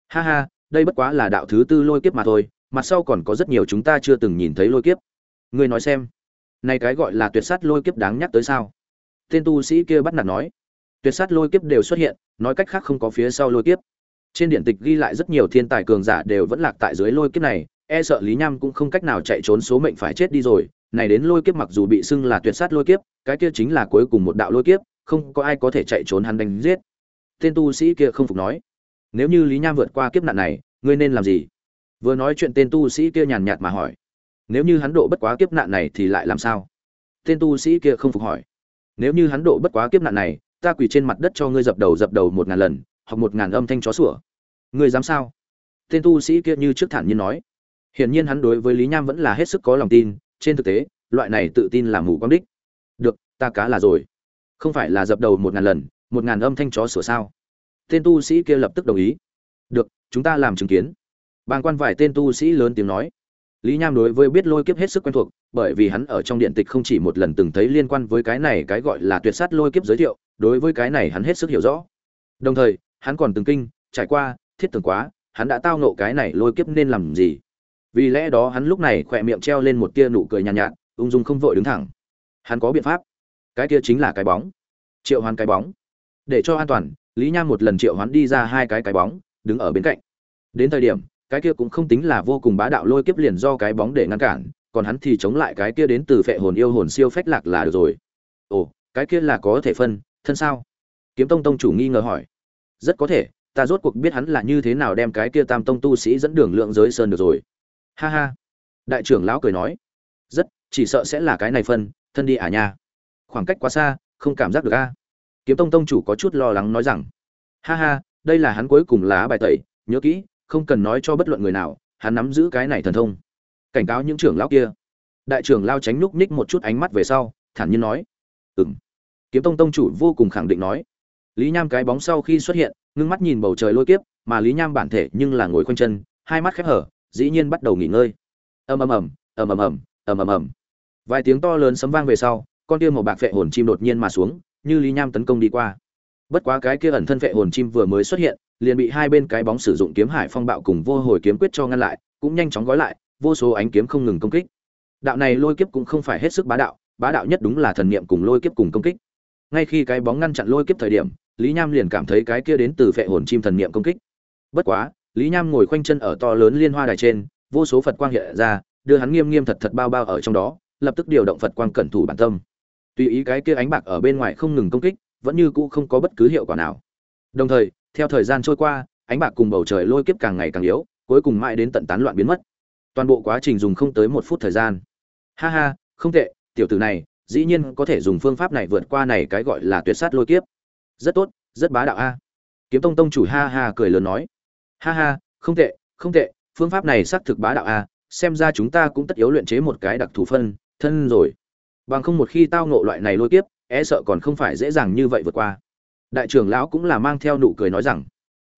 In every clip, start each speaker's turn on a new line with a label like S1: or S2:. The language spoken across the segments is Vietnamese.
S1: Ha ha, đây bất quá là đạo thứ tư lôi kiếp mà thôi, mặt sau còn có rất nhiều chúng ta chưa từng nhìn thấy lôi kiếp. Ngươi nói xem, này cái gọi là tuyệt sát lôi kiếp đáng nhắc tới sao? Tên tu sĩ kia bắt nạt nói. Tuyệt sát lôi kiếp đều xuất hiện, nói cách khác không có phía sau lôi kiếp. Trên điện tịch ghi lại rất nhiều thiên tài cường giả đều vẫn lạc tại dưới lôi kiếp này, e sợ Lý Nham cũng không cách nào chạy trốn số mệnh phải chết đi rồi. Này đến lôi kiếp mặc dù bị xưng là tuyệt sát lôi kiếp, cái kia chính là cuối cùng một đạo lôi kiếp, không có ai có thể chạy trốn hắn đánh giết. Tên tu sĩ kia không phục nói, nếu như Lý Nham vượt qua kiếp nạn này, ngươi nên làm gì? Vừa nói chuyện tên tu sĩ kia nhàn nhạt mà hỏi, nếu như hắn độ bất quá kiếp nạn này thì lại làm sao? Tên tu sĩ kia không phục hỏi, nếu như hắn độ bất quá kiếp nạn này, ta quỳ trên mặt đất cho ngươi dập đầu 1000 lần, hoặc 1000 âm thanh chó sủa. Ngươi dám sao? Tên tu sĩ kia như trước thản nhiên nói. Hiển nhiên hắn đối với Lý Nham vẫn là hết sức có lòng tin, trên thực tế, loại này tự tin là mù quáng đích. Được, ta cá là rồi. Không phải là dập đầu 1000 lần, 1000 âm thanh chó sủa sao? Tên tu sĩ kia lập tức đồng ý. Được, chúng ta làm chứng kiến. Bàng quan vài tên tu sĩ lớn tiếng nói. Lý Nham đối với biết lôi kiếp hết sức quen thuộc, bởi vì hắn ở trong điện tịch không chỉ một lần từng thấy liên quan với cái này cái gọi là tuyệt sát lôi kiếp giới thiệu, đối với cái này hắn hết sức hiểu rõ. Đồng thời, hắn còn từng kinh trải qua, thiết tưởng quá, hắn đã tao ngộ cái này lôi kiếp nên làm gì. Vì lẽ đó hắn lúc này khỏe miệng treo lên một tia nụ cười nhàn nhạt, ung dung không vội đứng thẳng. Hắn có biện pháp. Cái kia chính là cái bóng. Triệu hoán cái bóng. Để cho an toàn, Lý Nham một lần triệu hoán đi ra hai cái bóng, đứng ở bên cạnh. Đến thời điểm, cái kia cũng không tính là vô cùng bá đạo lôi kiếp liền do cái bóng để ngăn cản, còn hắn thì chống lại cái kia đến từ phệ hồn yêu hồn siêu phách lạc là được rồi. Ồ, cái kia là có thể phân thân sao? Kiếm Tông tông chủ nghi ngờ hỏi. Rất có thể, ta rốt cuộc biết hắn là như thế nào đem cái kia Tam Tông tu sĩ dẫn đường lượng giới sơn được rồi. Ha ha. Đại trưởng lão cười nói. Rất, chỉ sợ sẽ là cái này phân thân đi à nha. Khoảng cách quá xa, không cảm giác được a. Kiếm Tông tông chủ có chút lo lắng nói rằng. Ha ha, đây là hắn cuối cùng lá bài tẩy, nhớ kỹ, không cần nói cho bất luận người nào, hắn nắm giữ cái này thần thông. Cảnh cáo những trưởng lão kia. Đại trưởng lão tránh núp ních một chút ánh mắt về sau, thản nhiên nói. Ừm. Kiếm Tông tông chủ vô cùng khẳng định nói. Lý Nham cái bóng sau khi xuất hiện, ngưng mắt nhìn bầu trời lôi kiếp, mà Lý Nham bản thể nhưng là ngồi khoanh chân, hai mắt khép hở, dĩ nhiên bắt đầu nghỉ ngơi. Ầm ầm ầm, ầm ầm ầm, ầm ầm ầm. Vài tiếng to lớn sấm vang về sau, con kia màu bạc phệ hồn chim đột nhiên mà xuống, như Lý Nham tấn công đi qua. Bất quá cái kia ẩn thân phệ hồn chim vừa mới xuất hiện, liền bị hai bên cái bóng sử dụng kiếm hải phong bạo cùng vô hồi kiếm quyết cho ngăn lại, cũng nhanh chóng gói lại, vô số ánh kiếm không ngừng công kích. Đạo này lôi kiếp cũng không phải hết sức bá đạo nhất đúng là thần niệm cùng lôi kiếp cùng công kích. Ngay khi cái bóng ngăn chặn lôi kiếp thời điểm, Lý Nham liền cảm thấy cái kia đến từ phệ hồn chim thần niệm công kích. Bất quá, Lý Nham ngồi khoanh chân ở to lớn liên hoa đài trên, vô số Phật quang hiện ra, đưa hắn nghiêm nghiêm thật bao bao ở trong đó, lập tức điều động Phật quang cẩn thủ bản tâm. Tùy ý cái kia ánh bạc ở bên ngoài không ngừng công kích, vẫn như cũ không có bất cứ hiệu quả nào. Đồng thời, theo thời gian trôi qua, ánh bạc cùng bầu trời lôi kiếp càng ngày càng yếu, cuối cùng mãi đến tận tán loạn biến mất. Toàn bộ quá trình dùng không tới 1 phút thời gian. Ha ha, không tệ, tiểu tử này, dĩ nhiên có thể dùng phương pháp này vượt qua này cái gọi là tuyệt sát lôi kiếp. Rất tốt, rất bá đạo a. Kiếm Tông tông chủ ha ha cười lớn nói. Ha ha, không tệ, không tệ, phương pháp này xác thực bá đạo a, xem ra chúng ta cũng tất yếu luyện chế một cái đặc thù phân thân rồi. Bằng không một khi tao ngộ loại này lôi kiếp, e sợ còn không phải dễ dàng như vậy vượt qua. Đại trưởng lão cũng là mang theo nụ cười nói rằng,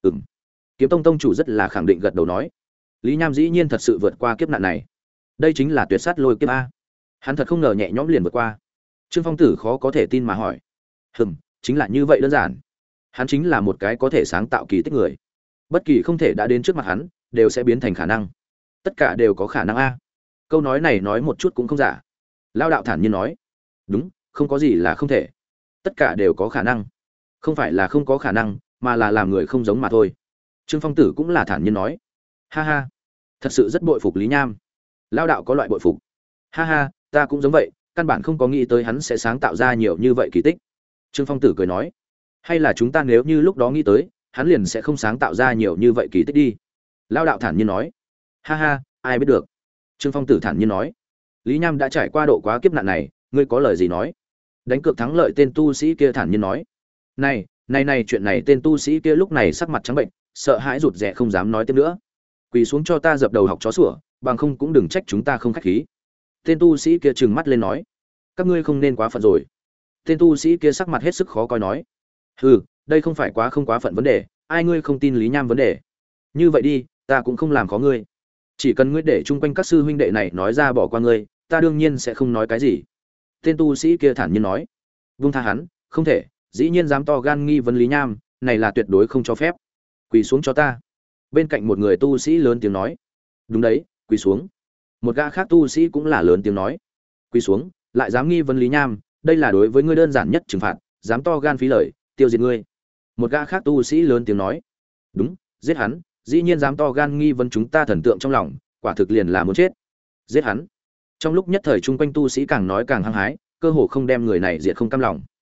S1: Kiếm Tông tông chủ rất là khẳng định gật đầu nói, Lý Nham dĩ nhiên thật sự vượt qua kiếp nạn này. Đây chính là tuyệt sát lôi kiếp a. Hắn thật không ngờ nhẹ nhõm liền vượt qua. Trương Phong Tử khó có thể tin mà hỏi, chính là như vậy đơn giản. Hắn chính là một cái có thể sáng tạo kỳ tích người. Bất kỳ không thể đã đến trước mặt hắn, đều sẽ biến thành khả năng. Tất cả đều có khả năng a. Câu nói này nói một chút cũng không giả. Lao đạo thản nhiên nói, đúng, không có gì là không thể. Tất cả đều có khả năng. Không phải là không có khả năng, mà là làm người không giống mà thôi. Trương Phong Tử cũng là thản nhiên nói, ha ha, thật sự rất bội phục Lý Nham. Lao đạo có loại bội phục. Ha ha, ta cũng giống vậy, căn bản không có nghĩ tới hắn sẽ sáng tạo ra nhiều như vậy kỳ tích. Trương Phong Tử cười nói, hay là chúng ta nếu như lúc đó nghĩ tới, hắn liền sẽ không sáng tạo ra nhiều như vậy kỳ tích đi. Lao đạo thản nhiên nói, ha ha, ai biết được. Trương Phong Tử thản nhiên nói, Lý Nham đã trải qua độ quá kiếp nạn này, ngươi có lời gì nói? Đánh cược thắng lợi tên tu sĩ kia thản nhiên nói, này, chuyện này tên tu sĩ kia lúc này sắc mặt trắng bệnh, sợ hãi rụt rè không dám nói tiếp nữa. Quỳ xuống cho ta dập đầu học chó sủa, bằng không cũng đừng trách chúng ta không khách khí. Tên tu sĩ kia trừng mắt lên nói, các ngươi không nên quá phận rồi. Tên tu sĩ kia sắc mặt hết sức khó coi nói, hừ, đây không phải quá không quá phận vấn đề, ai ngươi không tin Lý Nham vấn đề. Như vậy đi, ta cũng không làm khó ngươi. Chỉ cần ngươi để chung quanh các sư huynh đệ này nói ra bỏ qua ngươi, ta đương nhiên sẽ không nói cái gì. Tên tu sĩ kia thản nhiên nói, vung tha hắn, không thể, dĩ nhiên dám to gan nghi vấn Lý Nham, này là tuyệt đối không cho phép. Quỳ xuống cho ta. Bên cạnh một người tu sĩ lớn tiếng nói. Đúng đấy, quỳ xuống. Một gã khác tu sĩ cũng là lớn tiếng nói. Quỳ xuống, lại dám nghi vấn Lý Nham, đây là đối với ngươi đơn giản nhất trừng phạt, dám to gan phí lời, tiêu diệt ngươi. Một gã khác tu sĩ lớn tiếng nói. Đúng, giết hắn, dĩ nhiên dám to gan nghi vấn chúng ta thần tượng trong lòng, quả thực liền là muốn chết. Giết hắn. Trong lúc nhất thời chung quanh tu sĩ càng nói càng hăng hái, cơ hồ không đem người này diệt không cam lòng.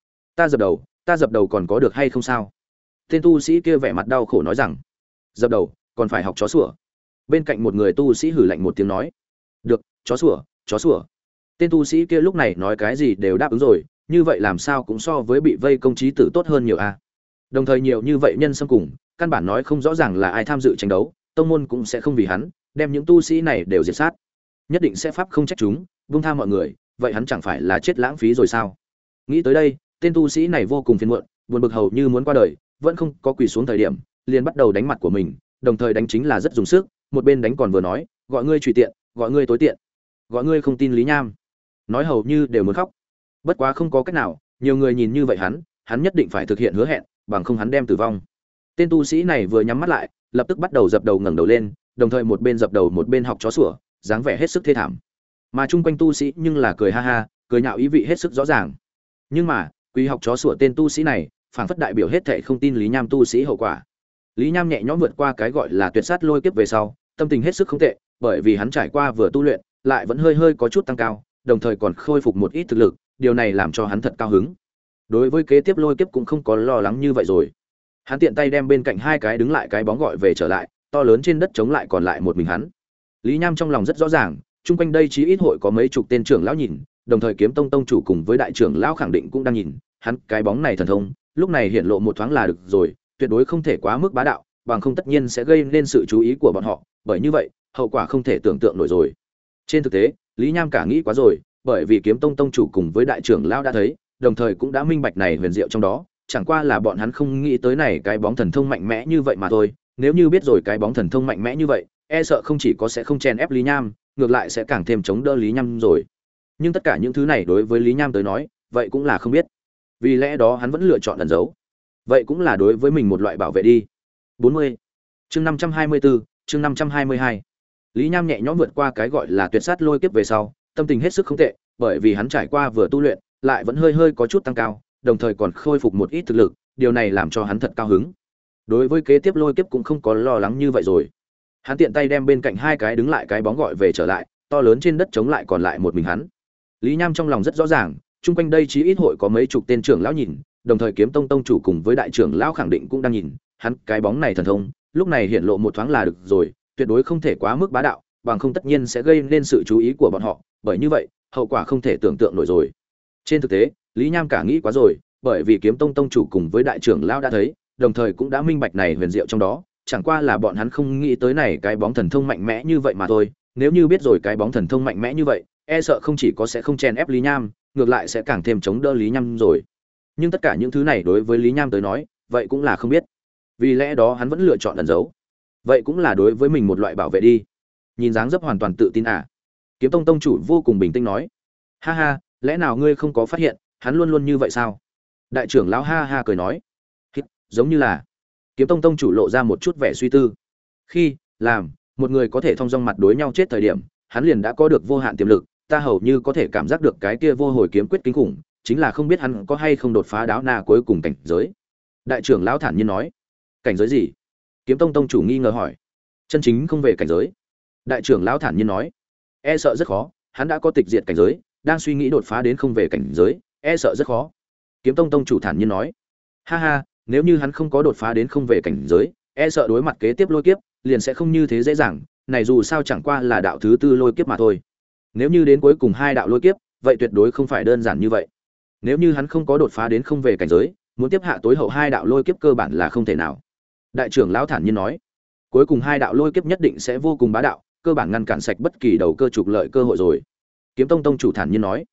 S1: Ta dập đầu còn có được hay không sao? Tên tu sĩ kia vẻ mặt đau khổ nói rằng, dập đầu còn phải học chó sủa. Bên cạnh một người tu sĩ hử lạnh một tiếng nói, được, chó sủa, chó sủa. Tên tu sĩ kia lúc này nói cái gì đều đáp ứng rồi, như vậy làm sao cũng so với bị vây công chí tử tốt hơn nhiều a. Đồng thời nhiều như vậy nhân xâm cùng, căn bản nói không rõ ràng là ai tham dự tranh đấu, tông môn cũng sẽ không vì hắn đem những tu sĩ này đều diệt sát, nhất định sẽ pháp không trách chúng, buông tha mọi người, vậy hắn chẳng phải là chết lãng phí rồi sao? Nghĩ tới đây, tên tu sĩ này vô cùng phiền muộn, buồn bực hầu như muốn qua đời, vẫn không có quỳ xuống thời điểm, liền bắt đầu đánh mặt của mình, đồng thời đánh chính là rất dùng sức, một bên đánh còn vừa nói, gọi ngươi trùy tiện, gọi ngươi tối tiện, gọi ngươi không tin Lý Nham. Nói hầu như đều muốn khóc. Bất quá không có cách nào, nhiều người nhìn như vậy hắn nhất định phải thực hiện hứa hẹn, bằng không hắn đem tử vong. Tên tu sĩ này vừa nhắm mắt lại, lập tức bắt đầu dập đầu ngẩng đầu lên, đồng thời một bên dập đầu một bên học chó sủa, dáng vẻ hết sức thê thảm. Mà chung quanh tu sĩ nhưng là cười ha ha, cười nhạo ý vị hết sức rõ ràng. Nhưng mà, quý học chó sủa tên tu sĩ này, phảng phất đại biểu hết thảy không tin Lý Nham tu sĩ hậu quả. Lý Nham nhẹ nhõm vượt qua cái gọi là tuyệt sát lôi kiếp về sau, tâm tình hết sức không tệ, bởi vì hắn trải qua vừa tu luyện, lại vẫn hơi hơi có chút tăng cao, đồng thời còn khôi phục một ít thực lực, điều này làm cho hắn thật cao hứng. Đối với kế tiếp lôi kiếp cũng không có lo lắng như vậy rồi. Hắn tiện tay đem bên cạnh hai cái đứng lại cái bóng gọi về trở lại, to lớn trên đất chống lại còn lại một mình hắn. Lý Nham trong lòng rất rõ ràng, chung quanh đây chí ít hội có mấy chục tên trưởng lão nhìn, đồng thời Kiếm Tông tông chủ cùng với đại trưởng lão khẳng định cũng đang nhìn, hắn cái bóng này thần thông, lúc này hiện lộ một thoáng là được rồi, tuyệt đối không thể quá mức bá đạo, bằng không tất nhiên sẽ gây nên sự chú ý của bọn họ, bởi như vậy, hậu quả không thể tưởng tượng nổi rồi. Trên thực tế, Lý Nham cả nghĩ quá rồi, bởi vì Kiếm Tông tông chủ cùng với đại trưởng lão đã thấy, đồng thời cũng đã minh bạch này huyền diệu trong đó, chẳng qua là bọn hắn không nghĩ tới này cái bóng thần thông mạnh mẽ như vậy mà thôi, nếu như biết rồi cái bóng thần thông mạnh mẽ như vậy, e sợ không chỉ có sẽ không chèn ép Lý Nham, ngược lại sẽ càng thêm chống đỡ Lý Nham rồi. Nhưng tất cả những thứ này đối với Lý Nham tới nói, vậy cũng là không biết. Vì lẽ đó hắn vẫn lựa chọn ẩn giấu. Vậy cũng là đối với mình một loại bảo vệ đi. 40. Chương 524, chương 522. Lý Nham nhẹ nhõm vượt qua cái gọi là tuyệt sát lôi kiếp về sau, tâm tình hết sức không tệ, bởi vì hắn trải qua vừa tu luyện, lại vẫn hơi hơi có chút tăng cao, đồng thời còn khôi phục một ít thực lực, điều này làm cho hắn thật cao hứng. Đối với kế tiếp lôi kiếp cũng không có lo lắng như vậy rồi. Hắn tiện tay đem bên cạnh hai cái đứng lại cái bóng gọi về trở lại, to lớn trên đất chống lại còn lại một mình hắn. Lý Nham trong lòng rất rõ ràng, chung quanh đây chí ít hội có mấy chục tên trưởng lão nhìn, đồng thời Kiếm Tông tông chủ cùng với đại trưởng lão khẳng định cũng đang nhìn, hắn cái bóng này thần thông, lúc này hiện lộ một thoáng là được rồi, tuyệt đối không thể quá mức bá đạo, bằng không tất nhiên sẽ gây nên sự chú ý của bọn họ, bởi như vậy, hậu quả không thể tưởng tượng nổi rồi. Trên thực tế, Lý Nham cả nghĩ quá rồi, bởi vì Kiếm Tông tông chủ cùng với đại trưởng lão đã thấy, đồng thời cũng đã minh bạch này huyền diệu trong đó, chẳng qua là bọn hắn không nghĩ tới này cái bóng thần thông mạnh mẽ như vậy mà thôi, nếu như biết rồi cái bóng thần thông mạnh mẽ như vậy, e sợ không chỉ có sẽ không chèn ép Lý Nham, ngược lại sẽ càng thêm chống đỡ Lý Nham rồi. Nhưng tất cả những thứ này đối với Lý Nham tới nói, vậy cũng là không biết. Vì lẽ đó hắn vẫn lựa chọn ẩn giấu. Vậy cũng là đối với mình một loại bảo vệ đi. Nhìn dáng dấp hoàn toàn tự tin à? Kiếm Tông tông chủ vô cùng bình tĩnh nói. Ha ha, lẽ nào ngươi không có phát hiện, hắn luôn luôn như vậy sao? Đại trưởng lão ha ha cười nói. Giống như là. Kiếm Tông tông chủ lộ ra một chút vẻ suy tư. Khi làm một người có thể thông dong mặt đối nhau chết thời điểm, hắn liền đã có được vô hạn tiềm lực, ta hầu như có thể cảm giác được cái kia vô hồi kiếm quyết kinh khủng, chính là không biết hắn có hay không đột phá đáo na cuối cùng cảnh giới. Đại trưởng lão thản nhiên nói. Cảnh giới gì? Kiếm Tông tông chủ nghi ngờ hỏi. Chân chính không về cảnh giới. Đại trưởng lão thản nhiên nói. E sợ rất khó, hắn đã có tịch diệt cảnh giới, đang suy nghĩ đột phá đến không về cảnh giới, e sợ rất khó. Kiếm Tông tông chủ thản nhiên nói. Ha ha, nếu như hắn không có đột phá đến không về cảnh giới, e sợ đối mặt kế tiếp lôi kiếp, liền sẽ không như thế dễ dàng, này dù sao chẳng qua là đạo thứ tư lôi kiếp mà thôi. Nếu như đến cuối cùng hai đạo lôi kiếp, vậy tuyệt đối không phải đơn giản như vậy. Nếu như hắn không có đột phá đến không về cảnh giới, muốn tiếp hạ tối hậu hai đạo lôi kiếp cơ bản là không thể nào. Đại trưởng lão thản nhiên nói, cuối cùng hai đạo lôi kiếp nhất định sẽ vô cùng bá đạo, cơ bản ngăn cản sạch bất kỳ đầu cơ trục lợi cơ hội rồi. Kiếm Tông tông chủ thản nhiên nói,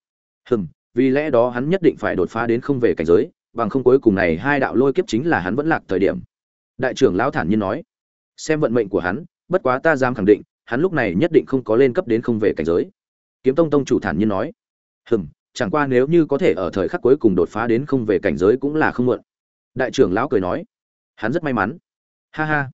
S1: vì lẽ đó hắn nhất định phải đột phá đến không về cảnh giới, bằng không cuối cùng này hai đạo lôi kiếp chính là hắn vẫn lạc thời điểm. Đại trưởng lão thản nhiên nói, xem vận mệnh của hắn, bất quá ta dám khẳng định, hắn lúc này nhất định không có lên cấp đến không về cảnh giới. Kiếm Tông tông chủ thản nhiên nói, chẳng qua nếu như có thể ở thời khắc cuối cùng đột phá đến không về cảnh giới cũng là không muộn. Đại trưởng lão cười nói, hắn rất may mắn. Ha ha.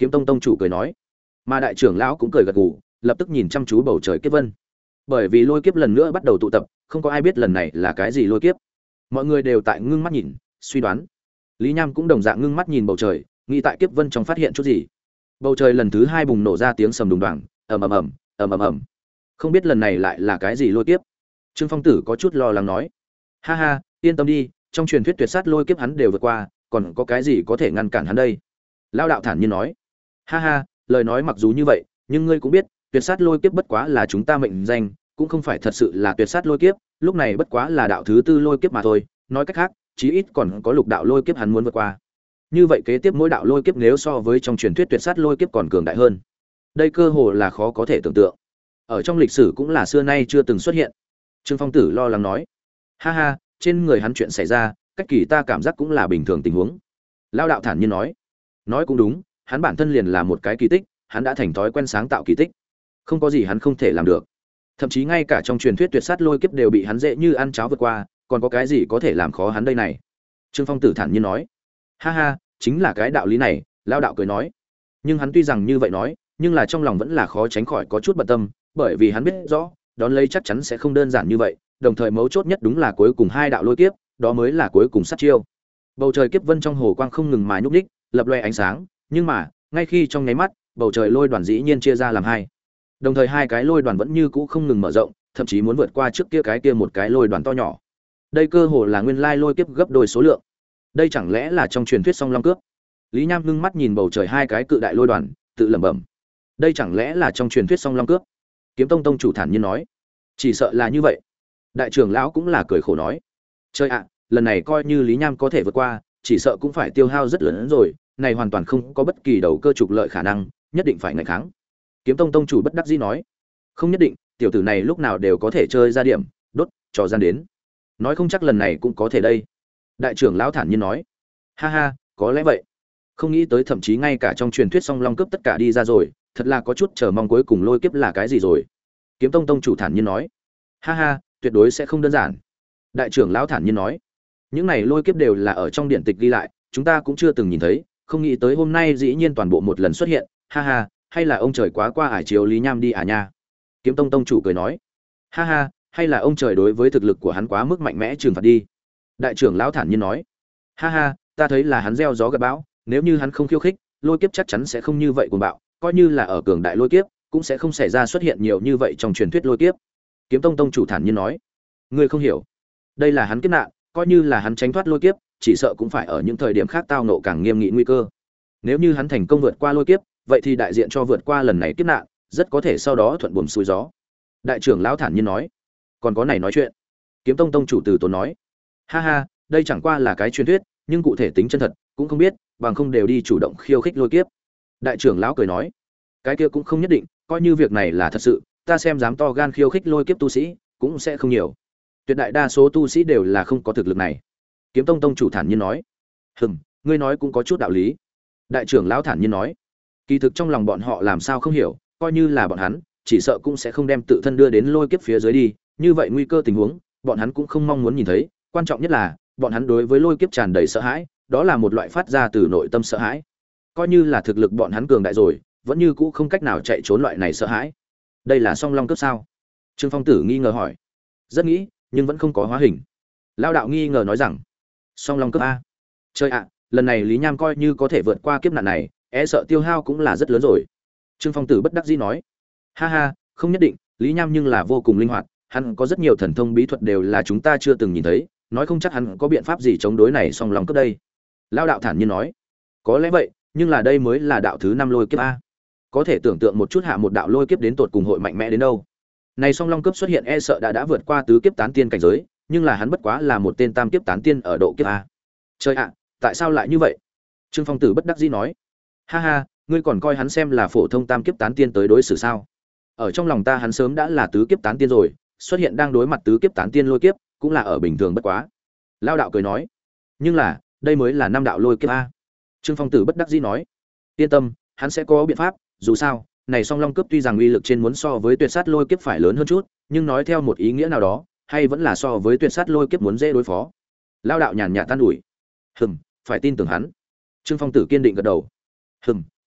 S1: Kiếm Tông tông chủ cười nói. Mà đại trưởng lão cũng cười gật gù, lập tức nhìn chăm chú bầu trời kiếp vân. Bởi vì lôi kiếp lần nữa bắt đầu tụ tập, không có ai biết lần này là cái gì lôi kiếp. Mọi người đều tại ngưng mắt nhìn, suy đoán. Lý Nham cũng đồng dạng ngưng mắt nhìn bầu trời, nghĩ tại kiếp vân trong phát hiện chút gì. Bầu trời lần thứ hai bùng nổ ra tiếng sầm đùng đoàng, ầm ầm ầm, ầm ầm ầm. Không biết lần này lại là cái gì lôi kiếp. Trương Phong Tử có chút lo lắng nói: "Ha ha, yên tâm đi, trong truyền thuyết tuyệt sát lôi kiếp hắn đều vượt qua, còn có cái gì có thể ngăn cản hắn đây?" Lão đạo thản nhiên nói: "Ha ha, lời nói mặc dù như vậy, nhưng ngươi cũng biết, tuyệt sát lôi kiếp bất quá là chúng ta mệnh danh, cũng không phải thật sự là tuyệt sát lôi kiếp, lúc này bất quá là đạo thứ tư lôi kiếp mà thôi, nói cách khác, chí ít còn có lục đạo lôi kiếp hắn muốn vượt qua. Như vậy kế tiếp mỗi đạo lôi kiếp nếu so với trong truyền thuyết tuyệt sát lôi kiếp còn cường đại hơn. Đây cơ hồ là khó có thể tưởng tượng. Ở trong lịch sử cũng là xưa nay chưa từng xuất hiện." Trương Phong Tử lo lắng nói: "Ha ha, trên người hắn chuyện xảy ra, cách kỳ ta cảm giác cũng là bình thường tình huống." Lão đạo thản nhiên nói: "Nói cũng đúng, hắn bản thân liền là một cái kỳ tích, hắn đã thành thói quen sáng tạo kỳ tích, không có gì hắn không thể làm được. Thậm chí ngay cả trong truyền thuyết tuyệt sát lôi kiếp đều bị hắn dễ như ăn cháo vượt qua, còn có cái gì có thể làm khó hắn đây này?" Trương Phong Tử thản nhiên nói: "Ha ha, chính là cái đạo lý này." Lão đạo cười nói. Nhưng hắn tuy rằng như vậy nói, nhưng là trong lòng vẫn là khó tránh khỏi có chút bận tâm, bởi vì hắn biết rõ, đón lấy chắc chắn sẽ không đơn giản như vậy, đồng thời mấu chốt nhất đúng là cuối cùng hai đạo lôi kiếp, đó mới là cuối cùng sát chiêu. Bầu trời kiếp vân trong hồ quang không ngừng mà nhúc nhích, lập loè ánh sáng, nhưng mà, ngay khi trong nháy mắt, bầu trời lôi đoàn dĩ nhiên chia ra làm hai. Đồng thời hai cái lôi đoàn vẫn như cũ không ngừng mở rộng, thậm chí muốn vượt qua trước kia một cái lôi đoàn to nhỏ. Đây cơ hồ là nguyên lai lôi kiếp gấp đôi số lượng. Đây chẳng lẽ là trong truyền thuyết song long cướp? Lý Nham ngưng mắt nhìn bầu trời hai cái cự đại lôi đoàn, tự lẩm bẩm. Đây chẳng lẽ là trong truyền thuyết song long cướp? Kiếm Tông tông chủ thản nhiên nói. Chỉ sợ là như vậy. Đại trưởng lão cũng là cười khổ nói. Trời ạ, lần này coi như Lý Nham có thể vượt qua, chỉ sợ cũng phải tiêu hao rất lớn rồi, này hoàn toàn không có bất kỳ đầu cơ trục lợi khả năng, nhất định phải ngăn kháng. Kiếm Tông tông chủ bất đắc dĩ nói. Không nhất định, tiểu tử này lúc nào đều có thể chơi ra điểm, đốt, trò gian đến. Nói không chắc lần này cũng có thể đây. Đại trưởng lão thản nhiên nói. Ha ha, có lẽ vậy. Không nghĩ tới thậm chí ngay cả trong truyền thuyết song long cướp tất cả đi ra rồi, thật là có chút chờ mong cuối cùng lôi kiếp là cái gì rồi. Kiếm Tông tông chủ thản nhiên nói. Ha ha, tuyệt đối sẽ không đơn giản. Đại trưởng lão thản nhiên nói. Những này lôi kiếp đều là ở trong điện tịch ghi lại, chúng ta cũng chưa từng nhìn thấy, không nghĩ tới hôm nay dĩ nhiên toàn bộ một lần xuất hiện, ha ha, hay là ông trời quá qua ải chiếu Lý Nham đi à nha. Kiếm Tông tông chủ cười nói. Ha ha, hay là ông trời đối với thực lực của hắn quá mức mạnh mẽ trừng phạt đi. Đại trưởng lão thản nhiên nói. Ha ha, ta thấy là hắn gieo gió gặt bão, nếu như hắn không khiêu khích, lôi kiếp chắc chắn sẽ không như vậy cuồng bạo, coi như là ở cường đại lôi kiếp, cũng sẽ không xảy ra xuất hiện nhiều như vậy trong truyền thuyết lôi kiếp. Kiếm Tông tông chủ thản nhiên nói. Ngươi không hiểu, đây là hắn kiếp nạn, coi như là hắn tránh thoát lôi kiếp, chỉ sợ cũng phải ở những thời điểm khác tao nộ càng nghiêm nghị nguy cơ. Nếu như hắn thành công vượt qua lôi kiếp, vậy thì đại diện cho vượt qua lần này kiếp nạn, rất có thể sau đó thuận buồm xuôi gió. Đại trưởng lão thản nhiên nói. Còn có này nói chuyện. Kiếm Tông tông chủ từ tốn nói. Ha ha, đây chẳng qua là cái truyền thuyết, nhưng cụ thể tính chân thật cũng không biết, bằng không đều đi chủ động khiêu khích lôi kiếp. Đại trưởng lão cười nói. Cái kia cũng không nhất định, coi như việc này là thật sự, ta xem dám to gan khiêu khích lôi kiếp tu sĩ cũng sẽ không nhiều. Tuyệt đại đa số tu sĩ đều là không có thực lực này. Kiếm Tông tông chủ thản nhiên nói. Ngươi nói cũng có chút đạo lý. Đại trưởng lão thản nhiên nói. Kỳ thực trong lòng bọn họ làm sao không hiểu, coi như là bọn hắn, chỉ sợ cũng sẽ không đem tự thân đưa đến lôi kiếp phía dưới đi, như vậy nguy cơ tình huống, bọn hắn cũng không mong muốn nhìn thấy, quan trọng nhất là, bọn hắn đối với lôi kiếp tràn đầy sợ hãi, đó là một loại phát ra từ nội tâm sợ hãi. Coi như là thực lực bọn hắn cường đại rồi, vẫn như cũ không cách nào chạy trốn loại này sợ hãi. Đây là song long cướp sao? Trương Phong Tử nghi ngờ hỏi. Rất nghĩ, nhưng vẫn không có hóa hình. Lão đạo nghi ngờ nói rằng, song long cướp a? Chơi ạ, lần này Lý Nham coi như có thể vượt qua kiếp nạn này, e sợ tiêu hao cũng là rất lớn rồi. Trương Phong Tử bất đắc dĩ nói. Ha ha, không nhất định, Lý Nham nhưng là vô cùng linh hoạt, hắn có rất nhiều thần thông bí thuật đều là chúng ta chưa từng nhìn thấy, nói không chắc hắn có biện pháp gì chống đối này song long cướp đây. Lão đạo thản nhiên nói. Có lẽ vậy, nhưng là đây mới là đạo thứ 5 lôi kiếp a. Có thể tưởng tượng một chút hạ một đạo lôi kiếp đến tột cùng hội mạnh mẽ đến đâu. Này song long cướp xuất hiện e sợ đã vượt qua tứ kiếp tán tiên cảnh giới, nhưng là hắn bất quá là một tên tam kiếp tán tiên ở độ kiếp a. Trời ạ, tại sao lại như vậy? Trương Phong Tử bất đắc dĩ nói. Ha ha, ngươi còn coi hắn xem là phổ thông tam kiếp tán tiên tới đối xử sao? Ở trong lòng ta hắn sớm đã là tứ kiếp tán tiên rồi, xuất hiện đang đối mặt tứ kiếp tán tiên lôi kiếp, cũng là ở bình thường bất quá. Lao đạo cười nói. Nhưng là, đây mới là 5 đạo lôi kiếp a. Trương Phong Tử bất đắc dĩ nói. Yên tâm, hắn sẽ có biện pháp, dù sao, này song long cướp tuy rằng uy lực trên muốn so với tuyệt sát lôi kiếp phải lớn hơn chút, nhưng nói theo một ý nghĩa nào đó, hay vẫn là so với tuyệt sát lôi kiếp muốn dễ đối phó. Lao đạo nhàn nhạt tan ủi. Phải tin tưởng hắn. Trương Phong Tử kiên định gật đầu.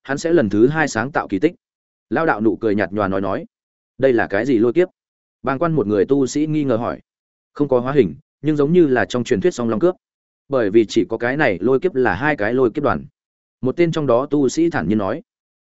S1: hắn sẽ lần thứ hai sáng tạo kỳ tích. Lao đạo nụ cười nhạt nhòa nói, đây là cái gì lôi kiếp? Bàng quan một người tu sĩ nghi ngờ hỏi. Không có hóa hình, nhưng giống như là trong truyền thuyết song long cướp. Bởi vì chỉ có cái này lôi kiếp là hai cái lôi kiếp đoàn. Một tên trong đó tu sĩ thản nhiên nói,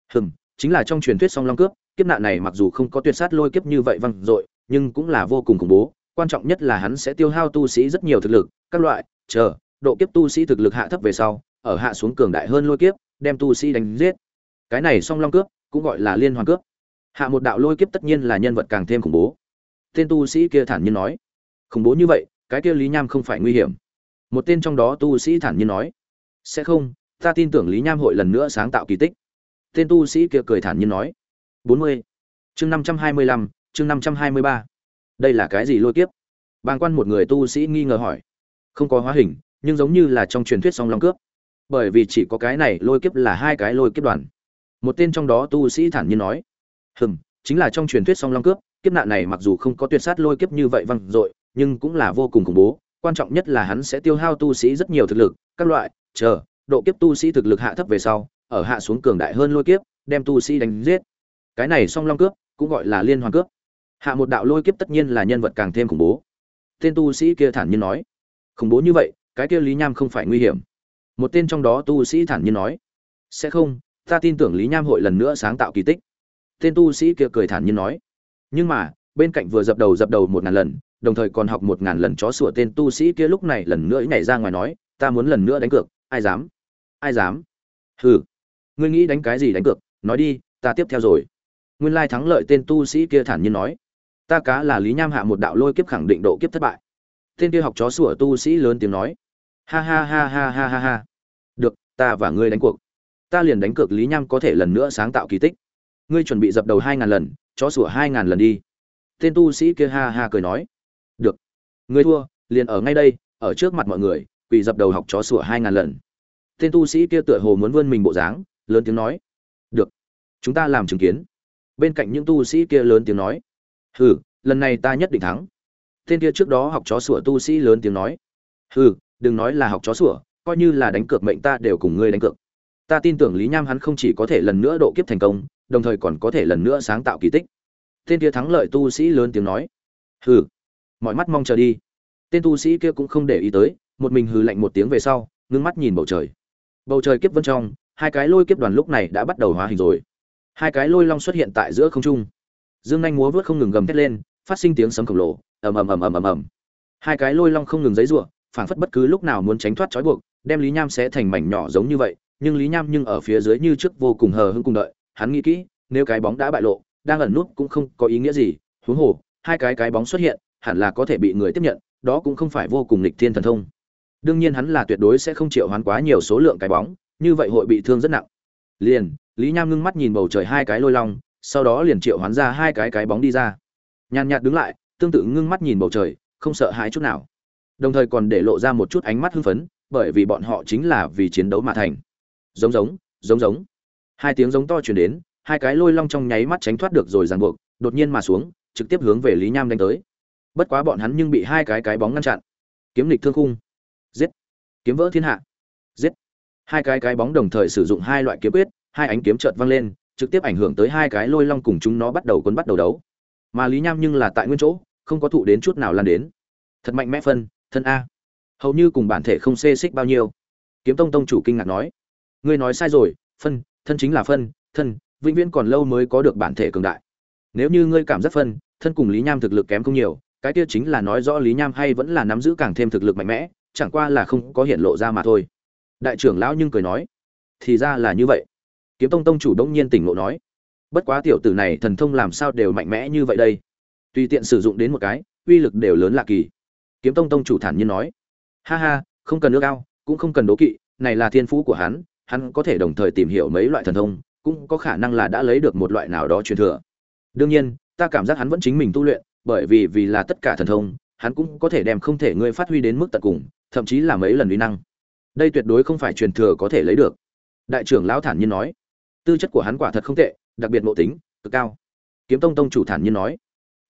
S1: chính là trong truyền thuyết song long cướp. Kiếp nạn này mặc dù không có tuyệt sát lôi kiếp như vậy văng dội, nhưng cũng là vô cùng khủng bố. Quan trọng nhất là hắn sẽ tiêu hao tu sĩ rất nhiều thực lực, các loại độ kiếp tu sĩ thực lực hạ thấp về sau, ở hạ xuống cường đại hơn lôi kiếp, đem tu sĩ đánh giết. Cái này song long cướp cũng gọi là liên hoàn cướp. Hạ một đạo lôi kiếp tất nhiên là nhân vật càng thêm khủng bố. Tên tu sĩ kia thản nhiên nói, khủng bố như vậy, cái kia Lý Nham không phải nguy hiểm? Một tên trong đó tu sĩ thản nhiên nói, sẽ không, ta tin tưởng Lý Nham hội lần nữa sáng tạo kỳ tích. Tên tu sĩ kia cười thản nhiên nói. 40. Chương 525, chương 523. Đây là cái gì lôi kiếp? Bàng quan một người tu sĩ nghi ngờ hỏi. Không có hóa hình, nhưng giống như là trong truyền thuyết song long cướp. Bởi vì chỉ có cái này lôi kiếp là hai cái lôi kiếp đoàn. Một tên trong đó tu sĩ thản nhiên nói, chính là trong truyền thuyết song long cướp. Kiếp nạn này mặc dù không có tuyệt sát lôi kiếp như vậy văng dội, nhưng cũng là vô cùng khủng bố. Quan trọng nhất là hắn sẽ tiêu hao tu sĩ rất nhiều thực lực, các loại độ kiếp tu sĩ thực lực hạ thấp về sau, ở hạ xuống cường đại hơn lôi kiếp, đem tu sĩ đánh giết. Cái này song long cướp cũng gọi là liên hoàn cướp. Hạ một đạo lôi kiếp tất nhiên là nhân vật càng thêm khủng bố. Tên tu sĩ kia thản nhiên nói, khủng bố như vậy, cái kia Lý Nham không phải nguy hiểm? Một tên trong đó tu sĩ thản nhiên nói, sẽ không, ta tin tưởng Lý Nham hội lần nữa sáng tạo kỳ tích. Tên tu sĩ kia cười thản nhiên nói, nhưng mà bên cạnh vừa dập đầu 1000 lần, đồng thời còn học 1000 lần chó sủa tên tu sĩ kia lúc này lần nữa nhảy ra ngoài nói, ta muốn lần nữa đánh cược, ai dám? Ai dám? Hừ, ngươi nghĩ đánh cái gì đánh cược, nói đi, ta tiếp theo rồi. Nguyên lai thắng lợi tên tu sĩ kia thản nhiên nói, ta cá là Lý Nham hạ một đạo lôi kiếp khẳng định độ kiếp thất bại. Tên kia học chó sủa tu sĩ lớn tiếng nói, ha ha ha ha ha ha ha, được, ta và ngươi đánh cuộc, ta liền đánh cược Lý Nham có thể lần nữa sáng tạo kỳ tích. Ngươi chuẩn bị dập đầu 2000 lần, chó sủa 2000 lần đi. Tên tu sĩ kia ha ha cười nói, được, ngươi thua, liền ở ngay đây, ở trước mặt mọi người, quỳ dập đầu học chó sủa 2000 lần. Tên tu sĩ kia tựa hồ muốn vươn mình bộ dáng, lớn tiếng nói, được, chúng ta làm chứng kiến. Bên cạnh những tu sĩ kia lớn tiếng nói, hừ, lần này ta nhất định thắng. Tên kia trước đó học chó sủa tu sĩ lớn tiếng nói, hừ, đừng nói là học chó sủa, coi như là đánh cược mệnh ta đều cùng ngươi đánh cược. Ta tin tưởng Lý Nham hắn không chỉ có thể lần nữa độ kiếp thành công, đồng thời còn có thể lần nữa sáng tạo kỳ tích. Tên kia thắng lợi tu sĩ lớn tiếng nói, hừ, mọi mắt mong chờ đi. Tên tu sĩ kia cũng không để ý tới, một mình hừ lạnh một tiếng về sau, ngưng mắt nhìn bầu trời. Bầu trời kiếp vân trong, hai cái lôi kiếp đoàn lúc này đã bắt đầu hóa hình rồi. Hai cái lôi long xuất hiện tại giữa không trung, dương nhanh múa vớt không ngừng gầm thét lên, phát sinh tiếng sấm khổng lồ, ầm ầm ầm ầm ầm ầm. Hai cái lôi long không ngừng giãy giụa, phảng phất bất cứ lúc nào muốn tránh thoát trói buộc, đem Lý Nham xé thành mảnh nhỏ giống như vậy, nhưng Lý Nham nhưng ở phía dưới như trước vô cùng hờ hững cùng đợi, hắn nghĩ kỹ, nếu cái bóng đã bại lộ, đang ẩn nút cũng không có ý nghĩa gì, huống hồ, hai cái bóng xuất hiện, hẳn là có thể bị người tiếp nhận, đó cũng không phải vô cùng nghịch thiên thần thông. Đương nhiên hắn là tuyệt đối sẽ không triệu hoán quá nhiều số lượng cái bóng, như vậy hội bị thương rất nặng. Liền, Lý Nham ngưng mắt nhìn bầu trời hai cái lôi long, sau đó liền triệu hoán ra hai cái bóng đi ra. Nhàn nhạt đứng lại, tương tự ngưng mắt nhìn bầu trời, không sợ hãi chút nào. Đồng thời còn để lộ ra một chút ánh mắt hưng phấn, bởi vì bọn họ chính là vì chiến đấu mà thành. Giống giống, giống giống. Hai tiếng giống to truyền đến, hai cái lôi long trong nháy mắt tránh thoát được rồi ràng buộc, đột nhiên mà xuống, trực tiếp hướng về Lý Nham đánh tới. Bất quá bọn hắn nhưng bị hai cái bóng ngăn chặn. Kiếm lịch thương khung, giết. Kiếm vỡ thiên hạ, giết. Hai cái bóng đồng thời sử dụng hai loại kiếm quyết, hai ánh kiếm chợt văng lên, trực tiếp ảnh hưởng tới hai cái lôi long cùng chúng nó bắt đầu đấu. Mà Lý Nham nhưng là tại nguyên chỗ, không có thụ đến chút nào lan đến. Thật mạnh mẽ phân, thân a. Hầu như cùng bản thể không xê xích bao nhiêu. Kiếm Tông tông chủ kinh ngạc nói, ngươi nói sai rồi, phân, thân chính là phân, thân, vĩnh viễn còn lâu mới có được bản thể cường đại. Nếu như ngươi cảm giác phân, thân cùng Lý Nham thực lực kém không nhiều, cái kia chính là nói rõ Lý Nham hay vẫn là nắm giữ càng thêm thực lực mạnh mẽ, chẳng qua là không có hiện lộ ra mà thôi. Đại trưởng lão nhưng cười nói, thì ra là như vậy. Kiếm Tông tông chủ đống nhiên tỉnh ngộ nói, bất quá tiểu tử này thần thông làm sao đều mạnh mẽ như vậy đây, tùy tiện sử dụng đến một cái, uy lực đều lớn lạ kỳ. Kiếm Tông tông chủ thản nhiên nói, ha ha, không cần ước ao, cũng không cần đố kỵ, này là thiên phú của hắn có thể đồng thời tìm hiểu mấy loại thần thông, cũng có khả năng là đã lấy được một loại nào đó truyền thừa. Đương nhiên, ta cảm giác hắn vẫn chính mình tu luyện, bởi vì là tất cả thần thông, hắn cũng có thể đem không thể ngươi phát huy đến mức tận cùng, thậm chí là mấy lần uy năng. Đây tuyệt đối không phải truyền thừa có thể lấy được. Đại trưởng lão thản nhiên nói, tư chất của hắn quả thật không tệ, đặc biệt ngộ tính cực cao. Kiếm Tông tông chủ thản nhiên nói,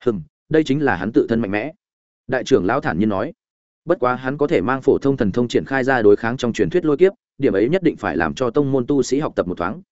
S1: đây chính là hắn tự thân mạnh mẽ. Đại trưởng lão thản nhiên nói, bất quá hắn có thể mang phổ thông thần thông triển khai ra đối kháng trong truyền thuyết lôi kiếp, điểm ấy nhất định phải làm cho tông môn tu sĩ học tập một thoáng.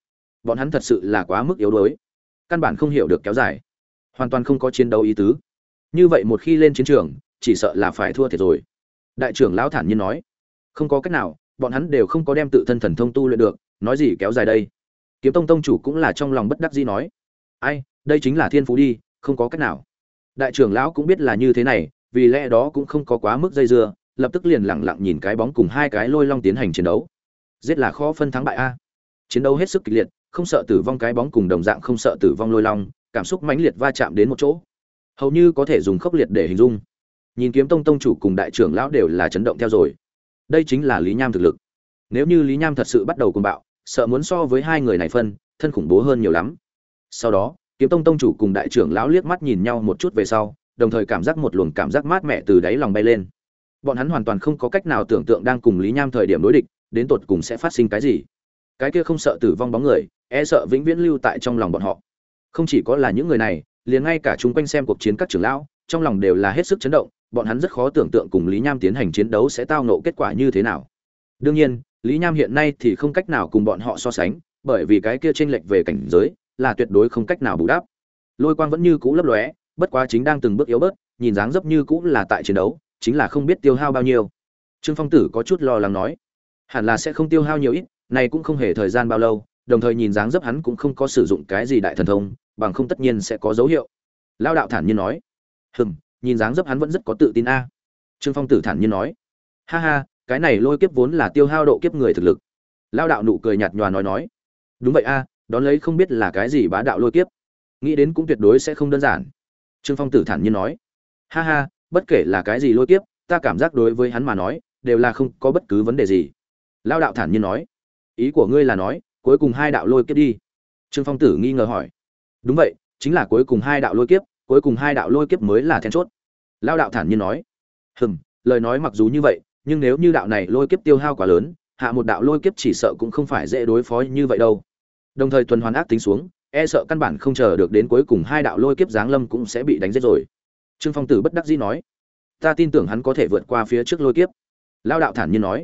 S1: Bọn hắn thật sự là quá mức yếu đuối, căn bản không hiểu được kéo dài, hoàn toàn không có chiến đấu ý tứ. Như vậy một khi lên chiến trường, chỉ sợ là phải thua thiệt rồi. Đại trưởng lão thản nhiên nói, không có cách nào, bọn hắn đều không có đem tự thân thần thông tu luyện được, nói gì kéo dài đây. Kiếm tông tông chủ cũng là trong lòng bất đắc dĩ nói, ai, đây chính là thiên phú đi, không có cách nào. Đại trưởng lão cũng biết là như thế này, vì lẽ đó cũng không có quá mức dây dưa, lập tức liền lẳng lặng nhìn cái bóng cùng hai cái lôi long tiến hành chiến đấu. Giết là khó phân thắng bại a. Chiến đấu hết sức kịch liệt, không sợ tử vong cái bóng cùng đồng dạng không sợ tử vong lôi long, cảm xúc mãnh liệt va chạm đến một chỗ, hầu như có thể dùng khốc liệt để hình dung. Nhìn kiếm tông tông chủ cùng đại trưởng lão đều là chấn động theo rồi. Đây chính là Lý Nham thực lực. Nếu như Lý Nham thật sự bắt đầu cuồng bạo, sợ muốn so với hai người này phân thân khủng bố hơn nhiều lắm. Sau đó, kiếm tông tông chủ cùng đại trưởng lão liếc mắt nhìn nhau một chút về sau, đồng thời cảm giác một luồng cảm giác mát mẻ từ đáy lòng bay lên. Bọn hắn hoàn toàn không có cách nào tưởng tượng đang cùng Lý Nham thời điểm đối địch, đến tột cùng sẽ phát sinh cái gì. Cái kia không sợ tử vong bóng người, e sợ vĩnh viễn lưu tại trong lòng bọn họ. Không chỉ có là những người này, liền ngay cả chúng quanh xem cuộc chiến các trưởng lão, trong lòng đều là hết sức chấn động, bọn hắn rất khó tưởng tượng cùng Lý Nham tiến hành chiến đấu sẽ tao ngộ kết quả như thế nào. Đương nhiên, Lý Nham hiện nay thì không cách nào cùng bọn họ so sánh, bởi vì cái kia chênh lệch về cảnh giới là tuyệt đối không cách nào bù đắp. Lôi quang vẫn như cũ lấp lóe, bất quá chính đang từng bước yếu bớt, nhìn dáng dấp như cũ là tại chiến đấu, chính là không biết tiêu hao bao nhiêu. Trương Phong Tử có chút lo lắng nói, hẳn là sẽ không tiêu hao nhiều ít, này cũng không hề thời gian bao lâu, đồng thời nhìn dáng dấp hắn cũng không có sử dụng cái gì đại thần thông, bằng không tất nhiên sẽ có dấu hiệu. Lão đạo thản nhiên nói, nhìn dáng dấp hắn vẫn rất có tự tin a. Trương Phong Tử thản nhiên nói, ha ha, cái này lôi kiếp vốn là tiêu hao độ kiếp người thực lực. Lão đạo nụ cười nhạt nhòa nói, đúng vậy a, đón lấy không biết là cái gì bá đạo lôi kiếp, nghĩ đến cũng tuyệt đối sẽ không đơn giản. Trương Phong Tử thản nhiên nói, ha ha, bất kể là cái gì lôi kiếp, ta cảm giác đối với hắn mà nói đều là không có bất cứ vấn đề gì. Lão đạo thản nhiên nói, ý của ngươi là nói cuối cùng hai đạo lôi kiếp đi? Trương Phong Tử nghi ngờ hỏi. Đúng vậy, chính là cuối cùng hai đạo lôi kiếp, cuối cùng hai đạo lôi kiếp mới là then chốt. Lão đạo thản nhiên nói, lời nói mặc dù như vậy, nhưng nếu như đạo này lôi kiếp tiêu hao quá lớn, hạ một đạo lôi kiếp chỉ sợ cũng không phải dễ đối phó như vậy đâu. Đồng thời tuần hoàn ác tính xuống, e sợ căn bản không chờ được đến cuối cùng hai đạo lôi kiếp giáng lâm cũng sẽ bị đánh giết rồi. Trương Phong Tử bất đắc dĩ nói, ta tin tưởng hắn có thể vượt qua phía trước lôi kiếp. Lão đạo thản nhiên nói,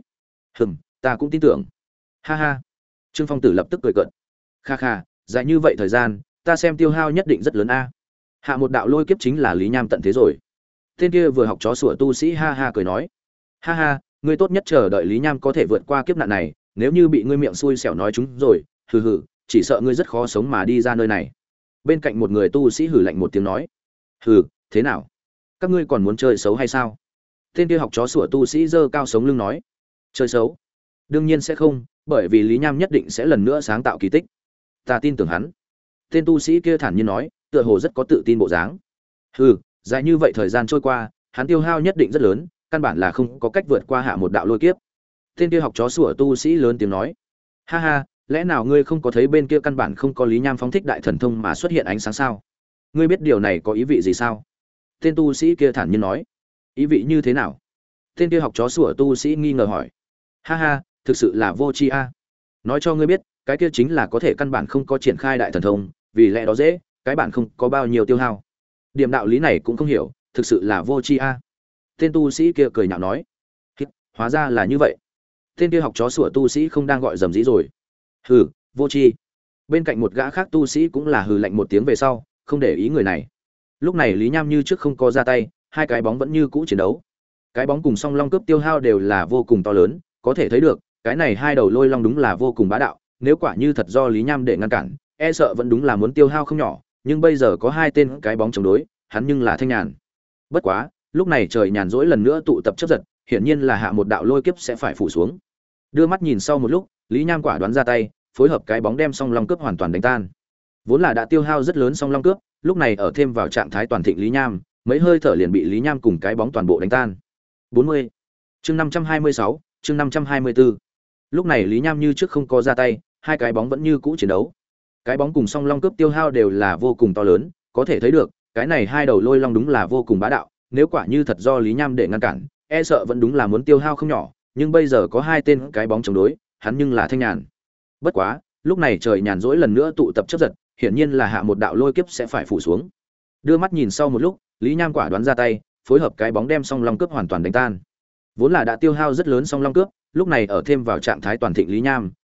S1: ta cũng tin tưởng. Ha ha. Trương Phong Tử lập tức cười cợt. Kha kha, dài như vậy thời gian, ta xem tiêu hao nhất định rất lớn a. Hạ một đạo lôi kiếp chính là Lý Nham tận thế rồi. Tên kia vừa học chó sủa tu sĩ ha ha cười nói, ha ha, ngươi tốt nhất chờ đợi Lý Nham có thể vượt qua kiếp nạn này, nếu như bị ngươi miệng xui xẻo nói chúng rồi, hừ, chỉ sợ ngươi rất khó sống mà đi ra nơi này. Bên cạnh một người tu sĩ hừ lạnh một tiếng nói, hừ, thế nào? Các ngươi còn muốn chơi xấu hay sao? Tên kia học chó sủa tu sĩ giơ cao sống lưng nói, chơi xấu? Đương nhiên sẽ không, bởi vì Lý Nham nhất định sẽ lần nữa sáng tạo kỳ tích. Ta tin tưởng hắn. Tên tu sĩ kia thản nhiên nói, tựa hồ rất có tự tin bộ dáng. Hừ, dài như vậy thời gian trôi qua, hắn tiêu hao nhất định rất lớn, căn bản là không có cách vượt qua hạ một đạo lôi kiếp. Tên kia học chó sủa tu sĩ lớn tiếng nói, ha ha, lẽ nào ngươi không có thấy bên kia căn bản không có Lý Nham phóng thích đại thần thông mà xuất hiện ánh sáng sao? Ngươi biết điều này có ý vị gì sao? Tên tu sĩ kia thản nhiên nói, ý vị như thế nào? Tên kia học chó sủa tu sĩ nghi ngờ hỏi, ha ha, thực sự là vô tri a. Nói cho ngươi biết, cái kia chính là có thể căn bản không có triển khai đại thần thông, vì lẽ đó dễ, cái bản không có bao nhiêu tiêu hao. Điểm đạo lý này cũng không hiểu, thực sự là vô tri a. Tên tu sĩ kia cười nhạo nói, hóa ra là như vậy. Tên kia học chó sủa tu sĩ không đang gọi dầm dĩ rồi. Hừ, vô tri. Bên cạnh một gã khác tu sĩ cũng là hừ lạnh một tiếng về sau, không để ý người này. Lúc này Lý Nham như trước không có ra tay, hai cái bóng vẫn như cũ chiến đấu. Cái bóng cùng song long cướp tiêu hao đều là vô cùng to lớn, có thể thấy được, cái này hai đầu lôi long đúng là vô cùng bá đạo, nếu quả như thật do Lý Nham để ngăn cản, e sợ vẫn đúng là muốn tiêu hao không nhỏ, nhưng bây giờ có hai tên cái bóng chống đối, hắn nhưng là thanh nhàn. Bất quá, lúc này trời nhàn rỗi lần nữa tụ tập chớp giật, hiển nhiên là hạ một đạo lôi kiếp sẽ phải phủ xuống. Đưa mắt nhìn sau một lúc, Lý Nham quả đoán ra tay, phối hợp cái bóng đem song long cướp hoàn toàn đánh tan. Vốn là đã tiêu hao rất lớn song long cướp, lúc này ở thêm vào trạng thái toàn thịnh Lý Nham, mấy hơi thở liền bị Lý Nham cùng cái bóng toàn bộ đánh tan. 40. Chương 526, chương 524. Lúc này Lý Nham như trước không có ra tay, hai cái bóng vẫn như cũ chiến đấu. Cái bóng cùng song long cướp tiêu hao đều là vô cùng to lớn, có thể thấy được, cái này hai đầu lôi long đúng là vô cùng bá đạo, nếu quả như thật do Lý Nham để ngăn cản, e sợ vẫn đúng là muốn tiêu hao không nhỏ, nhưng bây giờ có hai tên cái bóng chống đối, hắn nhưng là thanh nhàn. Bất quá, lúc này trời nhàn rỗi lần nữa tụ tập chớp giật, hiển nhiên là hạ một đạo lôi kiếp sẽ phải phủ xuống. Đưa mắt nhìn sau một lúc, Lý Nham quả đoán ra tay, phối hợp cái bóng đem song long cướp hoàn toàn đánh tan. Vốn là đã tiêu hao rất lớn song long cướp, lúc này ở thêm vào trạng thái toàn thịnh Lý Nham,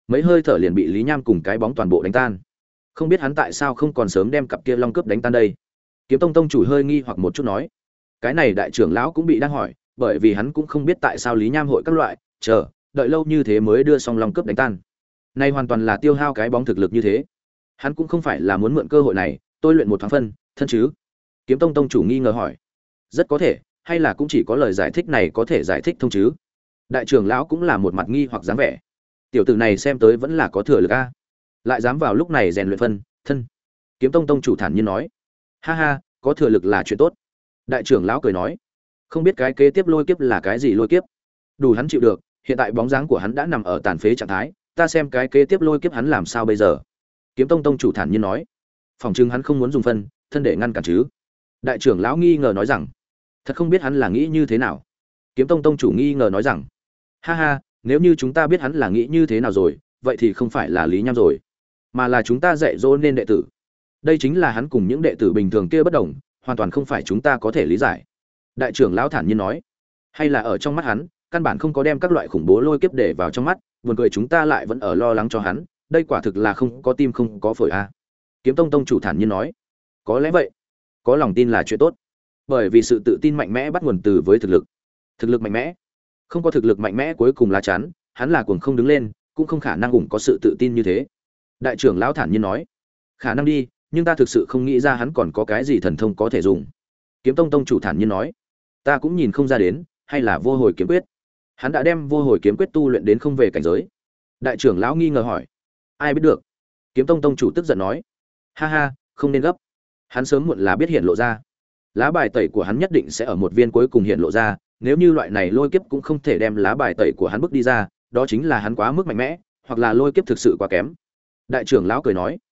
S1: mấy hơi thở liền bị Lý Nham cùng cái bóng toàn bộ đánh tan. Không biết hắn tại sao không còn sớm đem cặp kia long cướp đánh tan đây. Kiếm Tông tông chủ hơi nghi hoặc một chút nói. Cái này đại trưởng lão cũng bị đang hỏi, bởi vì hắn cũng không biết tại sao Lý Nham hội các loại, đợi lâu như thế mới đưa xong long cướp đánh tan. Này hoàn toàn là tiêu hao cái bóng thực lực như thế. Hắn cũng không phải là muốn mượn cơ hội này, tôi luyện một thoáng phân, thân chứ? Kiếm Tông tông chủ nghi ngờ hỏi. Rất có thể, hay là cũng chỉ có lời giải thích này có thể giải thích thông chứ? Đại trưởng lão cũng là một mặt nghi hoặc dáng vẻ. Tiểu tử này xem tới vẫn là có thừa lực a, lại dám vào lúc này rèn luyện phân, thân. Kiếm Tông tông chủ thản nhiên nói. Ha ha, có thừa lực là chuyện tốt. Đại trưởng lão cười nói. Không biết cái kế tiếp lôi kiếp là cái gì lôi kiếp? Đủ hắn chịu được, hiện tại bóng dáng của hắn đã nằm ở tàn phế trạng thái, ta xem cái kế tiếp lôi kiếp hắn làm sao bây giờ? Kiếm Tông tông chủ thản nhiên nói. Phòng trưng hắn không muốn dùng phân, thân để ngăn cản chứ? Đại trưởng lão nghi ngờ nói rằng. Thật không biết hắn là nghĩ như thế nào. Kiếm Tông tông chủ nghi ngờ nói rằng. Ha ha, nếu như chúng ta biết hắn là nghĩ như thế nào rồi, vậy thì không phải là Lý Nham rồi, mà là chúng ta dạy dỗ nên đệ tử. Đây chính là hắn cùng những đệ tử bình thường kia bất đồng, hoàn toàn không phải chúng ta có thể lý giải. Đại trưởng lão thản nhiên nói. Hay là ở trong mắt hắn, căn bản không có đem các loại khủng bố lôi kiếp để vào trong mắt, buồn cười chúng ta lại vẫn ở lo lắng cho hắn, đây quả thực là không có tim không có phổi a. Kiếm Tông tông chủ thản nhiên nói. Có lẽ vậy, có lòng tin là chuyện tốt, bởi vì sự tự tin mạnh mẽ bắt nguồn từ với thực lực. Thực lực mạnh mẽ, không có thực lực mạnh mẽ cuối cùng là chán, hắn là cuồng không đứng lên, cũng không khả năng ủng có sự tự tin như thế. Đại trưởng lão thản nhiên nói. Khả năng đi, nhưng ta thực sự không nghĩ ra hắn còn có cái gì thần thông có thể dùng. Kiếm Tông tông chủ thản nhiên nói. Ta cũng nhìn không ra đến, hay là vô hồi kiếm quyết. Hắn đã đem vô hồi kiếm quyết tu luyện đến không về cảnh giới. Đại trưởng lão nghi ngờ hỏi. Ai biết được? Kiếm Tông tông chủ tức giận nói. Ha ha, không nên gấp. Hắn sớm muộn là biết hiện lộ ra. Lá bài tẩy của hắn nhất định sẽ ở một viên cuối cùng hiện lộ ra, nếu như loại này lôi kiếp cũng không thể đem lá bài tẩy của hắn bước đi ra, đó chính là hắn quá mức mạnh mẽ, hoặc là lôi kiếp thực sự quá kém. Đại trưởng lão cười nói.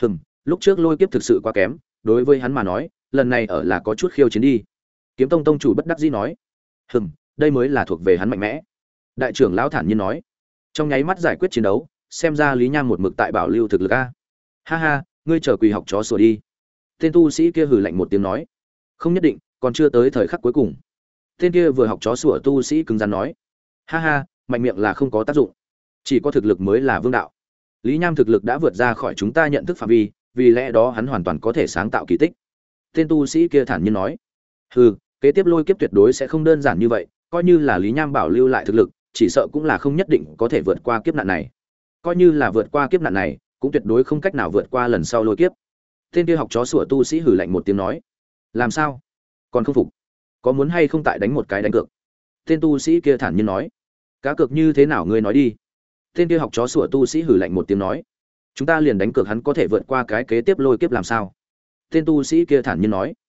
S1: Lúc trước lôi kiếp thực sự quá kém, đối với hắn mà nói, lần này ở là có chút khiêu chiến đi. Kiếm Tông tông chủ bất đắc dĩ nói. Đây mới là thuộc về hắn mạnh mẽ. Đại trưởng lão thản nhiên nói. Trong nháy mắt giải quyết chiến đấu, xem ra Lý Nham một mực tại bảo lưu thực lực a. Ha ha, ngươi chờ quỳ học chó sủa đi. Tên tu sĩ kia hừ lạnh một tiếng nói. Không nhất định, còn chưa tới thời khắc cuối cùng. Tên kia vừa học chó sủa tu sĩ cứng rắn nói. Ha ha, mạnh miệng là không có tác dụng, chỉ có thực lực mới là vương đạo. Lý Nham thực lực đã vượt ra khỏi chúng ta nhận thức phạm vi, vì lẽ đó hắn hoàn toàn có thể sáng tạo kỳ tích. Tên tu sĩ kia thản nhiên nói. Kế tiếp lôi kiếp tuyệt đối sẽ không đơn giản như vậy, coi như là Lý Nham bảo lưu lại thực lực, chỉ sợ cũng là không nhất định có thể vượt qua kiếp nạn này. Coi như là vượt qua kiếp nạn này, cũng tuyệt đối không cách nào vượt qua lần sau lôi kiếp. Tên kia học chó sủa tu sĩ hừ lạnh một tiếng nói. Làm sao? Còn không phục? Có muốn hay không tại đánh một cái đánh cược? Tên tu sĩ kia thản nhiên nói. Cá cược như thế nào ngươi nói đi? Tên kia học chó sủa tu sĩ hừ lạnh một tiếng nói. Chúng ta liền đánh cược hắn có thể vượt qua cái kế tiếp lôi kiếp làm sao? Tên tu sĩ kia thản nhiên nói.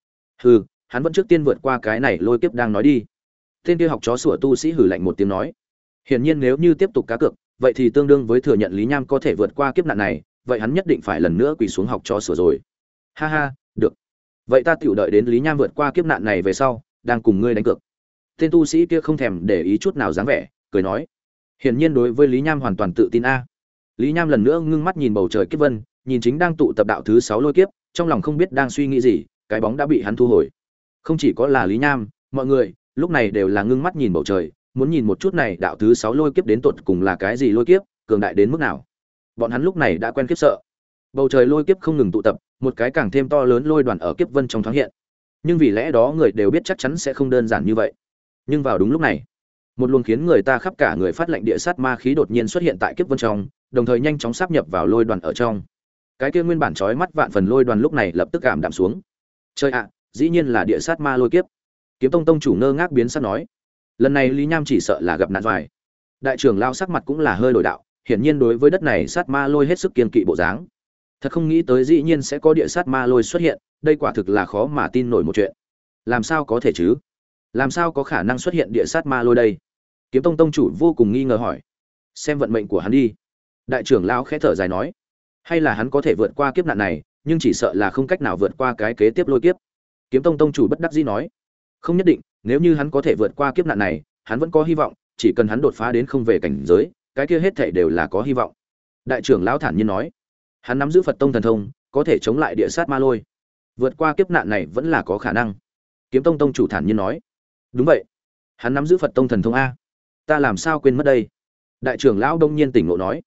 S1: Hắn vẫn trước tiên vượt qua cái này lôi kiếp đang nói đi. Tên kia học chó sủa tu sĩ hừ lạnh một tiếng nói. Hiển nhiên nếu như tiếp tục cá cược, vậy thì tương đương với thừa nhận Lý Nham có thể vượt qua kiếp nạn này, vậy hắn nhất định phải lần nữa quỳ xuống học chó sủa rồi. Ha ha, được. Vậy ta tiểu đợi đến Lý Nham vượt qua kiếp nạn này về sau, đang cùng ngươi đánh cược. Tên tu sĩ kia không thèm để ý chút nào dáng vẻ, cười nói. Hiển nhiên đối với Lý Nham hoàn toàn tự tin a. Lý Nham lần nữa ngưng mắt nhìn bầu trời kiếp vân, nhìn chính đang tụ tập đạo thứ 6 lôi kiếp, trong lòng không biết đang suy nghĩ gì, cái bóng đã bị hắn thu hồi. Không chỉ có là Lý Nham, mọi người lúc này đều là ngưng mắt nhìn bầu trời, muốn nhìn một chút này đạo thứ 6 lôi kiếp đến tột cùng là cái gì lôi kiếp, cường đại đến mức nào. Bọn hắn lúc này đã quen kiếp sợ. Bầu trời lôi kiếp không ngừng tụ tập, một cái càng thêm to lớn lôi đoàn ở kiếp vân trong thoáng hiện. Nhưng vì lẽ đó người đều biết chắc chắn sẽ không đơn giản như vậy. Nhưng vào đúng lúc này, một luồng khiến người ta khắp cả người phát lạnh địa sát ma khí đột nhiên xuất hiện tại kiếp vân trong, đồng thời nhanh chóng sáp nhập vào lôi đoàn ở trong. Cái kia nguyên bản chói mắt vạn phần lôi đoàn lúc này lập tức ảm đạm xuống. Trời ạ, dĩ nhiên là địa sát ma lôi kiếp. Kiếm Tông tông chủ ngơ ngác biến sắc nói, lần này Lý Nham chỉ sợ là gặp nạn doài. Đại trưởng lao sắc mặt cũng là hơi đổi đạo, hiển nhiên đối với đất này sát ma lôi hết sức kiên kỵ bộ dáng. Thật không nghĩ tới dĩ nhiên sẽ có địa sát ma lôi xuất hiện, đây quả thực là khó mà tin nổi một chuyện. Làm sao có thể chứ? Làm sao có khả năng xuất hiện địa sát ma lôi đây? Kiếm Tông tông chủ vô cùng nghi ngờ hỏi. Xem vận mệnh của hắn đi. Đại trưởng lão khẽ thở dài nói, hay là hắn có thể vượt qua kiếp nạn này, nhưng chỉ sợ là không cách nào vượt qua cái kế tiếp lôi kiếp. Kiếm Tông tông chủ bất đắc dĩ nói, không nhất định, nếu như hắn có thể vượt qua kiếp nạn này, hắn vẫn có hy vọng, chỉ cần hắn đột phá đến không về cảnh giới, cái kia hết thảy đều là có hy vọng. Đại trưởng lão thản nhiên nói, hắn nắm giữ Phật tông thần thông, có thể chống lại địa sát ma lôi, vượt qua kiếp nạn này vẫn là có khả năng. Kiếm Tông tông chủ thản nhiên nói, đúng vậy, hắn nắm giữ Phật tông thần thông a, ta làm sao quên mất đây. Đại trưởng lão đông nhiên tỉnh ngộ nói,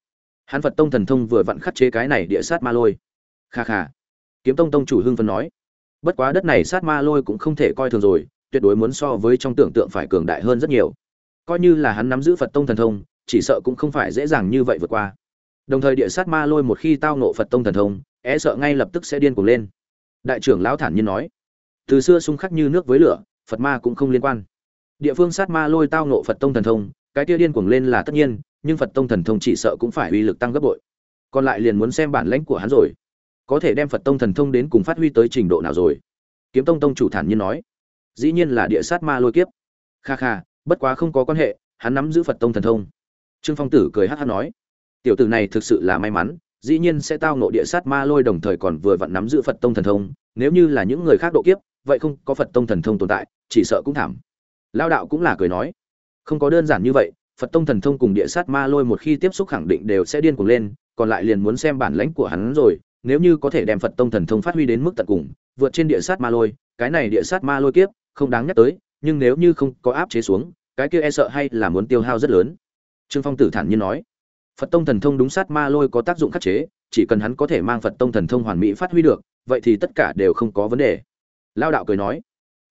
S1: Hắn Phật tông thần thông vừa vặn khắc chế cái này địa sát ma lôi. Kha kha. Kiếm tông tông chủ hưng phấn nói, bất quá đất này sát ma lôi cũng không thể coi thường rồi, tuyệt đối muốn so với trong tưởng tượng phải cường đại hơn rất nhiều. Coi như là hắn nắm giữ Phật tông thần thông, chỉ sợ cũng không phải dễ dàng như vậy vượt qua. Đồng thời địa sát ma lôi một khi tao ngộ Phật tông thần thông, e sợ ngay lập tức sẽ điên cuồng lên. Đại trưởng lão thản nhiên nói, từ xưa xung khắc như nước với lửa, Phật ma cũng không liên quan. Địa phương sát ma lôi tao ngộ Phật tông thần thông, cái kia điên cuồng lên là tất nhiên, nhưng Phật tông thần thông chỉ sợ cũng phải uy lực tăng gấp bội. Còn lại liền muốn xem bản lãnh của hắn rồi, có thể đem Phật tông thần thông đến cùng phát huy tới trình độ nào rồi. Kiếm tông tông chủ thản nhiên nói, dĩ nhiên là địa sát ma lôi kiếp. Kha kha, bất quá không có quan hệ, hắn nắm giữ Phật tông thần thông. Trương Phong Tử cười hắc hắc nói, tiểu tử này thực sự là may mắn, dĩ nhiên sẽ tao ngộ địa sát ma lôi đồng thời còn vừa vặn nắm giữ Phật tông thần thông, nếu như là những người khác độ kiếp, vậy không có Phật tông thần thông tồn tại, chỉ sợ cũng thảm. Lao đạo cũng là cười nói, không có đơn giản như vậy, Phật tông thần thông cùng địa sát ma lôi một khi tiếp xúc khẳng định đều sẽ điên cuồng lên, còn lại liền muốn xem bản lãnh của hắn rồi, nếu như có thể đem Phật tông thần thông phát huy đến mức tận cùng, vượt trên địa sát ma lôi, cái này địa sát ma lôi kiếp không đáng nhắc tới, nhưng nếu như không có áp chế xuống, cái kia e sợ hay là muốn tiêu hao rất lớn. Trương Phong Tử thản nhiên nói, Phật tông thần thông đúng sát ma lôi có tác dụng khắc chế, chỉ cần hắn có thể mang Phật tông thần thông hoàn mỹ phát huy được, vậy thì tất cả đều không có vấn đề. Lao đạo cười nói,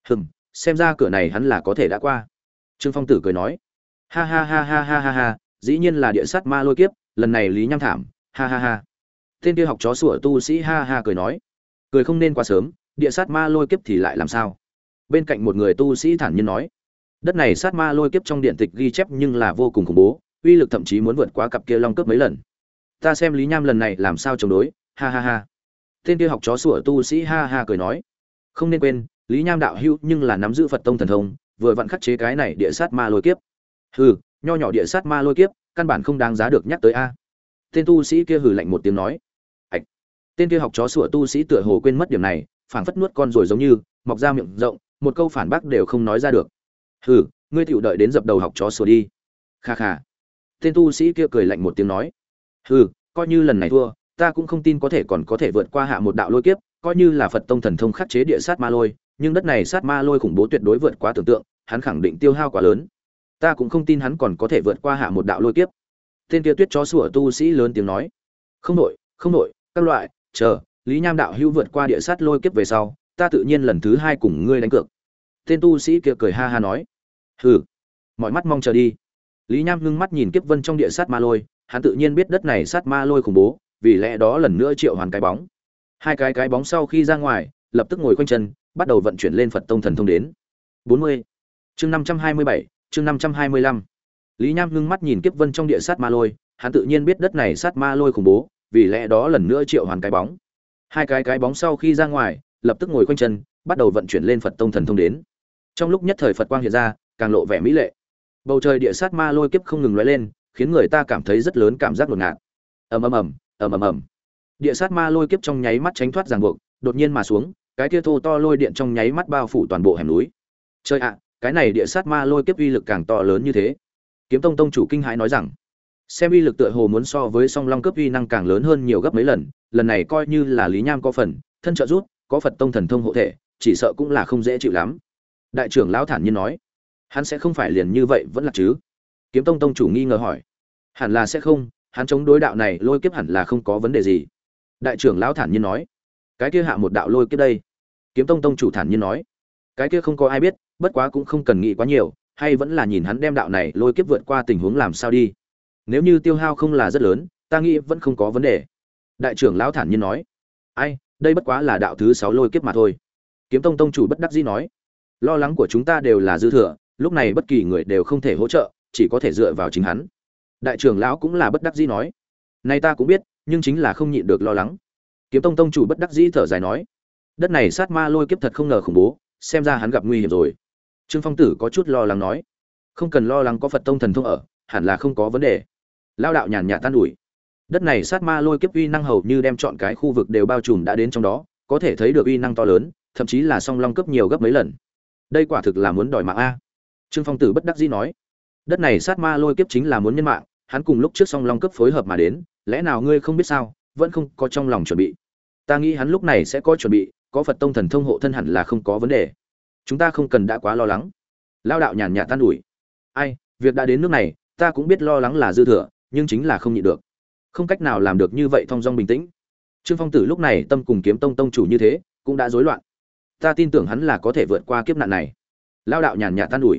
S1: xem ra cửa này hắn là có thể đã qua. Trương Phong Tử cười nói, ha ha ha ha ha ha ha, dĩ nhiên là địa sát ma lôi kiếp, lần này Lý Nham thảm, ha ha ha. Tên kia học chó sủa tu sĩ ha ha cười nói, cười không nên quá sớm, địa sát ma lôi kiếp thì lại làm sao? Bên cạnh một người tu sĩ thản nhiên nói, đất này sát ma lôi kiếp trong điện tịch ghi chép nhưng là vô cùng khủng bố, uy lực thậm chí muốn vượt qua cặp kia long cướp mấy lần. Ta xem Lý Nham lần này làm sao chống đối, ha ha ha. Tên kia học chó sủa tu sĩ ha ha cười nói, không nên quên, Lý Nham đạo hữu nhưng là nắm giữ Phật tông thần thông, vừa vặn khắc chế cái này địa sát ma lôi kiếp. Hừ, nho nhỏ địa sát ma lôi kiếp, căn bản không đáng giá được nhắc tới a. Tên tu sĩ kia hừ lạnh một tiếng nói. Ảch. Tên kia học chó sủa tu sĩ tựa hồ quên mất điểm này, phảng phất nuốt con rồi giống như, mọc ra miệng rộng, một câu phản bác đều không nói ra được. Hừ, ngươi tiểu đợi đến dập đầu học chó sủa đi. Kha kha. Tên tu sĩ kia cười lạnh một tiếng nói. Hừ, coi như lần này thua, ta cũng không tin có thể còn có thể vượt qua hạ một đạo lôi kiếp, coi như là Phật tông thần thông khắc chế địa sát ma lôi, nhưng đất này sát ma lôi khủng bố tuyệt đối vượt quá tưởng tượng, hắn khẳng định tiêu hao quá lớn. Ta cũng không tin hắn còn có thể vượt qua hạ một đạo lôi kiếp. Tên kia tuyết chó sủa tu sĩ lớn tiếng nói, không nội, không nội, các loại, chờ Lý Nham đạo hữu vượt qua địa sát lôi kiếp về sau, ta tự nhiên lần thứ hai cùng ngươi đánh cược. Tên tu sĩ kia cười ha ha nói, hừ, mọi mắt mong chờ đi. Lý Nham ngưng mắt nhìn kiếp vân trong địa sát ma lôi, hắn tự nhiên biết đất này sát ma lôi khủng bố, vì lẽ đó lần nữa triệu hoàn cái bóng. Hai cái bóng sau khi ra ngoài, lập tức ngồi quanh chân, bắt đầu vận chuyển lên Phật tông thần thông đến. 40. Chương 527, chương 525. Lý Nham ngưng mắt nhìn kiếp vân trong địa sát ma lôi, hắn tự nhiên biết đất này sát ma lôi khủng bố, vì lẽ đó lần nữa triệu hoàn cái bóng. Hai cái bóng sau khi ra ngoài, lập tức ngồi quanh chân, bắt đầu vận chuyển lên Phật tông thần thông đến. Trong lúc nhất thời Phật quang hiện ra, càng lộ vẻ mỹ lệ. Bầu trời địa sát ma lôi kiếp không ngừng lóe lên, khiến người ta cảm thấy rất lớn cảm giác đột ngạt. Ầm ầm ầm, ầm ầm ầm. Địa sát ma lôi kiếp trong nháy mắt tránh thoát ràng buộc, đột nhiên mà xuống, cái kia thô to lôi điện trong nháy mắt bao phủ toàn bộ hẻm núi. Trời ạ, cái này địa sát ma lôi kiếp uy lực càng to lớn như thế. Kiếm tông tông chủ kinh hãi nói rằng, xem uy lực tựa hồ muốn so với song long cấp uy năng càng lớn hơn nhiều gấp mấy lần, lần này coi như là Lý Nham có phần thân trợ rút, có Phật tông thần thông hộ thể, chỉ sợ cũng là không dễ chịu lắm. Đại trưởng lão thản nhiên nói, hắn sẽ không phải liền như vậy vẫn là chứ? Kiếm tông tông chủ nghi ngờ hỏi. Hẳn là sẽ không, hắn chống đối đạo này lôi kiếp hẳn là không có vấn đề gì. Đại trưởng lão thản nhiên nói, cái kia hạ một đạo lôi kiếp đây? Kiếm tông tông chủ thản nhiên nói, cái kia không có ai biết, bất quá cũng không cần nghĩ quá nhiều, hay vẫn là nhìn hắn đem đạo này lôi kiếp vượt qua tình huống làm sao đi. Nếu như tiêu hao không là rất lớn, ta nghĩ vẫn không có vấn đề. Đại trưởng lão thản nhiên nói, ai, đây bất quá là đạo thứ 6 lôi kiếp mà thôi. Kiếm tông tông chủ bất đắc dĩ nói, lo lắng của chúng ta đều là dư thừa, lúc này bất kỳ người đều không thể hỗ trợ, chỉ có thể dựa vào chính hắn. Đại trưởng lão cũng là bất đắc dĩ nói, này ta cũng biết, nhưng chính là không nhịn được lo lắng. Kiếm tông tông chủ bất đắc dĩ thở dài nói, đất này sát ma lôi kiếp thật không ngờ khủng bố, xem ra hắn gặp nguy hiểm rồi. Trương Phong Tử có chút lo lắng nói, không cần lo lắng, có Phật tông thần thông ở, hẳn là không có vấn đề. Lao đạo nhàn nhạt tan ủi, đất này sát ma lôi kiếp uy năng hầu như đem chọn cái khu vực đều bao trùm đã đến trong đó, có thể thấy được uy năng to lớn, thậm chí là song long cấp nhiều gấp mấy lần. Đây quả thực là muốn đòi mạng a. Trương Phong Tử bất đắc dĩ nói, đất này sát ma lôi kiếp chính là muốn nhân mạng, hắn cùng lúc trước song long cấp phối hợp mà đến, lẽ nào ngươi không biết sao, vẫn không có trong lòng chuẩn bị. Ta nghĩ hắn lúc này sẽ có chuẩn bị, có Phật tông thần thông hộ thân hẳn là không có vấn đề. Chúng ta không cần đã quá lo lắng. Lao đạo nhàn nhạt tan ủi, ai, việc đã đến nước này, ta cũng biết lo lắng là dư thừa, nhưng chính là không nhịn được. không cách nào làm được như vậy thong dong bình tĩnh. Trương Phong Tử lúc này tâm cùng Kiếm Tông tông chủ như thế, cũng đã rối loạn. Ta tin tưởng hắn là có thể vượt qua kiếp nạn này. Lao đạo nhàn nhạt tan ủi.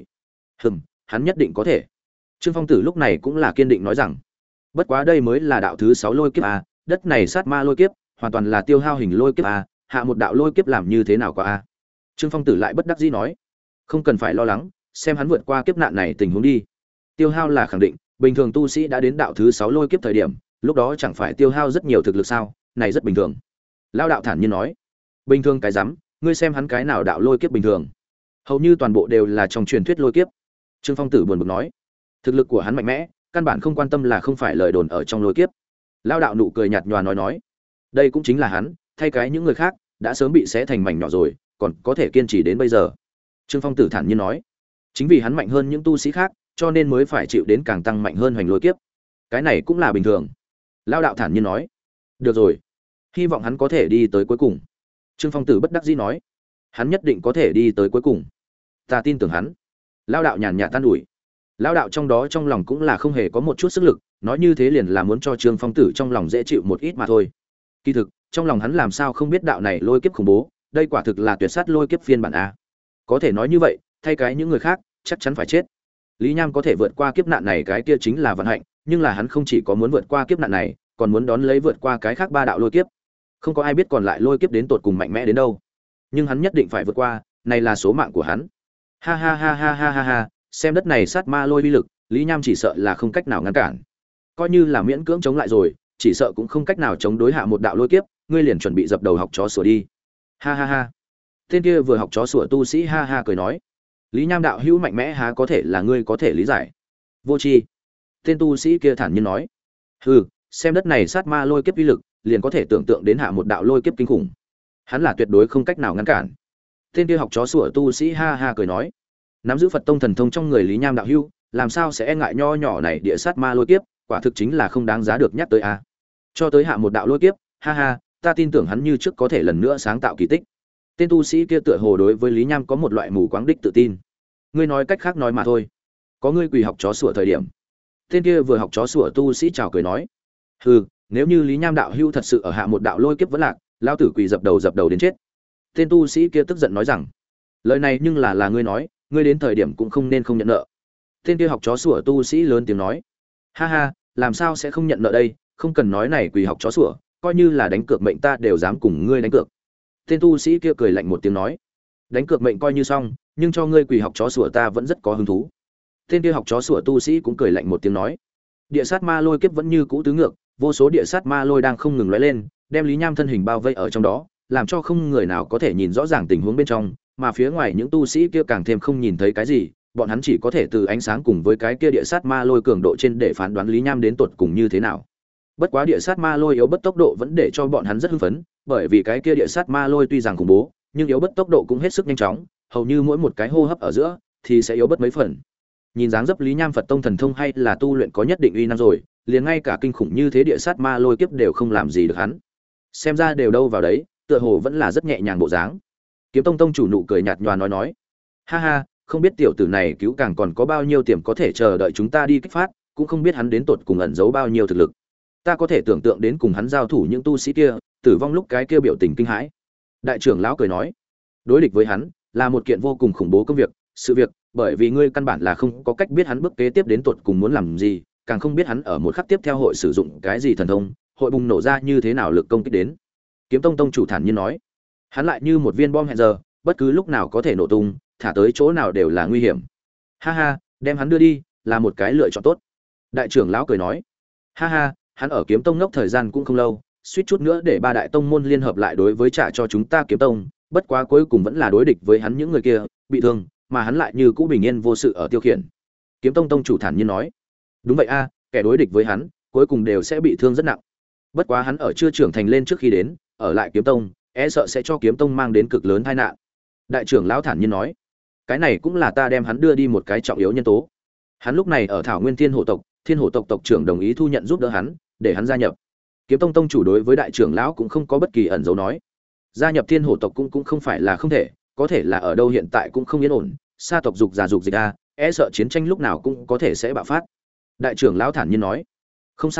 S1: Hắn nhất định có thể. Trương Phong Tử lúc này cũng là kiên định nói rằng, bất quá đây mới là đạo thứ 6 lôi kiếp a, đất này sát ma lôi kiếp, hoàn toàn là tiêu hao hình lôi kiếp a, hạ một đạo lôi kiếp làm như thế nào qua a. Trương Phong Tử lại bất đắc dĩ nói, không cần phải lo lắng, xem hắn vượt qua kiếp nạn này tình huống đi. Tiêu hao là khẳng định, bình thường tu sĩ đã đến đạo thứ 6 lôi kiếp thời điểm, lúc đó chẳng phải tiêu hao rất nhiều thực lực sao, này rất bình thường. Lao đạo thản nhiên nói, bình thường cái rắm, ngươi xem hắn cái nào đạo lôi kiếp bình thường? Hầu như toàn bộ đều là trong truyền thuyết lôi kiếp. Trương Phong Tử buồn bực nói, thực lực của hắn mạnh mẽ, căn bản không quan tâm là không phải lời đồn ở trong lôi kiếp. Lao đạo nụ cười nhạt nhòa nói, đây cũng chính là hắn, thay cái những người khác đã sớm bị xé thành mảnh nhỏ rồi, còn có thể kiên trì đến bây giờ. Trương Phong Tử thản nhiên nói, chính vì hắn mạnh hơn những tu sĩ khác, cho nên mới phải chịu đến càng tăng mạnh hơn hoành lôi kiếp. Cái này cũng là bình thường. Lao đạo thản nhiên nói, được rồi, hy vọng hắn có thể đi tới cuối cùng. Trương Phong Tử bất đắc dĩ nói, hắn nhất định có thể đi tới cuối cùng, ta tin tưởng hắn. Lao đạo nhàn nhạt tan ủi. Lao đạo trong đó trong lòng cũng là không hề có một chút sức lực, nói như thế liền là muốn cho Trương Phong Tử trong lòng dễ chịu một ít mà thôi. Kỳ thực trong lòng hắn làm sao không biết đạo này lôi kiếp khủng bố, đây quả thực là tuyệt sát lôi kiếp phiên bản a. Có thể nói như vậy, thay cái những người khác chắc chắn phải chết. Lý Nham có thể vượt qua kiếp nạn này cái kia chính là vận hạnh, nhưng là hắn không chỉ có muốn vượt qua kiếp nạn này, còn muốn đón lấy vượt qua cái khác 3 đạo lôi kiếp. Không có ai biết còn lại lôi kiếp đến tột cùng mạnh mẽ đến đâu, nhưng hắn nhất định phải vượt qua, này là số mạng của hắn. Ha ha ha ha ha ha ha, xem đất này sát ma lôi uy lực, Lý Nham chỉ sợ là không cách nào ngăn cản. Coi như là miễn cưỡng chống lại rồi, chỉ sợ cũng không cách nào chống đối hạ một đạo lôi kiếp, ngươi liền chuẩn bị dập đầu học chó sủa đi. Ha ha ha. Tên kia vừa học chó sủa tu sĩ ha ha cười nói, Lý Nham đạo hữu mạnh mẽ há có thể là ngươi có thể lý giải. Vô tri. Tên tu sĩ kia thản nhiên nói, hừ, xem đất này sát ma lôi kiếp uy lực, liền có thể tưởng tượng đến hạ một đạo lôi kiếp kinh khủng. Hắn là tuyệt đối không cách nào ngăn cản. Tên kia học chó sủa tu sĩ ha ha cười nói, nắm giữ Phật tông thần thông trong người Lý Nham đạo hữu, làm sao sẽ e ngại nho nhỏ này địa sát ma lôi kiếp, quả thực chính là không đáng giá được nhắc tới a. Cho tới hạ một đạo lôi kiếp, ha ha, ta tin tưởng hắn như trước có thể lần nữa sáng tạo kỳ tích. Tên tu sĩ kia tựa hồ đối với Lý Nham có một loại mù quáng đích tự tin. Ngươi nói cách khác nói mà thôi, có ngươi quỳ học chó sủa thời điểm. Tên kia vừa học chó sủa tu sĩ chào cười nói, hừ, nếu như Lý Nham đạo hữu thật sự ở hạ một đạo lôi kiếp vẫn lạc, lão tử quỳ dập đầu đến chết. Tên tu sĩ kia tức giận nói rằng, lời này nhưng là ngươi nói, ngươi đến thời điểm cũng không nên không nhận nợ. Tên kia học chó sủa tu sĩ lớn tiếng nói, ha ha, làm sao sẽ không nhận nợ đây, không cần nói này quỳ học chó sủa, coi như là đánh cược mệnh ta đều dám cùng ngươi đánh cược. Tên tu sĩ kia cười lạnh một tiếng nói, đánh cược mệnh coi như xong, nhưng cho ngươi quỳ học chó sủa ta vẫn rất có hứng thú. Tên kia học chó sủa tu sĩ cũng cười lạnh một tiếng nói, địa sát ma lôi kiếp vẫn như cũ tứ ngược, vô số địa sát ma lôi đang không ngừng lóe lên, đem Lý Nham thân hình bao vây ở trong đó, làm cho không người nào có thể nhìn rõ ràng tình huống bên trong, mà phía ngoài những tu sĩ kia càng thêm không nhìn thấy cái gì, bọn hắn chỉ có thể từ ánh sáng cùng với cái kia địa sát ma lôi cường độ trên để phán đoán Lý Nham đến tột cùng như thế nào. Bất quá địa sát ma lôi yếu bất tốc độ vẫn để cho bọn hắn rất hưng phấn, bởi vì cái kia địa sát ma lôi tuy rằng khủng bố, nhưng yếu bất tốc độ cũng hết sức nhanh chóng, hầu như mỗi một cái hô hấp ở giữa thì sẽ yếu bất mấy phần. Nhìn dáng dấp Lý Nham Phật tông thần thông hay là tu luyện có nhất định uy năng rồi, liền ngay cả kinh khủng như thế địa sát ma lôi kiếp đều không làm gì được hắn. Xem ra đều đâu vào đấy, tựa hồ vẫn là rất nhẹ nhàng bộ dáng. Kiếm Tông tông chủ nụ cười nhạt nhòa nói, ha ha, không biết tiểu tử này cứu càng còn có bao nhiêu tiềm có thể chờ đợi chúng ta đi kích phát, cũng không biết hắn đến tột cùng ẩn giấu bao nhiêu thực lực. Ta có thể tưởng tượng đến cùng hắn giao thủ những tu sĩ kia, tử vong lúc cái kia biểu tình kinh hãi. Đại trưởng lão cười nói, đối địch với hắn là một kiện vô cùng khủng bố công việc, sự việc, bởi vì ngươi căn bản là không có cách biết hắn bước kế tiếp đến tột cùng muốn làm gì, càng không biết hắn ở một khắc tiếp theo hội sử dụng cái gì thần thông, hội bùng nổ ra như thế nào lực công kích đến. Kiếm Tông tông chủ thản nhiên nói, hắn lại như một viên bom hẹn giờ, bất cứ lúc nào có thể nổ tung, thả tới chỗ nào đều là nguy hiểm. Ha ha, đem hắn đưa đi là một cái lựa chọn tốt. Đại trưởng lão cười nói, ha ha, hắn ở Kiếm Tông ngốc thời gian cũng không lâu, suýt chút nữa để 3 đại tông môn liên hợp lại đối với trả cho chúng ta Kiếm Tông, bất quá cuối cùng vẫn là đối địch với hắn những người kia, bị thương, mà hắn lại như cũ bình yên vô sự ở tiêu khiển. Kiếm Tông tông chủ thản nhiên nói, đúng vậy a, kẻ đối địch với hắn cuối cùng đều sẽ bị thương rất nặng. Bất quá hắn ở chưa trưởng thành lên trước khi đến, ở lại Kiếm Tông, e sợ sẽ cho Kiếm Tông mang đến cực lớn tai nạn. Đại trưởng lão thản nhiên nói, cái này cũng là ta đem hắn đưa đi một cái trọng yếu nhân tố. Hắn lúc này ở Thảo Nguyên Thiên Hổ tộc, Thiên Hổ tộc tộc trưởng đồng ý thu nhận giúp đỡ hắn, để hắn gia nhập. Kiếm Tông tông chủ đối với đại trưởng lão cũng không có bất kỳ ẩn dấu nói, gia nhập Thiên Hổ tộc cũng không phải là không thể, có thể là ở đâu hiện tại cũng không yên ổn, sa tộc dục già dục dịch a, e sợ chiến tranh lúc nào cũng có thể sẽ bạo phát. Đại trưởng lão thản nhiên nói, không sao,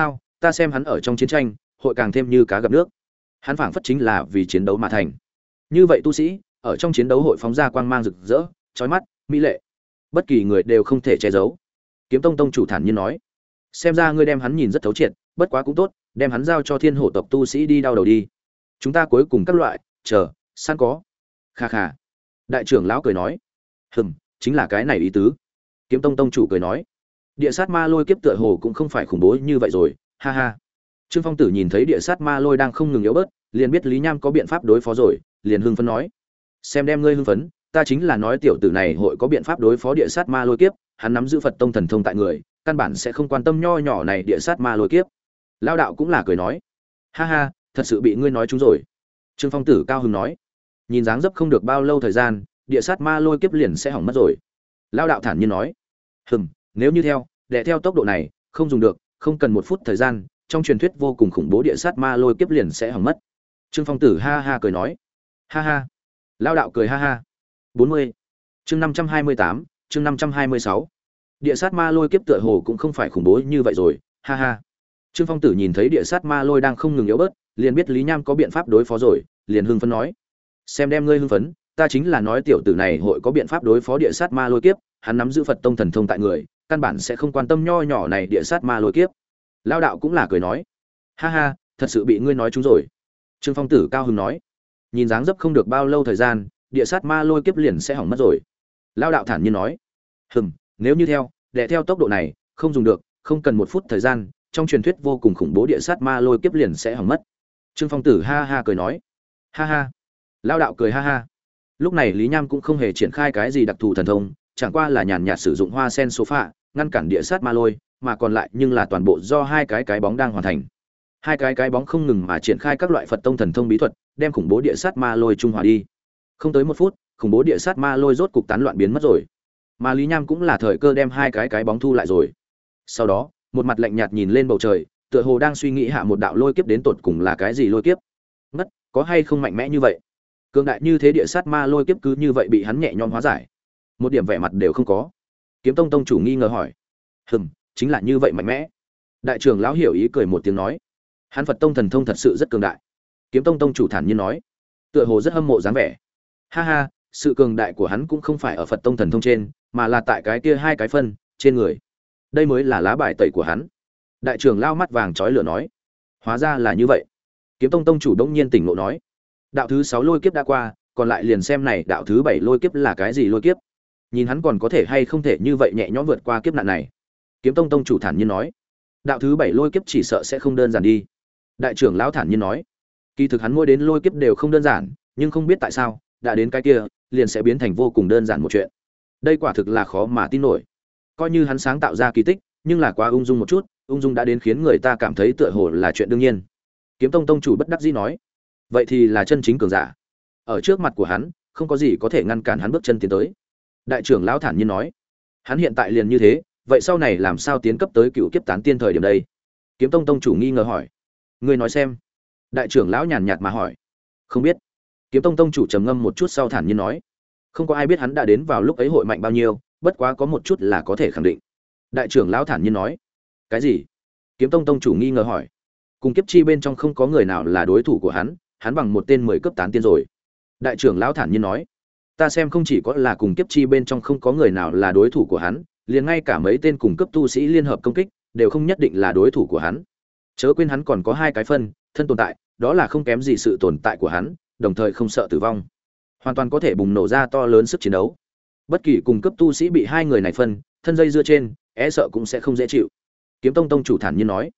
S1: ta xem hắn ở trong chiến tranh hội càng thêm như cá gặp nước. Hắn phảng phất chính là vì chiến đấu mà thành. Như vậy tu sĩ ở trong chiến đấu hội phóng ra quang mang rực rỡ, chói mắt, mỹ lệ, bất kỳ người đều không thể che giấu. Kiếm Tông tông chủ thản nhiên nói, xem ra ngươi đem hắn nhìn rất thấu triệt, bất quá cũng tốt, đem hắn giao cho Thiên Hổ tộc tu sĩ đi đau đầu đi. Chúng ta cuối cùng các loại, chờ, săn có. Kha kha. Đại trưởng lão cười nói, chính là cái này ý tứ. Kiếm Tông tông chủ cười nói, địa sát ma lôi kiếp tựa hồ cũng không phải khủng bố như vậy rồi, ha ha. Trương Phong Tử nhìn thấy địa sát ma lôi đang không ngừng yếu bớt, liền biết Lý Nham có biện pháp đối phó rồi, liền hưng phấn nói, xem đem ngươi hưng phấn, ta chính là nói tiểu tử này hội có biện pháp đối phó địa sát ma lôi kiếp, hắn nắm giữ Phật tông thần thông tại người, căn bản sẽ không quan tâm nho nhỏ này địa sát ma lôi kiếp. Lao đạo cũng là cười nói, ha ha, thật sự bị ngươi nói trúng rồi. Trương Phong Tử cao hứng nói, nhìn dáng dấp không được bao lâu thời gian, địa sát ma lôi kiếp liền sẽ hỏng mất rồi. Lao đạo thản nhiên nói, nếu như theo tốc độ này, không dùng được, không cần 1 phút thời gian, trong truyền thuyết vô cùng khủng bố địa sát ma lôi kiếp liền sẽ hỏng mất. Trương Phong Tử ha ha cười nói, ha ha. Lao đạo cười ha ha. 40. Chương 528, chương 526. Địa sát ma lôi kiếp tựa hồ cũng không phải khủng bố như vậy rồi, ha ha. Trương Phong Tử nhìn thấy địa sát ma lôi đang không ngừng yếu bớt, liền biết Lý Nham có biện pháp đối phó rồi, liền hưng phấn nói, xem đem ngươi hưng phấn, ta chính là nói tiểu tử này hội có biện pháp đối phó địa sát ma lôi kiếp, hắn nắm giữ Phật tông thần thông tại người, căn bản sẽ không quan tâm nho nhỏ này địa sát ma lôi kiếp. Lao đạo cũng là cười nói, ha ha, thật sự bị ngươi nói trúng rồi. Trương Phong Tử cao hứng nói, nhìn dáng dấp không được bao lâu thời gian, địa sát ma lôi kiếp liền sẽ hỏng mất rồi. Lao đạo thản nhiên nói, nếu như theo tốc độ này, không dùng được, không cần 1 phút thời gian, trong truyền thuyết vô cùng khủng bố địa sát ma lôi kiếp liền sẽ hỏng mất. Trương Phong Tử ha ha cười nói, ha ha. Lao đạo cười ha ha. Lúc này Lý Nham cũng không hề triển khai cái gì đặc thù thần thông, chẳng qua là nhàn nhạt sử dụng hoa sen số phạ ngăn cản địa sát ma lôi, mà còn lại nhưng là toàn bộ do hai cái bóng đang hoàn thành. Hai cái bóng không ngừng mà triển khai các loại Phật tông thần thông bí thuật, đem khủng bố địa sát ma lôi trung hòa đi. Không tới 1 phút, khủng bố địa sát ma lôi rốt cục tán loạn biến mất rồi. Mà Lý Nham cũng là thời cơ đem hai cái bóng thu lại rồi. Sau đó, một mặt lạnh nhạt nhìn lên bầu trời, tựa hồ đang suy nghĩ hạ một đạo lôi kiếp đến tột cùng là cái gì lôi kiếp. Ngất, có hay không mạnh mẽ như vậy? Cường đại như thế địa sát ma lôi kiếp cứ như vậy bị hắn nhẹ nhõm hóa giải, một điểm vẻ mặt đều không có. Kiếm Tông tông chủ nghi ngờ hỏi, chính là như vậy mạnh mẽ. Đại trưởng lão hiểu ý cười một tiếng nói, hắn Phật tông thần thông thật sự rất cường đại. Kiếm Tông tông chủ thản nhiên nói, tựa hồ rất hâm mộ dáng vẻ. Ha ha, sự cường đại của hắn cũng không phải ở Phật tông thần thông trên, mà là tại cái kia hai cái phân trên người. Đây mới là lá bài tẩy của hắn. Đại trưởng lão mắt vàng chói lửa nói, hóa ra là như vậy. Kiếm Tông tông chủ đống nhiên tỉnh ngộ nói, đạo thứ 6 lôi kiếp đã qua, còn lại liền xem này đạo thứ 7 lôi kiếp là cái gì lôi kiếp. Nhìn hắn còn có thể hay không thể như vậy nhẹ nhõm vượt qua kiếp nạn này. Kiếm Tông tông chủ thản nhiên nói, đạo thứ 7 lôi kiếp chỉ sợ sẽ không đơn giản đi. Đại trưởng lão thản nhiên nói, kỳ thực hắn mỗi đến lôi kiếp đều không đơn giản, nhưng không biết tại sao, đã đến cái kia, liền sẽ biến thành vô cùng đơn giản một chuyện. Đây quả thực là khó mà tin nổi. Coi như hắn sáng tạo ra kỳ tích, nhưng là quá ung dung một chút, ung dung đã đến khiến người ta cảm thấy tựa hồ là chuyện đương nhiên. Kiếm Tông tông chủ bất đắc dĩ nói, vậy thì là chân chính cường giả. Ở trước mặt của hắn, không có gì có thể ngăn cản hắn bước chân tiến tới. Đại trưởng lão thản nhiên nói, hắn hiện tại liền như thế, vậy sau này làm sao tiến cấp tới cựu kiếp tán tiên thời điểm đây? Kiếm Tông tông chủ nghi ngờ hỏi, ngươi nói xem. Đại trưởng lão nhàn nhạt mà hỏi, không biết. Kiếm Tông tông chủ trầm ngâm một chút sau thản nhiên nói, không có ai biết hắn đã đến vào lúc ấy hội mạnh bao nhiêu, bất quá có một chút là có thể khẳng định. Đại trưởng lão thản nhiên nói, cái gì? Kiếm Tông tông chủ nghi ngờ hỏi, cùng kiếp chi bên trong không có người nào là đối thủ của hắn, hắn bằng một tên 10 cấp tán tiên rồi. Đại trưởng lão thản nhiên nói, ta xem không chỉ có là cùng kiếp chi bên trong không có người nào là đối thủ của hắn, liền ngay cả mấy tên cùng cấp tu sĩ liên hợp công kích đều không nhất định là đối thủ của hắn. Chớ quên hắn còn có hai cái phân thân tồn tại, đó là không kém gì sự tồn tại của hắn, đồng thời không sợ tử vong, hoàn toàn có thể bùng nổ ra to lớn sức chiến đấu. Bất kỳ cùng cấp tu sĩ bị hai người này phân thân dây dưa trên, e sợ cũng sẽ không dễ chịu. Kiếm Tông tông chủ thản nhiên nói,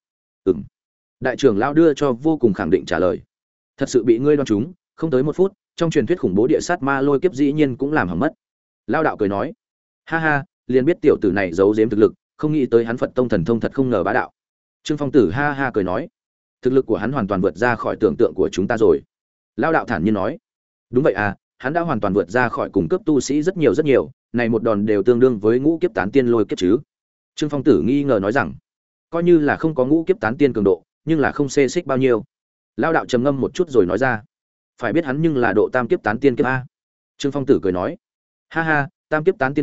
S1: Đại trưởng lão đưa cho vô cùng khẳng định trả lời, thật sự bị ngươi đoán trúng, không tới 1 phút, trong truyền thuyết khủng bố địa sát ma lôi kiếp dĩ nhiên cũng làm hỏng mất. Lao đạo cười nói, ha ha, liền biết tiểu tử này giấu giếm thực lực, không nghĩ tới hắn Phật tông thần thông thật không ngờ bá đạo. Trương Phong Tử ha ha cười nói, thực lực của hắn hoàn toàn vượt ra khỏi tưởng tượng của chúng ta rồi. Lao đạo thản nhiên nói, đúng vậy à, hắn đã hoàn toàn vượt ra khỏi cùng cấp tu sĩ rất nhiều, này một đòn đều tương đương với ngũ kiếp tán tiên lôi kiếp chứ. Trương Phong Tử nghi ngờ nói rằng, coi như là không có ngũ kiếp tán tiên cường độ, nhưng là không xê xích bao nhiêu. Lao đạo trầm ngâm một chút rồi nói ra, phải biết hắn nhưng là độ tam kiếp tán tiên kiếp a. Trương Phong Tử cười nói, ha ha, tam kiếp tán tiên kiếp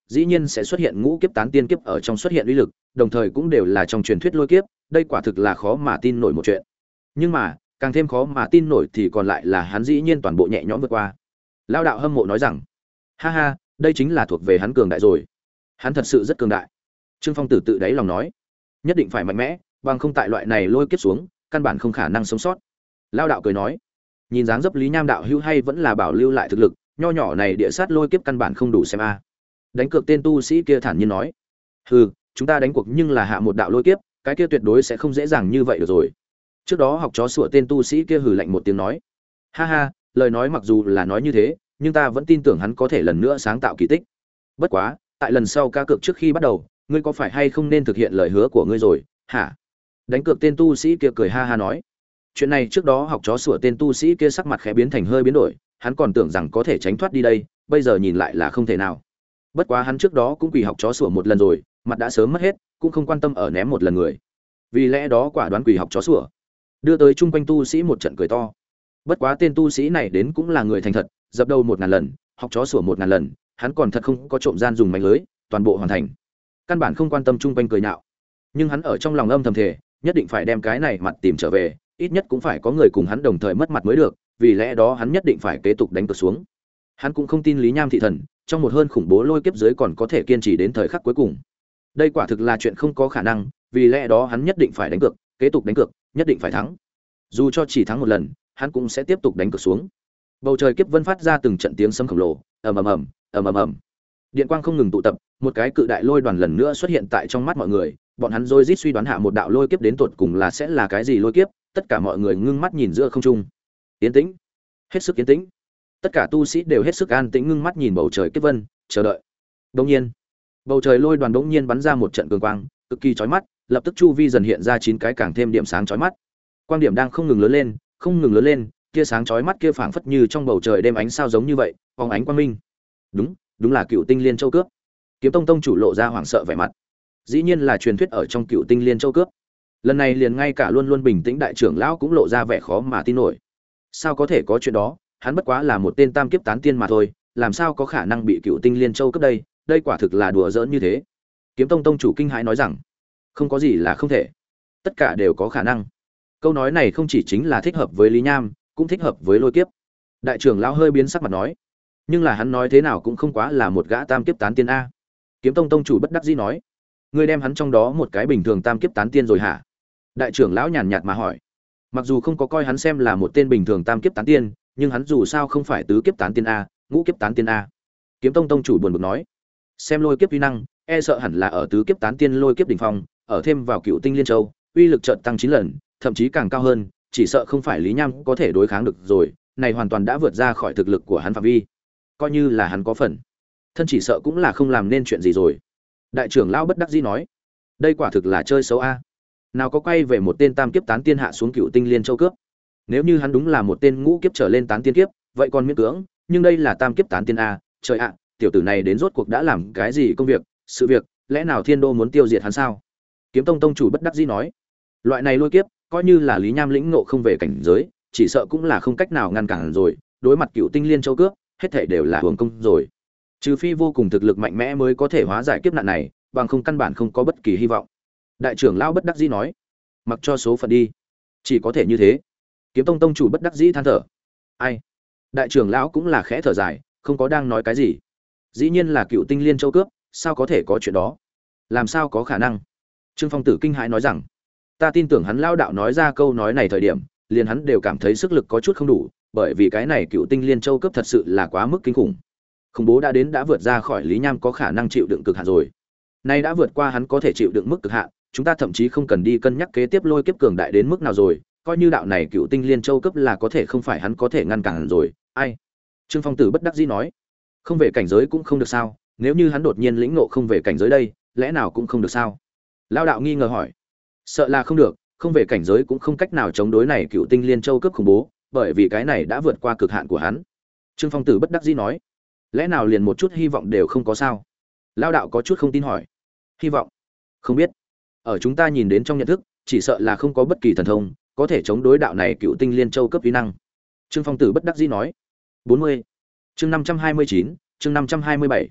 S1: dĩ nhiên sẽ xuất hiện ngũ kiếp tán tiên kiếp ở trong xuất hiện uy lực, đồng thời cũng đều là trong truyền thuyết lôi kiếp, đây quả thực là khó mà tin nổi một chuyện. Nhưng mà, càng thêm khó mà tin nổi thì còn lại là hắn dĩ nhiên toàn bộ nhẹ nhõm vượt qua. Lao đạo hâm mộ nói rằng, ha ha, đây chính là thuộc về hắn cường đại rồi. Hắn thật sự rất cường đại. Trương Phong Tử tự đáy lòng nói, nhất định phải mạnh mẽ, bằng không tại loại này lôi kiếp xuống, căn bản không khả năng sống sót. Lao đạo cười nói, nhìn dáng dấp Lý Nham đạo hữu hay vẫn là bảo lưu lại thực lực, nho nhỏ này địa sát lôi kiếp căn bản không đủ xem a. Đánh cược tên tu sĩ kia thản nhiên nói, hừ, chúng ta đánh cuộc nhưng là hạ một đạo lôi kiếp, cái kia tuyệt đối sẽ không dễ dàng như vậy được rồi. Trước đó học chó sủa tên tu sĩ kia hừ lạnh một tiếng nói, ha ha, lời nói mặc dù là nói như thế, nhưng ta vẫn tin tưởng hắn có thể lần nữa sáng tạo kỳ tích. Bất quá, tại lần sau cá cược trước khi bắt đầu, ngươi có phải hay không nên thực hiện lời hứa của ngươi rồi, hả? Đánh cược tên tu sĩ kia cười ha ha nói, chuyện này trước đó học chó sủa tên tu sĩ kia sắc mặt khẽ biến thành hơi biến đổi, hắn còn tưởng rằng có thể tránh thoát đi đây, bây giờ nhìn lại là không thể nào. Bất quá hắn trước đó cũng quỳ học chó sủa một lần rồi, mặt đã sớm mất hết, cũng không quan tâm ở ném một lần người. Vì lẽ đó quả đoán quỳ học chó sủa, đưa tới chung quanh tu sĩ một trận cười to. Bất quá tên tu sĩ này đến cũng là người thành thật, dập đầu 1000 lần, học chó sủa 1000 lần, hắn còn thật không có trộm gian dùng mánh lưới, toàn bộ hoàn thành. Căn bản không quan tâm chung quanh cười nhạo. Nhưng hắn ở trong lòng âm thầm thề, nhất định phải đem cái này mặt tìm trở về, ít nhất cũng phải có người cùng hắn đồng thời mất mặt mới được, vì lẽ đó hắn nhất định phải kế tục đánh cược xuống. Hắn cũng không tin Lý Nham thị thần, trong một hơn khủng bố lôi kiếp dưới còn có thể kiên trì đến thời khắc cuối cùng. Đây quả thực là chuyện không có khả năng, vì lẽ đó hắn nhất định phải đánh cược, kế tục đánh cược, nhất định phải thắng. Dù cho chỉ thắng một lần, hắn cũng sẽ tiếp tục đánh cược xuống. Bầu trời kiếp vân phát ra từng trận tiếng sấm khổng lồ, ầm ầm ầm, ầm ầm ầm. Điện quang không ngừng tụ tập, một cái cự đại lôi đoàn lần nữa xuất hiện tại trong mắt mọi người, bọn hắn rối rít suy đoán hạ một đạo lôi kiếp đến tột cùng là sẽ là cái gì lôi kiếp, tất cả mọi người ngưng mắt nhìn giữa không trung. Yên tĩnh, hết sức yên tĩnh. Tất cả tu sĩ đều hết sức an tĩnh ngưng mắt nhìn bầu trời kiếp vân, chờ đợi. Đột nhiên, bầu trời lôi đoàn đột nhiên bắn ra một trận cường quang, cực kỳ chói mắt, lập tức chu vi dần hiện ra 9 cái càng thêm điểm sáng chói mắt. Quang điểm đang không ngừng lớn lên, không ngừng lớn lên, tia sáng chói mắt kia phảng phất như trong bầu trời đêm ánh sao giống như vậy, phóng ánh quang minh. Đúng là Cựu Tinh Liên Châu cướp. Kiếm Tông tông chủ lộ ra hoảng sợ vẻ mặt. Dĩ nhiên là truyền thuyết ở trong Cựu Tinh Liên Châu cướp. Lần này liền ngay cả luôn luôn bình tĩnh đại trưởng lão cũng lộ ra vẻ khó mà tin nổi. Sao có thể có chuyện đó, hắn bất quá là một tên tam kiếp tán tiên mà thôi, làm sao có khả năng bị Cựu Tinh Liên Châu cướp đây, đây quả thực là đùa giỡn như thế. Kiếm Tông tông chủ kinh hãi nói rằng, không có gì là không thể, tất cả đều có khả năng. Câu nói này không chỉ chính là thích hợp với Lý Nham, cũng thích hợp với Lôi Kiếp. Đại trưởng lão hơi biến sắc mặt nói, nhưng là hắn nói thế nào cũng không quá là một gã tam kiếp tán tiên a. Kiếm Tông tông chủ bất đắc dĩ nói, ngươi đem hắn trong đó một cái bình thường tam kiếp tán tiên rồi hả? Đại trưởng lão nhàn nhạt mà hỏi. Mặc dù không có coi hắn xem là một tên bình thường tam kiếp tán tiên, nhưng hắn dù sao không phải tứ kiếp tán tiên a, ngũ kiếp tán tiên a. Kiếm Tông tông chủ buồn bực nói, xem Lôi Kiếp uy năng, e sợ hẳn là ở tứ kiếp tán tiên Lôi Kiếp đỉnh phong, ở thêm vào Cựu Tinh Liên Châu, uy lực chợt tăng 9 lần, thậm chí càng cao hơn, chỉ sợ không phải Lý Nham có thể đối kháng được rồi, này hoàn toàn đã vượt ra khỏi thực lực của hắn phạm vi. Coi như là hắn có phần, thân chỉ sợ cũng là không làm nên chuyện gì rồi. Đại trưởng lão bất đắc dĩ nói, đây quả thực là chơi xấu a. Nào có quay về một tên tam kiếp tán tiên hạ xuống Cựu Tinh Liên Châu cướp. Nếu như hắn đúng là một tên ngũ kiếp trở lên tán tiên kiếp, vậy còn miễn cưỡng, nhưng đây là tam kiếp tán tiên a, trời ạ, tiểu tử này đến rốt cuộc đã làm cái gì công việc, sự việc, lẽ nào Thiên Đô muốn tiêu diệt hắn sao? Kiếm Tông tông chủ bất đắc dĩ nói, loại này Lôi Kiếp, coi như là Lý Nham lĩnh ngộ không về cảnh giới, chỉ sợ cũng là không cách nào ngăn cản rồi, đối mặt Cựu Tinh Liên Châu cướp, hết thảy đều là hưởng công rồi. Trừ phi vô cùng thực lực mạnh mẽ mới có thể hóa giải kiếp nạn này, bằng không căn bản không có bất kỳ hy vọng. Đại trưởng lão bất đắc dĩ nói, mặc cho số phận đi, chỉ có thể như thế. Kiếm Tông tông chủ bất đắc dĩ than thở. Ai? Đại trưởng lão cũng là khẽ thở dài, không có đang nói cái gì. Dĩ nhiên là Cựu Tinh Liên Châu cướp, sao có thể có chuyện đó? Làm sao có khả năng? Trương Phong Tử kinh hãi nói rằng, ta tin tưởng hắn lao đạo nói ra câu nói này thời điểm, liền hắn đều cảm thấy sức lực có chút không đủ, bởi vì cái này Cựu Tinh Liên Châu cướp thật sự là quá mức kinh khủng. Khủng bố đã đến đã vượt ra khỏi Lý Nham có khả năng chịu đựng cực hạn rồi. Nay đã vượt qua hắn có thể chịu đựng mức cực hạn, chúng ta thậm chí không cần đi cân nhắc kế tiếp Lôi Kiếp cường đại đến mức nào rồi, coi như đạo này Cựu Tinh Liên Châu cấp là có thể không phải hắn có thể ngăn cản rồi. Ai? Trương Phong Tử bất đắc dĩ nói, không về cảnh giới cũng không được sao? Nếu như hắn đột nhiên lĩnh ngộ không về cảnh giới đây, lẽ nào cũng không được sao? Lão đạo nghi ngờ hỏi. Sợ là không được, không về cảnh giới cũng không cách nào chống đối này Cựu Tinh Liên Châu cấp khủng bố, bởi vì cái này đã vượt qua cực hạn của hắn. Trương Phong Tử bất đắc dĩ nói, lẽ nào liền một chút hy vọng đều không có sao? Lão đạo có chút không tin hỏi. Hy vọng? Không biết. Ở chúng ta nhìn đến trong nhận thức, chỉ sợ là không có bất kỳ thần thông có thể chống đối đạo này Cựu Tinh Liên Châu cấp uy năng. Trương Phong Tử bất đắc dĩ nói. 40. Chương 529, chương 527.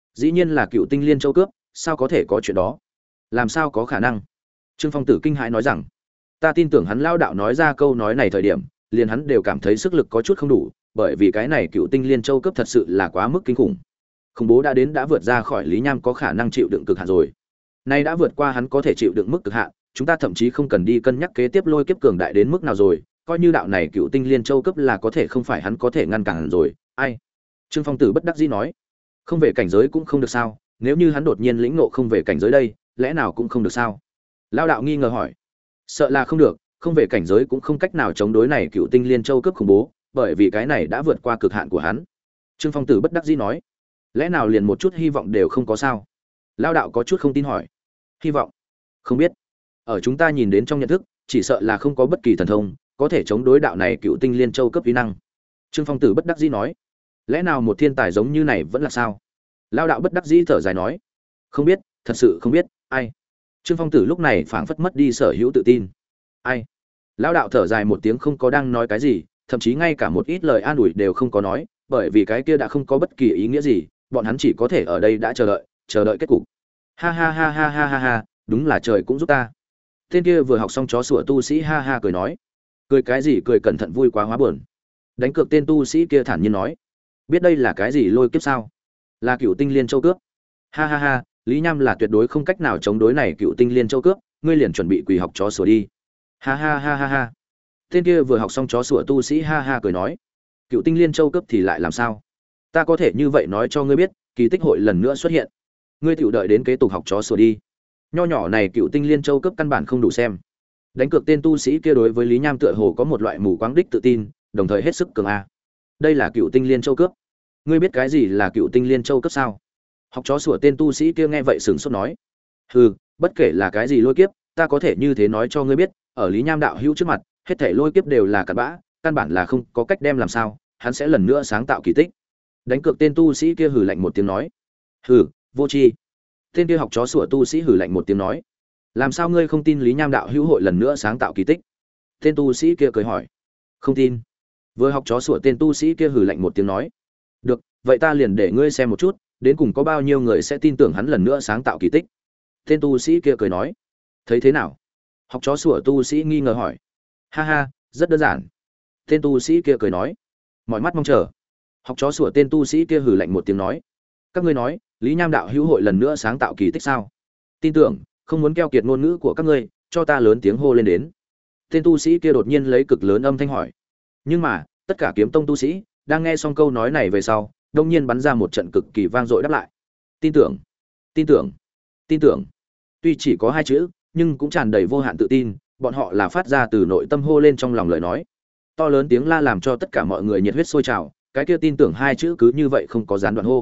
S1: Dĩ nhiên là cựu tinh liên châu cướp, sao có thể có chuyện đó? Làm sao có khả năng? Trương Phong Tử kinh hãi nói rằng, ta tin tưởng hắn lao đạo nói ra câu nói này thời điểm, liền hắn đều cảm thấy sức lực có chút không đủ, bởi vì cái này cựu tinh liên châu cướp thật sự là quá mức kinh khủng. Khủng bố đã đến đã vượt ra khỏi Lý Nham có khả năng chịu đựng cực hạn rồi. Nay đã vượt qua hắn có thể chịu đựng mức cực hạn, chúng ta thậm chí không cần đi cân nhắc kế tiếp lôi kiếp cường đại đến mức nào rồi, coi như đạo này cựu tinh liên châu cấp là có thể không phải hắn có thể ngăn cản rồi. Ai? Trương Phong Tử bất đắc dĩ nói, không về cảnh giới cũng không được sao? Nếu như hắn đột nhiên lĩnh ngộ không về cảnh giới đây, lẽ nào cũng không được sao? Lão đạo nghi ngờ hỏi. Sợ là không được, không về cảnh giới cũng không cách nào chống đối này cựu tinh liên châu cấp khủng bố, bởi vì cái này đã vượt qua cực hạn của hắn. Trương Phong Tử bất đắc dĩ nói, lẽ nào liền một chút hy vọng đều không có sao? Lão đạo có chút không tin hỏi. Hy vọng? Không biết. Ở chúng ta nhìn đến trong nhận thức, chỉ sợ là không có bất kỳ thần thông có thể chống đối đạo này cựu tinh liên châu cấp uy năng. Trương Phong Tử bất đắc dĩ nói, lẽ nào một thiên tài giống như này vẫn là sao? Lão đạo bất đắc dĩ thở dài nói, không biết, thật sự không biết. Ai? Trương Phong Tử lúc này phảng phất mất đi sở hữu tự tin. Ai? Lão đạo thở dài một tiếng không có đang nói cái gì, thậm chí ngay cả một ít lời an ủi đều không có nói, bởi vì cái kia đã không có bất kỳ ý nghĩa gì, bọn hắn chỉ có thể ở đây đã chờ đợi kết cục. Ha ha ha ha ha ha ha, đúng là trời cũng giúp ta. Tên kia vừa học xong chó sủa tu sĩ ha ha cười nói, cười cái gì cười, cẩn thận vui quá hóa buồn. Đánh cược tên tu sĩ kia thản nhiên nói, biết đây là cái gì lôi kiếp sao? Là cựu tinh liên châu cướp. Ha ha ha, Lý Nham là tuyệt đối không cách nào chống đối này cựu tinh liên châu cướp, ngươi liền chuẩn bị quỳ học chó sủa đi. Ha ha ha ha ha. Tên kia vừa học xong chó sủa tu sĩ ha ha cười nói, cựu tinh liên châu cướp thì lại làm sao? Ta có thể như vậy nói cho ngươi biết, kỳ tích hội lần nữa xuất hiện. Ngươi tiểu đợi đến kế tục học chó sủa đi. Nho nhỏ này cựu tinh liên châu cấp căn bản không đủ xem. Đánh cược tên tu sĩ kia đối với Lý Nham tựa hồ có một loại mù quáng đích tự tin, đồng thời hết sức cường a. Đây là cựu tinh liên châu cướp. Ngươi biết cái gì là cựu tinh liên châu cấp sao? Học chó sủa tên tu sĩ kia nghe vậy sửng sốt nói, hừ, bất kể là cái gì lôi kiếp, ta có thể như thế nói cho ngươi biết, ở Lý Nham đạo hữu trước mặt, hết thảy lôi kiếp đều là cặn bã, căn bản là không có cách đem làm sao, hắn sẽ lần nữa sáng tạo kỳ tích. Đánh cược tên tu sĩ kia hừ lạnh một tiếng nói, hừ, vô tri. Tên kia học chó sủa tu sĩ hừ lạnh một tiếng nói, làm sao ngươi không tin Lý Nham đạo hữu hội lần nữa sáng tạo kỳ tích? Tên tu sĩ kia cười hỏi, không tin. Vừa học chó sủa tên tu sĩ kia hừ lạnh một tiếng nói, được, vậy ta liền để ngươi xem một chút, đến cùng có bao nhiêu người sẽ tin tưởng hắn lần nữa sáng tạo kỳ tích. Tên tu sĩ kia cười nói, thấy thế nào? Học chó sủa tu sĩ nghi ngờ hỏi, ha ha, rất đơn giản. Tên tu sĩ kia cười nói, mọi mắt mong chờ. Học chó sủa tên tu sĩ kia hừ lạnh một tiếng nói, các ngươi nói Lý Nham đạo hữu hội lần nữa sáng tạo kỳ tích sao? Tin tưởng, không muốn keo kiệt ngôn ngữ của các ngươi, cho ta lớn tiếng hô lên đến. Tên tu sĩ kia đột nhiên lấy cực lớn âm thanh hỏi. Nhưng mà tất cả kiếm tông tu sĩ đang nghe xong câu nói này về sau, đông nhiên bắn ra một trận cực kỳ vang dội đáp lại, tin tưởng, tin tưởng, tin tưởng. Tuy chỉ có hai chữ, nhưng cũng tràn đầy vô hạn tự tin, bọn họ là phát ra từ nội tâm hô lên trong lòng lời nói. To lớn tiếng la làm cho tất cả mọi người nhiệt huyết sôi trào, cái kia tin tưởng hai chữ cứ như vậy không có gián đoạn hô.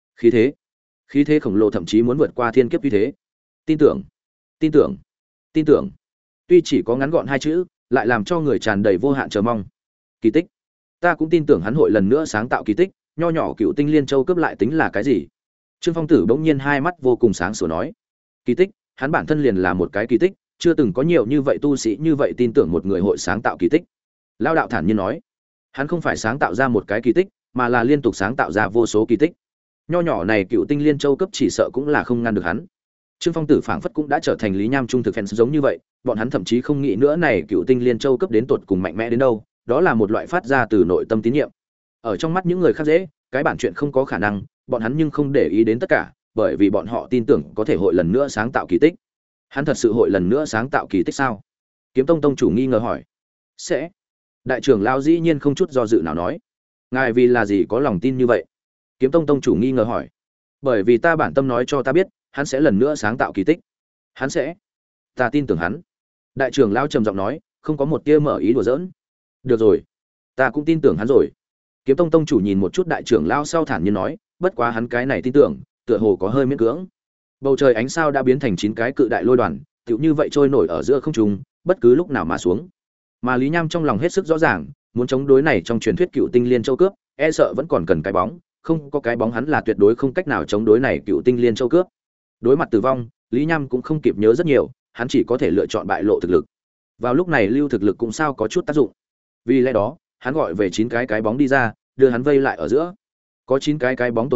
S1: Khí thế khổng lồ thậm chí muốn vượt qua thiên kiếp như thế. Tin tưởng, tin tưởng, tin tưởng. Tuy chỉ có ngắn gọn hai chữ, lại làm cho người tràn đầy vô hạn chờ mong. Kỳ tích. Ta cũng tin tưởng hắn hội lần nữa sáng tạo kỳ tích, nho nhỏ cựu tinh liên châu cướp lại tính là cái gì? Trương Phong Tử bỗng nhiên hai mắt vô cùng sáng sủa nói, kỳ tích, hắn bản thân liền là một cái kỳ tích, chưa từng có nhiều như vậy tu sĩ như vậy tin tưởng một người hội sáng tạo kỳ tích. Lao đạo thản nhiên nói, hắn không phải sáng tạo ra một cái kỳ tích, mà là liên tục sáng tạo ra vô số kỳ tích. Nho nhỏ này cựu tinh liên châu cấp chỉ sợ cũng là không ngăn được hắn. Trương Phong Tử phảng phất cũng đã trở thành Lý Nham trung thực fans giống như vậy, bọn hắn thậm chí không nghĩ nữa này cựu tinh liên châu cấp đến tột cùng mạnh mẽ đến đâu, đó là một loại phát ra từ nội tâm tín nhiệm. Ở trong mắt những người khác dễ, cái bản chuyện không có khả năng, bọn hắn nhưng không để ý đến tất cả, bởi vì bọn họ tin tưởng có thể hội lần nữa sáng tạo kỳ tích. Hắn thật sự hội lần nữa sáng tạo kỳ tích sao? Kiếm Tông tông chủ nghi ngờ hỏi. Sẽ. Đại trưởng lão dĩ nhiên không chút do dự nào nói. Ngài vì là gì có lòng tin như vậy? Kiếm Tông tông chủ nghi ngờ hỏi. Bởi vì ta bản tâm nói cho ta biết, hắn sẽ lần nữa sáng tạo kỳ tích. Hắn sẽ. Ta tin tưởng hắn. Đại trưởng lão trầm giọng nói, không có một tia mở ý đùa giỡn. Được rồi, ta cũng tin tưởng hắn rồi. Kiếm Tông tông chủ nhìn một chút đại trưởng lão sau thản nhiên nói, bất quá hắn cái này tin tưởng, tựa hồ có hơi miễn cưỡng. Bầu trời ánh sao đã biến thành 9 cái cự đại lôi đoàn, tựu như vậy trôi nổi ở giữa không trung, bất cứ lúc nào mà xuống. Mà Lý Nham trong lòng hết sức rõ ràng, muốn chống đối này trong truyền thuyết cựu tinh liên châu cướp, e sợ vẫn còn cần cái bóng, không có cái bóng hắn là tuyệt đối không cách nào chống đối này cựu tinh liên châu cướp. Đối mặt tử vong, Lý Nham cũng không kịp nhớ rất nhiều, hắn chỉ có thể lựa chọn bại lộ thực lực. Vào lúc này lưu thực lực cũng sao có chút tác dụng. Vì lẽ đó, hắn gọi về 9 cái bóng đi ra, đưa hắn vây lại ở giữa. Có 9 cái bóng tồn tại,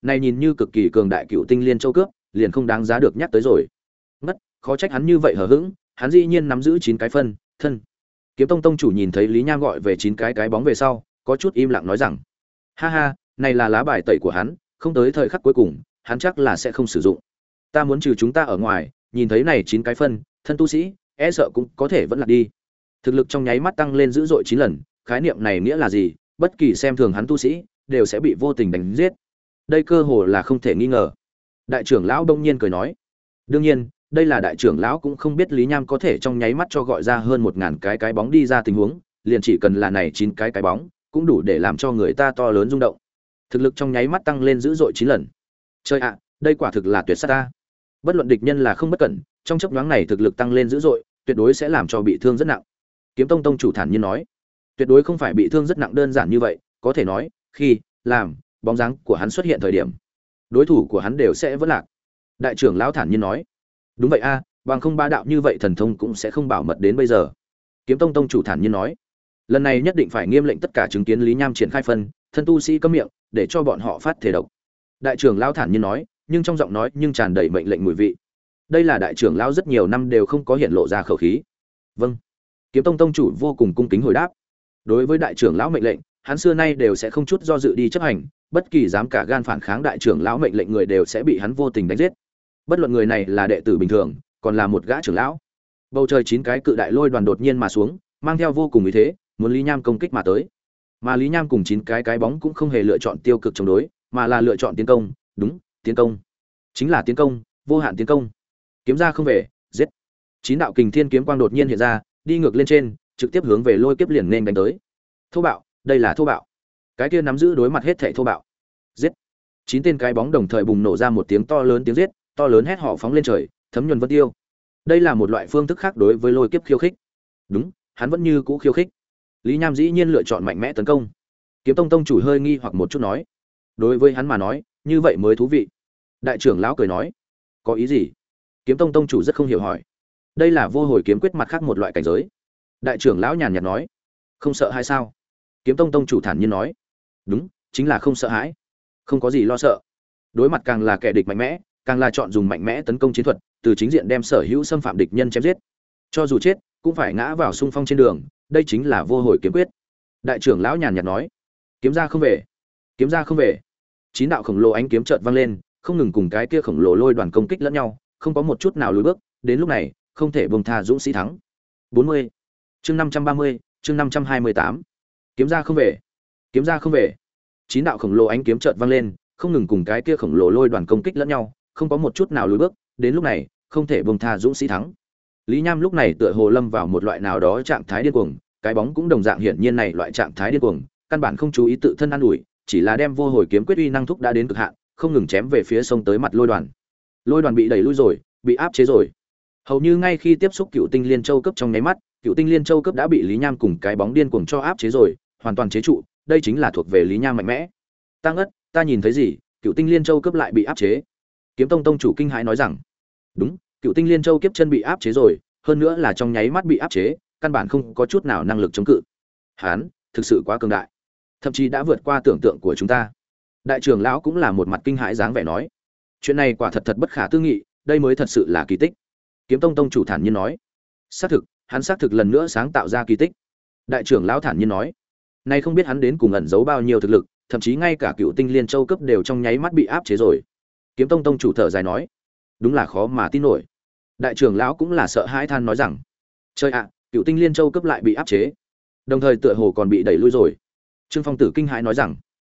S1: này nhìn như cực kỳ cường đại cựu tinh liên châu cướp liền không đáng giá được nhắc tới rồi. Ngất, khó trách hắn như vậy hờ hững, hắn dĩ nhiên nắm giữ 9 cái phân thân. Kiếm Tông tông chủ nhìn thấy Lý Nham gọi về 9 cái bóng về sau, có chút im lặng nói rằng: "Ha ha, này là lá bài tẩy của hắn, không tới thời khắc cuối cùng, hắn chắc là sẽ không sử dụng. Ta muốn trừ chúng ta ở ngoài, nhìn thấy này 9 cái phân thân tu sĩ, e sợ cũng có thể vẫn lạc đi." Thực lực trong nháy mắt tăng lên dữ dội 9 lần, khái niệm này nghĩa là gì? Bất kỳ xem thường hắn tu sĩ đều sẽ bị vô tình đánh giết. Đây cơ hồ là không thể nghi ngờ. Đại trưởng lão đông nhiên cười nói: "Đương nhiên, đây là đại trưởng lão cũng không biết Lý Nham có thể trong nháy mắt cho gọi ra hơn 1000 cái bóng đi ra tình huống, liền chỉ cần là này 9 cái bóng, cũng đủ để làm cho người ta to lớn rung động. Thực lực trong nháy mắt tăng lên dữ dội 9 lần. Chơi ạ, đây quả thực là tuyệt sát ta. Bất luận địch nhân là không bất cẩn, trong chốc nhoáng này thực lực tăng lên dữ dội, tuyệt đối sẽ làm cho bị thương rất nặng." Kiếm Tông tông chủ thản nhiên nói: "Tuyệt đối không phải bị thương rất nặng đơn giản như vậy, có thể nói, khi làm bóng dáng của hắn xuất hiện thời điểm, đối thủ của hắn đều sẽ vỡ lạc." Đại trưởng lão thản nhiên nói: "Đúng vậy a, bằng không bá đạo như vậy thần thông cũng sẽ không bảo mật đến bây giờ." Kiếm Tông tông chủ thản nhiên nói: "Lần này nhất định phải nghiêm lệnh tất cả chứng kiến Lý Nham triển khai phân thân tu sĩ cấm miệng, để cho bọn họ phát thể độc." Đại trưởng lão thản nhiên nói, nhưng trong giọng nói nhưng tràn đầy mệnh lệnh mùi vị. Đây là đại trưởng lão rất nhiều năm đều không có hiện lộ ra khẩu khí. "Vâng." Kiếm Tông tông chủ vô cùng cung kính hồi đáp. Đối với đại trưởng lão mệnh lệnh, hắn xưa nay đều sẽ không chút do dự đi chấp hành, bất kỳ dám cả gan phản kháng đại trưởng lão mệnh lệnh người đều sẽ bị hắn vô tình đánh giết. Bất luận người này là đệ tử bình thường, còn là một gã trưởng lão. Bầu trời 9 cái cự đại lôi đoàn đột nhiên mà xuống, mang theo vô cùng uy thế, muốn Lý Nham công kích mà tới. Mà Lý Nham cùng 9 cái bóng cũng không hề lựa chọn tiêu cực chống đối, mà là lựa chọn tiến công, đúng, tiến công. Chính là tiến công, vô hạn tiến công. Kiếm ra không về, giết. 9 đạo kình thiên kiếm quang đột nhiên hiện ra, đi ngược lên trên, trực tiếp hướng về lôi kiếp liền nên đánh tới. Thô bạo, đây là thô bạo. Cái kia nắm giữ đối mặt hết thảy thô bạo. Giết. 9 tên cái bóng đồng thời bùng nổ ra một tiếng to lớn tiếng giết, to lớn hét họ phóng lên trời, thấm nhuần vân tiêu. Đây là một loại phương thức khác đối với lôi kiếp khiêu khích. Đúng, hắn vẫn như cũ khiêu khích. Lý Nham dĩ nhiên lựa chọn mạnh mẽ tấn công. Kiếm Tông tông chủ hơi nghi hoặc một chút nói: "Đối với hắn mà nói, như vậy mới thú vị." Đại trưởng lão cười nói: "Có ý gì?" Kiếm Tông tông chủ rất không hiểu hỏi: "Đây là vô hồi kiếm quyết mặt khác một loại cảnh giới." Đại trưởng lão nhàn nhạt nói: "Không sợ hay sao?" Kiếm Tông tông chủ thản nhiên nói: "Đúng, chính là không sợ hãi, không có gì lo sợ. Đối mặt càng là kẻ địch mạnh mẽ, càng là chọn dùng mạnh mẽ tấn công chiến thuật, từ chính diện đem sở hữu xâm phạm địch nhân chém giết. Cho dù chết, cũng phải ngã vào xung phong trên đường, đây chính là vô hồi kiếm quyết." Đại trưởng lão nhàn nhạt nói: "Kiếm ra không về, kiếm ra không về." 9 đạo khổng lồ ánh kiếm chợt vang lên, không ngừng cùng cái kia khổng lồ lôi đoàn công kích lẫn nhau, không có một chút nào lùi bước, đến lúc này, không thể buông tha dũng sĩ thắng. 40. Chương 530, chương 528. Kiếm ra không về, kiếm ra không về. 9 đạo khổng lồ ánh kiếm chợt vang lên, không ngừng cùng cái kia khổng lồ lôi đoàn công kích lẫn nhau, không có một chút nào lùi bước, đến lúc này, không thể buông tha dũng sĩ thắng. Lý Nham lúc này tựa hồ lâm vào một loại nào đó trạng thái điên cuồng, cái bóng cũng đồng dạng hiển nhiên này loại trạng thái điên cuồng, căn bản không chú ý tự thân an ủi, chỉ là đem vô hồi kiếm quyết uy năng thúc đã đến cực hạn, không ngừng chém về phía sông tới mặt lôi đoàn. Lôi đoàn bị đẩy lui rồi, bị áp chế rồi. Hầu như ngay khi tiếp xúc Cựu Tinh Liên Châu cấp trong nháy mắt, Cựu Tinh Liên Châu cấp đã bị Lý Nham cùng cái bóng điên cuồng cho áp chế rồi, hoàn toàn chế trụ, đây chính là thuộc về Lý Nham mạnh mẽ. Tăng ất, ta nhìn thấy gì? Cựu Tinh Liên Châu cấp lại bị áp chế. Kiếm Tông tông chủ kinh hãi nói rằng: "Đúng, Cựu Tinh Liên Châu kiếp chân bị áp chế rồi, hơn nữa là trong nháy mắt bị áp chế, căn bản không có chút nào năng lực chống cự. Hán, thực sự quá cường đại, thậm chí đã vượt qua tưởng tượng của chúng ta." Đại trưởng lão cũng là một mặt kinh hãi dáng vẻ nói: "Chuyện này quả thật thật bất khả tư nghị, đây mới thật sự là kỳ tích." Kiếm Tông tông chủ thản nhiên nói: "Xác thực, hắn xác thực lần nữa sáng tạo ra kỳ tích." Đại trưởng lão thản nhiên nói: "Này không biết hắn đến cùng ẩn giấu bao nhiêu thực lực, thậm chí ngay cả Cựu Tinh Liên Châu cấp đều trong nháy mắt bị áp chế rồi." Kiếm Tông tông chủ thở dài nói: "Đúng là khó mà tin nổi." Đại trưởng lão cũng là sợ hãi than nói rằng: "Trời ạ, Cựu Tinh Liên Châu cấp lại bị áp chế, đồng thời tựa hồ còn bị đẩy lui rồi." Trương Phong Tử kinh hãi nói rằng: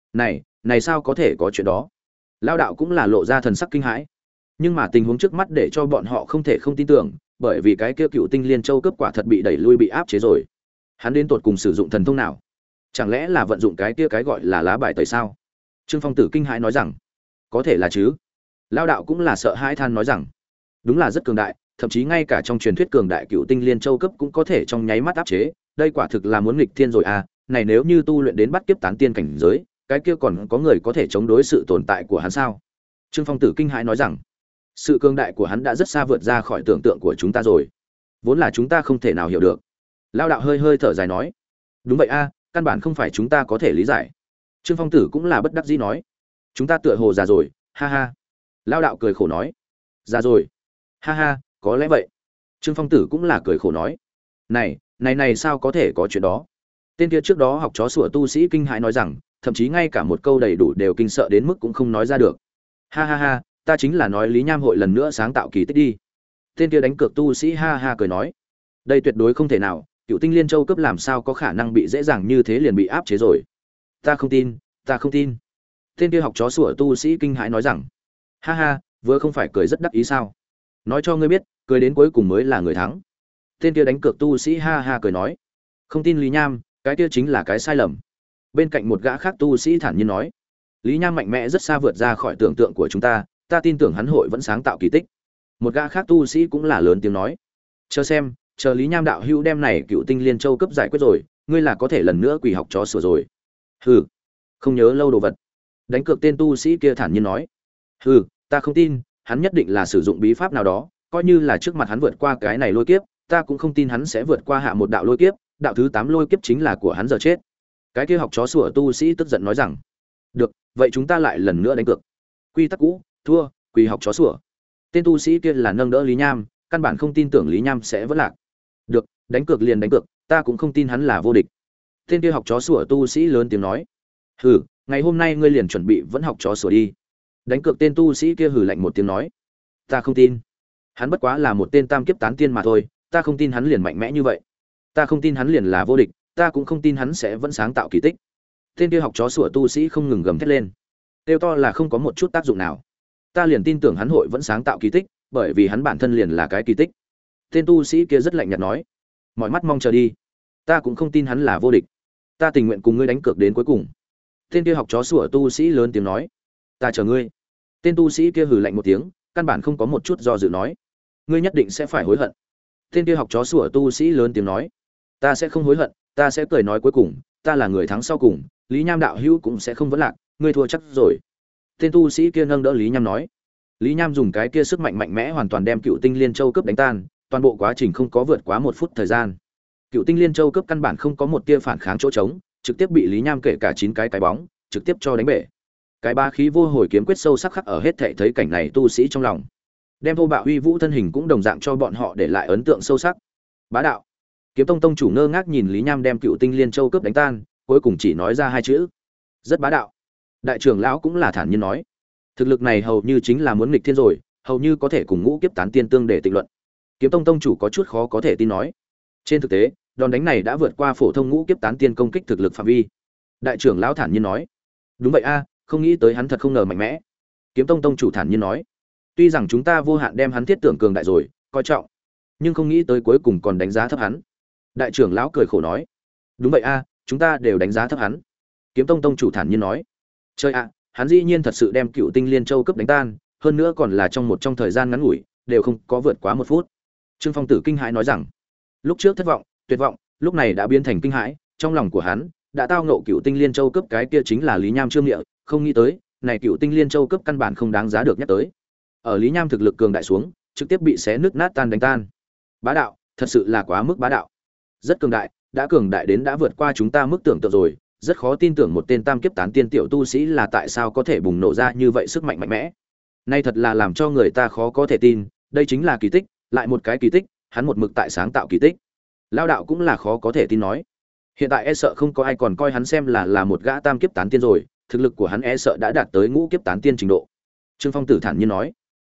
S1: Này sao có thể có chuyện đó?" Lão đạo cũng là lộ ra thần sắc kinh hãi. Nhưng mà tình huống trước mắt để cho bọn họ không thể không tin tưởng, bởi vì cái kia Cựu Tinh Liên Châu cấp quả thật bị đẩy lui bị áp chế rồi. Hắn đến tột cùng sử dụng thần thông nào? Chẳng lẽ là vận dụng cái kia cái gọi là lá bài tẩy sao? Trương Phong Tử kinh hãi nói rằng: "Có thể là chứ." Lão đạo cũng là sợ hãi than nói rằng: "Đúng là rất cường đại, thậm chí ngay cả trong truyền thuyết cường đại Cựu Tinh Liên Châu cấp cũng có thể trong nháy mắt áp chế, đây quả thực là muốn nghịch thiên rồi à, này nếu như tu luyện đến bắt kiếp tán tiên cảnh giới, cái kia còn có người có thể chống đối sự tồn tại của hắn sao?" Trương Phong Tử kinh hãi nói rằng: "Sự cường đại của hắn đã rất xa vượt ra khỏi tưởng tượng của chúng ta rồi, vốn là chúng ta không thể nào hiểu được." Lão đạo hơi hơi thở dài nói: "Đúng vậy a, căn bản không phải chúng ta có thể lý giải." Trương Phong Tử cũng là bất đắc dĩ nói: Chúng ta tựa hồ già rồi, ha ha. Lao đạo cười khổ nói. Già rồi, ha ha, có lẽ vậy. Trương Phong Tử cũng là cười khổ nói. Này sao có thể có chuyện đó? Tên kia trước đó học chó sủa tu sĩ kinh hãi nói rằng, thậm chí ngay cả một câu đầy đủ đều kinh sợ đến mức cũng không nói ra được. Ha ha ha, ta chính là nói Lý Nham hội lần nữa sáng tạo kỳ tích đi. Tên kia đánh cược tu sĩ ha ha cười nói. Đây tuyệt đối không thể nào, Cựu Tinh Liên Châu cấp làm sao có khả năng bị dễ dàng như thế liền bị áp chế rồi. Ta không tin, ta không tin. Tên kia học chó sủa tu sĩ kinh hãi nói rằng, ha ha, vừa không phải cười rất đắc ý sao? Nói cho ngươi biết, cười đến cuối cùng mới là người thắng. Tên kia đánh cược tu sĩ ha ha cười nói, không tin Lý Nham, cái kia chính là cái sai lầm. Bên cạnh một gã khác tu sĩ thản nhiên nói, Lý Nham mạnh mẽ rất xa vượt ra khỏi tưởng tượng của chúng ta, ta tin tưởng hắn hội vẫn sáng tạo kỳ tích. Một gã khác tu sĩ cũng là lớn tiếng nói, chờ xem, chờ Lý Nham đạo hữu đem này Cựu Tinh Liên Châu cấp giải quyết rồi, ngươi là có thể lần nữa quỳ học chó sủa rồi. Hừ, không nhớ lâu đồ vật. Đánh cược tên tu sĩ kia thản nhiên nói, hừ, ta không tin, hắn nhất định là sử dụng bí pháp nào đó, coi như là trước mặt hắn vượt qua cái này lôi kiếp, ta cũng không tin hắn sẽ vượt qua hạ một đạo lôi kiếp, đạo thứ 8 lôi kiếp chính là của hắn giờ chết. Cái kia học chó sủa tu sĩ tức giận nói rằng, được, vậy chúng ta lại lần nữa đánh cược. Quy tắc cũ, thua, quỳ học chó sủa. Tên tu sĩ kia là nâng đỡ Lý Nham, căn bản không tin tưởng Lý Nham sẽ vẫn lạc. Được, đánh cược liền đánh cược, ta cũng không tin hắn là vô địch. Tên kia học chó sủa tu sĩ lớn tiếng nói, hừ, ngày hôm nay ngươi liền chuẩn bị vẫn học chó sủa đi. Đánh cược tên tu sĩ kia hừ lạnh một tiếng nói, ta không tin, hắn bất quá là một tên tam kiếp tán tiên mà thôi, ta không tin hắn liền mạnh mẽ như vậy, ta không tin hắn liền là vô địch, ta cũng không tin hắn sẽ vẫn sáng tạo kỳ tích. Tên kia học chó sủa tu sĩ không ngừng gầm thét lên, kêu to là không có một chút tác dụng nào. Ta liền tin tưởng hắn hội vẫn sáng tạo kỳ tích, bởi vì hắn bản thân liền là cái kỳ tích. Tên tu sĩ kia rất lạnh nhạt nói, mọi mắt mong chờ đi, ta cũng không tin hắn là vô địch, ta tình nguyện cùng ngươi đánh cược đến cuối cùng. Tên kia học chó sủa tu sĩ lớn tiếng nói, ta chờ ngươi. Tên tu sĩ kia hừ lạnh một tiếng, căn bản không có một chút do dự nói, ngươi nhất định sẽ phải hối hận. Tên kia học chó sủa tu sĩ lớn tiếng nói, ta sẽ không hối hận, ta sẽ cười nói cuối cùng, ta là người thắng sau cùng, Lý Nham đạo hữu cũng sẽ không vấn lạc, ngươi thua chắc rồi. Tên tu sĩ kia nâng đỡ Lý Nham nói, Lý Nham dùng cái kia sức mạnh mạnh mẽ hoàn toàn đem Cựu Tinh Liên Châu cướp đánh tan, toàn bộ quá trình không có vượt quá 1 phút thời gian. Cựu Tinh Liên Châu cướp căn bản không có một tia phản kháng chỗ trống, trực tiếp bị Lý Nham kể cả 9 cái bóng, trực tiếp cho đánh bể. Cái ba khí vô hồi kiếm quyết sâu sắc khắc ở hết thảy thấy cảnh này tu sĩ trong lòng. Đem vô bạo uy vũ thân hình cũng đồng dạng cho bọn họ để lại ấn tượng sâu sắc. Bá đạo. Kiếm Tông tông chủ ngơ ngác nhìn Lý Nham đem Cựu Tinh Liên Châu cướp đánh tan, cuối cùng chỉ nói ra 2 chữ: rất bá đạo. Đại trưởng lão cũng là thản nhiên nói, thực lực này hầu như chính là muốn nghịch thiên rồi, hầu như có thể cùng ngũ kiếp tán tiên tương để tịnh luận. Kiếm Tông tông chủ có chút khó có thể tin nói, trên thực tế, đòn đánh này đã vượt qua phổ thông ngũ kiếp tán tiên công kích thực lực phạm vi. Đại trưởng lão thản nhiên nói, đúng vậy a, không nghĩ tới hắn thật không ngờ mạnh mẽ. Kiếm Tông tông chủ thản nhiên nói, tuy rằng chúng ta vô hạn đem hắn thiết tưởng cường đại rồi, coi trọng, nhưng không nghĩ tới cuối cùng còn đánh giá thấp hắn. Đại trưởng lão cười khổ nói, đúng vậy a, chúng ta đều đánh giá thấp hắn. Kiếm Tông tông chủ thản nhiên nói, chơi ạ, hắn dĩ nhiên thật sự đem Cựu Tinh Liên Châu cấp đánh tan, hơn nữa còn là trong thời gian ngắn ngủi, đều không có vượt quá 1 phút. Trương Phong Tử kinh hãi nói rằng, lúc trước thất vọng, tuyệt vọng, lúc này đã biến thành kinh hãi, trong lòng của hắn đã tao ngộ Cựu Tinh Liên Châu cấp cái kia chính là Lý Nham Trương Nghĩa, không nghĩ tới, này Cựu Tinh Liên Châu cấp căn bản không đáng giá được nhắc tới. Ở Lý Nham thực lực cường đại xuống, trực tiếp bị xé nứt nát tan đánh tan. Bá đạo, thật sự là quá mức bá đạo. Rất cường đại, đã cường đại đến đã vượt qua chúng ta mức tưởng tượng rồi, rất khó tin tưởng một tên tam kiếp tán tiên tiểu tu sĩ là tại sao có thể bùng nổ ra như vậy sức mạnh mạnh mẽ. Nay thật là làm cho người ta khó có thể tin, đây chính là kỳ tích, lại một cái kỳ tích, hắn một mực tại sáng tạo kỳ tích. Lao đạo cũng là khó có thể tin nói. Hiện tại e sợ không có ai còn coi hắn xem là một gã tam kiếp tán tiên rồi, thực lực của hắn e sợ đã đạt tới ngũ kiếp tán tiên trình độ. Trương Phong Tử thản nhiên nói,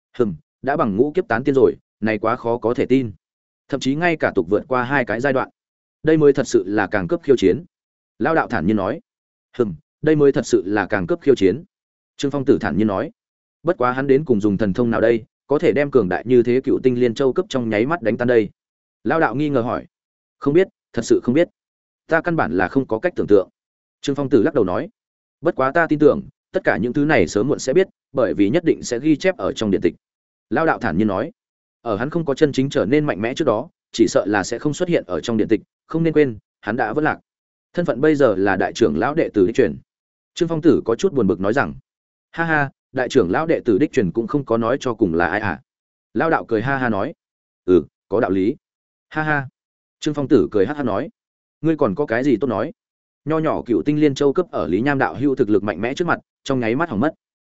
S1: đã bằng ngũ kiếp tán tiên rồi, này quá khó có thể tin. Thậm chí ngay cả tục vượt qua 2 cái giai đoạn. Đây mới thật sự là càng cấp khiêu chiến. Lao đạo thản nhiên nói, đây mới thật sự là càng cấp khiêu chiến. Trương Phong Tử thản nhiên nói, bất quá hắn đến cùng dùng thần thông nào đây, có thể đem cường đại như thế Cựu Tinh Liên Châu cấp trong nháy mắt đánh tan đây? Lao đạo nghi ngờ hỏi, không biết, thật sự không biết, ta căn bản là không có cách tưởng tượng. Trương Phong Tử lắc đầu nói, bất quá ta tin tưởng, tất cả những thứ này sớm muộn sẽ biết, bởi vì nhất định sẽ ghi chép ở trong điện tịch. Lao đạo thản nhiên nói, ở hắn không có chân chính trở nên mạnh mẽ trước đó, chỉ sợ là sẽ không xuất hiện ở trong điện tịch, không nên quên, hắn đã vỡ lạc. Thân phận bây giờ là đại trưởng lão đệ tử đích truyền. Trương Phong Tử có chút buồn bực nói rằng, ha ha, đại trưởng lão đệ tử đích truyền cũng không có nói cho cùng là ai à? Lao đạo cười ha ha nói, có đạo lý. Ha ha. Trương Phong Tử cười ha ha nói, ngươi còn có cái gì tốt nói? Nho nhỏ Cựu Tinh Liên Châu cấp ở Lý Nham đạo hữu thực lực mạnh mẽ trước mặt, trong nháy mắt hỏng mất.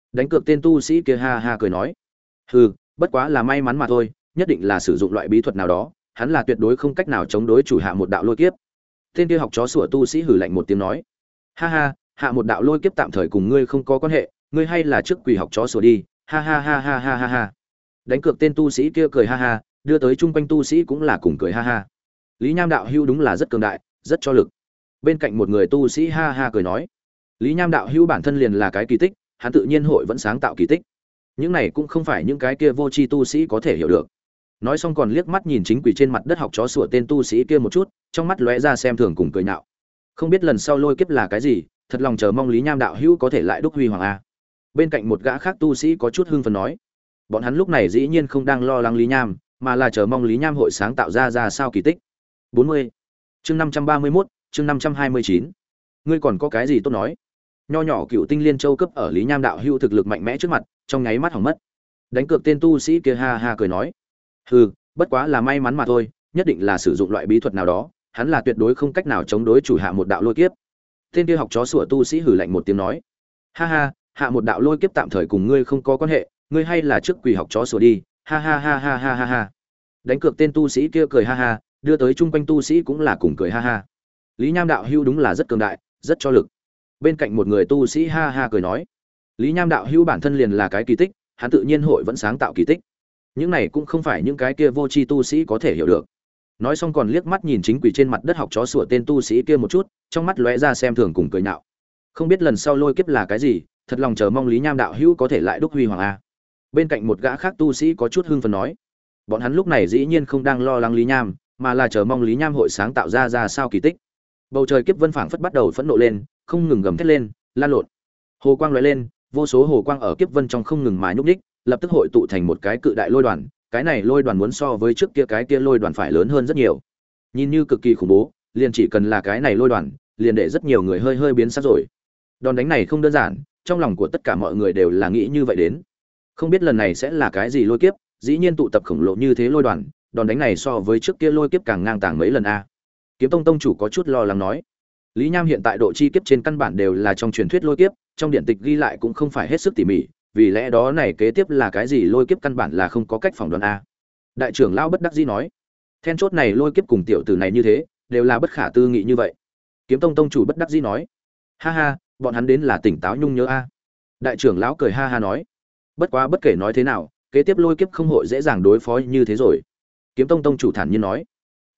S1: Đánh cược tên tu sĩ kia ha ha cười nói, hừ, bất quá là may mắn mà thôi, nhất định là sử dụng loại bí thuật nào đó, hắn là tuyệt đối không cách nào chống đối chủ hạ một đạo lôi kiếp. Tên kia học chó sủa tu sĩ hừ lạnh một tiếng nói, ha ha, hạ một đạo lôi kiếp tạm thời cùng ngươi không có quan hệ, ngươi hay là trước quỳ học chó sủa đi, ha ha ha ha ha ha ha. Đánh cược tên tu sĩ kia cười ha ha, đưa tới chung quanh tu sĩ cũng là cùng cười ha ha. Lý Nham đạo hữu đúng là rất cường đại, rất cho lực. Bên cạnh một người tu sĩ ha ha cười nói, Lý Nham đạo hữu bản thân liền là cái kỳ tích, hắn tự nhiên hội vẫn sáng tạo kỳ tích. Những này cũng không phải những cái kia vô tri tu sĩ có thể hiểu được. Nói xong còn liếc mắt nhìn chính quỷ trên mặt đất học chó sủa tên tu sĩ kia một chút, trong mắt lóe ra xem thường cùng cười nhạo. Không biết lần sau lôi kiếp là cái gì, thật lòng chờ mong Lý Nham đạo hữu có thể lại đúc huy hoàng a. Bên cạnh một gã khác tu sĩ có chút hưng phấn nói, bọn hắn lúc này dĩ nhiên không đang lo lắng Lý Nham, mà là chờ mong Lý Nham hội sáng tạo ra sao kỳ tích. 40. Chương 531, chương 529. Ngươi còn có cái gì tốt nói? Nho nhỏ Cựu Tinh Liên Châu cấp ở Lý Nham đạo hữu thực lực mạnh mẽ trước mặt, trong nháy mắt hỏng mất. Đánh cược tên tu sĩ kia ha ha cười nói, hừ, bất quá là may mắn mà thôi, nhất định là sử dụng loại bí thuật nào đó, hắn là tuyệt đối không cách nào chống đối chủ hạ một đạo lôi kiếp. Tên kia học chó sủa tu sĩ hừ lạnh một tiếng nói, ha ha, hạ một đạo lôi kiếp tạm thời cùng ngươi không có quan hệ, ngươi hay là trước quỳ học chó sủa đi, ha ha ha ha ha ha ha. Đánh cược tên tu sĩ kia cười ha ha, đưa tới chung quanh tu sĩ cũng là cùng cười ha ha. Lý Nham đạo hữu đúng là rất cường đại, rất cho lực. Bên cạnh một người tu sĩ ha ha cười nói, Lý Nham đạo hữu bản thân liền là cái kỳ tích, hắn tự nhiên hội vẫn sáng tạo kỳ tích. Những này cũng không phải những cái kia vô tri tu sĩ có thể hiểu được. Nói xong còn liếc mắt nhìn chính quỷ trên mặt đất học chó sủa tên tu sĩ kia một chút, trong mắt lóe ra xem thường cùng cười nhạo. Không biết lần sau lôi kiếp là cái gì, thật lòng chờ mong Lý Nham đạo hữu có thể lại đúc huy hoàng a. Bên cạnh một gã khác tu sĩ có chút hưng phấn nói, bọn hắn lúc này dĩ nhiên không đang lo lắng Lý Nham, mà là chờ mong Lý Nham hội sáng tạo ra sao kỳ tích. Bầu trời kiếp vân phảng phất bắt đầu phẫn nộ lên, không ngừng gầm thét lên, lan lộn. Hồ quang lóe lên, vô số hồ quang ở kiếp vân trong không ngừng mà nhúc nhích, lập tức hội tụ thành một cái cự đại lôi đoàn, cái này lôi đoàn muốn so với trước kia cái kia lôi đoàn phải lớn hơn rất nhiều. Nhìn như cực kỳ khủng bố, liền chỉ cần là cái này lôi đoàn, liền để rất nhiều người hơi hơi biến sắc rồi. Đòn đánh này không đơn giản, trong lòng của tất cả mọi người đều là nghĩ như vậy đến. Không biết lần này sẽ là cái gì lôi kiếp, dĩ nhiên tụ tập khổng lồ như thế lôi đoàn, đòn đánh này so với trước kia lôi kiếp càng ngang tàng mấy lần a. Kiếm Tông tông chủ có chút lo lắng nói, Lý Nham hiện tại độ chi kiếp trên căn bản đều là trong truyền thuyết lôi kiếp, trong điển tịch ghi lại cũng không phải hết sức tỉ mỉ, vì lẽ đó này kế tiếp là cái gì lôi kiếp căn bản là không có cách phỏng đoán a. Đại trưởng lão bất đắc dĩ nói, then chốt này lôi kiếp cùng tiểu tử này như thế, đều là bất khả tư nghị như vậy. Kiếm Tông tông chủ bất đắc dĩ nói, ha ha, bọn hắn đến là tỉnh táo nhung nhớ a. Đại trưởng lão cười ha ha nói, bất quá bất kể nói thế nào, kế tiếp lôi kiếp không hội dễ dàng đối phó như thế rồi. Kiếm Tông tông chủ thản nhiên nói,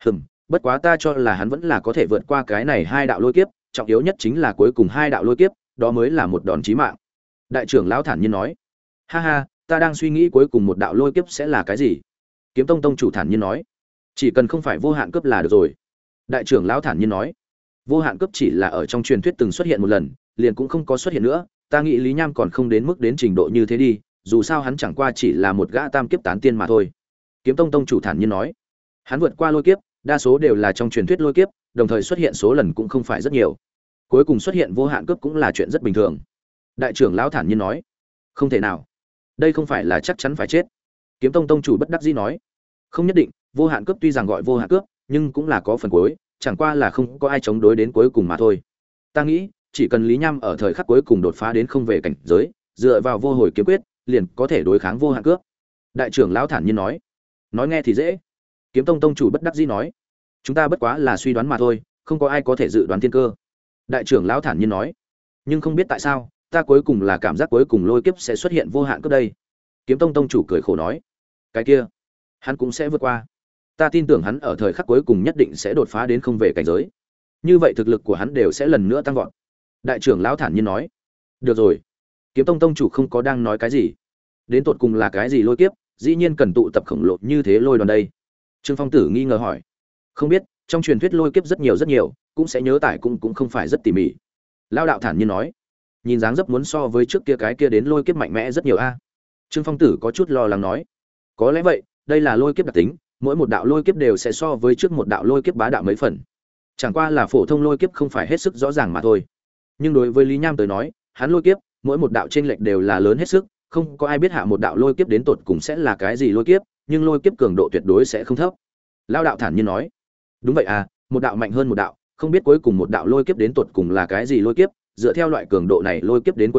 S1: bất quá ta cho là hắn vẫn là có thể vượt qua cái này hai đạo lôi kiếp, trọng yếu nhất chính là cuối cùng hai đạo lôi kiếp, đó mới là một đòn chí mạng. Đại trưởng lão thản nhiên nói, ha ha, ta đang suy nghĩ cuối cùng một đạo lôi kiếp sẽ là cái gì. Kiếm Tông tông chủ thản nhiên nói, chỉ cần không phải vô hạn cướp là được rồi. Đại trưởng lão thản nhiên nói, vô hạn cướp chỉ là ở trong truyền thuyết từng xuất hiện một lần, liền cũng không có xuất hiện nữa, ta nghĩ Lý Nham còn không đến mức đến trình độ như thế đi, dù sao hắn chẳng qua chỉ là một gã tam kiếp tán tiên mà thôi. Kiếm Tông tông chủ thản nhiên nói, hắn vượt qua lôi kiếp, đa số đều là trong truyền thuyết lôi kiếp, đồng thời xuất hiện số lần cũng không phải rất nhiều. Cuối cùng xuất hiện vô hạn cướp cũng là chuyện rất bình thường. Đại trưởng lão thản nhiên nói, không thể nào, đây không phải là chắc chắn phải chết. Kiếm Tông tông chủ bất đắc dĩ nói, không nhất định, vô hạn cướp tuy rằng gọi vô hạn cướp, nhưng cũng là có phần cuối, chẳng qua là không có ai chống đối đến cuối cùng mà thôi. Ta nghĩ, chỉ cần Lý Nham ở thời khắc cuối cùng đột phá đến không về cảnh giới, dựa vào vô hồi kiếm quyết, liền có thể đối kháng vô hạn cướp. Đại trưởng lão thản nhiên nói nghe thì dễ. Kiếm Tông tông chủ bất đắc dĩ nói, chúng ta bất quá là suy đoán mà thôi, không có ai có thể dự đoán thiên cơ. Đại trưởng lão thản nhiên nói, nhưng không biết tại sao, ta cuối cùng là cảm giác cuối cùng lôi kiếp sẽ xuất hiện vô hạn cướp đây. Kiếm Tông tông chủ cười khổ nói, cái kia, hắn cũng sẽ vượt qua. Ta tin tưởng hắn ở thời khắc cuối cùng nhất định sẽ đột phá đến không về cảnh giới. Như vậy thực lực của hắn đều sẽ lần nữa tăng vọt. Đại trưởng lão thản nhiên nói, được rồi. Kiếm Tông tông chủ không có đang nói cái gì. Đến tột cùng là cái gì lôi kiếp, dĩ nhiên cần tụ tập khổng lồ như thế lôi đoàn đây. Trương Phong Tử nghi ngờ hỏi, không biết, trong truyền thuyết lôi kiếp rất nhiều, cũng sẽ nhớ tải cũng không phải rất tỉ mỉ. Lão đạo thản nhiên nói, nhìn dáng dấp muốn so với trước kia cái kia đến lôi kiếp mạnh mẽ rất nhiều a. Trương Phong Tử có chút lo lắng nói, có lẽ vậy, đây là lôi kiếp đặc tính, mỗi một đạo lôi kiếp đều sẽ so với trước một đạo lôi kiếp bá đạo mấy phần. Chẳng qua là phổ thông lôi kiếp không phải hết sức rõ ràng mà thôi. Nhưng đối với Lý Nham tới nói, hắn lôi kiếp, mỗi một đạo chênh lệch đều là lớn hết sức, không có ai biết hạ một đạo lôi kiếp đến tột cùng sẽ là cái gì lôi kiếp, nhưng lôi kiếp cường độ tuyệt đối sẽ không thấp. Lão đạo thản nhiên nói, đúng vậy à, một đạo mạnh hơn một đạo, không biết cuối cùng một đạo lôi kiếp đến tột cùng là cái gì lôi kiếp, dựa theo loại cường độ này lôi kiếp đến cuối cùng,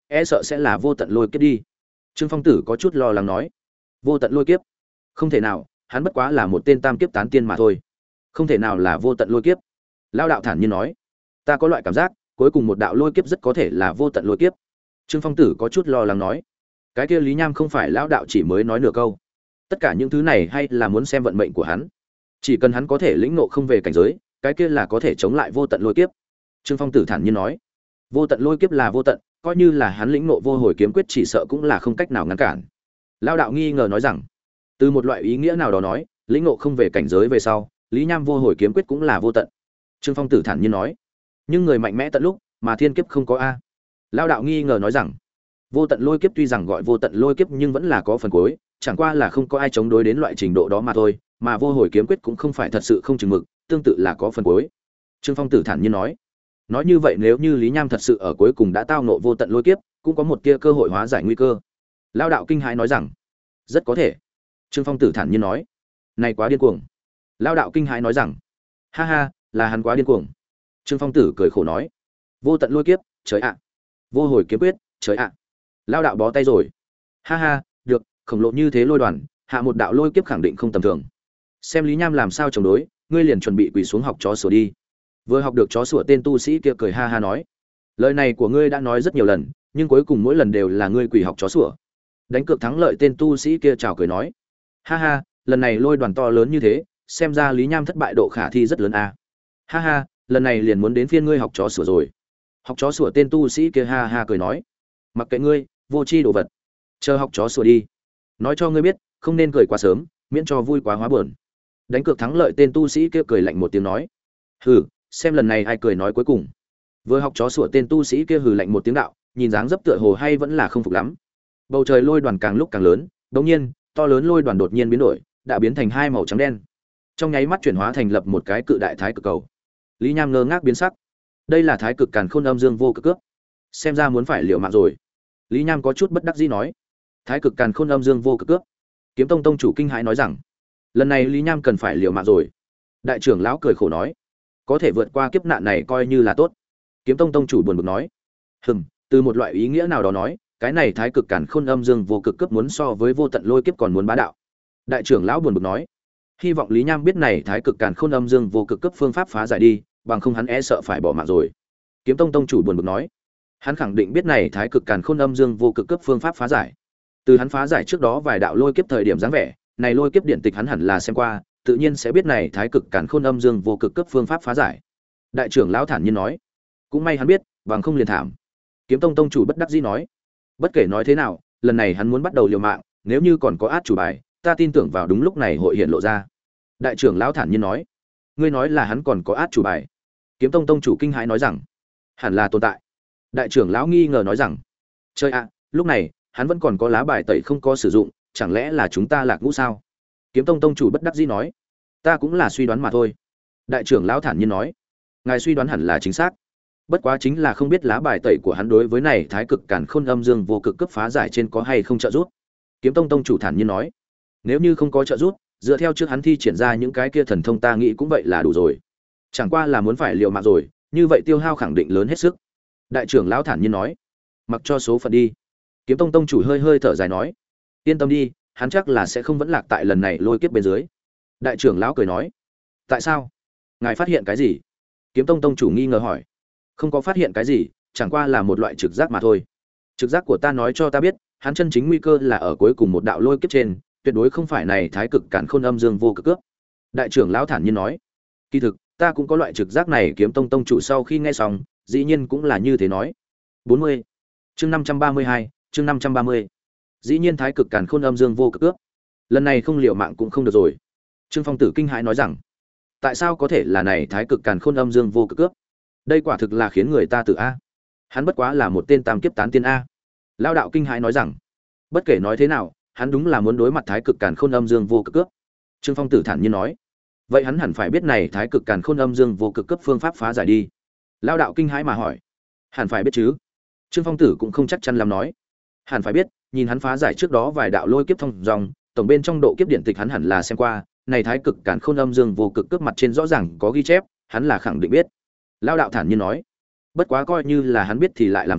S1: e sợ sẽ là vô tận lôi kiếp đi. Trương Phong Tử có chút lo lắng nói. Vô tận lôi kiếp? Không thể nào, hắn bất quá là một tên tam kiếp tán tiên mà thôi. Không thể nào là vô tận lôi kiếp. Lão đạo thản nhiên nói. Ta có loại cảm giác, cuối cùng một đạo lôi kiếp rất có thể là vô tận lôi kiếp. Trương Phong Tử có chút lo lắng nói. Cái kia Lý Nham không phải lão đạo chỉ mới nói nửa câu. Tất cả những thứ này hay là muốn xem vận mệnh của hắn. Chỉ cần hắn có thể lĩnh ngộ không về cảnh giới, cái kia là có thể chống lại vô tận lôi kiếp. Trương Phong Tử thản nhiên nói. Vô tận lôi kiếp là vô tận, coi như là hắn lĩnh ngộ vô hồi kiếm quyết chỉ sợ cũng là không cách nào ngăn cản. Lão đạo nghi ngờ nói rằng, từ một loại ý nghĩa nào đó nói, lĩnh ngộ không về cảnh giới về sau, Lý Nham vô hồi kiếm quyết cũng là vô tận. Trương Phong Tử thản nhiên nói, nhưng người mạnh mẽ tận lúc, mà thiên kiếp không có a. Lão đạo nghi ngờ nói rằng, vô tận lôi kiếp tuy rằng gọi vô tận lôi kiếp nhưng vẫn là có phần cuối, chẳng qua là không có ai chống đối đến loại trình độ đó mà thôi, mà vô hồi kiếm quyết cũng không phải thật sự không chừng mực, tương tự là có phần cuối. Trương Phong Tử thản nhiên nói như vậy nếu như Lý Nham thật sự ở cuối cùng đã tao ngộ vô tận lôi kiếp, cũng có một tia cơ hội hóa giải nguy cơ. Lão đạo kinh hãi nói rằng, rất có thể. Trương Phong Tử thản nhiên nói, này quá điên cuồng. Lão đạo kinh hãi nói rằng, ha ha, là hắn quá điên cuồng. Trương Phong Tử cười khổ nói, vô tận lôi kiếp, trời ạ. Vô hồi kiếm quyết, trời ạ. Lão đạo bó tay rồi. Ha ha, được, khổng lồ như thế lôi đoàn, hạ một đạo lôi kiếp khẳng định không tầm thường. Xem Lý Nham làm sao chống đối, ngươi liền chuẩn bị quỳ xuống học chó sủa đi. Vừa học được chó sủa tên tu sĩ kia cười ha ha nói, lời này của ngươi đã nói rất nhiều lần, nhưng cuối cùng mỗi lần đều là ngươi quỳ học chó sủa. Đánh cược thắng lợi tên tu sĩ kia chào cười nói, ha ha, lần này lôi đoàn to lớn như thế, xem ra Lý Nham thất bại độ khả thi rất lớn a. Ha ha, lần này liền muốn đến phiên ngươi học chó sủa rồi. Học chó sủa tên tu sĩ kia ha ha cười nói, mặc kệ ngươi, vô tri đồ vật, chờ học chó sủa đi. Nói cho ngươi biết, không nên cười quá sớm, miễn cho vui quá hóa buồn. Đánh cược thắng lợi tên tu sĩ kia cười lạnh một tiếng nói, hừ, xem lần này ai cười nói cuối cùng. Vừa học chó sủa tên tu sĩ kia hừ lạnh một tiếng đạo, nhìn dáng dấp tựa hồ hay vẫn là không phục lắm. Bầu trời lôi đoàn càng lúc càng lớn, đột nhiên, to lớn lôi đoàn đột nhiên biến đổi, đã biến thành hai màu trắng đen. Trong nháy mắt chuyển hóa thành lập một cái cự đại thái cực cầu. Lý Nham ngơ ngác biến sắc. Đây là thái cực càn khôn âm dương vô cực cước. Xem ra muốn phải liều mạng rồi. Lý Nham có chút bất đắc dĩ nói. Thái cực càn khôn âm dương vô cực cước. Kiếm Tông tông chủ kinh hãi nói rằng, lần này Lý Nham cần phải liều mạng rồi. Đại trưởng lão cười khổ nói, có thể vượt qua kiếp nạn này coi như là tốt. Kiếm Tông tông chủ buồn bực nói, từ một loại ý nghĩa nào đó nói, cái này thái cực càn khôn âm dương vô cực cước muốn so với vô tận lôi kiếp còn muốn bá đạo. Đại trưởng lão buồn bực nói, hy vọng Lý Nham biết này thái cực càn khôn âm dương vô cực cước phương pháp phá giải đi, bằng không hắn e sợ phải bỏ mạng rồi. Kiếm Tông tông chủ buồn bực nói, hắn khẳng định biết này thái cực càn khôn âm dương vô cực cước phương pháp phá giải. Từ hắn phá giải trước đó vài đạo lôi kiếp thời điểm dáng vẻ, này lôi kiếp điển tịch hắn hẳn là xem qua, tự nhiên sẽ biết này thái cực càn khôn âm dương vô cực cước phương pháp phá giải. Đại trưởng lão thản nhiên nói, cũng may hắn biết, bằng không liền thảm. Kiếm Tông tông chủ bất đắc dĩ nói, bất kể nói thế nào, lần này hắn muốn bắt đầu liều mạng, nếu như còn có át chủ bài, ta tin tưởng vào đúng lúc này hội hiện lộ ra. Đại trưởng lão thản nhiên nói, ngươi nói là hắn còn có át chủ bài? Kiếm Tông tông chủ kinh hãi nói rằng, hẳn là tồn tại. Đại trưởng lão nghi ngờ nói rằng, chơi ạ, lúc này hắn vẫn còn có lá bài tẩy không có sử dụng, chẳng lẽ là chúng ta lạc ngũ sao? Kiếm Tông tông chủ bất đắc dĩ nói, ta cũng là suy đoán mà thôi. Đại trưởng lão thản nhiên nói, ngài suy đoán hẳn là chính xác, bất quá chính là không biết lá bài tẩy của hắn đối với này thái cực càn khôn âm dương vô cực cấp phá giải trên có hay không trợ giúp. Kiếm Tông tông chủ thản nhiên nói, nếu như không có trợ giúp, dựa theo trước hắn thi triển ra những cái kia thần thông ta nghĩ cũng vậy là đủ rồi, chẳng qua là muốn phải liều mạng rồi, như vậy tiêu hao khẳng định lớn hết sức. Đại trưởng lão thản nhiên nói, mặc cho số phận đi. Kiếm Tông tông chủ hơi hơi thở dài nói, yên tâm đi, hắn chắc là sẽ không vẫn lạc tại lần này lôi kiếp bên dưới. Đại trưởng lão cười nói, tại sao, ngài phát hiện cái gì? Kiếm Tông tông chủ nghi ngờ hỏi. Không có phát hiện cái gì, chẳng qua là một loại trực giác mà thôi. Trực giác của ta nói cho ta biết, hắn chân chính nguy cơ là ở cuối cùng một đạo lôi kiếp trên, tuyệt đối không phải này thái cực càn khôn âm dương vô cực cước. Đại trưởng lão thản nhiên nói, kỳ thực ta cũng có loại trực giác này. Kiếm Tông tông chủ sau khi nghe xong, dĩ nhiên cũng là như thế nói. 40. Chương 532, chương 530. Dĩ nhiên thái cực càn khôn âm dương vô cực cước. Lần này không liều mạng cũng không được rồi. Trương Phong Tử kinh hãi nói rằng, tại sao có thể là này thái cực càn khôn âm dương vô cực cước? Đây quả thực là khiến người ta tự a. Hắn bất quá là một tên tam kiếp tán tiên a. Lão đạo kinh hãi nói rằng, bất kể nói thế nào, hắn đúng là muốn đối mặt thái cực càn khôn âm dương vô cực cước. Trương Phong Tử thản nhiên nói, vậy hắn hẳn phải biết này thái cực càn khôn âm dương vô cực cước phương pháp phá giải đi. Lão đạo kinh hãi mà hỏi, hẳn phải biết chứ? Trương Phong Tử cũng không chắc chắn lắm nói, hẳn phải biết, nhìn hắn phá giải trước đó vài đạo lôi kiếp thông dòng, tổng bên trong độ kiếp điển tịch hắn hẳn là xem qua, này thái cực càn khôn âm dương vô cực cước mặt trên rõ ràng có ghi chép, hắn là khẳng định biết. Lão đạo thản nhiên nói, bất quá coi như là hắn biết thì lại làm sao,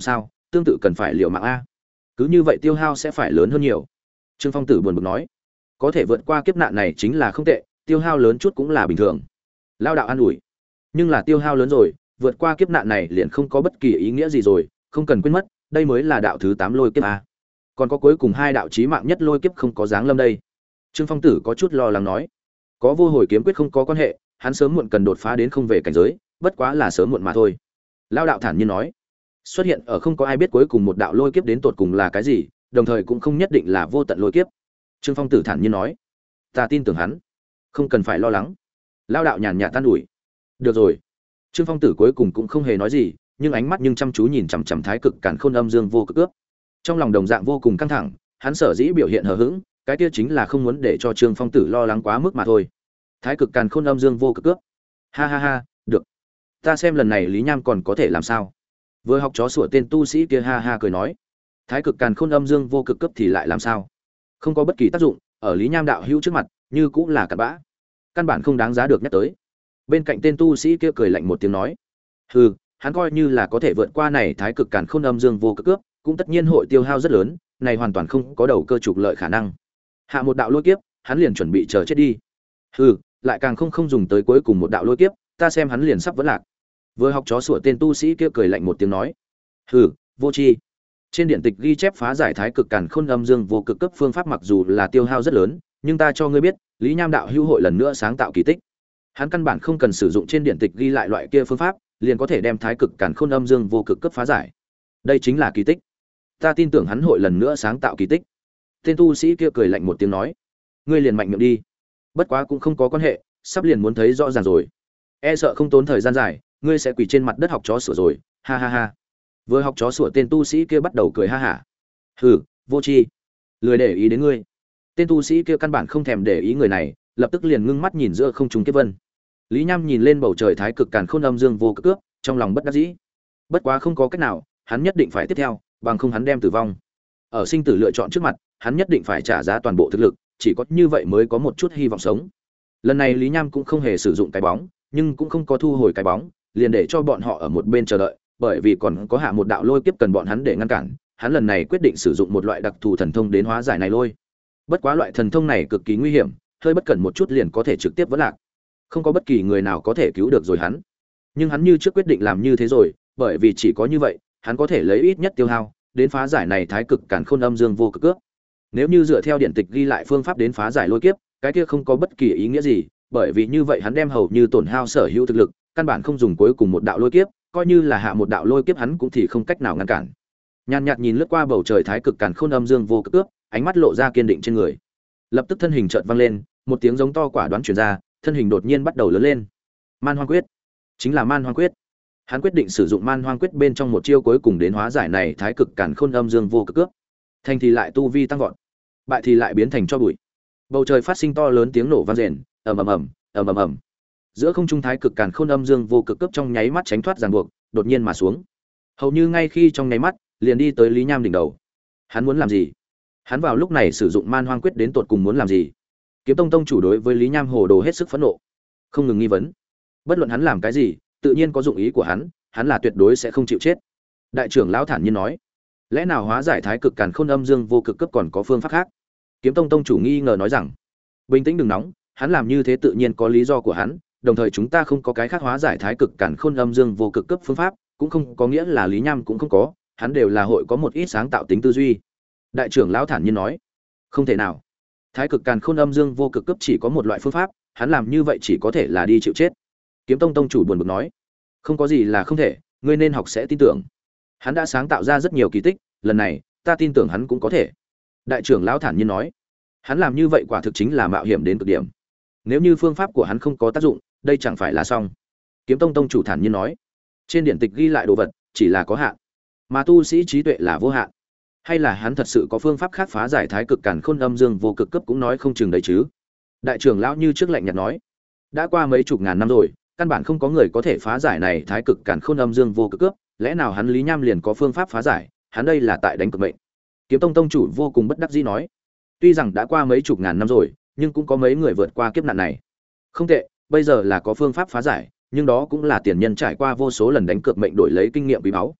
S1: tương tự cần phải liều mạng a. Cứ như vậy tiêu hao sẽ phải lớn hơn nhiều. Trương Phong Tử buồn bực nói, có thể vượt qua kiếp nạn này chính là không tệ, tiêu hao lớn chút cũng là bình thường. Lao đạo an ủi, nhưng là tiêu hao lớn rồi, vượt qua kiếp nạn này liền không có bất kỳ ý nghĩa gì rồi, không cần quên mất, đây mới là đạo thứ 8 lôi kiếp a. Còn có cuối cùng 2 đạo chí mạng nhất lôi kiếp không có dáng lâm đây. Trương Phong Tử có chút lo lắng nói, có vô hồi kiếm quyết không có quan hệ, hắn sớm muộn cần đột phá đến không về cảnh giới, bất quá là sớm muộn mà thôi. Lao đạo thản nhiên nói, xuất hiện ở không có ai biết cuối cùng một đạo lôi kiếp đến tột cùng là cái gì, đồng thời cũng không nhất định là vô tận lôi kiếp. Trương Phong Tử thản nhiên nói, ta tin tưởng hắn, không cần phải lo lắng. Lao đạo nhàn nhạt tan ủi, được rồi. Trương Phong Tử cuối cùng cũng không hề nói gì, nhưng ánh mắt nhưng chăm chú nhìn chằm chằm Thái Cực Càn Khôn Âm Dương Vô Cực Cước. Trong lòng đồng dạng vô cùng căng thẳng, hắn sở dĩ biểu hiện hờ hững, cái kia chính là không muốn để cho Trương Phong Tử lo lắng quá mức mà thôi. Thái Cực Càn Khôn Âm Dương Vô Cực Cước. Ha ha ha, được. Ta xem lần này Lý Nham còn có thể làm sao? Vừa học chó sủa tên tu sĩ kia ha ha cười nói. Thái Cực Càn Khôn Âm Dương Vô Cực Cước thì lại làm sao? Không có bất kỳ tác dụng, ở Lý Nham đạo hữu trước mặt, như cũng là cặn bã. Căn bản không đáng giá được nhắc tới. Bên cạnh tên tu sĩ kia cười lạnh một tiếng nói, hừ, hắn coi như là có thể vượt qua này Thái Cực Càn Khôn Âm Dương Vô Cực Cước, cũng tất nhiên hội tiêu hao rất lớn, này hoàn toàn không có đầu cơ trục lợi khả năng. Hạ một đạo lôi kiếp, hắn liền chuẩn bị chờ chết đi. Hừ, lại càng không dùng tới cuối cùng một đạo lôi kiếp, ta xem hắn liền sắp vẫn lạc. Vừa học chó sủa tên tu sĩ kia cười lạnh một tiếng nói, hừ, vô tri. Trên điện tịch ghi chép phá giải Thái Cực Càn Khôn Âm Dương Vô Cực Cấp phương pháp mặc dù là tiêu hao rất lớn, nhưng ta cho ngươi biết, Lý Nham đạo hữu hội lần nữa sáng tạo kỳ tích. Hắn căn bản không cần sử dụng trên điện tịch ghi lại loại kia phương pháp, liền có thể đem Thái Cực Càn Khôn Âm Dương Vô Cực Cấp phá giải. Đây chính là kỳ tích. Ta tin tưởng hắn hội lần nữa sáng tạo kỳ tích. Tên tu sĩ kia cười lạnh một tiếng nói, ngươi liền mạnh miệng đi. Bất quá cũng không có quan hệ, sắp liền muốn thấy rõ ràng rồi. E sợ không tốn thời gian dài, ngươi sẽ quỳ trên mặt đất học chó sủa rồi. Ha ha ha. Vừa học chó sủa tên tu sĩ kia bắt đầu cười ha hả. Hừ, vô tri, lười để ý đến ngươi. Tên tu sĩ kia căn bản không thèm để ý người này, lập tức liền ngưng mắt nhìn giữa không trung kiếp vân. Lý Nham nhìn lên bầu trời Thái Cực Càn Khôn Âm Dương Vô Cực Cước, trong lòng bất đắc dĩ. Bất quá không có cách nào, hắn nhất định phải tiếp theo, bằng không hắn đem tử vong. Ở sinh tử lựa chọn trước mặt, hắn nhất định phải trả giá toàn bộ thực lực, chỉ có như vậy mới có một chút hy vọng sống. Lần này Lý Nham cũng không hề sử dụng cái bóng, nhưng cũng không có thu hồi cái bóng, liền để cho bọn họ ở một bên chờ đợi, bởi vì còn có hạ một đạo lôi kiếp cần bọn hắn để ngăn cản. Hắn lần này quyết định sử dụng một loại đặc thù thần thông đến hóa giải này lôi. Bất quá loại thần thông này cực kỳ nguy hiểm, hơi bất cẩn một chút liền có thể trực tiếp vỡ lạc. Không có bất kỳ người nào có thể cứu được rồi hắn. Nhưng hắn như trước quyết định làm như thế rồi, bởi vì chỉ có như vậy, hắn có thể lấy ít nhất tiêu hao đến phá giải này Thái Cực Càn Khôn Âm Dương Vô Cực Cước. Nếu như dựa theo điện tịch ghi lại phương pháp đến phá giải lôi kiếp, cái kia không có bất kỳ ý nghĩa gì, bởi vì như vậy hắn đem hầu như tổn hao sở hữu thực lực, căn bản không dùng cuối cùng một đạo lôi kiếp, coi như là hạ một đạo lôi kiếp hắn cũng thì không cách nào ngăn cản. Nhàn nhạt nhìn lướt qua bầu trời Thái Cực Càn Khôn Âm Dương Vô Cực Cước, ánh mắt lộ ra kiên định trên người. Lập tức thân hình chợt văng lên, một tiếng giống to quả đoán truyền ra, thân hình đột nhiên bắt đầu lớn lên. Man Hoang Quyết, chính là Man Hoang Quyết. Hắn quyết định sử dụng Man Hoang Quyết bên trong một chiêu cuối cùng đến hóa giải này Thái Cực Càn Khôn Âm Dương Vô Cực Cước. Thành thì lại tu vi tăng vọt, bại thì lại biến thành cho bụi. Bầu trời phát sinh to lớn tiếng nổ vang rền, ầm ầm ầm, ầm ầm ầm. Giữa không trung Thái Cực Càn Khôn Âm Dương Vô Cực Cước trong nháy mắt tránh thoát ràng buộc, đột nhiên mà xuống. Hầu như ngay khi trong nháy mắt, liền đi tới Lý Nham đỉnh đầu. Hắn muốn làm gì? Hắn vào lúc này sử dụng Man Hoang Quyết đến tột cùng muốn làm gì? Kiếm Tông tông chủ đối với Lý Nham hồ đồ hết sức phẫn nộ, không ngừng nghi vấn. Bất luận hắn làm cái gì, tự nhiên có dụng ý của hắn là tuyệt đối sẽ không chịu chết. Đại trưởng lão thản nhiên nói, lẽ nào hóa giải Thái Cực Càn Khôn Âm Dương Vô Cực Cấp còn có phương pháp khác? Kiếm Tông tông chủ nghi ngờ nói rằng, bình tĩnh đừng nóng, hắn làm như thế tự nhiên có lý do của hắn, đồng thời chúng ta không có cái khác hóa giải Thái Cực Càn Khôn Âm Dương Vô Cực Cấp phương pháp, cũng không có nghĩa là Lý Nham cũng không có, hắn đều là hội có một ít sáng tạo tính tư duy. Đại trưởng lão thản nhiên nói, không thể nào. Thái Cực Càn Khôn Âm Dương Vô Cực Cấp chỉ có một loại phương pháp, hắn làm như vậy chỉ có thể là đi chịu chết. Kiếm Tông tông chủ buồn bực nói, không có gì là không thể, ngươi nên học sẽ tin tưởng. Hắn đã sáng tạo ra rất nhiều kỳ tích, lần này, ta tin tưởng hắn cũng có thể. Đại trưởng lão thản nhiên nói, hắn làm như vậy quả thực chính là mạo hiểm đến cực điểm. Nếu như phương pháp của hắn không có tác dụng, đây chẳng phải là xong. Kiếm Tông tông chủ thản nhiên nói, trên điện tịch ghi lại đồ vật chỉ là có hạn, mà tu sĩ trí tuệ là vô hạn. Hay là hắn thật sự có phương pháp khác phá giải Thái Cực Càn Khôn Âm Dương Vô Cực Cấp cũng nói không chừng đấy chứ. Đại trưởng lão như trước lạnh nhạt nói, đã qua mấy chục ngàn năm rồi, căn bản không có người có thể phá giải này Thái Cực Càn Khôn Âm Dương Vô Cực Cước, lẽ nào hắn Lý Nham liền có phương pháp phá giải, hắn đây là tại đánh cược mệnh. Kiếm Tông tông chủ vô cùng bất đắc dĩ nói, tuy rằng đã qua mấy chục ngàn năm rồi, nhưng cũng có mấy người vượt qua kiếp nạn này. Không tệ, bây giờ là có phương pháp phá giải, nhưng đó cũng là tiền nhân trải qua vô số lần đánh cược mệnh đổi lấy kinh nghiệm quý báu.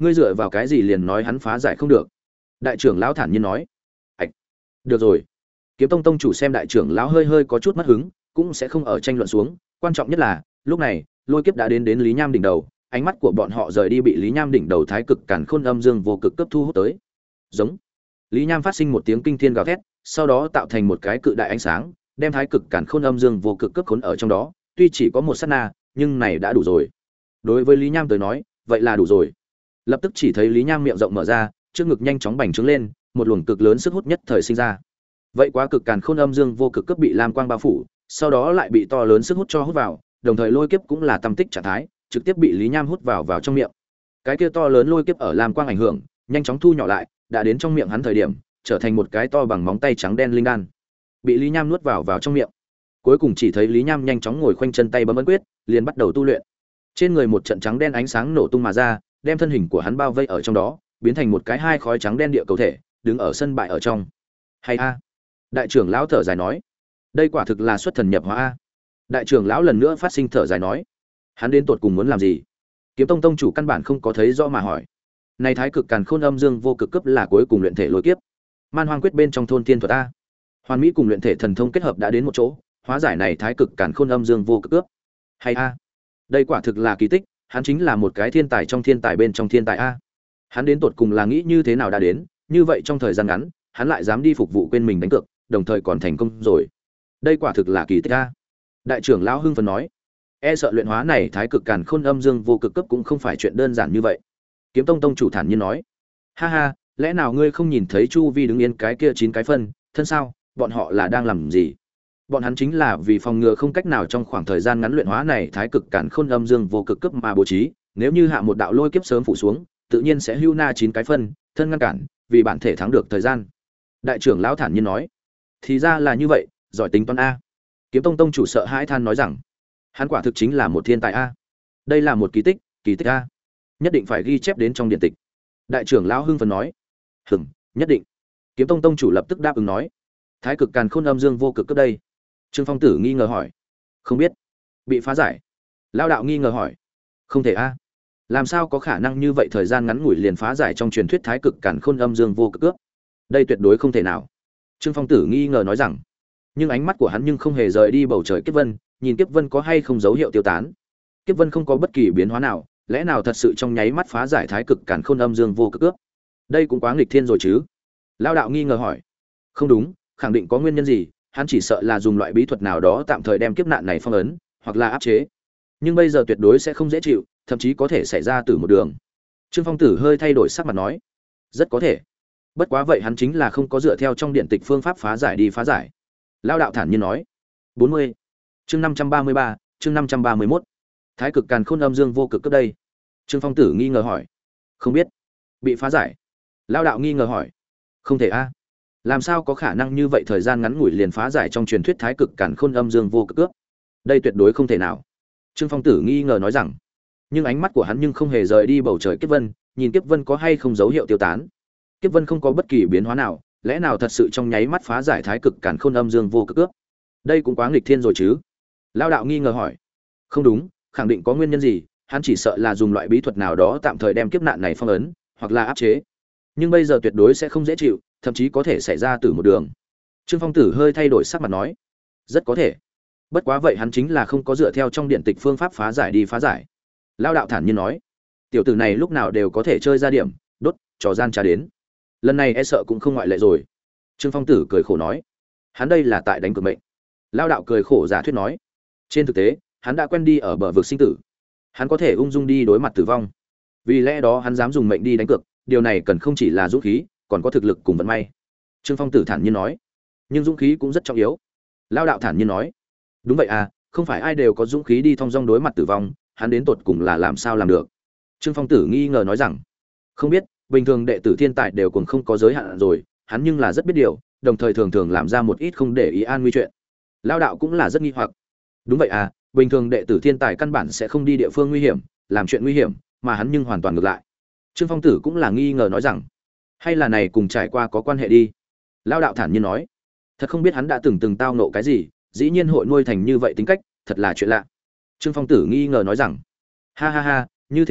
S1: Ngươi dựa vào cái gì liền nói hắn phá giải không được? Đại trưởng lão thản nhiên nói. Ảch, được rồi. Kiếm Tông tông chủ xem đại trưởng lão hơi hơi có chút mất hứng, cũng sẽ không ở tranh luận xuống, quan trọng nhất là, lúc này, lôi kiếp đã đến Lý Nham đỉnh đầu, ánh mắt của bọn họ rời đi bị Lý Nham đỉnh đầu thái cực càn khôn âm dương vô cực cấp thu hút tới. Giống. Lý Nham phát sinh một tiếng kinh thiên gào thét, sau đó tạo thành một cái cự đại ánh sáng, đem thái cực càn khôn âm dương vô cực cấp khốn ở trong đó, tuy chỉ có một sát na, nhưng này đã đủ rồi. Đối với Lý Nham tới nói, vậy là đủ rồi. Lập tức chỉ thấy Lý Nham miệng rộng mở ra, trước ngực nhanh chóng bành trướng lên, một luồng cực lớn sức hút nhất thời sinh ra. Vậy quá cực càn khôn âm dương vô cực cấp bị lam quang bao phủ, sau đó lại bị to lớn sức hút cho hút vào, đồng thời lôi kiếp cũng là tâm tích trạng thái, trực tiếp bị Lý Nham hút vào trong miệng. Cái kia to lớn lôi kiếp ở lam quang ảnh hưởng, nhanh chóng thu nhỏ lại, đã đến trong miệng hắn thời điểm, trở thành một cái to bằng móng tay trắng đen linh đan. Bị Lý Nham nuốt vào trong miệng. Cuối cùng chỉ thấy Lý Nham nhanh chóng ngồi khoanh chân tay bấm ấn quyết, liền bắt đầu tu luyện. Trên người một trận trắng đen ánh sáng nổ tung mà ra, đem thân hình của hắn bao vây ở trong đó, biến thành một cái hai khói trắng đen địa cầu thể, đứng ở sân bãi ở trong. Hay a. Đại trưởng lão thở dài nói, đây quả thực là xuất thần nhập hóa a. Đại trưởng lão lần nữa phát sinh thở dài nói, hắn đến tột cùng muốn làm gì? Kiếm Tông tông chủ căn bản không có thấy rõ mà hỏi. Này thái cực càn khôn âm dương vô cực cấp là cuối cùng luyện thể lôi kiếp. Man Hoang quyết bên trong thôn tiên thuật a. Hoàn mỹ cùng luyện thể thần thông kết hợp đã đến một chỗ, hóa giải này thái cực càn khôn âm dương vô cực cấp. Hay a. Đây quả thực là kỳ tích, hắn chính là một cái thiên tài trong thiên tài bên trong thiên tài a. Hắn đến tột cùng là nghĩ như thế nào đã đến, như vậy trong thời gian ngắn, hắn lại dám đi phục vụ quên mình đánh cược, đồng thời còn thành công rồi. Đây quả thực là kỳ tích a. Đại trưởng lão hưng phấn nói, e sợ luyện hóa này thái cực càn khôn âm dương vô cực cấp cũng không phải chuyện đơn giản như vậy. Kiếm Tông tông chủ thản nhiên nói, ha ha, lẽ nào ngươi không nhìn thấy chu vi đứng yên cái kia 9 cái phân thân sao? Bọn họ là đang làm gì? Bọn hắn chính là vì phòng ngừa không cách nào trong khoảng thời gian ngắn luyện hóa này thái cực càn khôn âm dương vô cực cấp mà bố trí, nếu như hạ một đạo lôi kiếp sớm phủ xuống, tự nhiên sẽ hưu na 9 cái phân thân ngăn cản, vì bản thể thắng được thời gian. Đại trưởng lão thản nhiên nói, thì ra là như vậy, giỏi tính toán a. Kiếm Tông tông chủ sợ hãi than nói rằng, hắn quả thực chính là một thiên tài a. Đây là một kỳ tích a, nhất định phải ghi chép đến trong điện tịch. Đại trưởng lão hưng phấn nói, nhất định. Kiếm Tông tông chủ lập tức đáp ứng nói, thái cực càn khôn âm dương vô cực cấp đây. Trương Phong Tử nghi ngờ hỏi, không biết. Bị phá giải? Lão đạo nghi ngờ hỏi, không thể a. Làm sao có khả năng như vậy thời gian ngắn ngủi liền phá giải trong truyền thuyết thái cực càn khôn âm dương vô cực cướp? Đây tuyệt đối không thể nào. Trương Phong Tử nghi ngờ nói rằng, nhưng ánh mắt của hắn nhưng không hề rời đi bầu trời kiếp vân, nhìn kiếp vân có hay không dấu hiệu tiêu tán. Kiếp vân không có bất kỳ biến hóa nào, lẽ nào thật sự trong nháy mắt phá giải thái cực càn khôn âm dương vô cực cướp? Đây cũng quá nghịch thiên rồi chứ. Lão đạo nghi ngờ hỏi, không đúng, khẳng định có nguyên nhân gì, hắn chỉ sợ là dùng loại bí thuật nào đó tạm thời đem kiếp nạn này phong ấn, hoặc là áp chế. Nhưng bây giờ tuyệt đối sẽ không dễ chịu, thậm chí có thể xảy ra từ một đường. Trương Phong Tử hơi thay đổi sắc mặt nói, rất có thể. Bất quá vậy hắn chính là không có dựa theo trong điện tịch phương pháp phá giải đi phá giải. Lão đạo thản nhiên nói, 40. Chương 533, chương 531. Thái cực càn khôn âm dương vô cực cấp đây. Trương Phong Tử nghi ngờ hỏi, không biết. Bị phá giải? Lão đạo nghi ngờ hỏi, không thể a. Làm sao có khả năng như vậy thời gian ngắn ngủi liền phá giải trong truyền thuyết thái cực càn khôn âm dương vô cực cướp? Đây tuyệt đối không thể nào. Trương Phong Tử nghi ngờ nói rằng, nhưng ánh mắt của hắn nhưng không hề rời đi bầu trời kiếp vân, nhìn kiếp vân có hay không dấu hiệu tiêu tán. Kiếp vân không có bất kỳ biến hóa nào, lẽ nào thật sự trong nháy mắt phá giải thái cực càn khôn âm dương vô cực cướp? Đây cũng quá nghịch thiên rồi chứ. Lão đạo nghi ngờ hỏi, không đúng, khẳng định có nguyên nhân gì, hắn chỉ sợ là dùng loại bí thuật nào đó tạm thời đem kiếp nạn này phong ấn, hoặc là áp chế. Nhưng bây giờ tuyệt đối sẽ không dễ chịu, thậm chí có thể xảy ra từ một đường. Trương Phong Tử hơi thay đổi sắc mặt nói, rất có thể. Bất quá vậy hắn chính là không có dựa theo trong điện tịch phương pháp phá giải đi phá giải. Lão đạo thản nhiên nói, tiểu tử này lúc nào đều có thể chơi ra điểm, đốt, trò gian trá đến. Lần này e sợ cũng không ngoại lệ rồi. Trương Phong Tử cười khổ nói, hắn đây là tại đánh cược mệnh. Lão đạo cười khổ giả thuyết nói, trên thực tế, hắn đã quen đi ở bờ vực sinh tử. Hắn có thể ung dung đi đối mặt tử vong. Vì lẽ đó hắn dám dùng mệnh đi đánh cược, điều này cần không chỉ là dũng khí, còn có thực lực cùng vận may. Trương Phong Tử thản nhiên nói, nhưng dũng khí cũng rất trọng yếu. Lão đạo thản nhiên nói, đúng vậy à, không phải ai đều có dũng khí đi thong dong đối mặt tử vong, hắn đến tột cùng là làm sao làm được? Trương Phong Tử nghi ngờ nói rằng, không biết, bình thường đệ tử thiên tài đều cùng không có giới hạn rồi, hắn nhưng là rất biết điều, đồng thời thường thường làm ra một ít không để ý an nguy chuyện. Lão đạo cũng là rất nghi hoặc. Đúng vậy à, bình thường đệ tử thiên tài căn bản sẽ không đi địa phương nguy hiểm, làm chuyện nguy hiểm, mà hắn nhưng hoàn toàn ngược lại. Trương Phong Tử cũng là nghi ngờ nói rằng, hay là này cùng trải qua có quan hệ đi. Lão đạo thản nhiên nói, thật không biết hắn đã từng tao nộ cái gì, dĩ nhiên hội nuôi thành như vậy tính cách, thật là chuyện lạ. Trương Phong Tử nghi ngờ nói rằng, ha ha ha, như thế nào,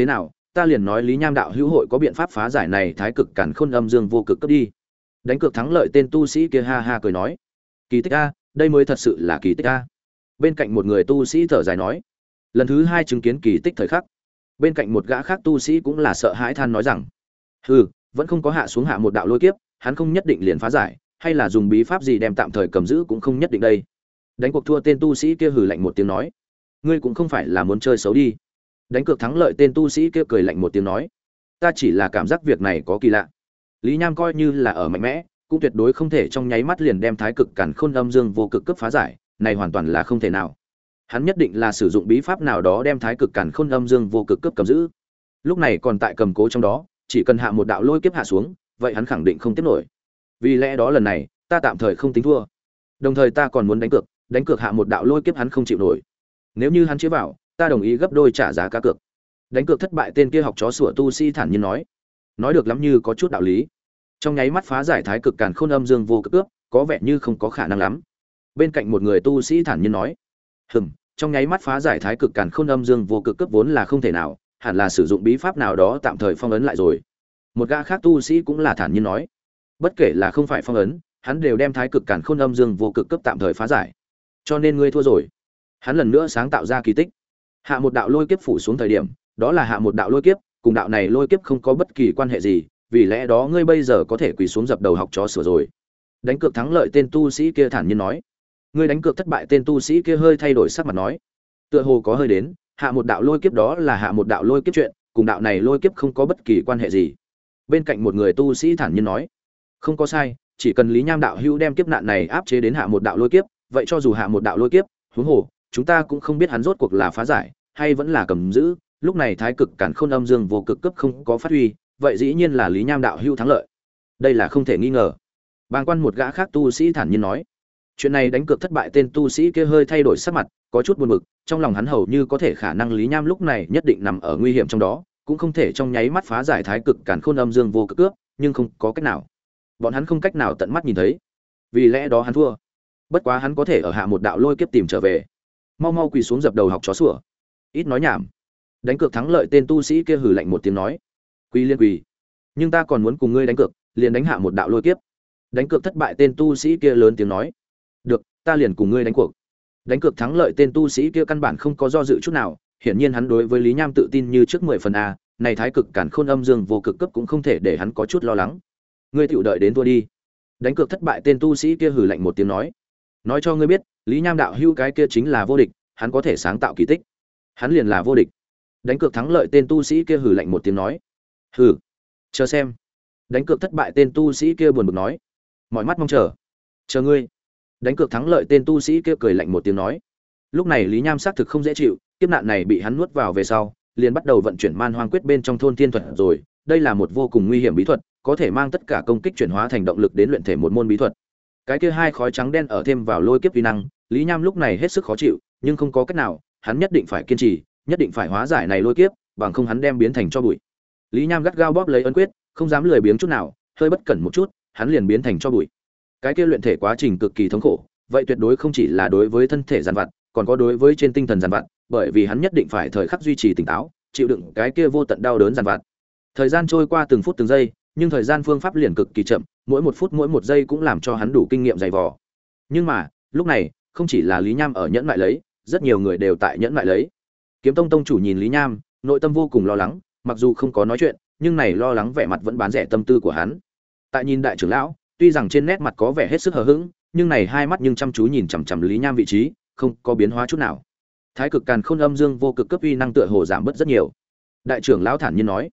S1: ta liền nói Lý Nham đạo hữu hội có biện pháp phá giải này thái cực càn khôn âm dương vô cực cấp đi. Đánh cược thắng lợi tên tu sĩ kia ha ha cười nói, kỳ tích a, đây mới thật sự là kỳ tích a. Bên cạnh một người tu sĩ thở dài nói, lần thứ hai chứng kiến kỳ tích thời khắc. Bên cạnh một gã khác tu sĩ cũng là sợ hãi than nói rằng, hừ, vẫn không có hạ xuống hạ một đạo lôi kiếp, hắn không nhất định liền phá giải, hay là dùng bí pháp gì đem tạm thời cầm giữ cũng không nhất định đây. Đánh cuộc thua tên tu sĩ kia hừ lạnh một tiếng nói, ngươi cũng không phải là muốn chơi xấu đi. Đánh cược thắng lợi tên tu sĩ kia cười lạnh một tiếng nói, ta chỉ là cảm giác việc này có kỳ lạ. Lý Nham coi như là ở mạnh mẽ, cũng tuyệt đối không thể trong nháy mắt liền đem thái cực càn khôn âm dương vô cực cấp phá giải, này hoàn toàn là không thể nào. Hắn nhất định là sử dụng bí pháp nào đó đem thái cực càn khôn âm dương vô cực cấp cầm giữ. Lúc này còn tại cầm cố trong đó, chỉ cần hạ một đạo lôi kiếp hạ xuống, vậy hắn khẳng định không tiếp nổi. Vì lẽ đó lần này, ta tạm thời không tính thua. Đồng thời ta còn muốn đánh cược hạ một đạo lôi kiếp hắn không chịu nổi. Nếu như hắn chế vào, ta đồng ý gấp đôi trả giá cá cược. Đánh cược thất bại tên kia học chó sủa tu sĩ thản nhiên nói được lắm như có chút đạo lý. Trong nháy mắt phá giải thái cực càn khôn âm dương vô cực cướp, có vẻ như không có khả năng lắm. Bên cạnh một người tu sĩ thản nhiên nói, trong nháy mắt phá giải thái cực càn khôn âm dương vô cực cướp vốn là không thể nào, hẳn là sử dụng bí pháp nào đó tạm thời phong ấn lại rồi. Một gã khác tu sĩ cũng là thản nhiên nói, bất kể là không phải phong ấn, hắn đều đem thái cực càn khôn âm dương vô cực cướp tạm thời phá giải. Cho nên ngươi thua rồi. Hắn lần nữa sáng tạo ra kỳ tích. Hạ một đạo lôi kiếp phủ xuống thời điểm, đó là hạ một đạo lôi kiếp, cùng đạo này lôi kiếp không có bất kỳ quan hệ gì, vì lẽ đó ngươi bây giờ có thể quỳ xuống dập đầu học chó sửa rồi. Đánh cược thắng lợi tên tu sĩ kia thản nhiên nói. Ngươi đánh cược thất bại tên tu sĩ kia hơi thay đổi sắc mặt nói, tựa hồ có hơi đến, hạ một đạo lôi kiếp đó là hạ một đạo lôi kiếp chuyện, cùng đạo này lôi kiếp không có bất kỳ quan hệ gì. Bên cạnh một người tu sĩ thản nhiên nói, không có sai, chỉ cần Lý Nham đạo hữu đem kiếp nạn này áp chế đến hạ một đạo lôi kiếp, vậy cho dù hạ một đạo lôi kiếp, huống hồ, chúng ta cũng không biết hắn rốt cuộc là phá giải hay vẫn là cầm giữ, lúc này thái cực càn khôn âm dương vô cực cấp không có phát huy, vậy dĩ nhiên là Lý Nham đạo hữu thắng lợi. Đây là không thể nghi ngờ. Bàng quan một gã khác tu sĩ thản nhiên nói. Chuyện này đánh cược thất bại tên tu sĩ kia hơi thay đổi sắc mặt, có chút buồn bực, trong lòng hắn hầu như có thể khả năng Lý Nham lúc này nhất định nằm ở nguy hiểm trong đó, cũng không thể trong nháy mắt phá giải thái cực càn khôn âm dương vô cực cướp, nhưng không có cách nào. Bọn hắn không cách nào tận mắt nhìn thấy. Vì lẽ đó hắn thua. Bất quá hắn có thể ở hạ một đạo lôi kiếp tìm trở về. Mau mau quỳ xuống dập đầu học chó sủa. Ít nói nhảm. Đánh cược thắng lợi tên tu sĩ kia hừ lạnh một tiếng nói, quỳ liên quỳ, nhưng ta còn muốn cùng ngươi đánh cược, liền đánh hạ một đạo lôi kiếp. Đánh cược thất bại tên tu sĩ kia lớn tiếng nói, được, ta liền cùng ngươi đánh cuộc. Đánh cược thắng lợi tên tu sĩ kia căn bản không có do dự chút nào, hiển nhiên hắn đối với Lý Nham tự tin như trước 10 phần a, này thái cực càn khôn âm dương vô cực cấp cũng không thể để hắn có chút lo lắng. Ngươi tiểu đợi đến thua đi. Đánh cược thất bại tên tu sĩ kia hừ lạnh một tiếng nói cho ngươi biết, Lý Nham đạo hữu cái kia chính là vô địch, hắn có thể sáng tạo kỳ tích. Hắn liền là vô địch. Đánh cược thắng lợi tên tu sĩ kia hừ lạnh một tiếng nói, hừ, chờ xem. Đánh cược thất bại tên tu sĩ kia buồn bực nói, mọi mắt mong chờ ngươi. Đánh cược thắng lợi tên tu sĩ kia cười lạnh một tiếng nói, lúc này Lý Nham xác thực không dễ chịu, kiếp nạn này bị hắn nuốt vào về sau, liền bắt đầu vận chuyển man hoang quyết bên trong thôn thiên thuật rồi. Đây là một vô cùng nguy hiểm bí thuật, có thể mang tất cả công kích chuyển hóa thành động lực đến luyện thể một môn bí thuật. Cái kia hai khói trắng đen ở thêm vào lôi kiếp uy năng, Lý Nham lúc này hết sức khó chịu, nhưng không có cách nào, hắn nhất định phải kiên trì, nhất định phải hóa giải này lôi kiếp, bằng không hắn đem biến thành cho bụi. Lý Nham gắt gao bóp lấy ấn quyết, không dám lười biếng chút nào, hơi bất cẩn một chút, hắn liền biến thành cho bụi. Cái kia luyện thể quá trình cực kỳ thống khổ, vậy tuyệt đối không chỉ là đối với thân thể giàn vặt, còn có đối với trên tinh thần giàn vặt, bởi vì hắn nhất định phải thời khắc duy trì tỉnh táo, chịu đựng cái kia vô tận đau đớn giàn vặt. Thời gian trôi qua từng phút từng giây, nhưng thời gian phương pháp liền cực kỳ chậm, mỗi một phút mỗi một giây cũng làm cho hắn đủ kinh nghiệm dày vò. Nhưng mà, lúc này, không chỉ là Lý Nham ở nhẫn nại lấy, rất nhiều người đều tại nhẫn nại lấy. Kiếm Tông tông chủ nhìn Lý Nham, nội tâm vô cùng lo lắng, mặc dù không có nói chuyện, nhưng này lo lắng vẻ mặt vẫn bán rẻ tâm tư của hắn. Tại nhìn đại trưởng lão, tuy rằng trên nét mặt có vẻ hết sức hờ hững, nhưng này hai mắt nhưng chăm chú nhìn chằm chằm Lý Nham vị trí, không có biến hóa chút nào. Thái cực càn khôn âm dương vô cực cấp uy năng tựa hồ giảm bớt rất nhiều. Đại trưởng lão thản nhiên nói,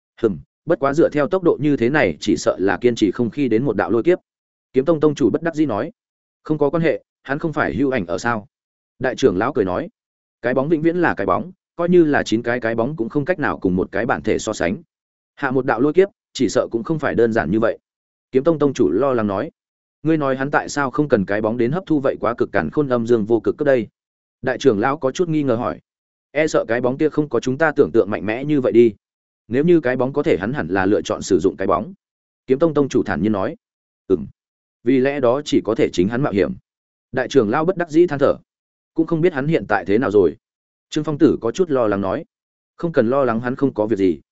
S1: bất quá dựa theo tốc độ như thế này chỉ sợ là kiên trì không khi đến một đạo lôi kiếp. Kiếm Tông tông chủ bất đắc dĩ nói, không có quan hệ, hắn không phải hưu ảnh ở sao? Đại trưởng lão cười nói, cái bóng vĩnh viễn là cái bóng, coi như là 9 cái bóng cũng không cách nào cùng một cái bản thể so sánh. Hạ một đạo lôi kiếp, chỉ sợ cũng không phải đơn giản như vậy. Kiếm Tông tông chủ lo lắng nói, ngươi nói hắn tại sao không cần cái bóng đến hấp thu vậy quá cực càn khôn âm dương vô cực cấp đây? Đại trưởng lão có chút nghi ngờ hỏi, e sợ cái bóng kia không có chúng ta tưởng tượng mạnh mẽ như vậy đi. Nếu như cái bóng có thể, hắn hẳn là lựa chọn sử dụng cái bóng. Kiếm Tông tông chủ thản nhiên nói, vì lẽ đó chỉ có thể chính hắn mạo hiểm. Đại trưởng lão bất đắc dĩ than thở, cũng không biết hắn hiện tại thế nào rồi. Trương Phong Tử có chút lo lắng nói, không cần lo lắng, hắn không có việc gì.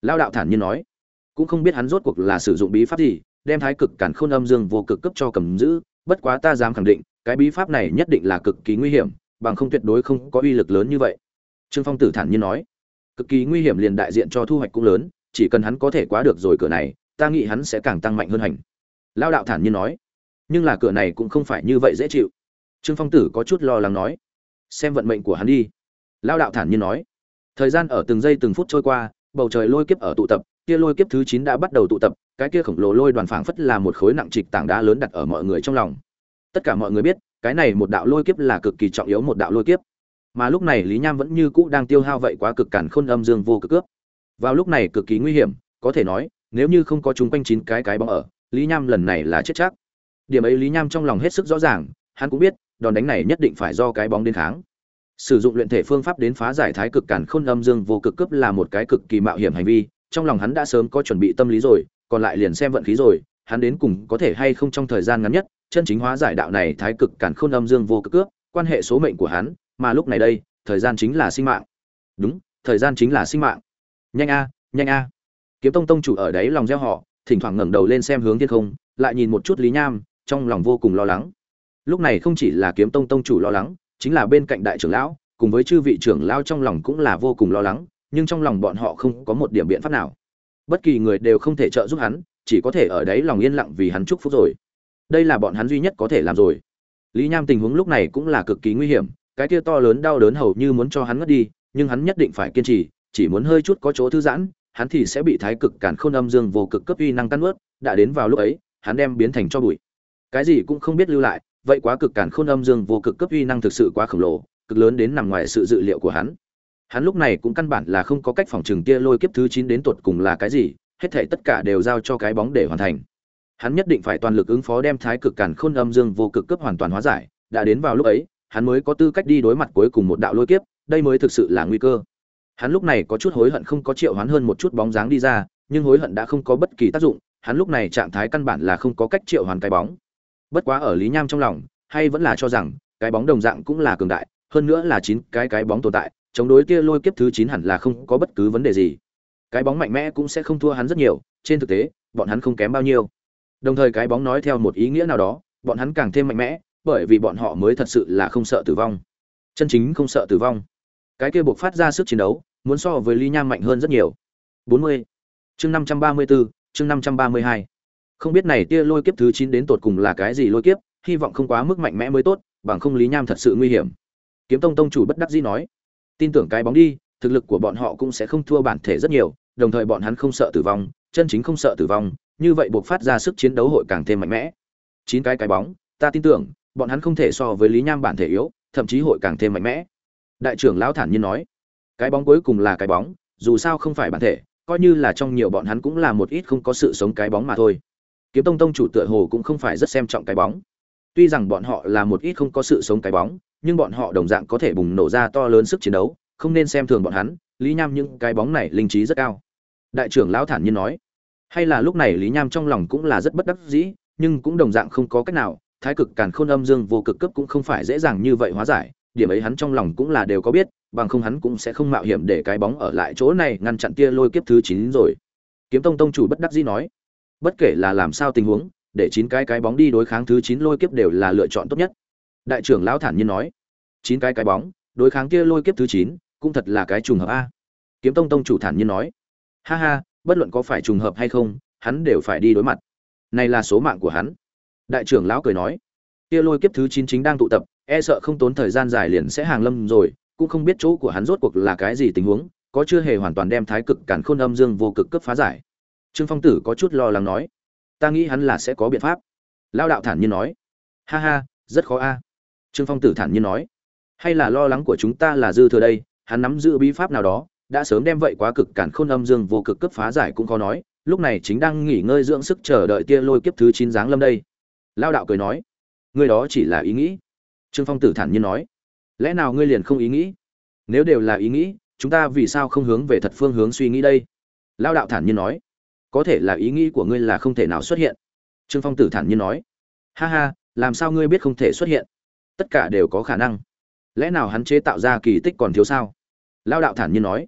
S1: Lao đạo thản nhiên nói, cũng không biết hắn rốt cuộc là sử dụng bí pháp gì đem thái cực càn khôn âm dương vô cực cấp cho cầm giữ, bất quá ta dám khẳng định cái bí pháp này nhất định là cực kỳ nguy hiểm, bằng không tuyệt đối không có uy lực lớn như vậy. Trương Phong Tử thản nhiên nói, cực kỳ nguy hiểm liền đại diện cho thu hoạch cũng lớn, chỉ cần hắn có thể quá được rồi cửa này, ta nghĩ hắn sẽ càng tăng mạnh hơn hành. Lao đạo thản nhiên nói, nhưng là cửa này cũng không phải như vậy dễ chịu. Trương Phong Tử có chút lo lắng nói, xem vận mệnh của hắn đi. Lao đạo thản nhiên nói, thời gian ở từng giây từng phút trôi qua, bầu trời lôi kiếp ở tụ tập, kia lôi kiếp thứ 9 đã bắt đầu tụ tập, cái kia khổng lồ lôi đoàn phảng phất là một khối nặng trịch tảng đá lớn đặt ở mọi người trong lòng. Tất cả mọi người biết, cái này một đạo lôi kiếp là cực kỳ trọng yếu một đạo lôi kiếp. Mà lúc này Lý Nham vẫn như cũ đang tiêu hao vậy quá cực càn khôn âm dương vô cực cướp. Vào lúc này cực kỳ nguy hiểm, có thể nói, nếu như không có chúng quanh 9 cái bóng ở, Lý Nham lần này là chết chắc. Điểm ấy Lý Nham trong lòng hết sức rõ ràng, hắn cũng biết, đòn đánh này nhất định phải do cái bóng đến kháng. Sử dụng luyện thể phương pháp đến phá giải thái cực càn khôn âm dương vô cực cướp là một cái cực kỳ mạo hiểm hành vi, trong lòng hắn đã sớm có chuẩn bị tâm lý rồi, còn lại liền xem vận khí rồi, hắn đến cùng có thể hay không trong thời gian ngắn nhất, chân chính hóa giải đạo này thái cực càn khôn âm dương vô cực cướp, quan hệ số mệnh của hắn, mà lúc này đây, thời gian chính là sinh mạng. Đúng, thời gian chính là sinh mạng. Nhanh a, nhanh a. Kiếm Tông tông chủ ở đấy lòng reo hò, thỉnh thoảng ngẩng đầu lên xem hướng thiên không, lại nhìn một chút Lý Nham, trong lòng vô cùng lo lắng. Lúc này không chỉ là Kiếm Tông tông chủ lo lắng, chính là bên cạnh đại trưởng lão, cùng với chư vị trưởng lão trong lòng cũng là vô cùng lo lắng, nhưng trong lòng bọn họ không có một điểm biện pháp nào. Bất kỳ người đều không thể trợ giúp hắn, chỉ có thể ở đấy lòng yên lặng vì hắn chúc phúc rồi. Đây là bọn hắn duy nhất có thể làm rồi. Lý Nham tình huống lúc này cũng là cực kỳ nguy hiểm, cái kia to lớn đau đớn hầu như muốn cho hắn ngất đi, nhưng hắn nhất định phải kiên trì, chỉ muốn hơi chút có chỗ thư giãn, hắn thì sẽ bị thái cực càn khôn âm dương vô cực cấp uy năng căn nuốt, đã đến vào lúc ấy, hắn đem biến thành cho bụi. Cái gì cũng không biết lưu lại, vậy quá cực càn khôn âm dương vô cực cấp uy năng thực sự quá khổng lồ, cực lớn đến nằm ngoài sự dự liệu của hắn. Hắn lúc này cũng căn bản là không có cách phòng trừng kia lôi kiếp thứ 9 đến tuột cùng là cái gì, hết thảy tất cả đều giao cho cái bóng để hoàn thành. Hắn nhất định phải toàn lực ứng phó đem thái cực càn khôn âm dương vô cực cấp hoàn toàn hóa giải, đã đến vào lúc ấy, hắn mới có tư cách đi đối mặt cuối cùng một đạo lôi kiếp, đây mới thực sự là nguy cơ. Hắn lúc này có chút hối hận không có triệu hoán hơn một chút bóng dáng đi ra, nhưng hối hận đã không có bất kỳ tác dụng, hắn lúc này trạng thái căn bản là không có cách triệu hoán cái bóng. Bất quá ở Lý Nham trong lòng, hay vẫn là cho rằng cái bóng đồng dạng cũng là cường đại, hơn nữa là 9 cái bóng tồn tại, chống đối kia lôi kiếp thứ 9 hẳn là không có bất cứ vấn đề gì. Cái bóng mạnh mẽ cũng sẽ không thua hắn rất nhiều, trên thực tế, bọn hắn không kém bao nhiêu. Đồng thời cái bóng nói theo một ý nghĩa nào đó, bọn hắn càng thêm mạnh mẽ, bởi vì bọn họ mới thật sự là không sợ tử vong. Chân chính không sợ tử vong. Cái kia buộc phát ra sức chiến đấu, muốn so với Lý Nham mạnh hơn rất nhiều. 40. Chương 534, chương 532. Không biết này tia lôi kiếp thứ 9 đến tột cùng là cái gì lôi kiếp, hy vọng không quá mức mạnh mẽ mới tốt, bằng không Lý Nham thật sự nguy hiểm. Kiếm Tông tông chủ bất đắc dĩ nói, tin tưởng cái bóng đi, thực lực của bọn họ cũng sẽ không thua bản thể rất nhiều, đồng thời bọn hắn không sợ tử vong, chân chính không sợ tử vong, như vậy buộc phát ra sức chiến đấu hội càng thêm mạnh mẽ. 9 cái bóng, ta tin tưởng, bọn hắn không thể so với Lý Nham bản thể yếu, thậm chí hội càng thêm mạnh mẽ. Đại trưởng lão thản nhiên nói, cái bóng cuối cùng là cái bóng, dù sao không phải bản thể, coi như là trong nhiều bọn hắn cũng là một ít không có sự sống cái bóng mà thôi. Kiếm Tông tông chủ tựa hồ cũng không phải rất xem trọng cái bóng. Tuy rằng bọn họ là một ít không có sự sống cái bóng, nhưng bọn họ đồng dạng có thể bùng nổ ra to lớn sức chiến đấu, không nên xem thường bọn hắn. Lý Nham những cái bóng này linh trí rất cao. Đại trưởng lão thản nhiên nói, hay là lúc này Lý Nham trong lòng cũng là rất bất đắc dĩ, nhưng cũng đồng dạng không có cách nào. Thái cực càn khôn âm dương vô cực cấp cũng không phải dễ dàng như vậy hóa giải, điểm ấy hắn trong lòng cũng là đều có biết, bằng không hắn cũng sẽ không mạo hiểm để cái bóng ở lại chỗ này ngăn chặn tia lôi kiếp thứ 9 rồi. Kiếm Tông tông chủ bất đắc dĩ nói, bất kể là làm sao tình huống, để 9 cái bóng đi đối kháng thứ 9 lôi kiếp đều là lựa chọn tốt nhất. Đại trưởng lão thản nhiên nói, 9 cái bóng đối kháng kia lôi kiếp thứ 9, cũng thật là cái trùng hợp a. Kiếm Tông tông chủ thản nhiên nói, ha ha, bất luận có phải trùng hợp hay không, hắn đều phải đi đối mặt. Này là số mạng của hắn. Đại trưởng lão cười nói, kia lôi kiếp thứ 9 chính đang tụ tập, e sợ không tốn thời gian dài liền sẽ hàng lâm rồi, cũng không biết chỗ của hắn rốt cuộc là cái gì tình huống, có chưa hề hoàn toàn đem thái cực càn khôn âm dương vô cực cấp phá giải. Trương Phong Tử có chút lo lắng nói, ta nghĩ hắn là sẽ có biện pháp. Lão đạo thản nhiên nói, ha ha, rất khó a. Trương Phong Tử thản nhiên nói, hay là lo lắng của chúng ta là dư thừa đây, hắn nắm giữ bí pháp nào đó, đã sớm đem vậy quá cực càn khôn âm dương vô cực cấp phá giải cũng khó nói, lúc này chính đang nghỉ ngơi dưỡng sức chờ đợi tia lôi kiếp thứ 9 giáng lâm đây. Lão đạo cười nói, ngươi đó chỉ là ý nghĩ. Trương Phong Tử thản nhiên nói, lẽ nào ngươi liền không ý nghĩ? Nếu đều là ý nghĩ, chúng ta vì sao không hướng về thật phương hướng suy nghĩ đây? Lão đạo thản nhiên nói, có thể là ý nghĩ của ngươi là không thể nào xuất hiện. Trương Phong Tử thản nhiên nói, ha ha, làm sao ngươi biết không thể xuất hiện? Tất cả đều có khả năng. Lẽ nào hắn chế tạo ra kỳ tích còn thiếu sao? Lão đạo thản nhiên nói,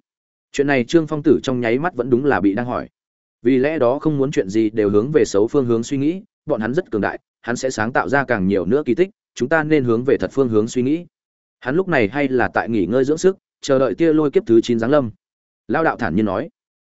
S1: Chuyện này Trương Phong Tử trong nháy mắt vẫn đúng là bị đang hỏi. Vì lẽ đó không muốn chuyện gì đều hướng về xấu phương hướng suy nghĩ, bọn hắn rất cường đại, hắn sẽ sáng tạo ra càng nhiều nữa kỳ tích, chúng ta nên hướng về thật phương hướng suy nghĩ. Hắn lúc này hay là tại nghỉ ngơi dưỡng sức, chờ đợi tia lôi kiếp thứ 9 giáng lâm. Lao đạo thản nhiên nói.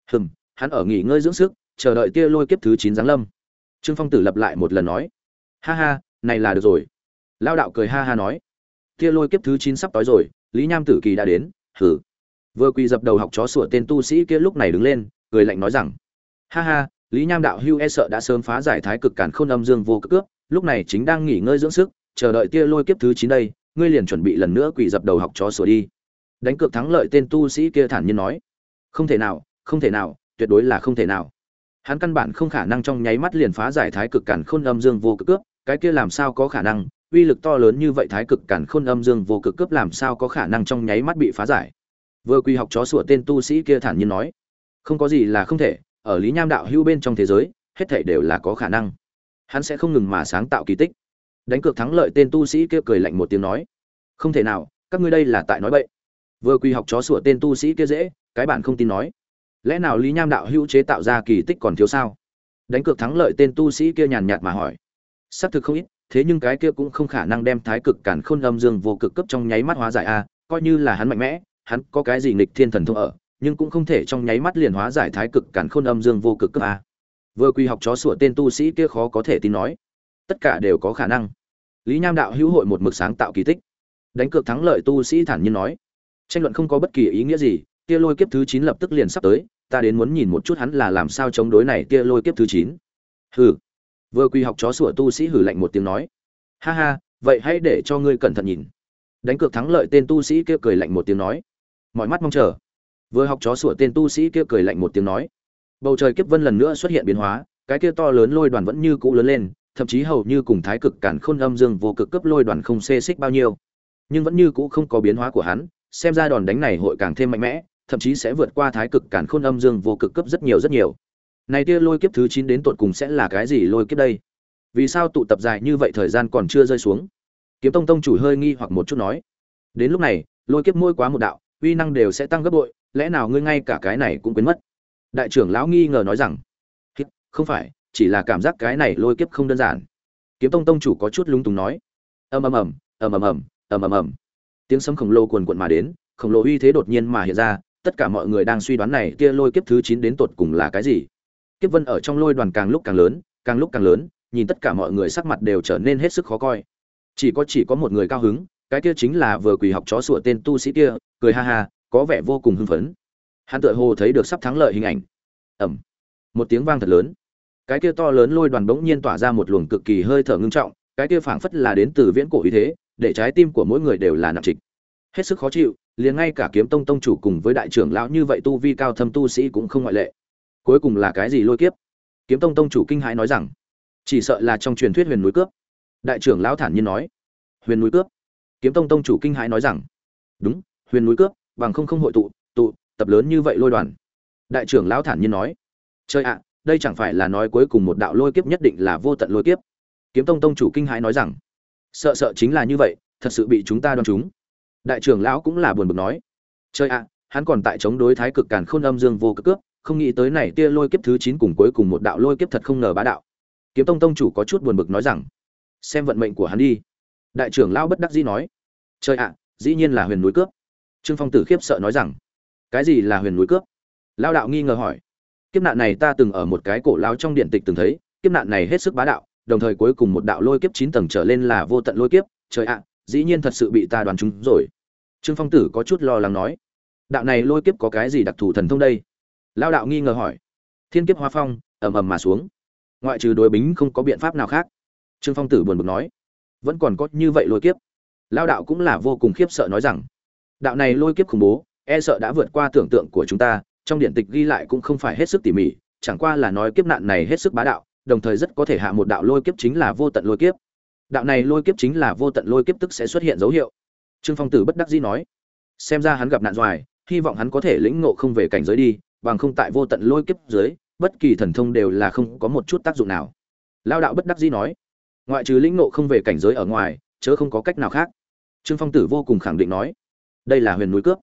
S1: Hắn ở nghỉ ngơi dưỡng sức, chờ đợi tia lôi kiếp thứ 9 giáng lâm. Trương Phong Tử lặp lại một lần nói. Ha ha, này là được rồi. Lao đạo cười ha ha nói. Tia lôi kiếp thứ 9 sắp tới rồi, Lý Nham Tử Kỳ đã đến, hừ. Vừa quỳ dập đầu học chó sủa tên tu sĩ kia lúc này đứng lên, cười lạnh nói rằng: "Ha ha, Lý Nham đạo hưu e sợ đã sớm phá giải thái cực càn khôn âm dương vô cực cướp, lúc này chính đang nghỉ ngơi dưỡng sức, chờ đợi tia lôi kiếp thứ 9 đây, ngươi liền chuẩn bị lần nữa quỳ dập đầu học chó sủa đi." Đánh cược thắng lợi tên tu sĩ kia thản nhiên nói: "Không thể nào, không thể nào, tuyệt đối là không thể nào." Hắn căn bản không khả năng trong nháy mắt liền phá giải thái cực càn khôn âm dương vô cực cướp, cái kia làm sao có khả năng, uy lực to lớn như vậy thái cực càn khôn âm dương vô cực cướp làm sao có khả năng trong nháy mắt bị phá giải. Vừa quỳ học chó sủa tên tu sĩ kia thản nhiên nói: "Không có gì là không thể, ở Lý Nham đạo hưu bên trong thế giới, hết thảy đều là có khả năng. Hắn sẽ không ngừng mà sáng tạo kỳ tích." Đánh cược thắng lợi tên tu sĩ kia cười lạnh một tiếng nói: "Không thể nào, các ngươi đây là tại nói bậy." Vừa quỳ học chó sủa tên tu sĩ kia dễ, cái bạn không tin nói: "Lẽ nào Lý Nham đạo hưu chế tạo ra kỳ tích còn thiếu sao?" Đánh cược thắng lợi tên tu sĩ kia nhàn nhạt mà hỏi: "Xác thực không ít, thế nhưng cái kia cũng không khả năng đem thái cực càn khôn âm dương vô cực cấp trong nháy mắt hóa giải a, coi như là hắn mạnh mẽ, hắn có cái gì nghịch thiên thần thông ở, nhưng cũng không thể trong nháy mắt liền hóa giải thái cực càn khôn âm dương vô cực cấp a." Vừa quy học chó sủa tên tu sĩ kia khó có thể tin nói: "Tất cả đều có khả năng. Lý Nham đạo hữu hội một mực sáng tạo kỳ tích." Đánh cược thắng lợi tu sĩ thản nhiên nói: "Tranh luận không có bất kỳ ý nghĩa gì, tia lôi kiếp thứ 9 lập tức liền sắp tới, ta đến muốn nhìn một chút hắn là làm sao chống đối này tia lôi kiếp thứ 9." Hừ. Vừa quy học chó sủa tu sĩ hừ lạnh một tiếng nói: "Ha ha, vậy hãy để cho ngươi cẩn thận nhìn." Đánh cược thắng lợi tên tu sĩ kia cười lạnh một tiếng nói: "Mọi mắt mong chờ." Vừa học chó sủa tên tu sĩ kia cười lạnh một tiếng nói: Bầu trời kiếp vân lần nữa xuất hiện biến hóa, cái kia to lớn lôi đoàn vẫn như cũ lớn lên, thậm chí hầu như cùng thái cực càn khôn âm dương vô cực cấp lôi đoàn không xê xích bao nhiêu, nhưng vẫn như cũ không có biến hóa của hắn, xem ra đòn đánh này hội càng thêm mạnh mẽ, thậm chí sẽ vượt qua thái cực càn khôn âm dương vô cực cấp rất nhiều rất nhiều. Này tia lôi kiếp thứ 9 đến tột cùng sẽ là cái gì lôi kiếp đây? Vì sao tụ tập dài như vậy thời gian còn chưa rơi xuống? Kiếm Tông tông chủ hơi nghi hoặc một chút nói. Đến lúc này, lôi kiếp mỗi quá một đạo, uy năng đều sẽ tăng gấp bội, lẽ nào ngươi ngay cả cái này cũng quên mất? Đại trưởng lão nghi ngờ nói rằng: "Không phải, chỉ là cảm giác cái này lôi kiếp không đơn giản." Kiếm Tông tông chủ có chút lúng túng nói. Ầm ầm ầm, ầm ầm ầm, ầm ầm ầm. Tiếng sấm khổng lồ cuồn cuộn mà đến, khổng lồ uy thế đột nhiên mà hiện ra, tất cả mọi người đang suy đoán này kia lôi kiếp thứ 9 đến tột cùng là cái gì. Kiếp vân ở trong lôi đoàn càng lúc càng lớn, càng lúc càng lớn, nhìn tất cả mọi người sắc mặt đều trở nên hết sức khó coi. Chỉ có một người cao hứng, cái kia chính là vừa quỳ học chó sủa tên tu sĩ kia, cười ha ha, có vẻ vô cùng hưng phấn. Hắn tựa hồ thấy được sắp thắng lợi hình ảnh. Ầm. Một tiếng vang thật lớn. Cái kia to lớn lôi đoàn bỗng nhiên tỏa ra một luồng cực kỳ hơi thở ngưng trọng, cái kia phảng phất là đến từ viễn cổ uy thế, để trái tim của mỗi người đều là nặng trịch. Hết sức khó chịu, liền ngay cả Kiếm Tông tông chủ cùng với đại trưởng lão như vậy tu vi cao thâm tu sĩ cũng không ngoại lệ. Cuối cùng là cái gì lôi kiếp? Kiếm Tông tông chủ kinh hãi nói rằng: "Chỉ sợ là trong truyền thuyết huyền núi cướp." Đại trưởng lão thản nhiên nói: "Huyền núi cướp?" Kiếm Tông tông chủ kinh hãi nói rằng: "Đúng, huyền núi cướp, bằng không hội tụ tập lớn như vậy lôi đoàn." Đại trưởng lão thản nhiên nói: "Trời ạ, đây chẳng phải là nói cuối cùng một đạo lôi kiếp nhất định là vô tận lôi kiếp?" Kiếm Tông tông chủ kinh hãi nói rằng: Sợ chính là như vậy, thật sự bị chúng ta đoán trúng." Đại trưởng lão cũng là buồn bực nói: "Trời ạ, hắn còn tại chống đối thái cực càn khôn âm dương vô cực cướp, không nghĩ tới này tia lôi kiếp thứ 9 cùng cuối cùng một đạo lôi kiếp thật không ngờ bá đạo." Kiếm Tông tông chủ có chút buồn bực nói rằng: "Xem vận mệnh của hắn đi." Đại trưởng lão bất đắc dĩ nói: "Trời ạ, dĩ nhiên là huyền núi cướp." Trương Phong Tử khiếp sợ nói rằng: "Cái gì là huyền núi cướp?" Lão đạo nghi ngờ hỏi: "Kiếp nạn này ta từng ở một cái cổ lão trong điện tịch từng thấy, kiếp nạn này hết sức bá đạo, đồng thời cuối cùng một đạo lôi kiếp 9 tầng trở lên là vô tận lôi kiếp, trời ạ, dĩ nhiên thật sự bị ta đoán trúng rồi." Trương Phong Tử có chút lo lắng nói: "Đạo này lôi kiếp có cái gì đặc thù thần thông đây?" Lão đạo nghi ngờ hỏi: "Thiên kiếp hóa phong, ầm ầm mà xuống, ngoại trừ đối bính không có biện pháp nào khác." Trương Phong Tử buồn bực nói: "Vẫn còn có như vậy lôi kiếp?" Lão đạo cũng là vô cùng khiếp sợ nói rằng: "Đạo này lôi kiếp khủng bố, e sợ đã vượt qua tưởng tượng của chúng ta, trong điện tịch ghi lại cũng không phải hết sức tỉ mỉ, chẳng qua là nói kiếp nạn này hết sức bá đạo, đồng thời rất có thể hạ một đạo lôi kiếp chính là vô tận lôi kiếp. Đạo này lôi kiếp chính là vô tận lôi kiếp tức sẽ xuất hiện dấu hiệu." Trương Phong Tử bất đắc dĩ nói: "Xem ra hắn gặp nạn doài, hy vọng hắn có thể lĩnh ngộ không về cảnh giới đi, bằng không tại vô tận lôi kiếp dưới, bất kỳ thần thông đều là không có một chút tác dụng nào." Lão đạo bất đắc dĩ nói: "Ngoại trừ lĩnh ngộ không về cảnh giới ở ngoài, chớ không có cách nào khác." Trương Phong Tử vô cùng khẳng định nói: "Đây là huyền núi cướp."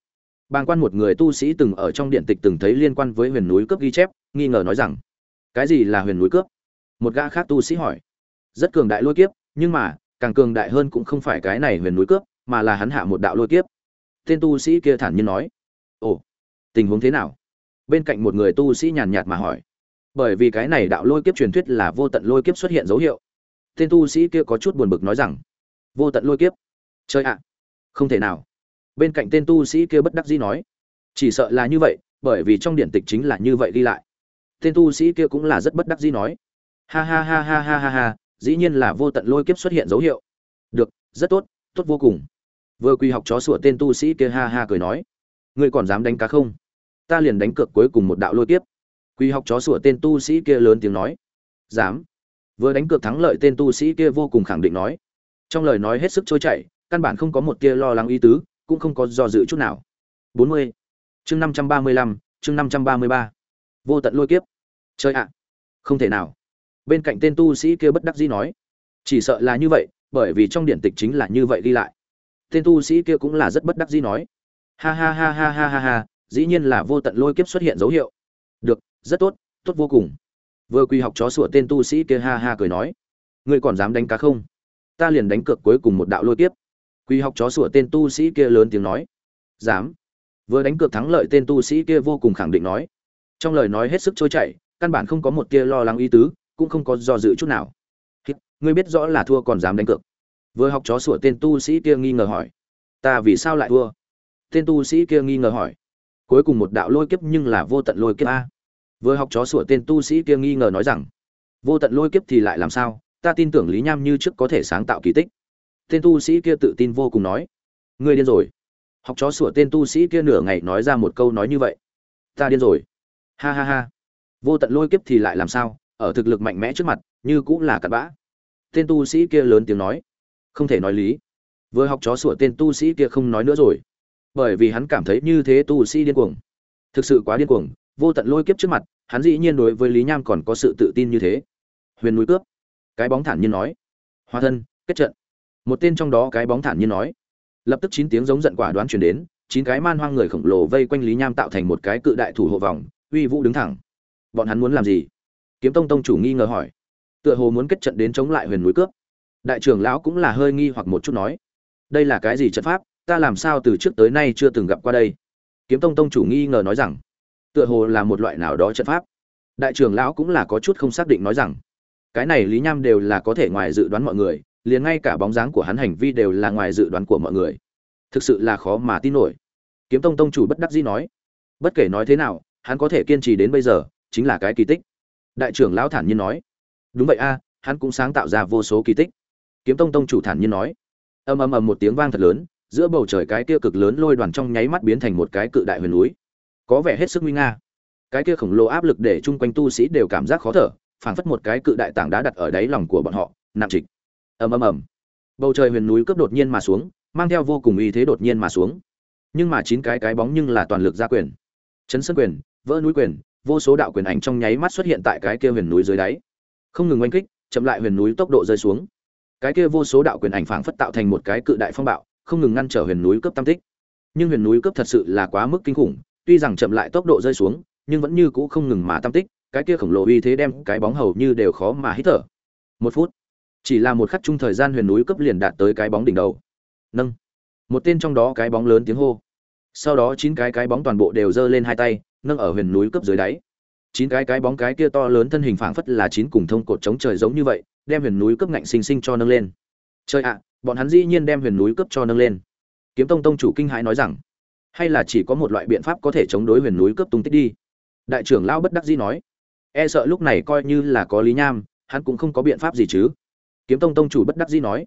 S1: Bàng quan một người tu sĩ từng ở trong điện tịch từng thấy liên quan với huyền núi cướp ghi chép, nghi ngờ nói rằng: cái gì là huyền núi cướp? Một gã khác tu sĩ hỏi. Rất cường đại lôi kiếp, nhưng mà càng cường đại hơn cũng không phải cái này huyền núi cướp, mà là hắn hạ một đạo lôi kiếp. Tên tu sĩ kia thản nhiên nói. Ồ, tình huống thế nào? Bên cạnh một người tu sĩ nhàn nhạt mà hỏi. Bởi vì cái này đạo lôi kiếp truyền thuyết là vô tận lôi kiếp xuất hiện dấu hiệu. Tên tu sĩ kia có chút buồn bực nói rằng: vô tận lôi kiếp? Chơi ạ, không thể nào. Bên cạnh tên tu sĩ kia bất đắc dĩ nói: chỉ sợ là như vậy, bởi vì trong điển tịch chính là như vậy ghi lại. Tên tu sĩ kia cũng là rất bất đắc dĩ nói: ha ha ha ha ha ha ha, dĩ nhiên là vô tận lôi kiếp xuất hiện dấu hiệu. Được, rất tốt, tốt vô cùng. Vừa quy học chó sủa tên tu sĩ kia ha ha cười nói: ngươi còn dám đánh cá không? Ta liền đánh cược cuối cùng một đạo lôi kiếp. Quy học chó sủa tên tu sĩ kia lớn tiếng nói: dám. Vừa đánh cược thắng lợi tên tu sĩ kia vô cùng khẳng định nói, trong lời nói hết sức trôi chảy, căn bản không có một tia lo lắng ý tứ, cũng không có do dự chút nào. 40. Chương 535, chương 533. Vô tận lôi kiếp. Chơi ạ. Không thể nào. Bên cạnh tên tu sĩ kia bất đắc dĩ nói, chỉ sợ là như vậy, bởi vì trong điển tịch chính là như vậy ghi lại. Tên tu sĩ kia cũng là rất bất đắc dĩ nói, ha ha ha ha ha ha ha, dĩ nhiên là vô tận lôi kiếp xuất hiện dấu hiệu. Được, rất tốt, tốt vô cùng. Vừa quy học chó sủa tên tu sĩ kia ha ha cười nói, ngươi còn dám đánh cá không? Ta liền đánh cược cuối cùng một đạo lôi kiếp. Quy học chó sủa tên tu sĩ kia lớn tiếng nói, dám. Vừa đánh cược thắng lợi tên tu sĩ kia vô cùng khẳng định nói, trong lời nói hết sức trôi chảy, căn bản không có một tia lo lắng ý tứ, cũng không có do dự chút nào. Ngươi biết rõ là thua còn dám đánh cược? Vừa học chó sủa tên tu sĩ kia nghi ngờ hỏi, ta vì sao lại thua? Tên tu sĩ kia nghi ngờ hỏi, cuối cùng một đạo lôi kiếp nhưng là vô tận lôi kiếp a. Vừa học chó sủa tên tu sĩ kia nghi ngờ nói rằng, vô tận lôi kiếp thì lại làm sao? Ta tin tưởng Lý Nham như trước có thể sáng tạo kỳ tích. Tên tu sĩ kia tự tin vô cùng nói, ngươi điên rồi. Học chó sủa tên tu sĩ kia nửa ngày nói ra một câu nói như vậy, ta điên rồi. Ha ha ha. Vô tận lôi kiếp thì lại làm sao? Ở thực lực mạnh mẽ trước mặt, như cũng là cặn bã. Tên tu sĩ kia lớn tiếng nói, không thể nói lý. Vừa học chó sủa tên tu sĩ kia không nói nữa rồi, bởi vì hắn cảm thấy như thế tu sĩ điên cuồng, thực sự quá điên cuồng. Vô tận lôi kiếp trước mặt, hắn dĩ nhiên đối với Lý Nham còn có sự tự tin như thế. Huyền núi cướp. Cái bóng thản nhiên nói, hóa thân kết trận. Một tên trong đó cái bóng thản nhiên nói, lập tức 9 tiếng giống giận quả đoán truyền đến, 9 cái man hoang người khổng lồ vây quanh Lý Nham tạo thành một cái cự đại thủ hộ vòng, uy vũ đứng thẳng. Bọn hắn muốn làm gì? Kiếm Tông tông chủ nghi ngờ hỏi. Tựa hồ muốn kết trận đến chống lại huyền núi cướp. Đại trưởng lão cũng là hơi nghi hoặc một chút nói, đây là cái gì trận pháp, ta làm sao từ trước tới nay chưa từng gặp qua đây. Kiếm Tông tông chủ nghi ngờ nói rằng, tựa hồ là một loại nào đó trận pháp. Đại trưởng lão cũng là có chút không xác định nói rằng, cái này Lý Nham đều là có thể ngoài dự đoán mọi người, liền ngay cả bóng dáng của hắn hành vi đều là ngoài dự đoán của mọi người, thực sự là khó mà tin nổi. Kiếm Tông tông chủ bất đắc dĩ nói, bất kể nói thế nào, hắn có thể kiên trì đến bây giờ, chính là cái kỳ tích. Đại trưởng lão thản nhiên nói, đúng vậy a, hắn cũng sáng tạo ra vô số kỳ tích. Kiếm Tông tông chủ thản nhiên nói, ầm ầm ầm một tiếng vang thật lớn, giữa bầu trời cái kia cực lớn lôi đoàn trong nháy mắt biến thành một cái cự đại huyền núi, có vẻ hết sức nguy nga. Cái kia khổng lồ áp lực để chung quanh tu sĩ đều cảm giác khó thở, phảng phất một cái cự đại tảng đá đặt ở đáy lòng của bọn họ, nặng trịch. Ầm ầm ầm, bầu trời huyền núi cướp đột nhiên mà xuống, mang theo vô cùng uy thế đột nhiên mà xuống. Nhưng mà 9 cái bóng nhưng là toàn lực ra quyền, chấn sơn quyền, vỡ núi quyền, vô số đạo quyền ảnh trong nháy mắt xuất hiện tại cái kia huyền núi dưới đáy, không ngừng oanh kích, chậm lại huyền núi tốc độ rơi xuống. Cái kia vô số đạo quyền ảnh phảng phất tạo thành một cái cự đại phong bạo, không ngừng ngăn trở huyền núi cướp tam tích. Nhưng huyền núi cướp thật sự là quá mức kinh khủng, tuy rằng chậm lại tốc độ rơi xuống, nhưng vẫn như cũ không ngừng mà tam tích, cái kia khổng lồ uy thế đem cái bóng hầu như đều khó mà hít thở. 1 phút, chỉ là một khắc chung thời gian huyền núi cướp liền đạt tới cái bóng đỉnh đầu. Nâng. Một tên trong đó cái bóng lớn tiếng hô. Sau đó 9 cái bóng toàn bộ đều giơ lên hai tay, nâng ở huyền núi cướp dưới đáy. 9 cái bóng cái kia to lớn thân hình phảng phất là 9 cùng thông cột chống trời giống như vậy, đem huyền núi cướp ngạnh sinh sinh cho nâng lên. Trời ạ, bọn hắn dĩ nhiên đem huyền núi cướp cho nâng lên. Kiếm Tông tông chủ kinh hãi nói rằng, hay là chỉ có một loại biện pháp có thể chống đối huyền núi cướp tung tích đi. Đại trưởng lão bất đắc dĩ nói, e sợ lúc này coi như là có Lý Nham, hắn cũng không có biện pháp gì chứ. Kiếm Tông tông chủ bất đắc dĩ nói,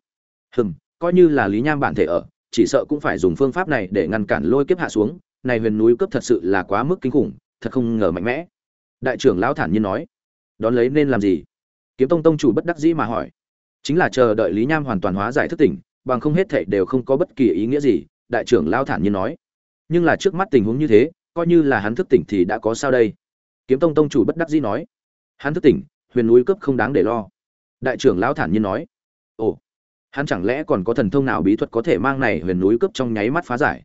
S1: coi như là Lý Nham bản thể ở, chỉ sợ cũng phải dùng phương pháp này để ngăn cản lôi kiếp hạ xuống. Này huyền núi cướp thật sự là quá mức kinh khủng, thật không ngờ mạnh mẽ. Đại trưởng lão thản nhiên nói, đón lấy nên làm gì? Kiếm Tông tông chủ bất đắc dĩ mà hỏi. Chính là chờ đợi Lý Nham hoàn toàn hóa giải thức tỉnh, bằng không hết thảy đều không có bất kỳ ý nghĩa gì. Đại trưởng lão thản nhiên nói, nhưng là trước mắt tình huống như thế, coi như là hắn thức tỉnh thì đã có sao đây? Kiếm Tông tông chủ bất đắc dĩ nói, hắn thức tỉnh, huyền núi cướp không đáng để lo. Đại trưởng lão thản nhiên nói, ồ, hắn chẳng lẽ còn có thần thông nào bí thuật có thể mang này huyền núi cướp trong nháy mắt phá giải?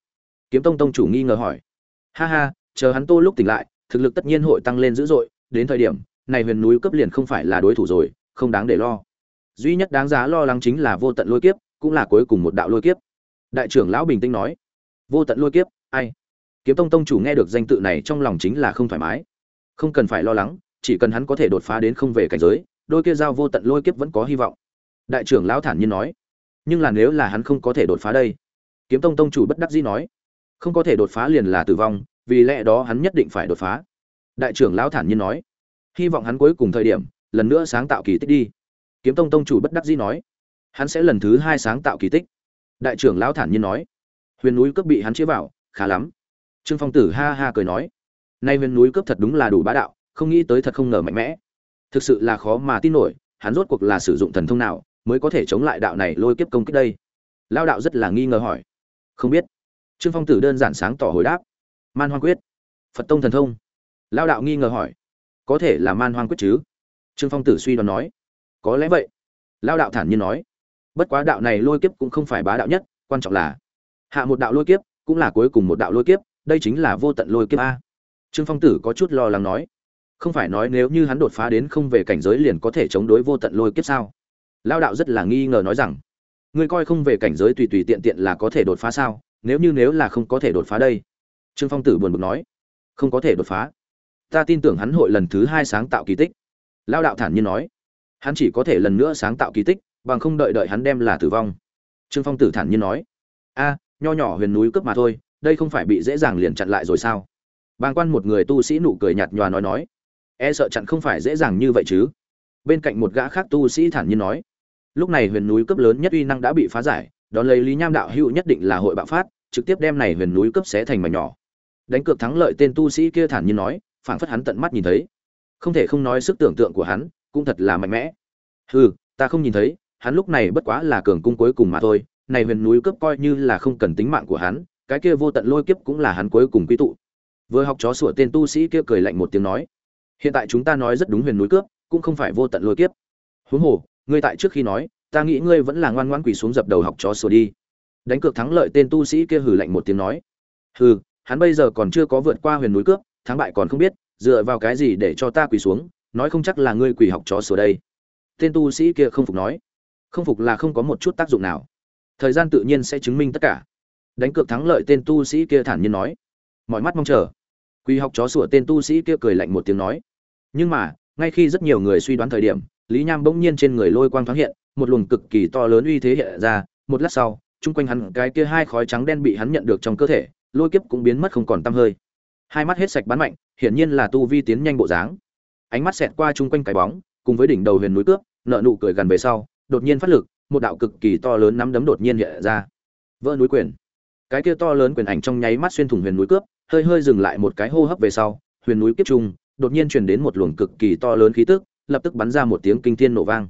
S1: Kiếm Tông tông chủ nghi ngờ hỏi. Ha ha, chờ hắn Tô lúc tỉnh lại, thực lực tất nhiên hội tăng lên dữ dội, đến thời điểm này huyền núi cấp liền không phải là đối thủ rồi, không đáng để lo. Duy nhất đáng giá lo lắng chính là vô tận lôi kiếp, cũng là cuối cùng một đạo lôi kiếp. Đại trưởng lão bình tĩnh nói. Vô tận lôi kiếp, ai? Kiếm Tông tông chủ nghe được danh tự này trong lòng chính là không thoải mái. Không cần phải lo lắng, chỉ cần hắn có thể đột phá đến không về cảnh giới, đôi kia giao vô tận lôi kiếp vẫn có hy vọng. Đại trưởng lão thản nhiên nói. Nhưng là nếu là hắn không có thể đột phá đây? Kiếm Tông tông chủ bất đắc dĩ nói. Không có thể đột phá liền là tử vong, vì lẽ đó hắn nhất định phải đột phá. Đại trưởng lão thản nhiên nói. Hy vọng hắn cuối cùng thời điểm, lần nữa sáng tạo kỳ tích đi. Kiếm Tông tông chủ bất đắc dĩ nói. Hắn sẽ lần thứ 2 sáng tạo kỳ tích. Đại trưởng lão thản nhiên nói. Huyền núi cướp bị hắn chia vào, khá lắm. Trương Phong Tử ha ha cười nói. Nay huyền núi cướp thật đúng là đủ bá đạo, không nghĩ tới thật không ngờ mạnh mẽ. Thực sự là khó mà tin nổi, hắn rốt cuộc là sử dụng thần thông nào mới có thể chống lại đạo này lôi kiếp công kích đây? Lao đạo rất là nghi ngờ hỏi. Không biết. Trương Phong Tử đơn giản sáng tỏ hồi đáp. Man Hoang Quyết, Phật tông thần thông. Lao đạo nghi ngờ hỏi. Có thể là Man Hoang Quyết chứ? Trương Phong Tử suy đoán nói. Có lẽ vậy. Lao đạo thản nhiên nói. Bất quá đạo này lôi kiếp cũng không phải bá đạo nhất, quan trọng là hạ một đạo lôi kiếp, cũng là cuối cùng một đạo lôi kiếp, đây chính là vô tận lôi kiếp a. Trương Phong Tử có chút lo lắng nói. Không phải nói nếu như hắn đột phá đến không về cảnh giới liền có thể chống đối vô tận lôi kiếp sao? Lao đạo rất là nghi ngờ nói rằng, ngươi coi không về cảnh giới tùy tùy tiện tiện là có thể đột phá sao? Nếu là không có thể đột phá đây? Trương Phong Tử buồn bực nói, không có thể đột phá. Ta tin tưởng hắn hội lần thứ 2 sáng tạo kỳ tích. Lao đạo thản nhiên nói, hắn chỉ có thể lần nữa sáng tạo kỳ tích, bằng không đợi hắn đem là tử vong. Trương Phong Tử thản nhiên nói, a, nho nhỏ huyền núi cướp mà thôi, đây không phải bị dễ dàng liền chặn lại rồi sao? Bàng quan một người tu sĩ nụ cười nhạt nhòa nói, e sợ chặn không phải dễ dàng như vậy chứ? Bên cạnh một gã khác tu sĩ thản nhiên nói, lúc này huyền núi cấp lớn nhất uy năng đã bị phá giải, đón lấy Lý Nham đạo hữu nhất định là hội bạo phát, trực tiếp đem này huyền núi cấp xé thành mảnh nhỏ. Đánh cược thắng lợi tên tu sĩ kia thản nhiên nói, phảng phất hắn tận mắt nhìn thấy. Không thể không nói sức tưởng tượng của hắn cũng thật là mạnh mẽ. Hừ, ta không nhìn thấy, hắn lúc này bất quá là cường cung cuối cùng mà thôi, này huyền núi cấp coi như là không cần tính mạng của hắn, cái kia vô tận lôi kiếp cũng là hắn cuối cùng quy tụ. Vừa học chó sủa tên tu sĩ kia cười lạnh một tiếng nói, hiện tại chúng ta nói rất đúng, huyền núi cướp cũng không phải vô tận lôi kiếp. Huống hồ, ngươi tại trước khi nói, ta nghĩ ngươi vẫn là ngoan ngoãn quỳ xuống dập đầu học chó sủa đi. Đánh cược thắng lợi tên tu sĩ kia hừ lạnh một tiếng nói, hừ, hắn bây giờ còn chưa có vượt qua huyền núi cướp, thắng bại còn không biết, dựa vào cái gì để cho ta quỳ xuống, nói không chắc là ngươi quỳ học chó sủa đây. Tên tu sĩ kia không phục nói, không phục là không có một chút tác dụng nào, thời gian tự nhiên sẽ chứng minh tất cả. Đánh cược thắng lợi tên tu sĩ kia thản nhiên nói, mọi mắt mong chờ. Quỳ học chó sủa tên tu sĩ kia cười lạnh một tiếng nói, nhưng mà ngay khi rất nhiều người suy đoán thời điểm, Lý Nham bỗng nhiên trên người lôi quang thoáng hiện, một luồng cực kỳ to lớn uy thế hiện ra, một lát sau, chung quanh hắn cái kia 2 khói trắng đen bị hắn nhận được trong cơ thể, lôi kiếp cũng biến mất không còn tăm hơi. Hai mắt hết sạch bắn mạnh, hiển nhiên là tu vi tiến nhanh bộ dáng. Ánh mắt xẹt qua chung quanh cái bóng, cùng với đỉnh đầu huyền núi cướp, nợ nụ cười gần về sau, đột nhiên phát lực, một đạo cực kỳ to lớn nắm đấm đột nhiên hiện ra. Vỡ núi quyền. Cái kia to lớn quyền ảnh trong nháy mắt xuyên thủng huyền núi cướp, hơi dừng lại một cái hô hấp về sau, huyền núi kiếp trung đột nhiên truyền đến một luồng cực kỳ to lớn khí tức, lập tức bắn ra một tiếng kinh thiên nổ vang.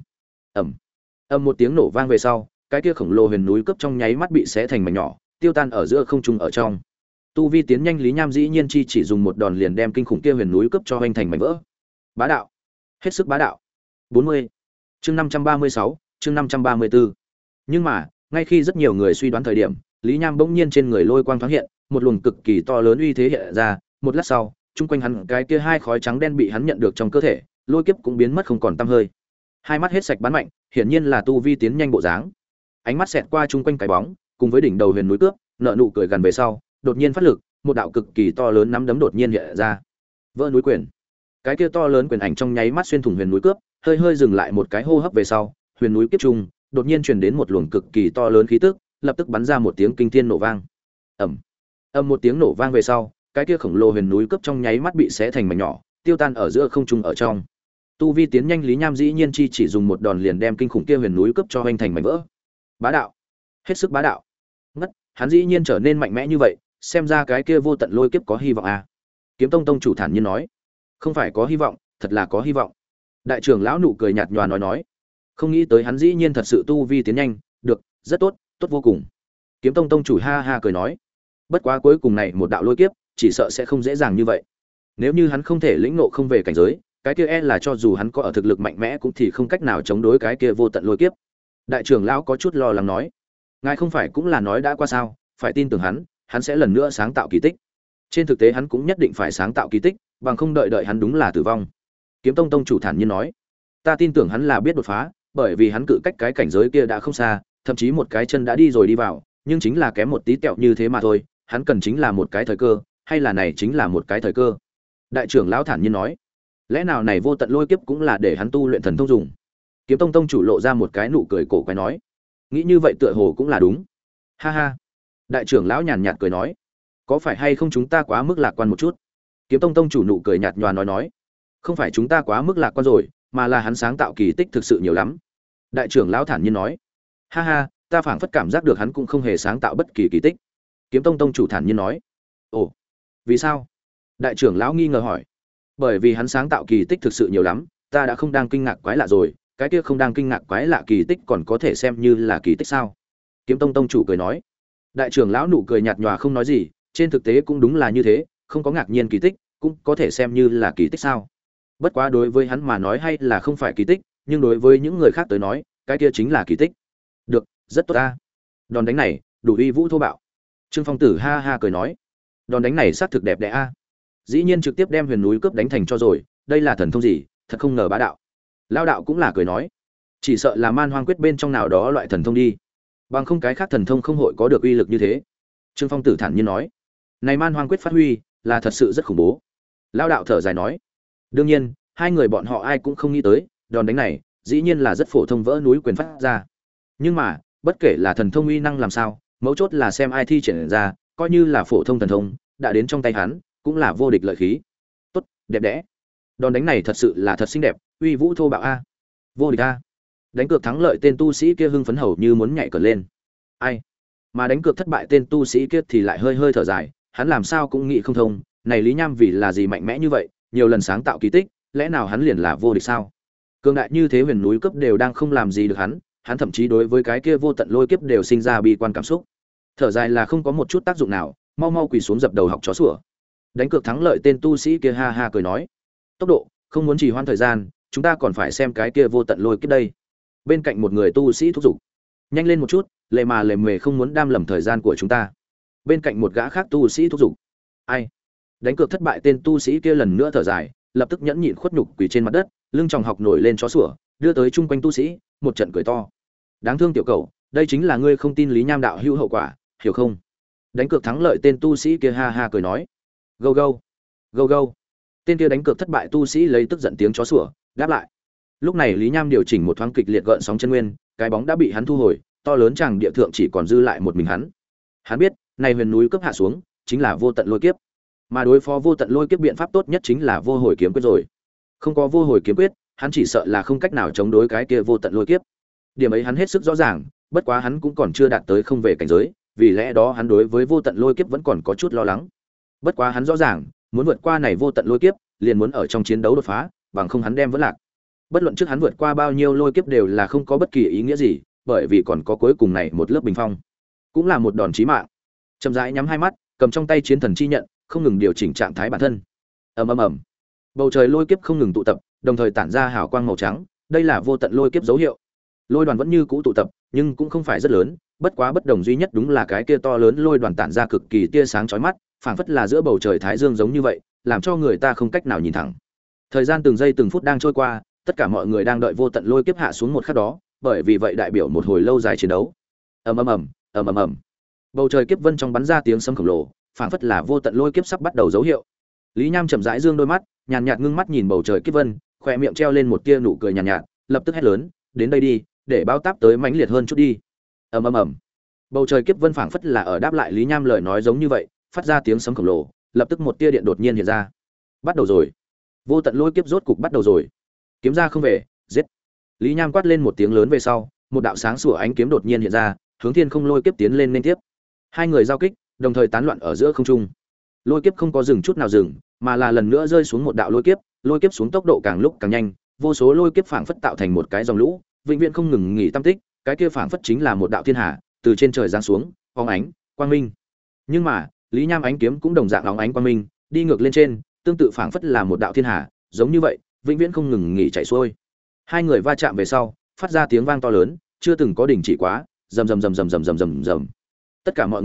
S1: Ầm một tiếng nổ vang về sau, cái kia khổng lồ huyền núi cướp trong nháy mắt bị xé thành mảnh nhỏ, tiêu tan ở giữa không trung ở trong. Tu vi tiến nhanh Lý Nham dĩ nhiên chỉ dùng một đòn liền đem kinh khủng kia huyền núi cướp cho hoành thành mảnh vỡ. Bá đạo, hết sức bá đạo. 40. Chương 536, chương 534. Nhưng mà, ngay khi rất nhiều người suy đoán thời điểm, Lý Nham bỗng nhiên trên người lôi quang thoáng hiện, một luồng cực kỳ to lớn uy thế hiện ra, một lát sau, chung quanh hắn cái kia 2 khói trắng đen bị hắn nhận được trong cơ thể, lôi kiếp cũng biến mất không còn tăm hơi. Hai mắt hết sạch bắn mạnh, hiển nhiên là tu vi tiến nhanh bộ dáng. Ánh mắt xẹt qua chung quanh cái bóng, cùng với đỉnh đầu huyền núi cướp, nợ nụ cười gần về sau, đột nhiên phát lực, một đạo cực kỳ to lớn nắm đấm đột nhiên hiện ra. Vỡ núi quyền. Cái kia to lớn quyền ảnh trong nháy mắt xuyên thủng huyền núi cướp, hơi dừng lại một cái hô hấp về sau, huyền núi kiếp trung đột nhiên truyền đến một luồng cực kỳ to lớn khí tức, lập tức bắn ra một tiếng kinh thiên nổ vang. Ầm một tiếng nổ vang về sau, cái kia khổng lồ huyền núi cướp trong nháy mắt bị xé thành mảnh nhỏ, tiêu tan ở giữa không trung ở trong. Tu vi tiến nhanh Lý Nham dĩ nhiên chỉ dùng một đòn liền đem kinh khủng kia huyền núi cướp cho hoành thành mảnh vỡ. Bá đạo, hết sức bá đạo. Ngất, hắn dĩ nhiên trở nên mạnh mẽ như vậy, xem ra cái kia vô tận lôi kiếp có hy vọng à? Kiếm Tông tông chủ thản nhiên nói. Không phải có hy vọng, thật là có hy vọng. Đại trưởng lão nụ cười nhạt nhòa nói, không nghĩ tới hắn dĩ nhiên thật sự tu vi tiến nhanh, được, rất tốt, tốt vô cùng. Kiếm Tông tông chủ ha ha cười nói, bất quá cuối cùng này một đạo lôi kiếp, chỉ sợ sẽ không dễ dàng như vậy. Nếu như hắn không thể lĩnh ngộ không về cảnh giới, cái kia e là cho dù hắn có ở thực lực mạnh mẽ cũng thì không cách nào chống đối cái kia vô tận lôi kiếp. Đại trưởng lão có chút lo lắng nói, ngài không phải cũng là nói đã qua sao, phải tin tưởng hắn, hắn sẽ lần nữa sáng tạo kỳ tích. Trên thực tế hắn cũng nhất định phải sáng tạo kỳ tích, bằng không đợi hắn đúng là tử vong. Kiếm Tông tông chủ thản nhiên nói, ta tin tưởng hắn là biết đột phá, bởi vì hắn cự cách cái cảnh giới kia đã không xa, thậm chí một cái chân đã đi rồi đi vào, nhưng chính là kém một tí tẹo như thế mà thôi, hắn cần chính là một cái thời cơ, hay là này chính là một cái thời cơ. Đại trưởng lão thản nhiên nói, lẽ nào này vô tận lôi kiếp cũng là để hắn tu luyện thần thông dùng? Kiếm Tông tông chủ lộ ra một cái nụ cười cổ quái nói, nghĩ như vậy tựa hồ cũng là đúng. Ha ha. Đại trưởng lão nhàn nhạt cười nói, có phải hay không chúng ta quá mức lạc quan một chút? Kiếm Tông tông chủ nụ cười nhạt nhòa nói, không phải chúng ta quá mức lạc quan rồi, mà là hắn sáng tạo kỳ tích thực sự nhiều lắm. Đại trưởng lão thản nhiên nói, ha ha, ta phảng phất cảm giác được hắn cũng không hề sáng tạo bất kỳ kỳ tích. Kiếm Tông tông chủ thản nhiên nói, ồ, vì sao? Đại trưởng lão nghi ngờ hỏi, bởi vì hắn sáng tạo kỳ tích thực sự nhiều lắm, ta đã không đang kinh ngạc quái lạ rồi, cái kia không đang kinh ngạc quái lạ kỳ tích còn có thể xem như là kỳ tích sao? Kiếm Tông tông chủ cười nói. Đại trưởng lão nụ cười nhạt nhòa không nói gì, trên thực tế cũng đúng là như thế, không có ngạc nhiên kỳ tích, cũng có thể xem như là kỳ tích sao? Bất quá đối với hắn mà nói hay là không phải kỳ tích, nhưng đối với những người khác tới nói, cái kia chính là kỳ tích. Được, rất tốt ta. Đòn đánh này, đủ uy vũ thô bạo. Trương Phong Tử ha ha cười nói, đòn đánh này xác thực đẹp đẽ a. Dĩ nhiên trực tiếp đem huyền núi cướp đánh thành cho rồi, đây là thần thông gì, thật không ngờ bá đạo. Lao đạo cũng là cười nói, chỉ sợ là man hoang quyết bên trong nào đó loại thần thông đi, bằng không cái khác thần thông không hội có được uy lực như thế. Trương Phong Tử thản nhiên nói, này man hoang quyết phát huy là thật sự rất khủng bố. Lao đạo thở dài nói, đương nhiên hai người bọn họ ai cũng không nghĩ tới đòn đánh này dĩ nhiên là rất phổ thông vỡ núi quyền phát ra, nhưng mà bất kể là thần thông uy năng làm sao, mấu chốt là xem ai thi triển ra, coi như là phổ thông thần thông đã đến trong tay hắn cũng là vô địch lợi khí. Tốt, đẹp đẽ. Đòn đánh này thật sự là thật xinh đẹp, uy vũ thô bạo a. Vô địch a. Đánh cược thắng lợi tên tu sĩ kia hưng phấn hầu như muốn nhảy cờ lên. Ai? Mà đánh cược thất bại tên tu sĩ kia thì lại hơi hơi thở dài, hắn làm sao cũng nghĩ không thông, này Lý Nham vì là gì mạnh mẽ như vậy, nhiều lần sáng tạo kỳ tích, lẽ nào hắn liền là vô địch sao? Cường đại như thế huyền núi cấp đều đang không làm gì được hắn thậm chí đối với cái kia vô tận lôi kiếp đều sinh ra bi quan cảm xúc. Thở dài là không có một chút tác dụng nào, mau mau quỳ xuống dập đầu học chó sủa. Đánh cược thắng lợi tên tu sĩ kia ha ha cười nói, tốc độ, không muốn trì hoãn thời gian, chúng ta còn phải xem cái kia vô tận lôi kiếp đây. Bên cạnh một người tu sĩ thúc giục, nhanh lên một chút, lề mà lề mề không muốn đam lầm thời gian của chúng ta. Bên cạnh một gã khác tu sĩ thúc giục, ai? Đánh cược thất bại tên tu sĩ kia lần nữa thở dài, lập tức nhẫn nhịn khuất nhục quỳ trên mặt đất, lưng tròng học nổi lên chó sủa, đưa tới chung quanh tu sĩ một trận cười to. Đáng thương tiểu cẩu, đây chính là ngươi không tin Lý Nham đạo hữu hậu quả, hiểu không? Đánh cược thắng lợi tên tu sĩ kia ha ha cười nói, go go, go go. Tên kia đánh cược thất bại tu sĩ lấy tức giận tiếng chó sủa đáp lại. Lúc này Lý Nham điều chỉnh một thoáng kịch liệt gợn sóng chân nguyên, cái bóng đã bị hắn thu hồi, to lớn chàng địa thượng chỉ còn dư lại một mình hắn. Hắn biết, này huyền núi cấp hạ xuống, chính là vô tận lôi kiếp. Mà đối phó vô tận lôi kiếp biện pháp tốt nhất chính là vô hồi kiếm quyết rồi. Không có vô hồi kiếm quyết, hắn chỉ sợ là không cách nào chống đối cái kia vô tận lôi kiếp. Điểm ấy hắn hết sức rõ ràng, bất quá hắn cũng còn chưa đạt tới không về cảnh giới, vì lẽ đó hắn đối với vô tận lôi kiếp vẫn còn có chút lo lắng. Bất quá hắn rõ ràng, muốn vượt qua này vô tận lôi kiếp, liền muốn ở trong chiến đấu đột phá, bằng không hắn đem vẫn lạc. Bất luận trước hắn vượt qua bao nhiêu lôi kiếp đều là không có bất kỳ ý nghĩa gì, bởi vì còn có cuối cùng này một lớp bình phong, cũng là một đòn chí mạng. Chậm rãi nhắm hai mắt, cầm trong tay chiến thần chi nhận, không ngừng điều chỉnh trạng thái bản thân. Ầm ầm ầm. Bầu trời lôi kiếp không ngừng tụ tập, đồng thời tản ra hào quang màu trắng, đây là vô tận lôi kiếp dấu hiệu. Lôi đoàn vẫn như cũ tụ tập, nhưng cũng không phải rất lớn, bất quá bất đồng duy nhất đúng là cái kia to lớn lôi đoàn tản ra cực kỳ tia sáng chói mắt, phảng phất là giữa bầu trời thái dương giống như vậy, làm cho người ta không cách nào nhìn thẳng. Thời gian từng giây từng phút đang trôi qua, tất cả mọi người đang đợi vô tận lôi kiếp hạ xuống một khắc đó, bởi vì vậy đại biểu một hồi lâu dài chiến đấu. Ầm ầm ầm, ầm ầm ầm. Bầu trời kiếp vân trong bắn ra tiếng sấm khổng lồ, phảng phất là vô tận lôi kiếp sắp bắt đầu dấu hiệu. Lý Nham chậm rãi dương đôi mắt, nhàn nhạt ngưng mắt nhìn bầu trời kiếp vân, khóe miệng treo lên một tia nụ cười nhàn nhạt, lập tức hét lớn, đến đây đi, để bao táp tới mãnh liệt hơn chút đi. Ầm ầm ầm. Bầu trời kiếp vân phảng phất là ở đáp lại Lý Nham lời nói giống như vậy, phát ra tiếng sấm khổng lồ, lập tức một tia điện đột nhiên hiện ra. Bắt đầu rồi. Vô tận lôi kiếp rốt cục bắt đầu rồi. Kiếm ra không về, giết. Lý Nham quát lên một tiếng lớn về sau, một đạo sáng sủa ánh kiếm đột nhiên hiện ra, hướng thiên không lôi kiếp tiến lên liên tiếp. Hai người giao kích, đồng thời tán loạn ở giữa không trung. Lôi kiếp không có dừng chút nào dừng, mà là lần nữa rơi xuống một đạo lôi kiếp xuống tốc độ càng lúc càng nhanh, vô số lôi kiếp phảng phất tạo thành một cái dòng lũ, vĩnh viễn không ngừng nghỉ tâm tích, cái kia phảng phất chính là một đạo thiên hà, từ trên trời giáng xuống, phóng ánh, quang minh. Nhưng mà, Lý Nham ánh kiếm cũng đồng dạng óng ánh quang minh, đi ngược lên trên, tương tự phảng phất là một đạo thiên hà, giống như vậy, vĩnh viễn không ngừng nghỉ chảy xuôi. Hai người va chạm về sau, phát ra tiếng vang to lớn, chưa từng có đình chỉ quá, rầm rầm rầm rầm rầm rầm rầm rầm. Tất cả mọi người biết,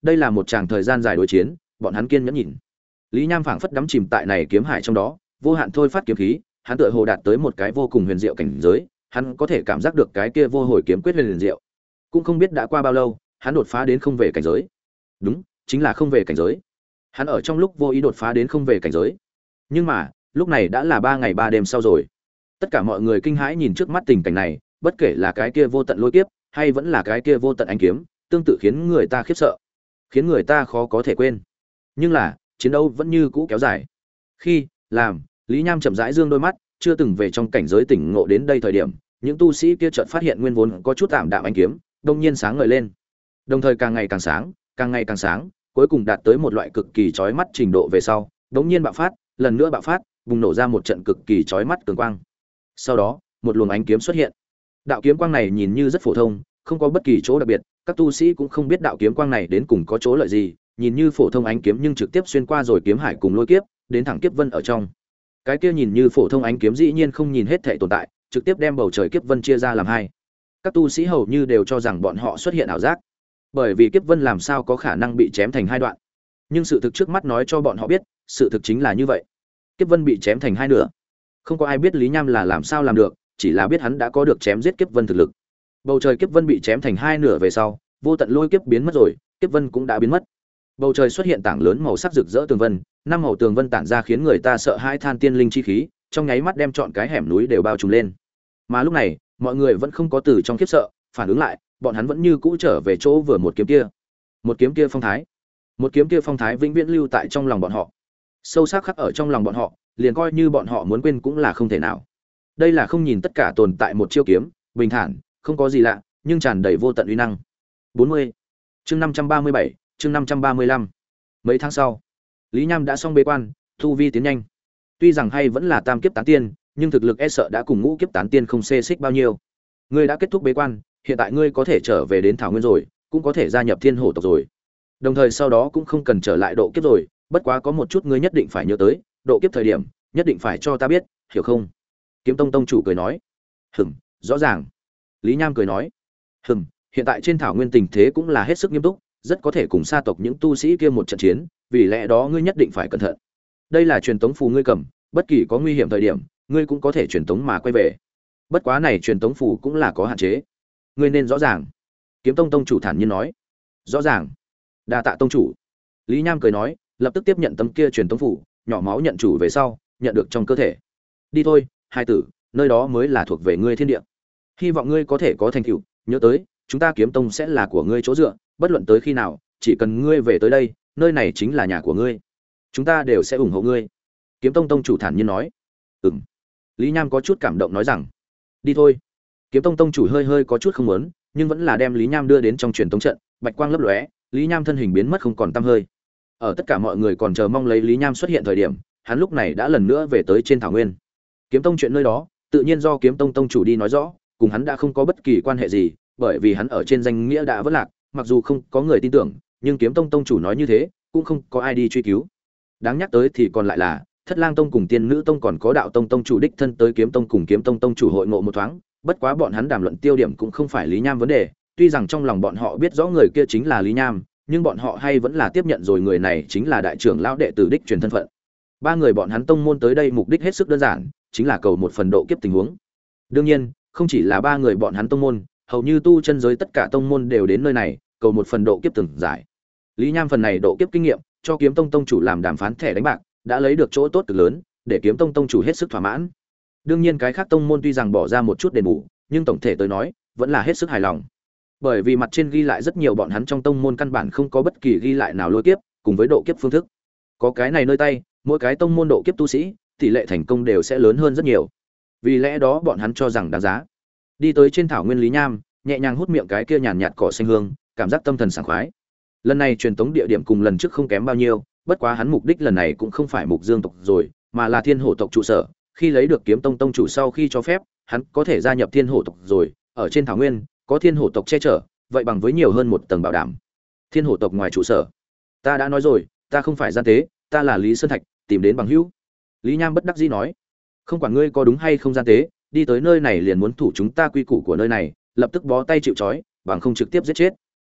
S1: Đây là một tràng thời gian dài đối chiến, bọn hắn kiên nhẫn nhìn. Lý Nham phảng phất đắm chìm tại này kiếm hải trong đó, vô hạn thôi phát kiếm khí, hắn tựa hồ đạt tới một cái vô cùng huyền diệu cảnh giới, hắn có thể cảm giác được cái kia vô hồi kiếm quyết huyền diệu. Cũng không biết đã qua bao lâu, hắn đột phá đến không về cảnh giới. Đúng, chính là không về cảnh giới. Hắn ở trong lúc vô ý đột phá đến không về cảnh giới. Nhưng mà, lúc này đã là 3 ngày 3 đêm sau rồi. Tất cả mọi người kinh hãi nhìn trước mắt tình cảnh này, bất kể là cái kia vô tận lôi kiếp, hay vẫn là cái kia vô tận ánh kiếm, tương tự khiến người ta khiếp sợ, khiến người ta khó có thể quên. Nhưng là, chiến đấu vẫn như cũ kéo dài. Khi làm Lý Nham chậm rãi dương đôi mắt, chưa từng về trong cảnh giới tỉnh ngộ đến đây thời điểm, những tu sĩ kia chợt phát hiện nguyên vốn có chút tạm đạm ánh kiếm, đột nhiên sáng ngời lên. Đồng thời càng ngày càng sáng, càng ngày càng sáng, cuối cùng đạt tới một loại cực kỳ chói mắt trình độ về sau, đột nhiên bạo phát, lần nữa bạo phát, bùng nổ ra một trận cực kỳ chói mắt cường quang. Sau đó, một luồng ánh kiếm xuất hiện. Đạo kiếm quang này nhìn như rất phổ thông, không có bất kỳ chỗ đặc biệt, các tu sĩ cũng không biết đạo kiếm quang này đến cùng có chỗ lợi gì, nhìn như phổ thông ánh kiếm nhưng trực tiếp xuyên qua rồi kiếm hải cùng lôi kiếp, đến thẳng kiếp vân ở trong. Cái kia nhìn như phổ thông ánh kiếm dĩ nhiên không nhìn hết thảy tồn tại, trực tiếp đem bầu trời kiếp vân chia ra làm hai. Các tu sĩ hầu như đều cho rằng bọn họ xuất hiện ảo giác, bởi vì kiếp vân làm sao có khả năng bị chém thành hai đoạn. Nhưng sự thực trước mắt nói cho bọn họ biết, sự thực chính là như vậy. Kiếp vân bị chém thành hai nửa. Không có ai biết Lý Nham là làm sao làm được, chỉ là biết hắn đã có được chém giết kiếp vân thực lực. Bầu trời kiếp vân bị chém thành hai nửa về sau, vô tận lôi kiếp biến mất rồi, kiếp vân cũng đã biến mất. Bầu trời xuất hiện tảng lớn màu sắc rực rỡ tường vân, năm màu tường vân tản ra khiến người ta sợ hãi than tiên linh chi khí, trong nháy mắt đem trọn cái hẻm núi đều bao trùm lên. Mà lúc này, mọi người vẫn không có từ trong khiếp sợ phản ứng lại, bọn hắn vẫn như cũ trở về chỗ vừa một kiếm kia. Một kiếm kia phong thái, một kiếm kia phong thái vĩnh viễn lưu tại trong lòng bọn họ, sâu sắc khắc ở trong lòng bọn họ, liền coi như bọn họ muốn quên cũng là không thể nào. Đây là không nhìn tất cả tồn tại một chiêu kiếm, bình thản, không có gì lạ, nhưng tràn đầy vô tận uy năng. 40. Chương 537, chương 535. Mấy tháng sau, Lý Nham đã xong bế quan, thu vi tiến nhanh. Tuy rằng hay vẫn là tam kiếp tán tiên, nhưng thực lực e sợ đã cùng ngũ kiếp tán tiên không xê xích bao nhiêu. Ngươi đã kết thúc bế quan, hiện tại ngươi có thể trở về đến Thảo Nguyên rồi, cũng có thể gia nhập Thiên Hổ tộc rồi. Đồng thời sau đó cũng không cần trở lại độ kiếp rồi, bất quá có một chút ngươi nhất định phải nhớ tới, độ kiếp thời điểm, nhất định phải cho ta biết, hiểu không? Kiếm Tông tông chủ cười nói. Rõ ràng. Lý Nham cười nói. Hiện tại trên Thảo Nguyên tình thế cũng là hết sức nghiêm túc, rất có thể cùng sa tộc những tu sĩ kia một trận chiến, vì lẽ đó ngươi nhất định phải cẩn thận. Đây là truyền tống phù ngươi cầm, bất kỳ có nguy hiểm thời điểm, ngươi cũng có thể truyền tống mà quay về. Bất quá này truyền tống phù cũng là có hạn chế, ngươi nên rõ ràng. Kiếm Tông tông chủ thản nhiên nói. Rõ ràng. Đa tạ tông chủ. Lý Nham cười nói, lập tức tiếp nhận tấm kia truyền tống phù, nhỏ máu nhận chủ về sau, nhận được trong cơ thể. Đi thôi, hai tử, nơi đó mới là thuộc về ngươi thiên địa. Hy vọng ngươi có thể có thành tựu, nhớ tới, chúng ta Kiếm Tông sẽ là của ngươi chỗ dựa, bất luận tới khi nào, chỉ cần ngươi về tới đây, nơi này chính là nhà của ngươi. Chúng ta đều sẽ ủng hộ ngươi. Kiếm Tông tông chủ thản nhiên nói. Lý Nham có chút cảm động nói rằng, đi thôi. Kiếm Tông tông chủ hơi có chút không muốn, nhưng vẫn là đem Lý Nham đưa đến trong truyền tống trận, bạch quang lấp lóe, Lý Nham thân hình biến mất không còn tăm hơi. Ở tất cả mọi người còn chờ mong lấy Lý Nham xuất hiện thời điểm, hắn lúc này đã lần nữa về tới trên Thảo Nguyên. Kiếm Tông chuyện nơi đó, tự nhiên do Kiếm Tông tông chủ đi nói rõ, cùng hắn đã không có bất kỳ quan hệ gì, bởi vì hắn ở trên danh nghĩa đã vất lạc, mặc dù không có người tin tưởng, nhưng Kiếm Tông tông chủ nói như thế, cũng không có ai đi truy cứu. Đáng nhắc tới thì còn lại là Thất Lang Tông cùng Tiên Nữ Tông còn có Đạo Tông tông chủ đích thân tới Kiếm Tông cùng Kiếm Tông tông chủ hội ngộ một thoáng, bất quá bọn hắn đàm luận tiêu điểm cũng không phải Lý Nham vấn đề, tuy rằng trong lòng bọn họ biết rõ người kia chính là Lý Nham, nhưng bọn họ hay vẫn là tiếp nhận rồi người này chính là đại trưởng lão đệ tử đích truyền thân phận. Ba người bọn hắn tông môn tới đây mục đích hết sức đơn giản, chính là cầu một phần độ kiếp tình huống. Đương nhiên, không chỉ là ba người bọn hắn tông môn, hầu như tu chân giới tất cả tông môn đều đến nơi này, cầu một phần độ kiếp từng giải. Lý Nham phần này độ kiếp kinh nghiệm, cho Kiếm Tông tông chủ làm đàm phán thẻ đánh bạc, đã lấy được chỗ tốt cực lớn, để Kiếm Tông tông chủ hết sức thỏa mãn. Đương nhiên cái khác tông môn tuy rằng bỏ ra một chút đền bù, nhưng tổng thể tới nói, vẫn là hết sức hài lòng. Bởi vì mặt trên ghi lại rất nhiều bọn hắn trong tông môn căn bản không có bất kỳ ghi lại nào lôi kiếp, cùng với độ kiếp phương thức. Có cái này nơi tay, mỗi cái tông môn độ kiếp tu sĩ, tỷ lệ thành công đều sẽ lớn hơn rất nhiều. Vì lẽ đó bọn hắn cho rằng đáng giá. Đi tới trên thảo nguyên Lý Nham, nhẹ nhàng hút miệng cái kia nhàn nhạt cỏ xanh hương, cảm giác tâm thần sảng khoái. Lần này truyền tống địa điểm cùng lần trước không kém bao nhiêu, bất quá hắn mục đích lần này cũng không phải Mục Dương tộc rồi, mà là Thiên Hổ tộc trụ sở. Khi lấy được Kiếm Tông tông chủ sau khi cho phép, hắn có thể gia nhập Thiên Hổ tộc rồi, ở trên thảo nguyên có Thiên Hổ tộc che chở, vậy bằng với nhiều hơn một tầng bảo đảm. Thiên Hổ tộc ngoài trụ sở, ta đã nói rồi, ta không phải gian tế, ta là Lý Sơn Thạch, tìm đến bằng hữu. Lý Nham bất đắc dĩ nói, không quản ngươi có đúng hay không gian tế, đi tới nơi này liền muốn thủ chúng ta quy củ của nơi này, lập tức bó tay chịu trói, bằng không trực tiếp giết chết.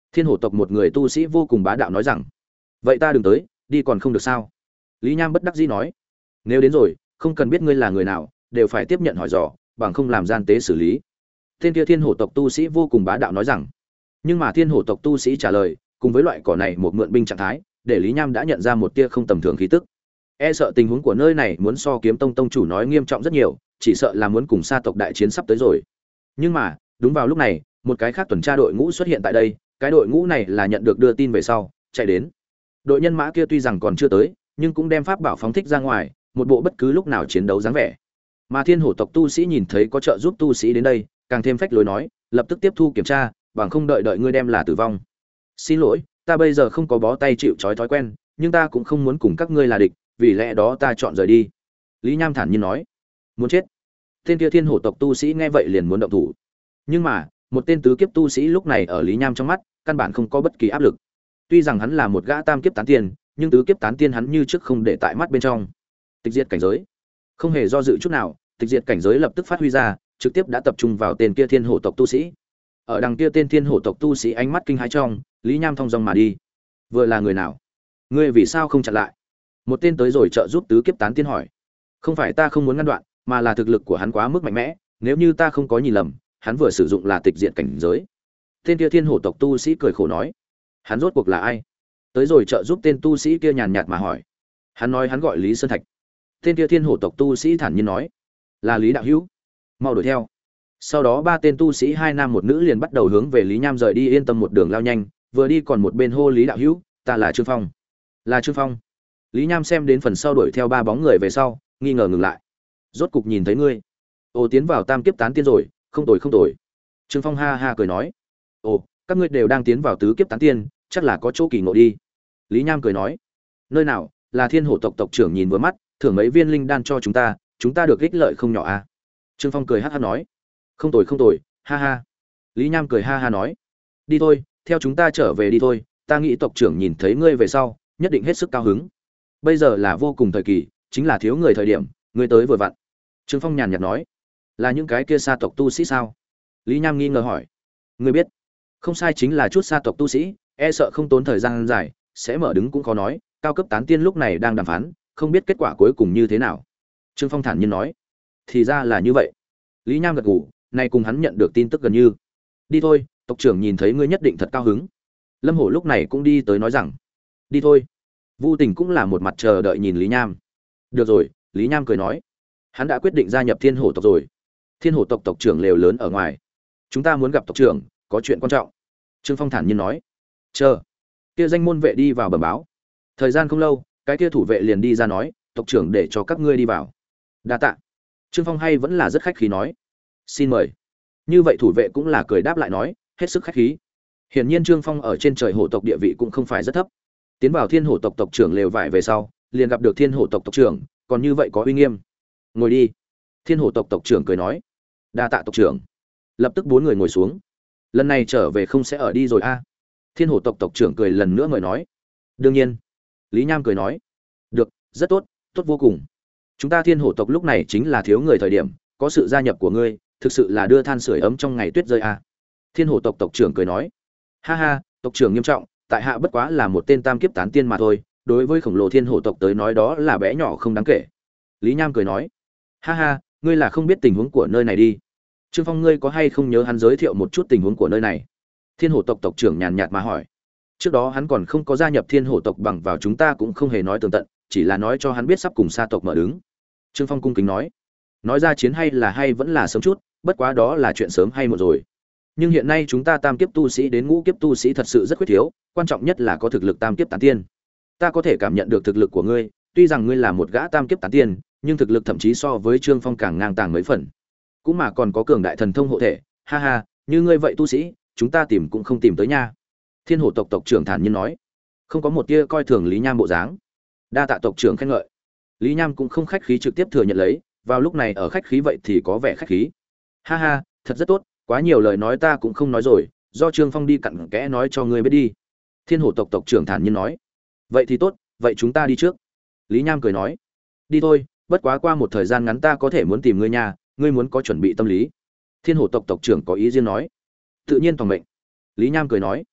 S1: Thiên hổ tộc một người tu sĩ vô cùng bá đạo nói rằng, vậy ta đừng tới, đi còn không được sao? Lý Nham bất đắc dĩ nói, nếu đến rồi, không cần biết ngươi là người nào, đều phải tiếp nhận hỏi dò, bằng không làm gian tế xử lý. Tên kia thiên hổ tộc tu sĩ vô cùng bá đạo nói rằng, nhưng mà thiên hổ tộc tu sĩ trả lời, cùng với loại cỏ này một mượn binh trạng thái, để Lý Nham đã nhận ra một tia không tầm thường khí tức. E sợ tình huống của nơi này muốn so Kiếm Tông tông chủ nói nghiêm trọng rất nhiều, chỉ sợ là muốn cùng sa tộc đại chiến sắp tới rồi. Nhưng mà, đúng vào lúc này, một cái khác tuần tra đội ngũ xuất hiện tại đây, cái đội ngũ này là nhận được đưa tin về sau, chạy đến. Đội nhân mã kia tuy rằng còn chưa tới, nhưng cũng đem pháp bảo phóng thích ra ngoài, một bộ bất cứ lúc nào chiến đấu dáng vẻ. Mà thiên hổ tộc tu sĩ nhìn thấy có trợ giúp tu sĩ đến đây, càng thêm phách lối nói, lập tức tiếp thu kiểm tra, bằng không đợi ngươi đem là tử vong. Xin lỗi, ta bây giờ không có bó tay chịu trói thói quen, nhưng ta cũng không muốn cùng các ngươi là địch, vì lẽ đó ta chọn rời đi. Lý Nham thản nhiên nói. Muốn chết? Tên kia thiên hổ tộc tu sĩ nghe vậy liền muốn động thủ. Nhưng mà, một tên tứ kiếp tu sĩ lúc này ở Lý Nham trong mắt, căn bản không có bất kỳ áp lực. Tuy rằng hắn là một gã tam kiếp tán tiên, nhưng tứ kiếp tán tiên hắn như trước không để tại mắt bên trong. Tịch diệt cảnh giới. Không hề do dự chút nào, tịch diệt cảnh giới lập tức phát huy ra, trực tiếp đã tập trung vào tên kia thiên hổ tộc tu sĩ. Ở đằng kia tên thiên hổ tộc tu sĩ ánh mắt kinh hãi trong, Lý Nham thong dong mà đi. Vừa là người nào? Ngươi vì sao không chặn lại? Một tên tới rồi trợ giúp tứ kiếp tán tiên hỏi. Không phải ta không muốn ngăn đoạn, mà là thực lực của hắn quá mức mạnh mẽ, nếu như ta không có nhìn lầm, hắn vừa sử dụng là tịch diệt cảnh giới. Tên kia thiên hổ tộc tu sĩ cười khổ nói. Hắn rốt cuộc là ai? Tới rồi trợ giúp tên tu sĩ kia nhàn nhạt mà hỏi. Hắn nói hắn gọi Lý Sơn Thạch. Tên kia thiên hổ tộc tu sĩ thản nhiên nói, là Lý đạo hữu, mau đuổi theo. Sau đó ba tên tu sĩ hai nam một nữ liền bắt đầu hướng về Lý Nham rời đi, yên tâm một đường lao nhanh, vừa đi còn một bên hô Lý đạo hữu, ta là Trương Phong. Là Trương Phong. Lý Nham xem đến phần sau đuổi theo ba bóng người về sau, nghi ngờ ngừng lại. Rốt cục nhìn thấy ngươi. Ồ, tiến vào tam kiếp tán tiên rồi, không tồi không tồi. Trương Phong ha ha cười nói. Ồ, các ngươi đều đang tiến vào tứ kiếp tán tiên, chắc là có chỗ kỳ ngộ đi. Lý Nham cười nói. Nơi nào? Là thiên hổ tộc tộc trưởng nhìn vừa mắt, thưởng mấy viên linh đan cho chúng ta được ích lợi không nhỏ à. Trương Phong cười hát hát nói. Không tồi không tồi, ha ha. Lý Nham cười ha ha nói. Đi thôi, theo chúng ta trở về đi thôi, ta nghĩ tộc trưởng nhìn thấy ngươi về sau, nhất định hết sức cao hứng. Bây giờ là vô cùng thời kỳ, chính là thiếu người thời điểm, ngươi tới vừa vặn. Trương Phong nhàn nhạt nói. Là những cái kia sa tộc tu sĩ sao? Lý Nham nghi ngờ hỏi. Ngươi biết? Không sai, chính là chút sa tộc tu sĩ, e sợ không tốn thời gian dài, sẽ mở đứng cũng khó nói, cao cấp tán tiên lúc này đang đàm phán, không biết kết quả cuối cùng như thế nào. Trương Phong thản nhiên nói. Thì ra là như vậy. Lý Nham gật gù, nay cùng hắn nhận được tin tức gần như. Đi thôi, tộc trưởng nhìn thấy ngươi nhất định thật cao hứng. Lâm Hổ lúc này cũng đi tới nói rằng. Đi thôi. Vu Tình cũng là một mặt chờ đợi nhìn Lý Nham. Được rồi, Lý Nham cười nói. Hắn đã quyết định gia nhập Thiên Hổ tộc rồi. Thiên Hổ tộc tộc trưởng lều lớn ở ngoài. Chúng ta muốn gặp tộc trưởng, có chuyện quan trọng. Trương Phong thản nhiên nói. Chờ. Kia danh môn vệ đi vào bẩm báo. Thời gian không lâu, cái kia thủ vệ liền đi ra nói, tộc trưởng để cho các ngươi đi vào. Đa tạ. Trương Phong hay vẫn là rất khách khí nói. Xin mời. Như vậy thủ vệ cũng là cười đáp lại nói, hết sức khách khí. Hiển nhiên Trương Phong ở trên trời hổ tộc địa vị cũng không phải rất thấp. Tiến vào Thiên Hổ tộc tộc trưởng lều vải về sau, liền gặp được Thiên Hổ tộc tộc trưởng, còn như vậy có uy nghiêm. Ngồi đi. Thiên Hổ tộc tộc trưởng cười nói. Đa tạ tộc trưởng. Lập tức bốn người ngồi xuống. Lần này trở về không sẽ ở đi rồi a? Thiên Hổ tộc tộc trưởng cười lần nữa mời nói. Đương nhiên. Lý Nham cười nói. Được, rất tốt, tốt vô cùng. Chúng ta Thiên Hổ tộc lúc này chính là thiếu người thời điểm, có sự gia nhập của ngươi, thực sự là đưa than sưởi ấm trong ngày tuyết rơi a. Thiên Hổ tộc tộc trưởng cười nói. Ha ha, tộc trưởng nghiêm trọng, tại hạ bất quá là một tên tam kiếp tán tiên mà thôi, đối với khổng lồ Thiên Hổ tộc tới nói đó là bé nhỏ không đáng kể. Lý Nham cười nói. Ha ha, ngươi là không biết tình huống của nơi này đi. Trương Phong, ngươi có hay không nhớ hắn giới thiệu một chút tình huống của nơi này? Thiên Hổ tộc tộc trưởng nhàn nhạt mà hỏi. Trước đó hắn còn không có gia nhập Thiên Hổ tộc, bằng vào chúng ta cũng không hề nói tường tận, chỉ là nói cho hắn biết sắp cùng sa tộc mở đứng. Trương Phong cung kính nói. Nói ra chiến hay vẫn là sớm chút, bất quá đó là chuyện sớm hay muộn rồi. Nhưng hiện nay chúng ta tam kiếp tu sĩ đến ngũ kiếp tu sĩ thật sự rất khuyết thiếu, quan trọng nhất là có thực lực tam kiếp tán tiên. Ta có thể cảm nhận được thực lực của ngươi, tuy rằng ngươi là một gã tam kiếp tán tiên, nhưng thực lực thậm chí so với Trương Phong càng ngang tàng mấy phần. Cũng mà còn có cường đại thần thông hộ thể, ha ha, như ngươi vậy tu sĩ, chúng ta tìm cũng không tìm tới nha. Thiên Hổ tộc tộc trưởng thản nhiên nói, không có một tia coi thường Lý Nham bộ dáng. Đa tạ tộc trưởng khen ngợi. Lý Nham cũng không khách khí trực tiếp thừa nhận lấy, vào lúc này ở khách khí vậy thì có vẻ khách khí. Ha ha, thật rất tốt, quá nhiều lời nói ta cũng không nói rồi, do Trương Phong đi cặn kẽ nói cho ngươi biết đi. Thiên Hổ tộc tộc trưởng thản nhiên nói. Vậy thì tốt, vậy chúng ta đi trước. Lý Nham cười nói. Đi thôi, bất quá qua một thời gian ngắn ta có thể muốn tìm ngươi nhà, ngươi muốn có chuẩn bị tâm lý. Thiên Hổ tộc tộc trưởng có ý riêng nói. Tự nhiên toàn mệnh. Lý Nham cười nói.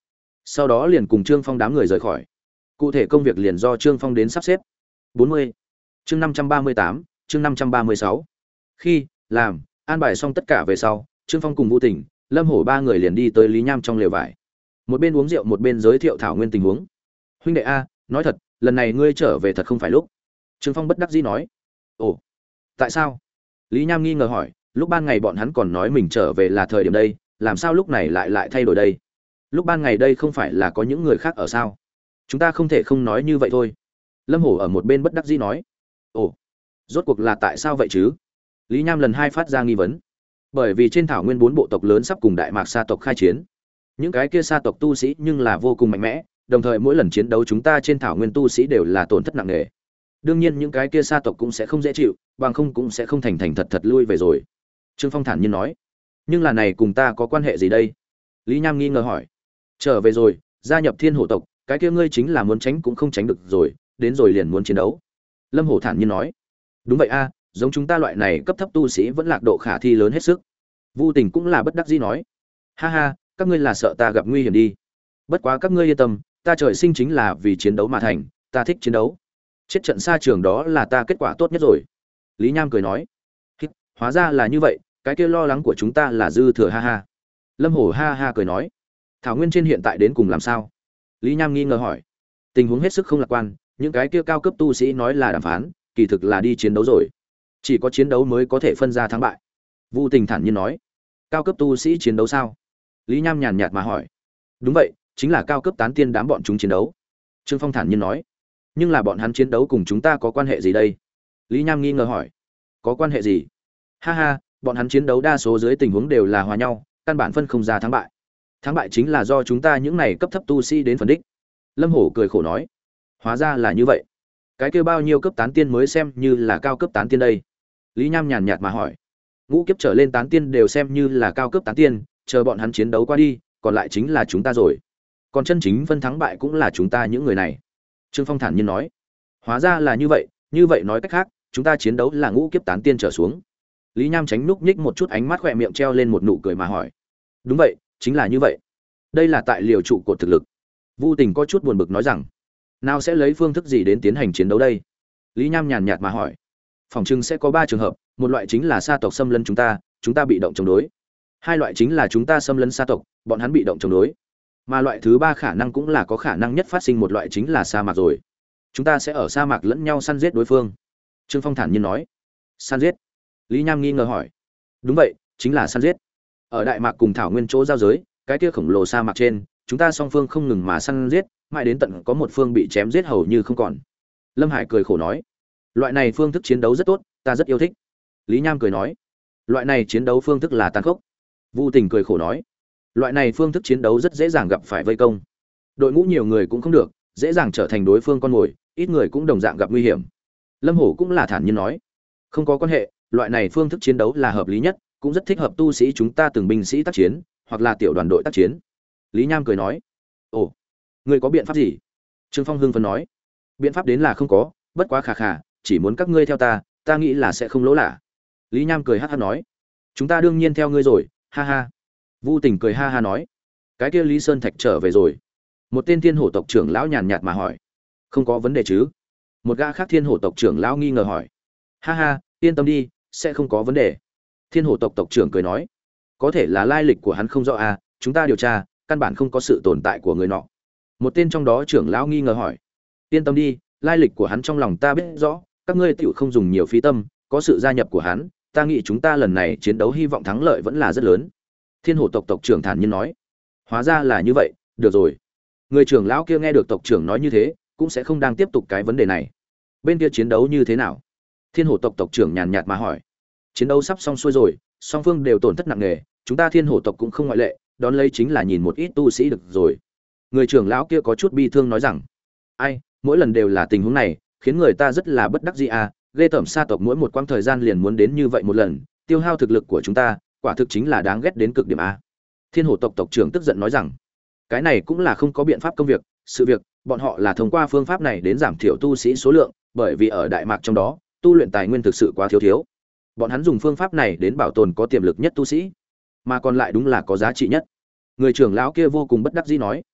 S1: sau đó liền cùng Trương Phong đám người rời khỏi. Cụ thể công việc liền do Trương Phong đến sắp xếp. 40. Chương 538, chương 536. Khi làm an bài xong tất cả về sau, Trương Phong cùng Vũ Tỉnh, Lâm Hổ ba người liền đi tới Lý Nham trong lều vải. Một bên uống rượu một bên giới thiệu Thảo Nguyên tình huống. Huynh đệ a, nói thật, lần này ngươi trở về thật không phải lúc. Trương Phong bất đắc dĩ nói. Ồ, tại sao? Lý Nham nghi ngờ hỏi, lúc ban ngày bọn hắn còn nói mình trở về là thời điểm đây, làm sao lúc này lại thay đổi đây? Lúc ban ngày đây không phải là có những người khác ở sao? Chúng ta không thể không nói như vậy thôi. Lâm Hổ ở một bên bất đắc dĩ nói. Ồ, rốt cuộc là tại sao vậy chứ? Lý Nham lần hai phát ra nghi vấn. Bởi vì trên thảo nguyên 4 bộ tộc lớn sắp cùng Đại Mạc Sa tộc khai chiến. Những cái kia Sa tộc tu sĩ nhưng là vô cùng mạnh mẽ, đồng thời mỗi lần chiến đấu chúng ta trên thảo nguyên tu sĩ đều là tổn thất nặng nề. Đương nhiên những cái kia Sa tộc cũng sẽ không dễ chịu, bằng không cũng sẽ không thành thật thật lui về rồi. Trương Phong thản nhiên nói. Nhưng là này cùng ta có quan hệ gì đây? Lý Nham nghi ngờ hỏi. Trở về rồi, gia nhập Thiên Hổ tộc, cái kia ngươi chính là muốn tránh cũng không tránh được rồi, đến rồi liền muốn chiến đấu. Lâm Hổ thản nhiên nói. Đúng vậy a, giống chúng ta loại này cấp thấp tu sĩ vẫn lạc độ khả thi lớn hết sức. Vu Tình cũng là bất đắc dĩ nói. Ha ha, các ngươi là sợ ta gặp nguy hiểm đi. Bất quá các ngươi yên tâm, ta trời sinh chính là vì chiến đấu mà thành, ta thích chiến đấu. Chết trận xa trường đó là ta kết quả tốt nhất rồi. Lý Nham cười nói. Hóa ra là như vậy, cái kia lo lắng của chúng ta là dư thừa ha ha. Lâm Hổ ha ha cười nói. Thảo Nguyên trên hiện tại đến cùng làm sao? Lý Nham nghi ngờ hỏi. Tình huống hết sức không lạc quan, những cái kia cao cấp tu sĩ nói là đàm phán, kỳ thực là đi chiến đấu rồi. Chỉ có chiến đấu mới có thể phân ra thắng bại. Vu Tình thản nhiên nói. Cao cấp tu sĩ chiến đấu sao? Lý Nham nhàn nhạt mà hỏi. Đúng vậy, chính là cao cấp tán tiên đám bọn chúng chiến đấu. Trương Phong thản nhiên nói. Nhưng là bọn hắn chiến đấu cùng chúng ta có quan hệ gì đây? Lý Nham nghi ngờ hỏi. Có quan hệ gì? Ha ha, bọn hắn chiến đấu đa số dưới tình huống đều là hòa nhau, căn bản phân không ra thắng bại. Thắng bại chính là do chúng ta những này cấp thấp tu sĩ đến phần đích. Lâm Hổ cười khổ nói. Hóa ra là như vậy. Cái kia bao nhiêu cấp tán tiên mới xem như là cao cấp tán tiên đây? Lý Nham nhàn nhạt mà hỏi. Ngũ kiếp trở lên tán tiên đều xem như là cao cấp tán tiên, chờ bọn hắn chiến đấu qua đi, còn lại chính là chúng ta rồi. Còn chân chính phân thắng bại cũng là chúng ta những người này. Trương Phong thản nhiên nói. Hóa ra là như vậy nói cách khác, chúng ta chiến đấu là ngũ kiếp tán tiên trở xuống. Lý Nham tránh núp nhích một chút, ánh mắt khỏe miệng treo lên một nụ cười mà hỏi. Đúng vậy, chính là như vậy. Đây là tại liều trụ cột thực lực. Vu Tình có chút buồn bực nói rằng, nào sẽ lấy phương thức gì đến tiến hành chiến đấu đây? Lý Nham nhàn nhạt mà hỏi. Phòng trưng sẽ có 3 trường hợp, một loại chính là Sa tộc xâm lấn chúng ta bị động chống đối. Hai loại chính là chúng ta xâm lấn Sa tộc, bọn hắn bị động chống đối. Mà loại thứ 3 khả năng cũng là có khả năng nhất phát sinh một loại chính là sa mạc rồi. Chúng ta sẽ ở sa mạc lẫn nhau săn giết đối phương. Trương Phong thản nhiên nói. Săn giết? Lý Nham nghi ngờ hỏi. Đúng vậy, chính là săn giết. Ở Đại Mạc cùng Thảo Nguyên chỗ giao giới, cái kia khổng lồ sa mạc trên, chúng ta song phương không ngừng mà săn giết, mãi đến tận có một phương bị chém giết hầu như không còn. Lâm Hải cười khổ nói. Loại này phương thức chiến đấu rất tốt, ta rất yêu thích. Lý Nham cười nói. Loại này chiến đấu phương thức là tàn khốc. Vu Tình cười khổ nói. Loại này phương thức chiến đấu rất dễ dàng gặp phải vây công. Đội ngũ nhiều người cũng không được, dễ dàng trở thành đối phương con mồi, ít người cũng đồng dạng gặp nguy hiểm. Lâm Hổ cũng là thản nhiên nói. Không có quan hệ, loại này phương thức chiến đấu là hợp lý nhất, cũng rất thích hợp tu sĩ chúng ta từng binh sĩ tác chiến, hoặc là tiểu đoàn đội tác chiến. Lý Nham cười nói. Ồ, ngươi có biện pháp gì? Trương Phong hưng phấn nói. Biện pháp đến là không có, bất quá khà khà, chỉ muốn các ngươi theo ta nghĩ là sẽ không lỗ lạ. Lý Nham cười hắc hắc nói. Chúng ta đương nhiên theo ngươi rồi, ha ha. Vu Tình cười ha ha nói. Cái kia Lý Sơn Thạch trở về rồi. Một tên Thiên Hổ tộc trưởng lão nhàn nhạt mà hỏi. Không có vấn đề chứ? Một gã khác Thiên Hổ tộc trưởng lão nghi ngờ hỏi. Ha ha, yên tâm đi, sẽ không có vấn đề. Thiên Hổ tộc tộc trưởng cười nói. Có thể là lai lịch của hắn không rõ à, chúng ta điều tra, căn bản không có sự tồn tại của người nọ. Một tên trong đó trưởng lão nghi ngờ hỏi. Yên tâm đi, lai lịch của hắn trong lòng ta biết rõ, các ngươi tiểu không dùng nhiều phí tâm, có sự gia nhập của hắn, ta nghĩ chúng ta lần này chiến đấu hy vọng thắng lợi vẫn là rất lớn. Thiên Hổ tộc tộc trưởng thản nhiên nói. Hóa ra là như vậy, được rồi. Người trưởng lão kia nghe được tộc trưởng nói như thế, cũng sẽ không đang tiếp tục cái vấn đề này. Bên kia chiến đấu như thế nào? Thiên Hổ tộc tộc trưởng nhàn nhạt mà hỏi. Chiến đấu sắp xong xuôi rồi, song phương đều tổn thất nặng nề, chúng ta Thiên Hổ tộc cũng không ngoại lệ, đón lấy chính là nhìn một ít tu sĩ được rồi. Người trưởng lão kia có chút bi thương nói rằng, ai, mỗi lần đều là tình huống này, khiến người ta rất là bất đắc dĩ à, ghê tởm Sa tộc mỗi một quãng thời gian liền muốn đến như vậy một lần, tiêu hao thực lực của chúng ta, quả thực chính là đáng ghét đến cực điểm a. Thiên Hổ tộc tộc trưởng tức giận nói rằng, cái này cũng là không có biện pháp công việc, sự việc, bọn họ là thông qua phương pháp này đến giảm thiểu tu sĩ số lượng, bởi vì ở Đại Mạc trong đó, tu luyện tài nguyên thực sự quá thiếu. Bọn hắn dùng phương pháp này đến bảo tồn có tiềm lực nhất tu sĩ, mà còn lại đúng là có giá trị nhất. Người trưởng lão kia vô cùng bất đắc dĩ nói,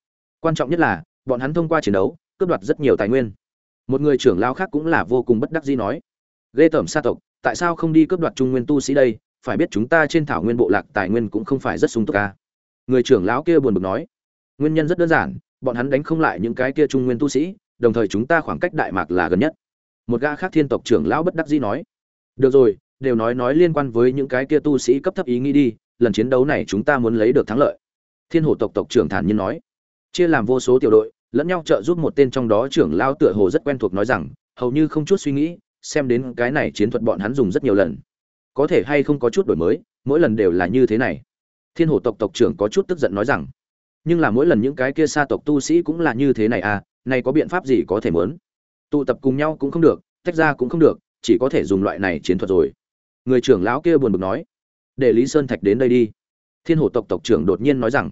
S1: Quan trọng nhất là bọn hắn thông qua chiến đấu cướp đoạt rất nhiều tài nguyên. Một người trưởng lão khác cũng là vô cùng bất đắc dĩ nói, ghê tởm sa tộc tại sao không đi cướp đoạt trung nguyên tu sĩ đây, phải biết chúng ta trên thảo nguyên bộ lạc tài nguyên cũng không phải rất sung túc ca. Người trưởng lão kia buồn bực nói, nguyên nhân rất đơn giản, bọn hắn đánh không lại những cái kia trung nguyên tu sĩ, đồng thời chúng ta khoảng cách đại mạc là gần nhất. Một gã khác thiên tộc trưởng lão bất đắc dĩ nói, được rồi, đều nói liên quan với những cái kia tu sĩ cấp thấp ý nghĩ đi, lần chiến đấu này chúng ta muốn lấy được thắng lợi. Thiên hổ tộc tộc trưởng thản nhiên nói, chia làm vô số tiểu đội lẫn nhau trợ giúp. Một tên trong đó trưởng lão tựa hồ rất quen thuộc nói rằng, hầu như không chút suy nghĩ, xem đến cái này chiến thuật bọn hắn dùng rất nhiều lần, có thể hay không có chút đổi mới, mỗi lần đều là như thế này. Thiên hổ tộc tộc trưởng có chút tức giận nói rằng, nhưng là mỗi lần những cái kia sa tộc tu sĩ cũng là như thế này à, này có biện pháp gì có thể mớn, tụ tập cùng nhau cũng không được, tách ra cũng không được, chỉ có thể dùng loại này chiến thuật rồi. Người trưởng lão kia buồn bực nói, để Lý Sơn Thạch đến đây đi. Thiên hổ tộc tộc trưởng đột nhiên nói rằng,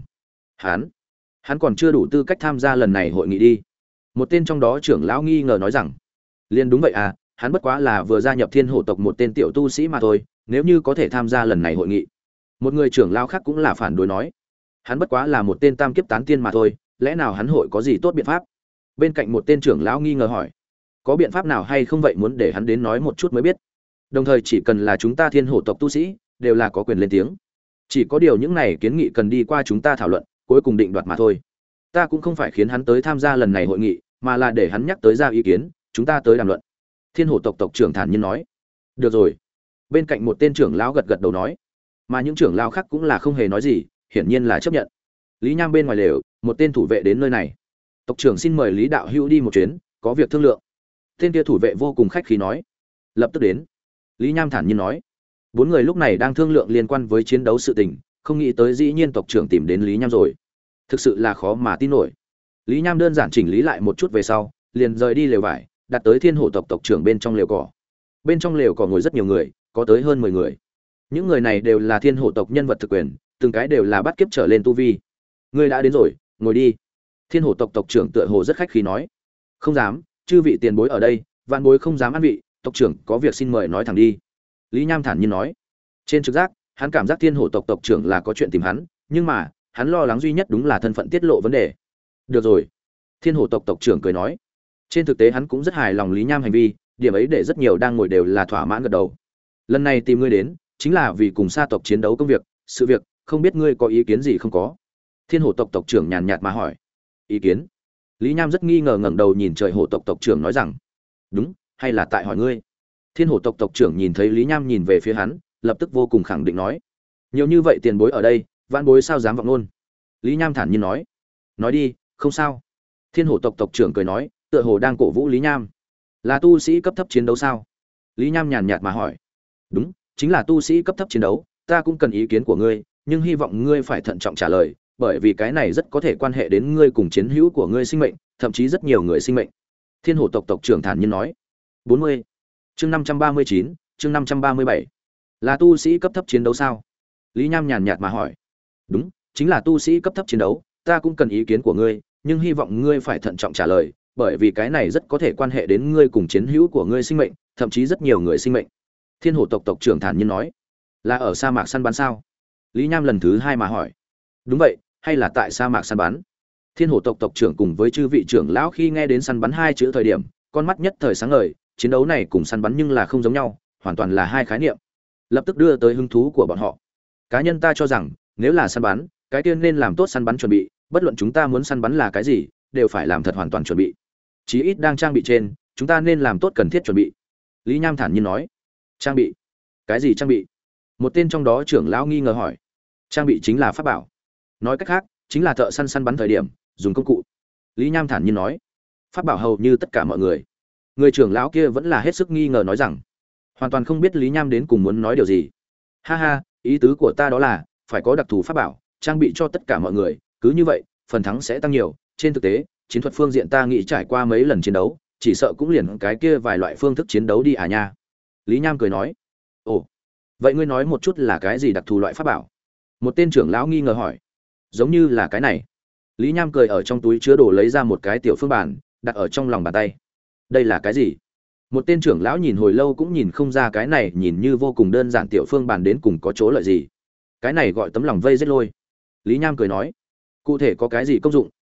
S1: hắn còn chưa đủ tư cách tham gia lần này hội nghị đi. Một tên trong đó trưởng lão nghi ngờ nói rằng, liền đúng vậy à, hắn bất quá là vừa gia nhập thiên hổ tộc một tên tiểu tu sĩ mà thôi, nếu như có thể tham gia lần này hội nghị. Một người trưởng lão khác cũng là phản đối nói, hắn bất quá là một tên tam kiếp tán tiên mà thôi, lẽ nào hắn hội có gì tốt biện pháp? Bên cạnh một tên trưởng lão nghi ngờ hỏi, có biện pháp nào hay không vậy, muốn để hắn đến nói một chút mới biết. Đồng thời chỉ cần là chúng ta thiên hổ tộc tu sĩ đều là có quyền lên tiếng, chỉ có điều những này kiến nghị cần đi qua chúng ta thảo luận, cuối cùng định đoạt mà thôi. Ta cũng không phải khiến hắn tới tham gia lần này hội nghị, mà là để hắn nhắc tới ra ý kiến, chúng ta tới đàm luận. Thiên hổ tộc tộc trưởng thản nhiên nói, được rồi. Bên cạnh một tên trưởng lão gật gật đầu nói, mà những trưởng lão khác cũng là không hề nói gì, hiển nhiên là chấp nhận. Lý Nham bên ngoài lều, một tên thủ vệ đến nơi này, tộc trưởng xin mời Lý đạo hữu đi một chuyến, có việc thương lượng. Tên kia thủ vệ vô cùng khách khí nói, lập tức đến. Lý Nham thản nhiên nói, bốn người lúc này đang thương lượng liên quan với chiến đấu sự tình, không nghĩ tới dĩ nhiên tộc trưởng tìm đến Lý Nham rồi, thực sự là khó mà tin nổi. Lý Nham đơn giản chỉnh lý lại một chút về sau, liền rời đi lều vải, đặt tới thiên hổ tộc tộc trưởng bên trong lều cỏ. Bên trong lều cỏ ngồi rất nhiều người, có tới hơn 10 người. Những người này đều là thiên hổ tộc nhân vật thực quyền, từng cái đều là bắt kiếp trở lên tu vi. Ngươi đã đến rồi, ngồi đi. Thiên hổ tộc tộc trưởng tựa hồ rất khách khí nói, không dám, chư vị tiền bối ở đây, vạn bối không dám ăn vị, tộc trưởng có việc xin mời nói thẳng đi. Lý Nham thản nhiên nói, trên trực giác hắn cảm giác thiên hổ tộc tộc trưởng là có chuyện tìm hắn, nhưng mà hắn lo lắng duy nhất đúng là thân phận tiết lộ vấn đề. Được rồi. Thiên hổ tộc tộc trưởng cười nói, trên thực tế hắn cũng rất hài lòng Lý Nham hành vi, điểm ấy để rất nhiều đang ngồi đều là thỏa mãn gật đầu. Lần này tìm ngươi đến chính là vì cùng sa tộc chiến đấu công việc, sự việc, không biết ngươi có ý kiến gì không có? Thiên hổ tộc tộc trưởng nhàn nhạt mà hỏi. Ý kiến? Lý Nham rất nghi ngờ ngẩng đầu nhìn trời hổ tộc tộc trưởng nói rằng, đúng, hay là tại hỏi ngươi? Thiên hổ tộc tộc trưởng nhìn thấy Lý Nham nhìn về phía hắn, lập tức vô cùng khẳng định nói, nhiều như vậy tiền bối ở đây, vãn bối sao dám vọng luôn. Lý Nham thản nhiên nói đi, không sao. Thiên hổ tộc tộc trưởng cười nói, tựa hồ đang cổ vũ Lý Nham. Là tu sĩ cấp thấp chiến đấu sao? Lý Nham nhàn nhạt mà hỏi. Đúng, chính là tu sĩ cấp thấp chiến đấu, ta cũng cần ý kiến của ngươi, nhưng hy vọng ngươi phải thận trọng trả lời, bởi vì cái này rất có thể quan hệ đến ngươi cùng chiến hữu của ngươi sinh mệnh, thậm chí rất nhiều người sinh mệnh. Thiên hổ tộc tộc trưởng thản nhiên nói. 40. Chương 539, chương 537. Là tu sĩ cấp thấp chiến đấu sao? Lý Nham nhàn nhạt mà hỏi. Đúng, chính là tu sĩ cấp thấp chiến đấu, ta cũng cần ý kiến của ngươi, nhưng hy vọng ngươi phải thận trọng trả lời, bởi vì cái này rất có thể quan hệ đến ngươi cùng chiến hữu của ngươi sinh mệnh, thậm chí rất nhiều người sinh mệnh. Thiên hổ tộc tộc trưởng thản nhiên nói. Là ở sa mạc săn bắn sao? Lý Nham lần thứ hai mà hỏi. Đúng vậy, hay là tại sa mạc săn bắn? Thiên hổ tộc tộc trưởng cùng với chư vị trưởng lão khi nghe đến săn bắn hai chữ thời điểm, con mắt nhất thời sáng ngời, chiến đấu này cùng săn bắn nhưng là không giống nhau, hoàn toàn là hai khái niệm. Lập tức đưa tới hứng thú của bọn họ. Cá nhân ta cho rằng, nếu là săn bắn, cái tiên nên làm tốt săn bắn chuẩn bị, bất luận chúng ta muốn săn bắn là cái gì, đều phải làm thật hoàn toàn chuẩn bị. Chí ít đang trang bị trên, chúng ta nên làm tốt cần thiết chuẩn bị. Lý Nham thản nhiên nói. Trang bị? Cái gì trang bị? Một tên trong đó trưởng lão nghi ngờ hỏi. Trang bị chính là pháp bảo. Nói cách khác, chính là thợ săn săn bắn thời điểm dùng công cụ. Lý Nham thản nhiên nói. Pháp bảo hầu như tất cả mọi người. Người trưởng lão kia vẫn là hết sức nghi ngờ nói rằng, hoàn toàn không biết Lý Nham đến cùng muốn nói điều gì. Ha ha, ý tứ của ta đó là phải có đặc thù pháp bảo trang bị cho tất cả mọi người, cứ như vậy phần thắng sẽ tăng nhiều. Trên thực tế chiến thuật phương diện ta nghĩ trải qua mấy lần chiến đấu, chỉ sợ cũng liền cái kia vài loại phương thức chiến đấu đi à nha. Lý Nham cười nói. Ồ, vậy ngươi nói một chút là cái gì đặc thù loại pháp bảo? Một tên trưởng lão nghi ngờ hỏi. Giống như là cái này. Lý Nham cười ở trong túi chứa đồ lấy ra một cái tiểu phương bản, đặt ở trong lòng bàn tay. Đây là cái gì? Một tên trưởng lão nhìn hồi lâu cũng nhìn không ra cái này nhìn như vô cùng đơn giản tiểu phương bản đến cùng có chỗ lợi gì. Cái này gọi tấm lòng vây giết lôi. Lý Nham cười nói. Cụ thể có cái gì công dụng,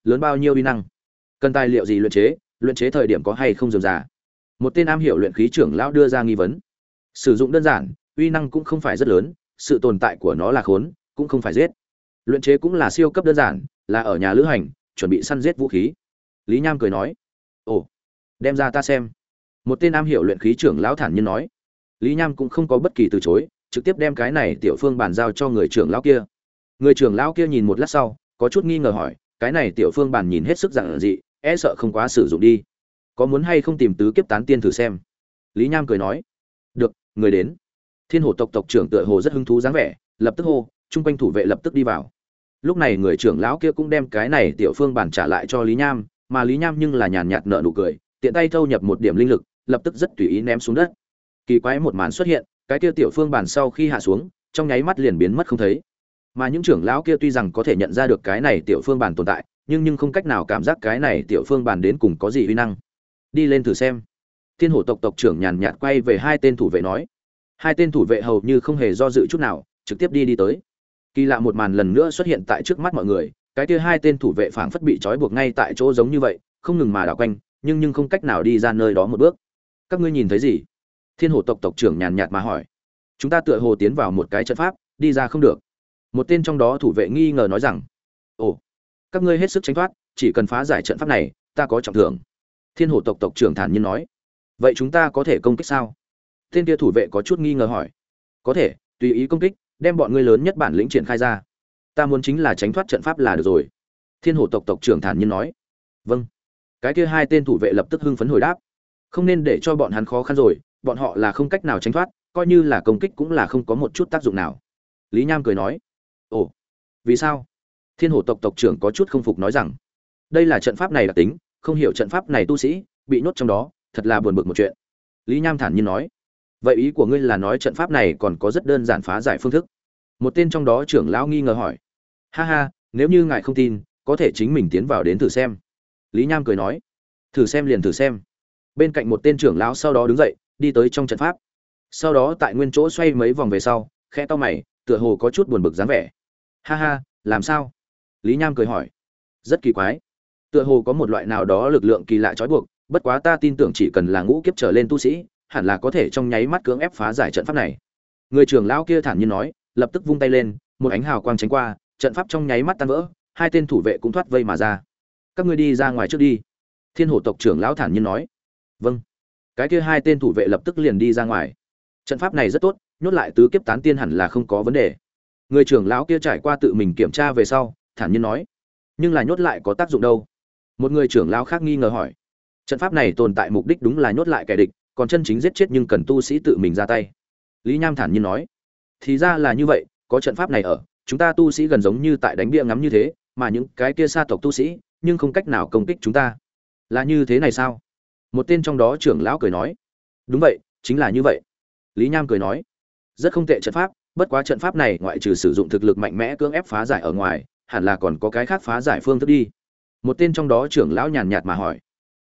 S1: lớn bao nhiêu uy năng? Cần tài liệu gì luyện chế thời điểm có hay không dườm già? Một tên am hiểu luyện khí trưởng lão đưa ra nghi vấn. Sử dụng đơn giản, uy năng cũng không phải rất lớn, sự tồn tại của nó là khốn, cũng không phải giết. Luyện chế cũng là siêu cấp đơn giản, là ở nhà lữ hành, chuẩn bị săn giết vũ khí. Lý Nham cười nói. Ồ, đem ra ta xem. Một tên am hiểu luyện khí trưởng lão thản nhiên nói. Lý Nham cũng không có bất kỳ từ chối, trực tiếp đem cái này tiểu phương bàn giao cho người trưởng lão kia. Người trưởng lão kia nhìn một lát sau, có chút nghi ngờ hỏi, cái này tiểu phương bàn nhìn hết sức giản dị, e sợ không quá sử dụng đi. Có muốn hay không tìm tứ kiếp tán tiên thử xem? Lý Nham cười nói. Được, người đến. Thiên Hổ tộc tộc trưởng tựa hồ rất hứng thú dáng vẻ, lập tức hô, chung quanh thủ vệ lập tức đi vào. Lúc này người trưởng lão kia cũng đem cái này tiểu phương bản trả lại cho Lý Nham, mà Lý Nham nhưng là nhàn nhạt nở nụ cười, tiện tay thâu nhập một điểm linh lực, lập tức rất tùy ý ném xuống đất. Kỳ quái một màn xuất hiện, cái kia tiểu phương bản sau khi hạ xuống, trong nháy mắt liền biến mất không thấy. Mà những trưởng lão kia tuy rằng có thể nhận ra được cái này tiểu phương bản tồn tại, nhưng không cách nào cảm giác cái này tiểu phương bản đến cùng có gì uy năng. Đi lên thử xem. Thiên Hổ tộc tộc trưởng nhàn nhạt quay về hai tên thủ vệ nói. Hai tên thủ vệ hầu như không hề do dự chút nào, trực tiếp đi tới. Kỳ lạ một màn lần nữa xuất hiện tại trước mắt mọi người, cái kia hai tên thủ vệ phảng phất bị trói buộc ngay tại chỗ giống như vậy, không ngừng mà đảo quanh, nhưng không cách nào đi ra nơi đó một bước. Các ngươi nhìn thấy gì? Thiên Hổ tộc tộc trưởng nhàn nhạt mà hỏi. Chúng ta tựa hồ tiến vào một cái trận pháp, đi ra không được. Một tên trong đó thủ vệ nghi ngờ nói rằng. Ồ, các ngươi hết sức tránh thoát, chỉ cần phá giải trận pháp này, ta có trọng thưởng. Thiên Hổ tộc tộc trưởng thản nhiên nói. Vậy chúng ta có thể công kích sao? Tên kia thủ vệ có chút nghi ngờ hỏi. Có thể, tùy ý công kích, đem bọn ngươi lớn nhất bản lĩnh triển khai ra. Ta muốn chính là tránh thoát trận pháp là được rồi. Thiên Hổ tộc tộc trưởng thản nhiên nói. Vâng. Cái kia hai tên thủ vệ lập tức hưng phấn hồi đáp. Không nên để cho bọn hắn khó khăn rồi, bọn họ là không cách nào tránh thoát, coi như là công kích cũng là không có một chút tác dụng nào. Lý Nham cười nói. Ồ, vì sao? Thiên Hổ tộc tộc trưởng có chút không phục nói rằng. Đây là trận pháp này đặc tính, không hiểu trận pháp này tu sĩ bị nhốt trong đó, thật là buồn bực một chuyện. Lý Nham thản nhiên nói. Vậy ý của ngươi là nói trận pháp này còn có rất đơn giản phá giải phương thức? Một tên trong đó trưởng lão nghi ngờ hỏi. Ha ha, nếu như ngài không tin, có thể chính mình tiến vào đến thử xem. Lý Nham cười nói. Thử xem liền thử xem. Bên cạnh một tên trưởng lão sau đó đứng dậy, đi tới trong trận pháp. Sau đó tại nguyên chỗ xoay mấy vòng về sau, khẽ cau mày, tựa hồ có chút buồn bực dáng vẻ. Ha ha, làm sao? Lý Nham cười hỏi. Rất kỳ quái. Tựa hồ có một loại nào đó lực lượng kỳ lạ trói buộc, bất quá ta tin tưởng chỉ cần là ngũ kiếp trở lên tu sĩ, hẳn là có thể trong nháy mắt cưỡng ép phá giải trận pháp này. Người trưởng lão kia thản nhiên nói, lập tức vung tay lên, một ánh hào quang tránh qua, trận pháp trong nháy mắt tan vỡ, hai tên thủ vệ cũng thoát vây mà ra. Các ngươi đi ra ngoài trước đi. Thiên Hổ tộc trưởng lão thản nhiên nói. Vâng. Cái kia hai tên thủ vệ lập tức liền đi ra ngoài. Trận pháp này rất tốt, nhốt lại tứ kiếp tán tiên hẳn là không có vấn đề. Người trưởng lão kia trải qua tự mình kiểm tra về sau, thản nhiên nói. Nhưng là nhốt lại có tác dụng đâu? Một người trưởng lão khác nghi ngờ hỏi. Trận pháp này tồn tại mục đích đúng là nhốt lại kẻ địch, còn chân chính giết chết nhưng cần tu sĩ tự mình ra tay. Lý Nham thản nhiên nói. Thì ra là như vậy, có trận pháp này ở, chúng ta tu sĩ gần giống như tại đánh bia ngắm như thế, mà những cái kia sa tộc tu sĩ, nhưng không cách nào công kích chúng ta. Là như thế này sao? Một tên trong đó trưởng lão cười nói. Đúng vậy, chính là như vậy. Lý Nham cười nói. Rất không tệ trận pháp, bất quá trận pháp này ngoại trừ sử dụng thực lực mạnh mẽ cưỡng ép phá giải ở ngoài, hẳn là còn có cái khác phá giải phương thức đi. Một tên trong đó trưởng lão nhàn nhạt mà hỏi.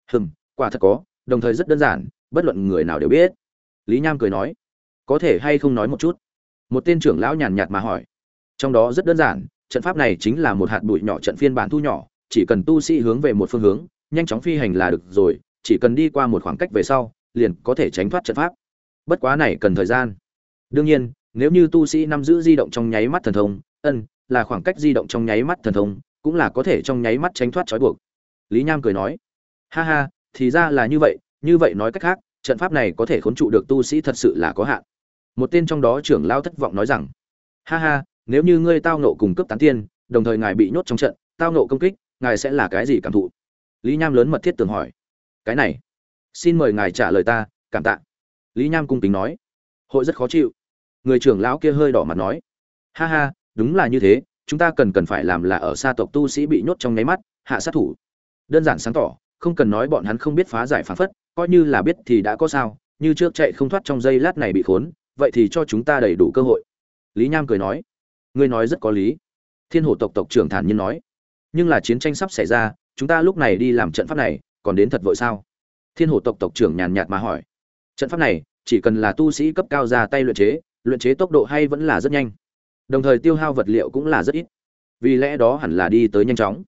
S1: Quả thật có, đồng thời rất đơn giản, bất luận người nào đều biết. Lý Nham cười nói. Có thể hay không nói một chút? Một tên trưởng lão nhàn nhạt mà hỏi. Trong đó rất đơn giản, trận pháp này chính là một hạt bụi nhỏ trận phiên bản thu nhỏ, chỉ cần tu sĩ hướng về một phương hướng, nhanh chóng phi hành là được rồi, chỉ cần đi qua một khoảng cách về sau, liền có thể tránh thoát trận pháp. Bất quá này cần thời gian. Đương nhiên, nếu như tu sĩ nắm giữ di động trong nháy mắt thần thông, là khoảng cách di động trong nháy mắt thần thông, cũng là có thể trong nháy mắt tránh thoát trói buộc. Lý Nham cười nói. Ha ha, thì ra là như vậy nói cách khác, trận pháp này có thể khốn trụ được tu sĩ thật sự là có hạn. Một tên trong đó trưởng lão thất vọng nói rằng. Ha ha, nếu như ngươi tao nộ cùng cướp tán tiên, đồng thời ngài bị nhốt trong trận, tao nộ công kích, ngài sẽ là cái gì cảm thụ? Lý Nham lớn mật thiết tường hỏi. Cái này, xin mời ngài trả lời ta, cảm tạ. Lý Nham cung kính nói. Hội rất khó chịu. Người trưởng lão kia hơi đỏ mặt nói. Ha ha, đúng là như thế, chúng ta cần phải làm là ở sa tộc tu sĩ bị nhốt trong nháy mắt, hạ sát thủ. Đơn giản sáng tỏ, không cần nói bọn hắn không biết phá giải phản phất, coi như là biết thì đã có sao, như trước chạy không thoát trong giây lát này bị khốn, vậy thì cho chúng ta đầy đủ cơ hội. Lý Nham cười nói. Ngươi nói rất có lý. Thiên Hổ tộc tộc trưởng thản nhiên nói. Nhưng là chiến tranh sắp xảy ra, chúng ta lúc này đi làm trận pháp này, còn đến thật vội sao? Thiên Hổ tộc tộc trưởng nhàn nhạt mà hỏi. Trận pháp này, chỉ cần là tu sĩ cấp cao ra tay luyện chế tốc độ hay vẫn là rất nhanh. Đồng thời tiêu hao vật liệu cũng là rất ít. Vì lẽ đó hẳn là đi tới nhanh chóng.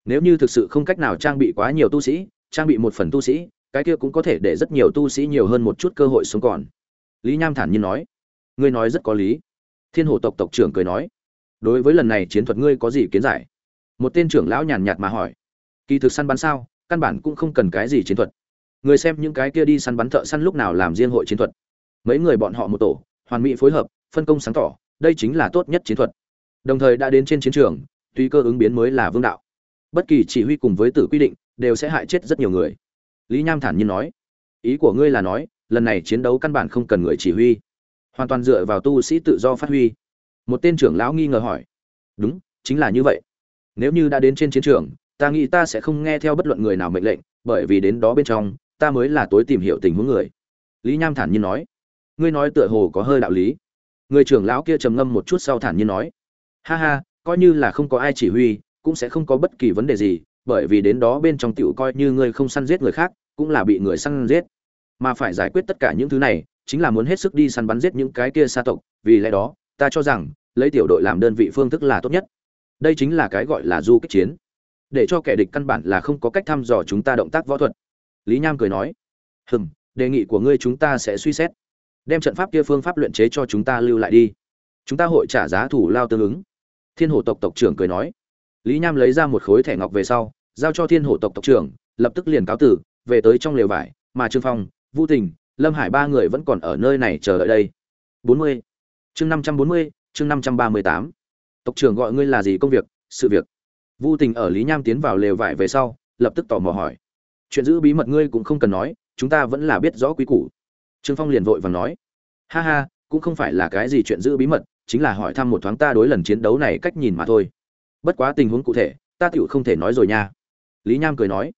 S1: Nếu như thực sự không cách nào trang bị quá nhiều tu sĩ, trang bị một phần tu sĩ, cái kia cũng có thể để rất nhiều tu sĩ nhiều hơn một chút cơ hội sống còn. Lý Nham thản nhiên nói. Ngươi nói rất có lý. Thiên Hổ tộc tộc trưởng cười nói. Đối với lần này chiến thuật ngươi có gì kiến giải? Một tên trưởng lão nhàn nhạt mà hỏi. Kỳ thực săn bắn sao, căn bản cũng không cần cái gì chiến thuật. Người xem những cái kia đi săn bắn thợ săn lúc nào làm riêng hội chiến thuật. Mấy người bọn họ một tổ, hoàn mỹ phối hợp, phân công sáng tỏ, đây chính là tốt nhất chiến thuật. Đồng thời đã đến trên chiến trường, tùy cơ ứng biến mới là vương đạo. Bất kỳ chỉ huy cùng với tử quy định đều sẽ hại chết rất nhiều người. Lý Nham thản nhiên nói. Ý của ngươi là nói, lần này chiến đấu căn bản không cần người chỉ huy, hoàn toàn dựa vào tu sĩ tự do phát huy. Một tên trưởng lão nghi ngờ hỏi. Đúng, chính là như vậy. Nếu như đã đến trên chiến trường, ta nghĩ ta sẽ không nghe theo bất luận người nào mệnh lệnh, bởi vì đến đó bên trong ta mới là tối tìm hiểu tình huống người. Lý Nham thản nhiên nói. Ngươi nói tựa hồ có hơi đạo lý. Người trưởng lão kia trầm ngâm một chút sau thản nhiên nói. Ha ha, coi như là không có ai chỉ huy cũng sẽ không có bất kỳ vấn đề gì, bởi vì đến đó bên trong tiểu coi như ngươi không săn giết người khác cũng là bị người săn giết, mà phải giải quyết tất cả những thứ này chính là muốn hết sức đi săn bắn giết những cái kia sa tộc. Vì lẽ đó ta cho rằng lấy tiểu đội làm đơn vị phương thức là tốt nhất. Đây chính là cái gọi là du kích chiến, để cho kẻ địch căn bản là không có cách thăm dò chúng ta động tác võ thuật. Lý Nham cười nói. Đề nghị của ngươi chúng ta sẽ suy xét. Đem trận pháp kia phương pháp luyện chế cho chúng ta lưu lại đi, chúng ta hội trả giá thủ lao tương ứng. Thiên Hổ tộc tộc trưởng cười nói. Lý Nham lấy ra một khối thẻ ngọc về sau, giao cho Thiên Hổ tộc tộc trưởng, lập tức liền cáo tử, về tới trong lều vải, mà Trương Phong, Vu Tình, Lâm Hải ba người vẫn còn ở nơi này chờ đợi đây. 40. Chương 540, chương 538. Tộc trưởng gọi ngươi là gì công việc, sự việc? Vu Tình ở Lý Nham tiến vào lều vải về sau, lập tức tò mò hỏi. Chuyện giữ bí mật ngươi cũng không cần nói, chúng ta vẫn là biết rõ quý củ. Trương Phong liền vội vàng nói. Ha ha, cũng không phải là cái gì chuyện giữ bí mật, chính là hỏi thăm một thoáng ta đối lần chiến đấu này cách nhìn mà thôi. Bất quá tình huống cụ thể ta tựu không thể nói rồi nha. Lý Nham cười nói.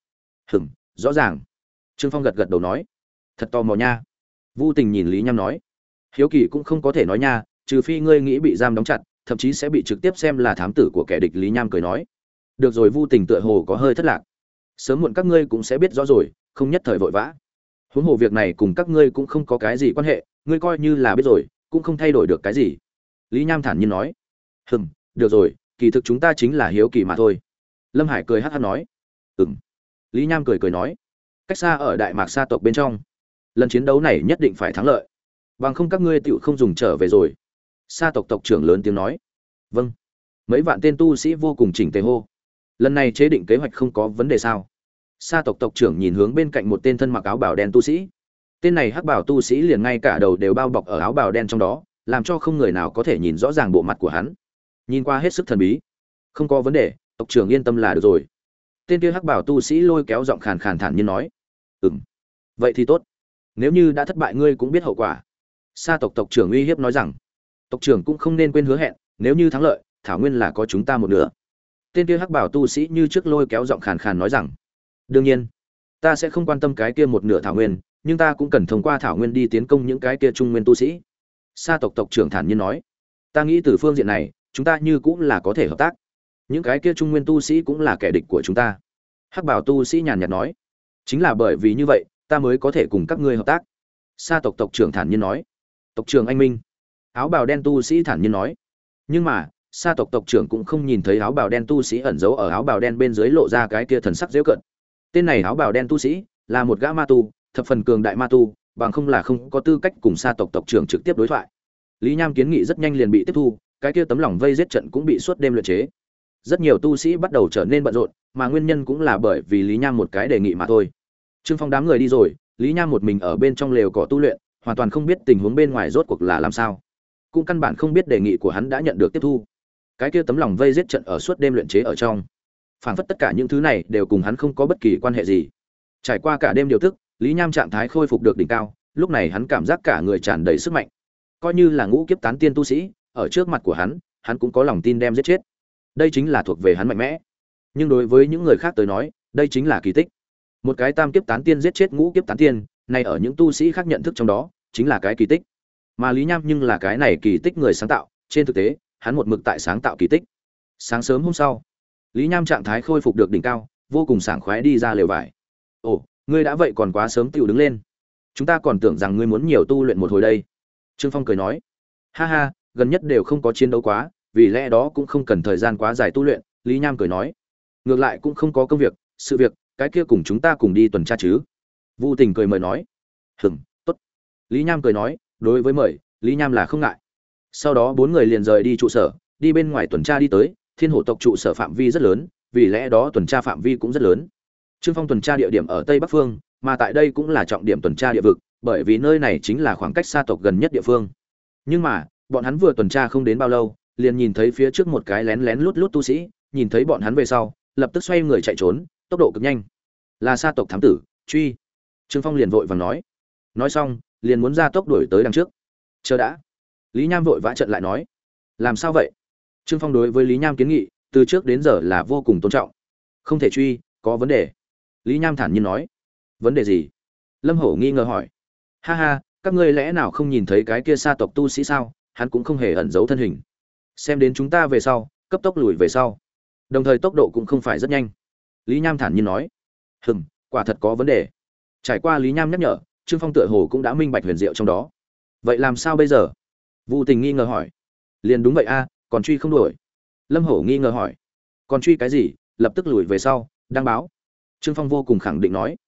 S1: Rõ ràng. Trương Phong gật gật đầu nói. Thật tò mò nha. Vu Tình nhìn Lý Nham nói. Hiếu kỳ cũng không có thể nói nha, trừ phi ngươi nghĩ bị giam đóng chặt, thậm chí sẽ bị trực tiếp xem là thám tử của kẻ địch. Lý Nham cười nói. Được rồi. Vu Tình tựa hồ có hơi thất lạc. Sớm muộn các ngươi cũng sẽ biết rõ rồi, không nhất thời vội vã. Huống hồ việc này cùng các ngươi cũng không có cái gì quan hệ, ngươi coi như là biết rồi cũng không thay đổi được cái gì. Lý Nham thản nhiên nói. Được rồi, kỳ thực chúng ta chính là hiếu kỳ mà thôi. Lâm Hải cười hắc hắc nói. Lý Nham cười nói. Cách xa ở Đại Mạc sa tộc bên trong, lần chiến đấu này nhất định phải thắng lợi, bằng không các ngươi tựu không dùng trở về rồi. Sa tộc tộc trưởng lớn tiếng nói. Vâng. Mấy vạn tên tu sĩ vô cùng chỉnh tề hô. Lần này chế định kế hoạch không có vấn đề sao? Sa tộc tộc trưởng nhìn hướng bên cạnh một tên thân mặc áo bào đen tu sĩ. Tên này hắc bào tu sĩ liền ngay cả đầu đều bao bọc ở áo bào đen trong đó, làm cho không người nào có thể nhìn rõ ràng bộ mặt của hắn. Nhìn qua hết sức thần bí. Không có vấn đề, tộc trưởng yên tâm là được rồi. Tên kia hắc bào tu sĩ lôi kéo giọng khàn khàn thản nhiên nói. Vậy thì tốt. Nếu như đã thất bại ngươi cũng biết hậu quả. Sa tộc tộc trưởng uy hiếp nói rằng. Tộc trưởng cũng không nên quên hứa hẹn, nếu như thắng lợi, thảo nguyên là có chúng ta một nửa. Tên kia hắc bào tu sĩ như trước lôi kéo giọng khàn khàn nói rằng. Đương nhiên, ta sẽ không quan tâm cái kia một nửa thảo nguyên, nhưng ta cũng cần thông qua thảo nguyên đi tiến công những cái kia trung nguyên tu sĩ. Sa tộc tộc trưởng thản nhiên nói. Ta nghĩ từ phương diện này chúng ta như cũng là có thể hợp tác. Những cái kia trung nguyên tu sĩ cũng là kẻ địch của chúng ta. Hắc bảo tu sĩ nhàn nhạt nói. Chính là bởi vì như vậy ta mới có thể cùng các ngươi hợp tác. Sa tộc tộc trưởng thản nhiên nói. Tộc trưởng anh minh. Áo bào đen tu sĩ thản nhiên nói. Nhưng mà Sa tộc tộc trưởng cũng không nhìn thấy áo bào đen tu sĩ ẩn giấu ở áo bào đen bên dưới lộ ra cái kia thần sắc giễu cợt. Tên này áo bào đen tu sĩ là một gã ma tu, thập phần cường đại ma tu, bằng không là không có tư cách cùng Sa tộc tộc trưởng trực tiếp đối thoại. Lý Nham kiến nghị rất nhanh liền bị tiếp thu, cái kia tấm lòng vây giết trận cũng bị suốt đêm luyện chế. Rất nhiều tu sĩ bắt đầu trở nên bận rộn, mà nguyên nhân cũng là bởi vì Lý Nham một cái đề nghị mà thôi. Trương Phong đám người đi rồi, Lý Nham một mình ở bên trong lều cỏ tu luyện, hoàn toàn không biết tình huống bên ngoài rốt cuộc là làm sao, cũng căn bản không biết đề nghị của hắn đã nhận được tiếp thu. Cái kia tấm lòng vây giết trận ở suốt đêm luyện chế ở trong, phảng phất tất cả những thứ này đều cùng hắn không có bất kỳ quan hệ gì. Trải qua cả đêm điều tức, Lý Nham trạng thái khôi phục được đỉnh cao, lúc này hắn cảm giác cả người tràn đầy sức mạnh. Coi như là ngũ kiếp tán tiên tu sĩ, ở trước mặt của hắn cũng có lòng tin đem giết chết. Đây chính là thuộc về hắn mạnh mẽ. Nhưng đối với những người khác tới nói, đây chính là kỳ tích. Một cái tam kiếp tán tiên giết chết ngũ kiếp tán tiên, này ở những tu sĩ khác nhận thức trong đó, chính là cái kỳ tích. Mà Lý Nham nhưng là cái này kỳ tích người sáng tạo, trên thực tế, hắn một mực tại sáng tạo kỳ tích. Sáng sớm hôm sau, Lý Nham trạng thái khôi phục được đỉnh cao, vô cùng sảng khoái đi ra lều vải. "Ồ, ngươi đã vậy còn quá sớm tiểu đứng lên. Chúng ta còn tưởng rằng ngươi muốn nhiều tu luyện một hồi đây." Trương Phong cười nói. "Ha ha, gần nhất đều không có chiến đấu quá, vì lẽ đó cũng không cần thời gian quá dài tu luyện." Lý Nham cười nói. ngược lại cũng không có công việc sự việc, cái kia cùng chúng ta cùng đi tuần tra chứ. Vu Tình cười mời nói. Tốt. Lý Nham cười nói, đối với mời, Lý Nham là không ngại. Sau đó bốn người liền rời đi trụ sở, đi bên ngoài tuần tra đi tới, Thiên Hổ tộc trụ sở phạm vi rất lớn, vì lẽ đó tuần tra phạm vi cũng rất lớn. Trương Phong tuần tra địa điểm ở Tây Bắc phương, mà tại đây cũng là trọng điểm tuần tra địa vực, bởi vì nơi này chính là khoảng cách xa tộc gần nhất địa phương. Nhưng mà, bọn hắn vừa tuần tra không đến bao lâu, liền nhìn thấy phía trước một cái lén lén lút lút tu sĩ, nhìn thấy bọn hắn về sau, lập tức xoay người chạy trốn, tốc độ cực nhanh. Là xa tộc thám tử, truy. Trương Phong liền vội vàng nói. Nói xong, liền muốn ra tốc đuổi tới đằng trước. Chờ đã. Lý Nham vội vã trận lại nói. Làm sao vậy? Trương Phong đối với Lý Nham kiến nghị, từ trước đến giờ là vô cùng tôn trọng. Không thể truy, có vấn đề. Lý Nham thản nhiên nói. Vấn đề gì? Lâm Hổ nghi ngờ hỏi. Ha ha, các ngươi lẽ nào không nhìn thấy cái kia xa tộc tu sĩ sao? Hắn cũng không hề ẩn giấu thân hình. Xem đến chúng ta về sau, cấp tốc lùi về sau. Đồng thời tốc độ cũng không phải rất nhanh. Lý Nham thản nhiên nói. Quả thật có vấn đề. Trải qua Lý Nham nhắc nhở, Trương Phong tựa hồ cũng đã minh bạch huyền diệu trong đó. Vậy làm sao bây giờ? Vu Tình nghi ngờ hỏi. Liền đúng vậy a, còn truy không đuổi. Lâm Hổ nghi ngờ hỏi. Còn truy cái gì? Lập tức lùi về sau, đăng báo. Trương Phong vô cùng khẳng định nói.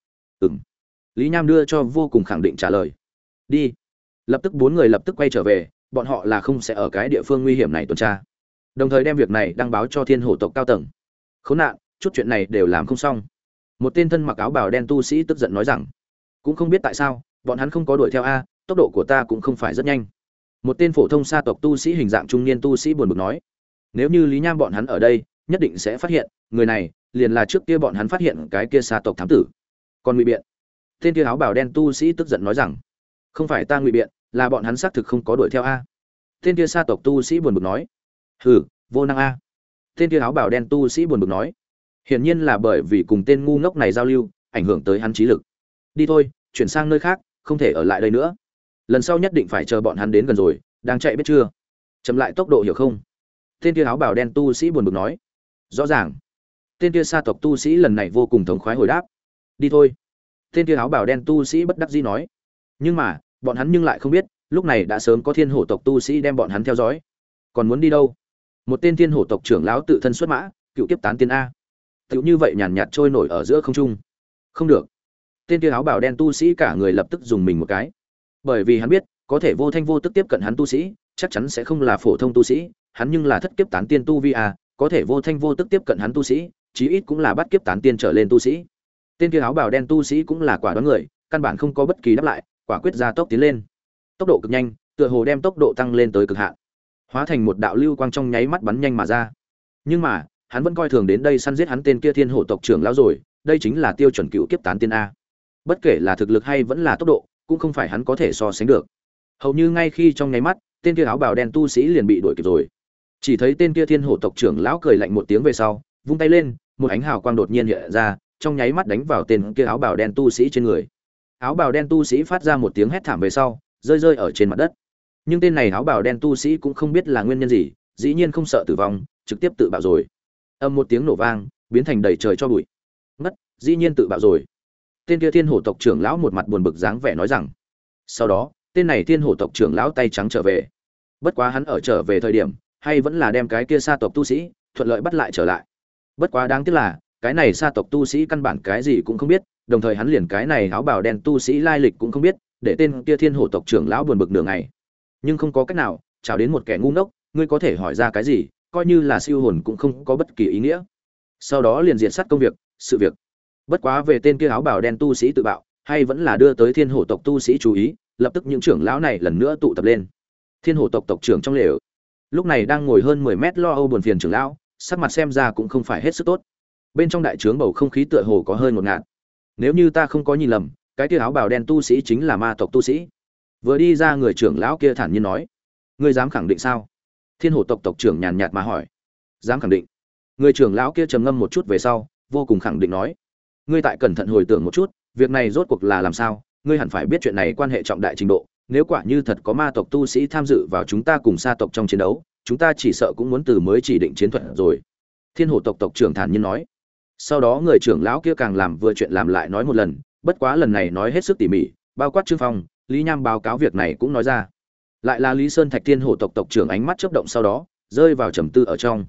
S1: Lý Nham đưa cho vô cùng khẳng định trả lời. Đi. Lập tức bốn người lập tức quay trở về, bọn họ là không sẽ ở cái địa phương nguy hiểm này tuần tra. Đồng thời đem việc này đăng báo cho Thiên Hổ tộc cao tầng. Khốn nạn, chút chuyện này đều làm không xong. Một tên thân mặc áo bào đen tu sĩ tức giận nói rằng, cũng không biết tại sao bọn hắn không có đuổi theo a, tốc độ của ta cũng không phải rất nhanh. Một tên phổ thông sa tộc tu sĩ hình dạng trung niên tu sĩ buồn bực nói, nếu như Lý Nham bọn hắn ở đây nhất định sẽ phát hiện người này liền là trước kia bọn hắn phát hiện cái kia sa tộc thám tử. Còn ngụy biện, tên kia áo bào đen tu sĩ tức giận nói rằng, không phải ta ngụy biện, là bọn hắn xác thực không có đuổi theo a. Tên kia sa tộc tu sĩ buồn bực nói, hừ, vô năng a. Tên kia áo bào đen tu sĩ buồn bực nói, hiển nhiên là bởi vì cùng tên ngu ngốc này giao lưu, ảnh hưởng tới hắn trí lực. Đi thôi, chuyển sang nơi khác, không thể ở lại đây nữa. Lần sau nhất định phải chờ bọn hắn đến gần rồi, đang chạy biết chưa? Chậm lại tốc độ hiểu không? Tên kia áo bào đen tu sĩ buồn bực nói. Rõ ràng. Tên kia sa tộc tu sĩ lần này vô cùng thống khoái hồi đáp. Đi thôi. Tên kia áo bào đen tu sĩ bất đắc dĩ nói. Nhưng mà, bọn hắn nhưng lại không biết, lúc này đã sớm có Thiên Hổ tộc tu sĩ đem bọn hắn theo dõi. Còn muốn đi đâu? Một tên Thiên Hổ tộc trưởng lão tự thân xuất mã, cựu kiếp tán tiên a. Tiểu như vậy nhàn nhạt trôi nổi ở giữa không trung. Không được. Tên kia áo bào đen tu sĩ cả người lập tức dùng mình một cái. Bởi vì hắn biết, có thể vô thanh vô tức tiếp cận hắn tu sĩ, chắc chắn sẽ không là phổ thông tu sĩ, hắn nhưng là thất kiếp tán tiên tu vi a, có thể vô thanh vô tức tiếp cận hắn tu sĩ, chí ít cũng là bắt kiếp tán tiên trở lên tu sĩ. Tên kia áo bào đen tu sĩ cũng là quả đoán người, căn bản không có bất kỳ đáp lại, quả quyết ra tốc tiến lên. Tốc độ cực nhanh, tựa hồ đem tốc độ tăng lên tới cực hạn. Hóa thành một đạo lưu quang trong nháy mắt bắn nhanh mà ra. Nhưng mà, hắn vẫn coi thường đến đây săn giết hắn tên kia Thiên Hổ tộc trưởng lão rồi, đây chính là tiêu chuẩn cựu kiếp tán tiên a. Bất kể là thực lực hay vẫn là tốc độ, cũng không phải hắn có thể so sánh được. Hầu như ngay khi trong nháy mắt, tên kia áo bào đen tu sĩ liền bị đuổi kịp rồi. Chỉ thấy tên kia Thiên Hổ tộc trưởng lão cười lạnh một tiếng về sau, vung tay lên, một ánh hào quang đột nhiên hiện ra, trong nháy mắt đánh vào tên kia áo bào đen tu sĩ trên người. Áo bào đen tu sĩ phát ra một tiếng hét thảm về sau, rơi rơi ở trên mặt đất. Nhưng tên này áo bào đen tu sĩ cũng không biết là nguyên nhân gì, dĩ nhiên không sợ tử vong, trực tiếp tự bạo rồi. Âm một tiếng nổ vang, biến thành đầy trời cho bụi. Ngất, dĩ nhiên tự bạo rồi. Tên kia Thiên Hổ tộc trưởng lão một mặt buồn bực dáng vẻ nói rằng. Sau đó, tên này Thiên Hổ tộc trưởng lão tay trắng trở về. Bất quá hắn ở trở về thời điểm, hay vẫn là đem cái kia sa tộc tu sĩ thuận lợi bắt lại trở lại. Bất quá đáng tiếc là, cái này sa tộc tu sĩ căn bản cái gì cũng không biết, đồng thời hắn liền cái này áo bào đen tu sĩ lai lịch cũng không biết, để tên kia Thiên Hổ tộc trưởng lão buồn bực nửa ngày. Nhưng không có cách nào, chào đến một kẻ ngu ngốc, ngươi có thể hỏi ra cái gì, coi như là siêu hồn cũng không có bất kỳ ý nghĩa. Sau đó liền diệt sát công việc, sự việc. Bất quá về tên kia áo bào đen tu sĩ tự bạo, hay vẫn là đưa tới Thiên Hổ tộc tu sĩ chú ý, lập tức những trưởng lão này lần nữa tụ tập lên. Thiên Hổ tộc tộc trưởng trong lều, lúc này đang ngồi hơn 10 mét lo âu buồn phiền trưởng lão, sắc mặt xem ra cũng không phải hết sức tốt. Bên trong đại trướng bầu không khí tựa hồ có hơi ngột ngạt. Nếu như ta không có nhìn lầm, cái kia áo bào đen tu sĩ chính là ma tộc tu sĩ. Vừa đi ra người trưởng lão kia thản nhiên nói, ngươi dám khẳng định sao? Thiên Hổ tộc tộc trưởng nhàn nhạt mà hỏi. Dám khẳng định. Người trưởng lão kia trầm ngâm một chút về sau, vô cùng khẳng định nói, ngươi tại cẩn thận hồi tưởng một chút, việc này rốt cuộc là làm sao, ngươi hẳn phải biết chuyện này quan hệ trọng đại trình độ, nếu quả như thật có ma tộc tu sĩ tham dự vào chúng ta cùng sa tộc trong chiến đấu, chúng ta chỉ sợ cũng muốn từ mới chỉ định chiến thuật rồi. Thiên Hổ tộc tộc trưởng thản nhiên nói. Sau đó người trưởng lão kia càng làm vừa chuyện làm lại nói một lần, bất quá lần này nói hết sức tỉ mỉ, bao quát Trương Phong, Lý Nham báo cáo việc này cũng nói ra. Lại là Lý Sơn Thạch Thiên Hổ tộc tộc trưởng ánh mắt chớp động sau đó, rơi vào trầm tư ở trong.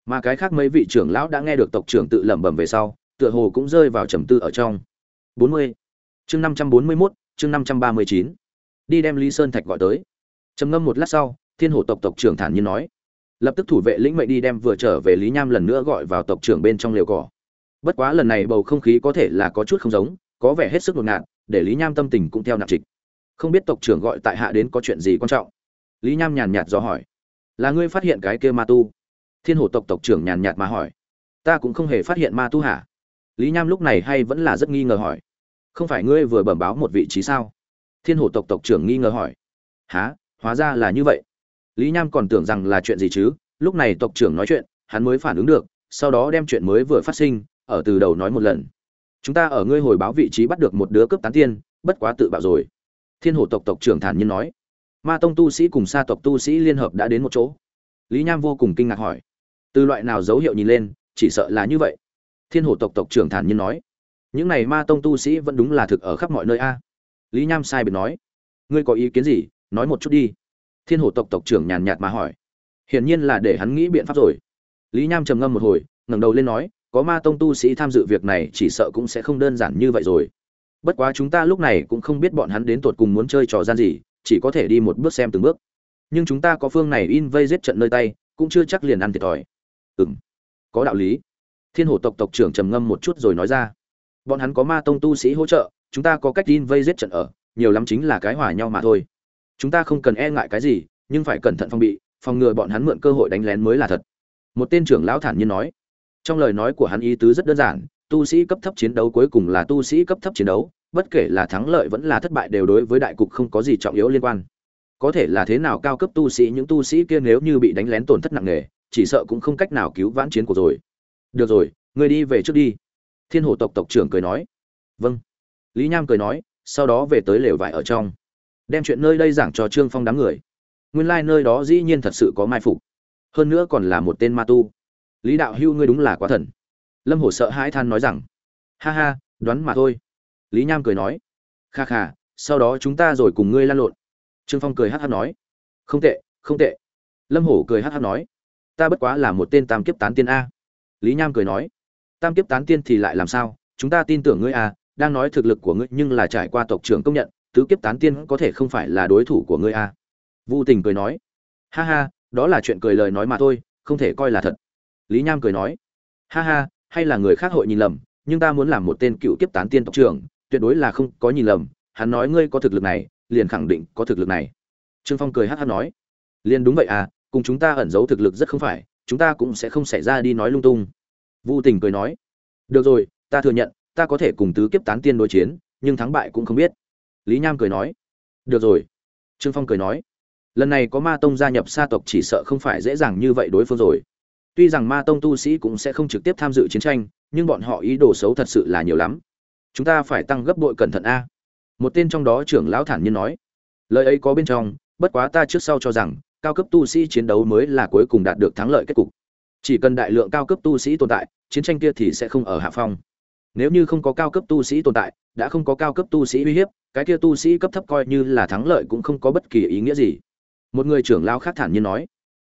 S1: Mà cái khác mấy vị trưởng lão đã nghe được tộc trưởng tự lẩm bẩm về sau, tựa hồ cũng rơi vào trầm tư ở trong. 40. Chương 541, chương 539. Đi đem Lý Sơn Thạch gọi tới. Trầm ngâm một lát sau, Thiên Hổ tộc tộc trưởng thản nhiên nói, lập tức thủ vệ lĩnh mệnh đi đem vừa trở về Lý Nham lần nữa gọi vào tộc trưởng bên trong liều cỏ. Bất quá lần này bầu không khí có thể là có chút không giống, có vẻ hết sức ngột ngạt, để Lý Nham tâm tình cũng theo nặng trịch. Không biết tộc trưởng gọi tại hạ đến có chuyện gì quan trọng? Lý Nham nhàn nhạt dò hỏi. Là ngươi phát hiện cái kia ma tu? Thiên Hổ tộc tộc trưởng nhàn nhạt mà hỏi. Ta cũng không hề phát hiện ma tu hả? Lý Nham lúc này hay vẫn là rất nghi ngờ hỏi. Không phải ngươi vừa bẩm báo một vị trí sao? Thiên Hổ tộc tộc trưởng nghi ngờ hỏi. Hả, hóa ra là như vậy. Lý Nham còn tưởng rằng là chuyện gì chứ, lúc này tộc trưởng nói chuyện, hắn mới phản ứng được, sau đó đem chuyện mới vừa phát sinh, ở từ đầu nói một lần. Chúng ta ở ngươi hồi báo vị trí bắt được một đứa cướp tán tiên, bất quá tự bạo rồi. Thiên Hổ tộc tộc trưởng thản nhiên nói. Ma tông tu sĩ cùng sa tộc tu sĩ liên hợp đã đến một chỗ. Lý Nham vô cùng kinh ngạc hỏi. Từ loại nào dấu hiệu nhìn lên, chỉ sợ là như vậy. Thiên Hổ tộc tộc trưởng thản nhiên nói. Những này ma tông tu sĩ vẫn đúng là thực ở khắp mọi nơi a. Lý Nham sai biệt nói. Ngươi có ý kiến gì, nói một chút đi. Thiên Hổ tộc tộc trưởng nhàn nhạt mà hỏi. Hiển nhiên là để hắn nghĩ biện pháp rồi. Lý Nham trầm ngâm một hồi, ngẩng đầu lên nói, có ma tông tu sĩ tham dự việc này chỉ sợ cũng sẽ không đơn giản như vậy rồi. Bất quá chúng ta lúc này cũng không biết bọn hắn đến tột cùng muốn chơi trò gian gì, chỉ có thể đi một bước xem từng bước. Nhưng chúng ta có phương này in vây giết trận nơi tay, cũng chưa chắc liền ăn thiệt thòi. Có đạo lý. Thiên Hổ tộc tộc trưởng trầm ngâm một chút rồi nói ra. Bọn hắn có ma tông tu sĩ hỗ trợ, chúng ta có cách in vây giết trận ở, nhiều lắm chính là cái hòa nhau mà thôi. Chúng ta không cần e ngại cái gì, nhưng phải cẩn thận phòng bị, phòng ngừa bọn hắn mượn cơ hội đánh lén mới là thật. Một tên trưởng lão thản nhiên nói. Trong lời nói của hắn ý tứ rất đơn giản, tu sĩ cấp thấp chiến đấu cuối cùng là tu sĩ cấp thấp chiến đấu, bất kể là thắng lợi vẫn là thất bại đều đối với đại cục không có gì trọng yếu liên quan. Có thể là thế nào cao cấp tu sĩ, những tu sĩ kia nếu như bị đánh lén tổn thất nặng nề, chỉ sợ cũng không cách nào cứu vãn chiến cuộc rồi. Được rồi, ngươi đi về trước đi. Thiên Hổ tộc tộc trưởng cười nói. Vâng. Lý Nham cười nói, sau đó về tới lều vải ở trong, đem chuyện nơi đây giảng cho Trương Phong đám người. Nguyên lai nơi đó dĩ nhiên thật sự có mai phục, hơn nữa còn là một tên ma tu. Lý đạo hưu ngươi đúng là quá thần. Lâm Hổ sợ hãi than nói rằng. Ha ha, đoán mà thôi. Lý Nham cười nói. Kha kha, sau đó chúng ta rồi cùng ngươi lan lộn. Trương Phong cười hắc hắc nói. Không tệ, không tệ. Lâm Hổ cười hắc hắc nói. Ta bất quá là một tên tam kiếp tán tiên a. Lý Nham cười nói. Tam kiếp tán tiên thì lại làm sao, chúng ta tin tưởng ngươi a, đang nói thực lực của ngươi nhưng là trải qua tộc trưởng công nhận, tứ kiếp tán tiên có thể không phải là đối thủ của ngươi a. Vu Tình cười nói. Ha ha, đó là chuyện cười lời nói mà thôi, không thể coi là thật. Lý Nham cười nói. Ha ha, hay là người khác hội nhìn lầm, nhưng ta muốn làm một tên cựu kiếp tán tiên tộc trưởng, tuyệt đối là không có nhìn lầm. Hắn nói ngươi có thực lực này, liền khẳng định có thực lực này. Trương Phong cười hắc hắc nói. Liền đúng vậy à, cùng chúng ta ẩn giấu thực lực rất không phải, chúng ta cũng sẽ không xảy ra đi nói lung tung. Vu Tình cười nói. Được rồi, ta thừa nhận, ta có thể cùng tứ kiếp tán tiên đối chiến, nhưng thắng bại cũng không biết. Lý Nham cười nói. Được rồi. Trương Phong cười nói. Lần này có ma tông gia nhập sa tộc chỉ sợ không phải dễ dàng như vậy đối phương rồi. Tuy rằng ma tông tu sĩ cũng sẽ không trực tiếp tham dự chiến tranh, nhưng bọn họ ý đồ xấu thật sự là nhiều lắm. Chúng ta phải tăng gấp bội cẩn thận a. Một tên trong đó trưởng lão thản nhiên nói. Lời ấy có bên trong, bất quá ta trước sau cho rằng cao cấp tu sĩ chiến đấu mới là cuối cùng đạt được thắng lợi kết cục. Chỉ cần đại lượng cao cấp tu sĩ tồn tại, chiến tranh kia thì sẽ không ở hạ phong. Nếu như không có cao cấp tu sĩ tồn tại, đã không có cao cấp tu sĩ uy hiếp, cái kia tu sĩ cấp thấp coi như là thắng lợi cũng không có bất kỳ ý nghĩa gì. Một người trưởng lão khác thản nhiên nói.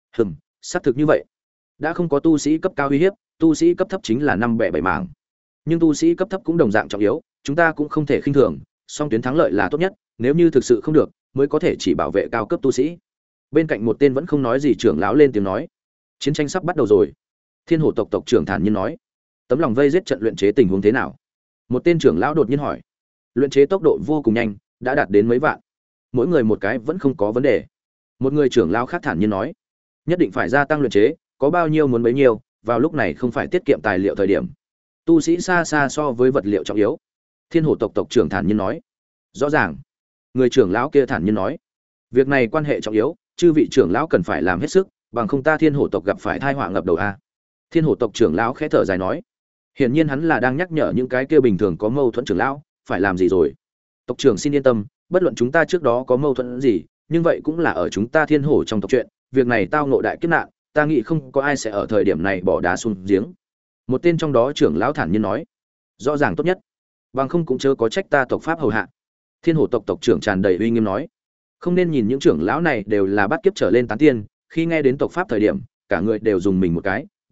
S1: Xác thực như vậy. Đã không có tu sĩ cấp cao uy hiếp, tu sĩ cấp thấp chính là năm bẻ bảy mảng. Nhưng tu sĩ cấp thấp cũng đồng dạng trọng yếu, chúng ta cũng không thể khinh thường, song tuyến thắng lợi là tốt nhất, nếu như thực sự không được, mới có thể chỉ bảo vệ cao cấp tu sĩ. Bên cạnh một tên vẫn không nói gì trưởng lão lên tiếng nói. Chiến tranh sắp bắt đầu rồi. Thiên Hổ tộc tộc trưởng thản nhiên nói. Tấm lòng vây giết trận luyện chế tình huống thế nào? Một tên trưởng lão đột nhiên hỏi. Luyện chế tốc độ vô cùng nhanh, đã đạt đến mấy vạn. Mỗi người một cái vẫn không có vấn đề. Một người trưởng lão khác thản nhiên nói. Nhất định phải gia tăng luyện chế, có bao nhiêu muốn bấy nhiêu, vào lúc này không phải tiết kiệm tài liệu thời điểm. Tu sĩ xa xa so với vật liệu trọng yếu. Thiên Hổ tộc tộc trưởng thản nhiên nói. Rõ ràng. Người trưởng lão kia thản nhiên nói. Việc này quan hệ trọng yếu, chư vị trưởng lão cần phải làm hết sức, bằng không ta Thiên Hổ tộc gặp phải tai họa ngập đầu a. Thiên Hổ tộc trưởng lão khẽ thở dài nói. Hiển nhiên hắn là đang nhắc nhở những cái kia bình thường có mâu thuẫn trưởng lão, phải làm gì rồi. Tộc trưởng xin yên tâm, bất luận chúng ta trước đó có mâu thuẫn gì, nhưng vậy cũng là ở chúng ta Thiên Hổ trong tộc chuyện, việc này tao ngộ đại kiếp nạn, ta nghĩ không có ai sẽ ở thời điểm này bỏ đá xuống giếng. Một tên trong đó trưởng lão thản nhiên nói. Rõ ràng tốt nhất, bằng không cũng chớ có trách ta tộc pháp hầu hạ. Thiên Hổ tộc tộc trưởng tràn đầy uy nghiêm nói. Không nên nhìn những trưởng lão này đều là bắt kiếp trở lên tán tiên, khi nghe đến tộc pháp thời điểm, cả người đều dùng mình một cái,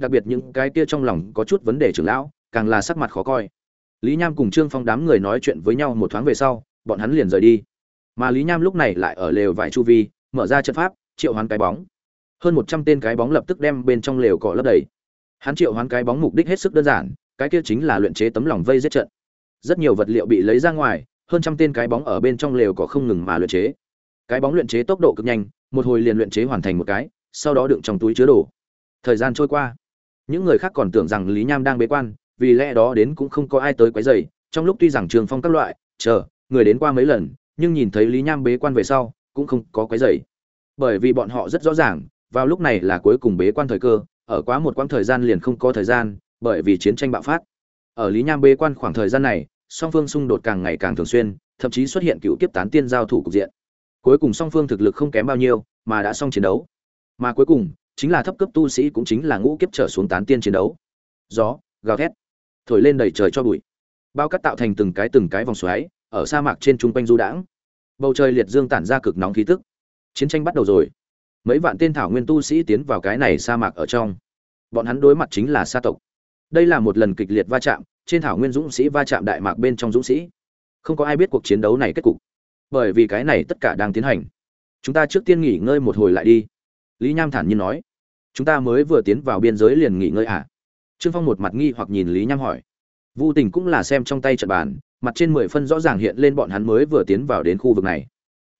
S1: đặc biệt những cái kia trong lòng có chút vấn đề trưởng lão càng là sắc mặt khó coi. Lý Nham cùng Trương Phong đám người nói chuyện với nhau một thoáng về sau, bọn hắn liền rời đi. Mà Lý Nham lúc này lại ở lều vải chu vi, mở ra trận pháp, triệu hoán cái bóng. Hơn 100 tên cái bóng lập tức đem bên trong lều cỏ lấp đầy. Hắn triệu hoán cái bóng mục đích hết sức đơn giản, cái kia chính là luyện chế tấm lòng vây giết trận. Rất nhiều vật liệu bị lấy ra ngoài, hơn trăm tên cái bóng ở bên trong lều cỏ không ngừng mà luyện chế. Cái bóng luyện chế tốc độ cực nhanh, một hồi liền luyện chế hoàn thành một cái, sau đó đựng trong túi chứa đồ. Thời gian trôi qua, những người khác còn tưởng rằng Lý Nham đang bế quan, vì lẽ đó đến cũng không có ai tới quấy rầy. Trong lúc tuy rằng Trường Phong các loại người đến qua mấy lần, nhưng nhìn thấy Lý Nham bế quan về sau, cũng không có quấy rầy. Bởi vì bọn họ rất rõ ràng, vào lúc này là cuối cùng bế quan thời cơ, ở quá một quãng thời gian liền không có thời gian, bởi vì chiến tranh bạo phát. Ở Lý Nham bế quan khoảng thời gian này, song phương xung đột càng ngày càng thường xuyên, thậm chí xuất hiện cựu kiếp tán tiên giao thủ cục diện. Cuối cùng song phương thực lực không kém bao nhiêu, mà đã xong chiến đấu. Mà cuối cùng chính là thấp cấp tu sĩ cũng chính là ngũ kiếp trở xuống tán tiên chiến đấu. Gió gào thét, thổi lên đầy trời cho bụi. Bao cát tạo thành từng cái vòng xoáy, ở sa mạc trên trung quanh du đãng. Bầu trời liệt dương tản ra cực nóng khí tức. Chiến tranh bắt đầu rồi. Mấy vạn tên thảo nguyên tu sĩ tiến vào cái này sa mạc ở trong. Bọn hắn đối mặt chính là sa tộc. Đây là một lần kịch liệt va chạm, trên thảo nguyên dũng sĩ va chạm đại mạc bên trong dũng sĩ. Không có ai biết cuộc chiến đấu này kết cục, bởi vì cái này tất cả đang tiến hành. Chúng ta trước tiên nghỉ ngơi một hồi lại đi. Lý Nham thản nhiên nói. Chúng ta mới vừa tiến vào biên giới liền nghỉ ngơi à? Trương Phong một mặt nghi hoặc nhìn Lý Nham hỏi. Vu Tình cũng là xem trong tay trận bàn, mặt trên 10 phân rõ ràng hiện lên bọn hắn mới vừa tiến vào đến khu vực này.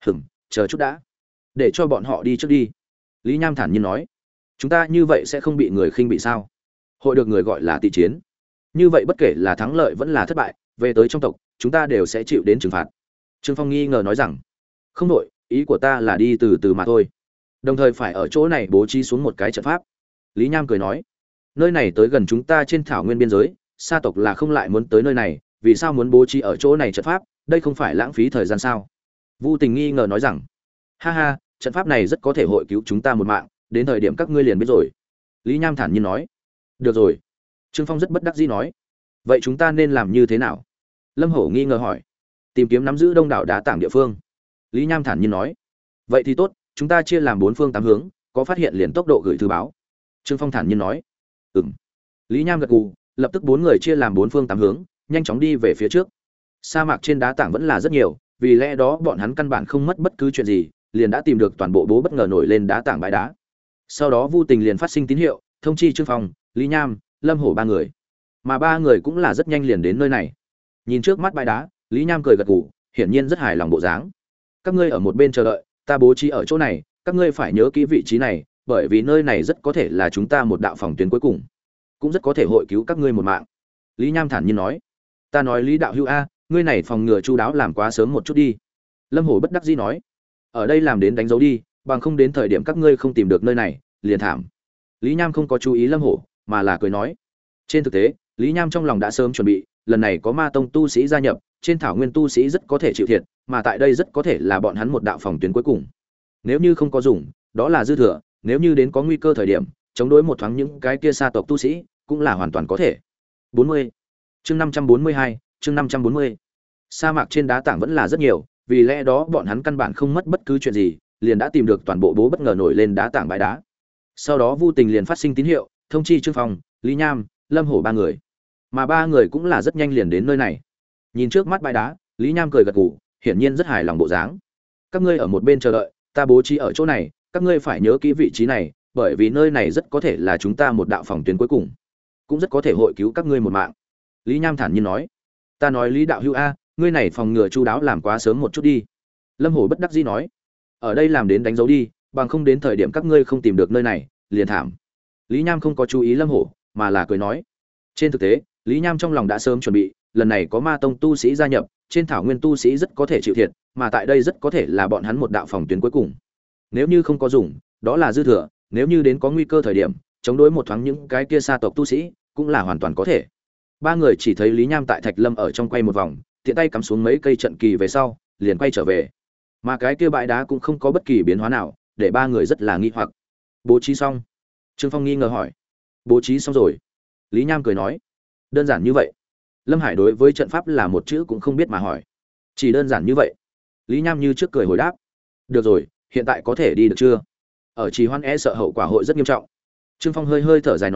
S1: Chờ chút đã, để cho bọn họ đi trước đi. Lý Nham thản nhiên nói. Chúng ta như vậy sẽ không bị người khinh bị sao? Hội được người gọi là tị chiến. Như vậy bất kể là thắng lợi vẫn là thất bại, về tới trong tộc, chúng ta đều sẽ chịu đến trừng phạt. Trương Phong nghi ngờ nói rằng, không đội, ý của ta là đi từ từ mà thôi. Đồng thời phải ở chỗ này bố trí xuống một cái trận pháp. Lý Nham cười nói, nơi này tới gần chúng ta trên thảo nguyên biên giới, sa tộc là không lại muốn tới nơi này, vì sao muốn bố trí ở chỗ này trận pháp, đây không phải lãng phí thời gian sao? Vu Tình nghi ngờ nói rằng, ha ha, trận pháp này rất có thể hội cứu chúng ta một mạng, đến thời điểm các ngươi liền biết rồi. Lý Nham thản nhiên nói, được rồi. Trương Phong rất bất đắc dĩ nói, vậy chúng ta nên làm như thế nào? Lâm Hổ nghi ngờ hỏi, tìm kiếm nắm giữ đông đảo đá tảng địa phương. Lý Nham thản nhiên nói, vậy thì tốt, chúng ta chia làm 4 phương 8 hướng, có phát hiện liền tốc độ gửi thư báo. Trương Phong thản nhiên nói, ừm. Lý Nham gật gù, lập tức 4 người chia làm 4 phương 8 hướng, nhanh chóng đi về phía trước. Sa mạc trên đá tảng vẫn là rất nhiều, vì lẽ đó bọn hắn căn bản không mất bất cứ chuyện gì, liền đã tìm được toàn bộ bố bất ngờ nổi lên đá tảng bãi đá. Sau đó Vu Tình liền phát sinh tín hiệu, thông chi Trương Phong, Lý Nham, Lâm Hổ 3 người. Mà 3 người cũng là rất nhanh liền đến nơi này. Nhìn trước mắt bãi đá, Lý Nham cười gật gù, hiển nhiên rất hài lòng bộ dáng. Các ngươi ở một bên chờ đợi, ta bố trí ở chỗ này, các ngươi phải nhớ kỹ vị trí này, bởi vì nơi này rất có thể là chúng ta một đạo phòng tuyến cuối cùng, cũng rất có thể hội cứu các ngươi một mạng. Lý Nham thản nhiên nói, ta nói Lý đạo hữu a, ngươi này phòng ngừa chu đáo làm quá sớm một chút đi. Lâm Hổ bất đắc dĩ nói, ở đây làm đến đánh dấu đi, bằng không đến thời điểm các ngươi không tìm được nơi này, liền thảm. Lý Nham không có chú ý Lâm Hổ, mà là cười nói, trên thực tế, Lý Nham trong lòng đã sớm chuẩn bị, lần này có ma tông tu sĩ gia nhập, trên thảo nguyên tu sĩ rất có thể chịu thiệt, mà tại đây rất có thể là bọn hắn một đạo phòng tuyến cuối cùng. Nếu như không có dùng, đó là dư thừa, nếu như đến có nguy cơ thời điểm, chống đối một thoáng những cái kia sa tộc tu sĩ, cũng là hoàn toàn có thể. 40. Chương 542, chương 540. Sa mạc trên đá tảng vẫn là rất nhiều, vì lẽ đó bọn hắn căn bản không mất bất cứ chuyện gì, liền đã tìm được toàn bộ bố bất ngờ nổi lên đá tảng bãi đá. Sau đó Vu Tình liền phát sinh tín hiệu, thông chi Trương Phong, Lý Nham, Lâm Hổ 3 người. Mà 3 người cũng là rất nhanh liền đến nơi này. Nhìn trước mắt bãi đá, Lý Nham cười gật gù, hiển nhiên rất hài lòng bộ dáng. Các ngươi ở một bên chờ đợi, ta bố trí ở chỗ này, các ngươi phải nhớ kỹ vị trí này, bởi vì nơi này rất có thể là chúng ta một đạo phòng tuyến cuối cùng, cũng rất có thể hội cứu các ngươi một mạng. Lý Nham thản nhiên nói, ta nói Lý đạo hữu a, ngươi này phòng ngừa chu đáo làm quá sớm một chút đi. Lâm Hổ bất đắc dĩ nói, ở đây làm đến đánh dấu đi, bằng không đến thời điểm các ngươi không tìm được nơi này, liền thảm. Lý Nham không có chú ý Lâm Hổ, mà là cười nói, trên thực tế, Lý Nham trong lòng đã sớm chuẩn bị, lần này có ma tông tu sĩ gia nhập, trên thảo nguyên tu sĩ rất có thể chịu thiệt, mà tại đây rất có thể là bọn hắn một đạo phòng tuyến cuối cùng. Nếu như không có dùng, đó là dư thừa, nếu như đến có nguy cơ thời điểm, chống đối một thoáng những cái kia sa tộc tu sĩ, cũng là hoàn toàn có thể. 3 người chỉ thấy Lý Nham tại Thạch Lâm ở trong quay một vòng, tiện tay cắm xuống mấy cây trận kỳ về sau, liền quay trở về. Mà cái kia bãi đá cũng không có bất kỳ biến hóa nào, để 3 người rất là nghi hoặc. Bố trí xong? Trương Phong nghi ngờ hỏi. Bố trí xong rồi. Lý Nham cười nói. Đơn giản như vậy? Lâm Hải đối với trận pháp là một chữ cũng không biết mà hỏi. Chỉ đơn giản như vậy. Lý Nham như trước cười hồi đáp. Được rồi, hiện tại có thể đi được chưa? Ở trì hoãn e sợ hậu quả hội rất nghiêm trọng. Trương Phong hơi hơi thở dài nói,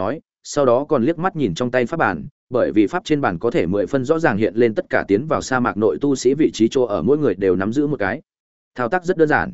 S1: sau đó còn liếc mắt nhìn trong tay pháp bản, bởi vì pháp trên bản có thể 10 phân rõ ràng hiện lên tất cả tiến vào sa mạc nội tu sĩ vị trí chỗ ở, mỗi người đều nắm giữ một cái. Thao tác rất đơn giản.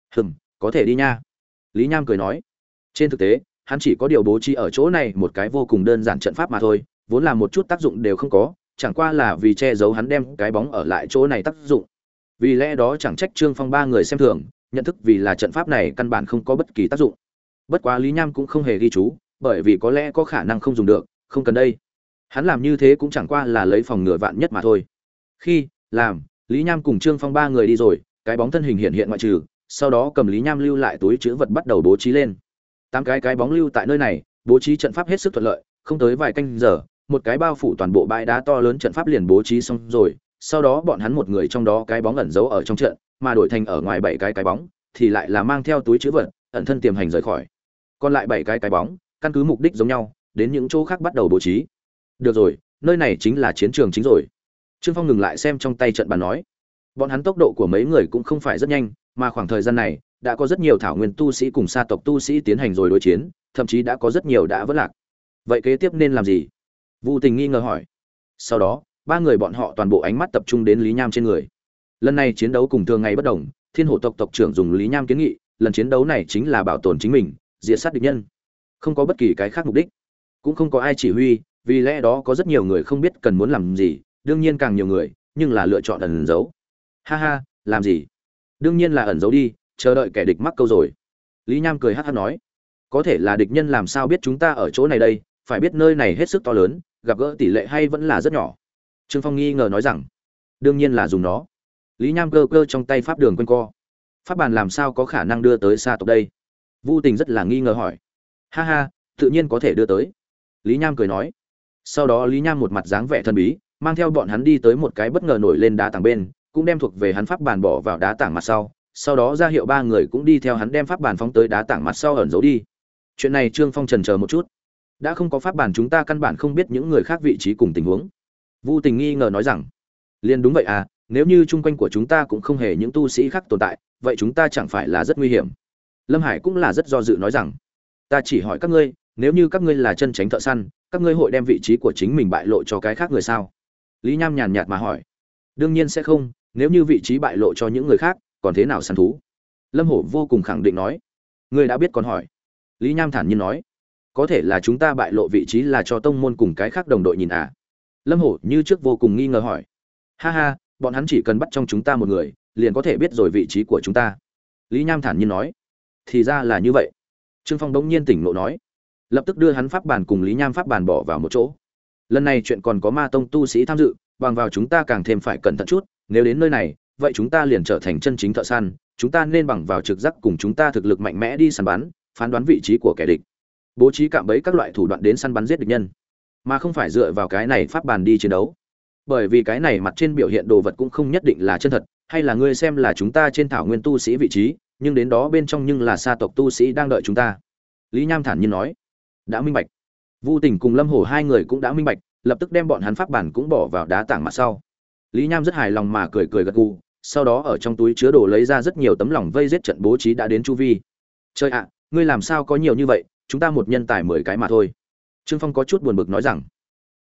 S1: Có thể đi nha. Lý Nham cười nói. Trên thực tế, hắn chỉ có điều bố trí ở chỗ này một cái vô cùng đơn giản trận pháp mà thôi, vốn là một chút tác dụng đều không có, chẳng qua là vì che giấu hắn đem cái bóng ở lại chỗ này tác dụng. Vì lẽ đó chẳng trách Trương Phong ba người xem thường, nhận thức vì là trận pháp này căn bản không có bất kỳ tác dụng. Bất quá Lý Nham cũng không hề ghi chú, bởi vì có lẽ có khả năng không dùng được, không cần đây. Hắn làm như thế cũng chẳng qua là lấy phòng ngừa vạn nhất mà thôi. Khi làm Lý Nham cùng Trương Phong ba người đi rồi, cái bóng thân hình hiện hiện ngoại trừ, sau đó cầm Lý Nham lưu lại túi trữ vật bắt đầu bố trí lên. 8 cái bóng lưu tại nơi này, bố trí trận pháp hết sức thuận lợi, không tới vài canh giờ, một cái bao phủ toàn bộ bãi đá to lớn trận pháp liền bố trí xong rồi. Sau đó bọn hắn một người trong đó cái bóng ẩn giấu ở trong trận, mà đổi thành ở ngoài 7 cái bóng thì lại là mang theo túi trữ vật, ẩn thân tiềm hành rời khỏi. Còn lại 7 cái bóng, căn cứ mục đích giống nhau, đến những chỗ khác bắt đầu bố trí. Được rồi, nơi này chính là chiến trường chính rồi. Trương Phong ngừng lại xem trong tay trận bàn nói, bọn hắn tốc độ của mấy người cũng không phải rất nhanh, mà khoảng thời gian này đã có rất nhiều thảo nguyên tu sĩ cùng sa tộc tu sĩ tiến hành rồi đối chiến, thậm chí đã có rất nhiều đã vỡ lạc. Vậy kế tiếp nên làm gì? Vu Tình nghi ngờ hỏi. Sau đó, ba người bọn họ toàn bộ ánh mắt tập trung đến Lý Nham trên người. Lần này chiến đấu cùng thường ngày bất đồng, Thiên Hổ tộc tộc trưởng dùng Lý Nham kiến nghị, lần chiến đấu này chính là bảo tồn chính mình, diệt sát địch nhân, không có bất kỳ cái khác mục đích, cũng không có ai chỉ huy, vì lẽ đó có rất nhiều người không biết cần muốn làm gì, đương nhiên càng nhiều người, nhưng là lựa chọn ẩn giấu. Ha ha, làm gì? Đương nhiên là ẩn giấu đi, chờ đợi kẻ địch mắc câu rồi. Lý Nham cười hắc hắc nói, có thể là địch nhân làm sao biết chúng ta ở chỗ này đây, phải biết nơi này hết sức to lớn, gặp gỡ tỷ lệ hay vẫn là rất nhỏ. Trương Phong nghi ngờ nói rằng, đương nhiên là dùng nó. Lý Nham cơ cơ trong tay pháp đường quanh co. Pháp bàn làm sao có khả năng đưa tới xa tộc đây? Vu Tình rất là nghi ngờ hỏi. Ha ha, tự nhiên có thể đưa tới. Lý Nham cười nói. Sau đó Lý Nham một mặt dáng vẻ thần bí, mang theo bọn hắn đi tới một cái bất ngờ nổi lên đá tảng bên, cũng đem thuộc về hắn pháp bàn bỏ vào đá tảng mặt sau đó ra hiệu ba người cũng đi theo hắn đem pháp bàn phóng tới đá tảng mặt sau ẩn giấu đi. Chuyện này Trương Phong chần chờ một chút. Đã không có pháp bàn chúng ta căn bản không biết những người khác vị trí cùng tình huống. Vu Tình nghi ngờ nói rằng, liền đúng vậy à, nếu như chung quanh của chúng ta cũng không hề những tu sĩ khác tồn tại, vậy chúng ta chẳng phải là rất nguy hiểm. Lâm Hải cũng là rất do dự nói rằng, ta chỉ hỏi các ngươi, nếu như các ngươi là chân chính thợ săn, các ngươi hội đem vị trí của chính mình bại lộ cho cái khác người sao? Lý Nham nhàn nhạt mà hỏi. Đương nhiên sẽ không, nếu như vị trí bại lộ cho những người khác, còn thế nào săn thú? Lâm Hổ vô cùng khẳng định nói. Ngươi đã biết còn hỏi. Lý Nham thản nhiên nói, có thể là chúng ta bại lộ vị trí là cho tông môn cùng cái khác đồng đội nhìn à? Lâm Hổ như trước vô cùng nghi ngờ hỏi. Ha ha, bọn hắn chỉ cần bắt trong chúng ta một người, liền có thể biết rồi vị trí của chúng ta. Lý Nham thản nhiên nói. Thì ra là như vậy. Trương Phong đống nhiên tỉnh ngộ nói, lập tức đưa hắn pháp bàn cùng Lý Nham pháp bàn bỏ vào một chỗ. Lần này chuyện còn có ma tông tu sĩ tham dự, bằng vào chúng ta càng thêm phải cẩn thận chút, nếu đến nơi này, vậy chúng ta liền trở thành chân chính thợ săn, chúng ta nên bằng vào trực giác cùng chúng ta thực lực mạnh mẽ đi săn bắn, phán đoán vị trí của kẻ địch, bố trí cạm bẫy các loại thủ đoạn đến săn bắn giết địch nhân, mà không phải dựa vào cái này pháp bàn đi chiến đấu. Bởi vì cái này mặt trên biểu hiện đồ vật cũng không nhất định là chân thật, hay là ngươi xem là chúng ta trên thảo nguyên tu sĩ vị trí, nhưng đến đó bên trong nhưng là sa tộc tu sĩ đang đợi chúng ta. Lý Nham thản nhiên nói. Đã minh bạch. Vu Tình cùng Lâm Hổ hai người cũng đã minh bạch, lập tức đem bọn hắn pháp bản cũng bỏ vào đá tảng mặt sau. Lý Nham rất hài lòng mà cười cười gật gù, sau đó ở trong túi chứa đồ lấy ra rất nhiều tấm lỏng vây giết trận bố trí đã đến chu vi. Trời ạ, ngươi làm sao có nhiều như vậy, chúng ta một nhân tài 10 cái mà thôi. Trương Phong có chút buồn bực nói rằng,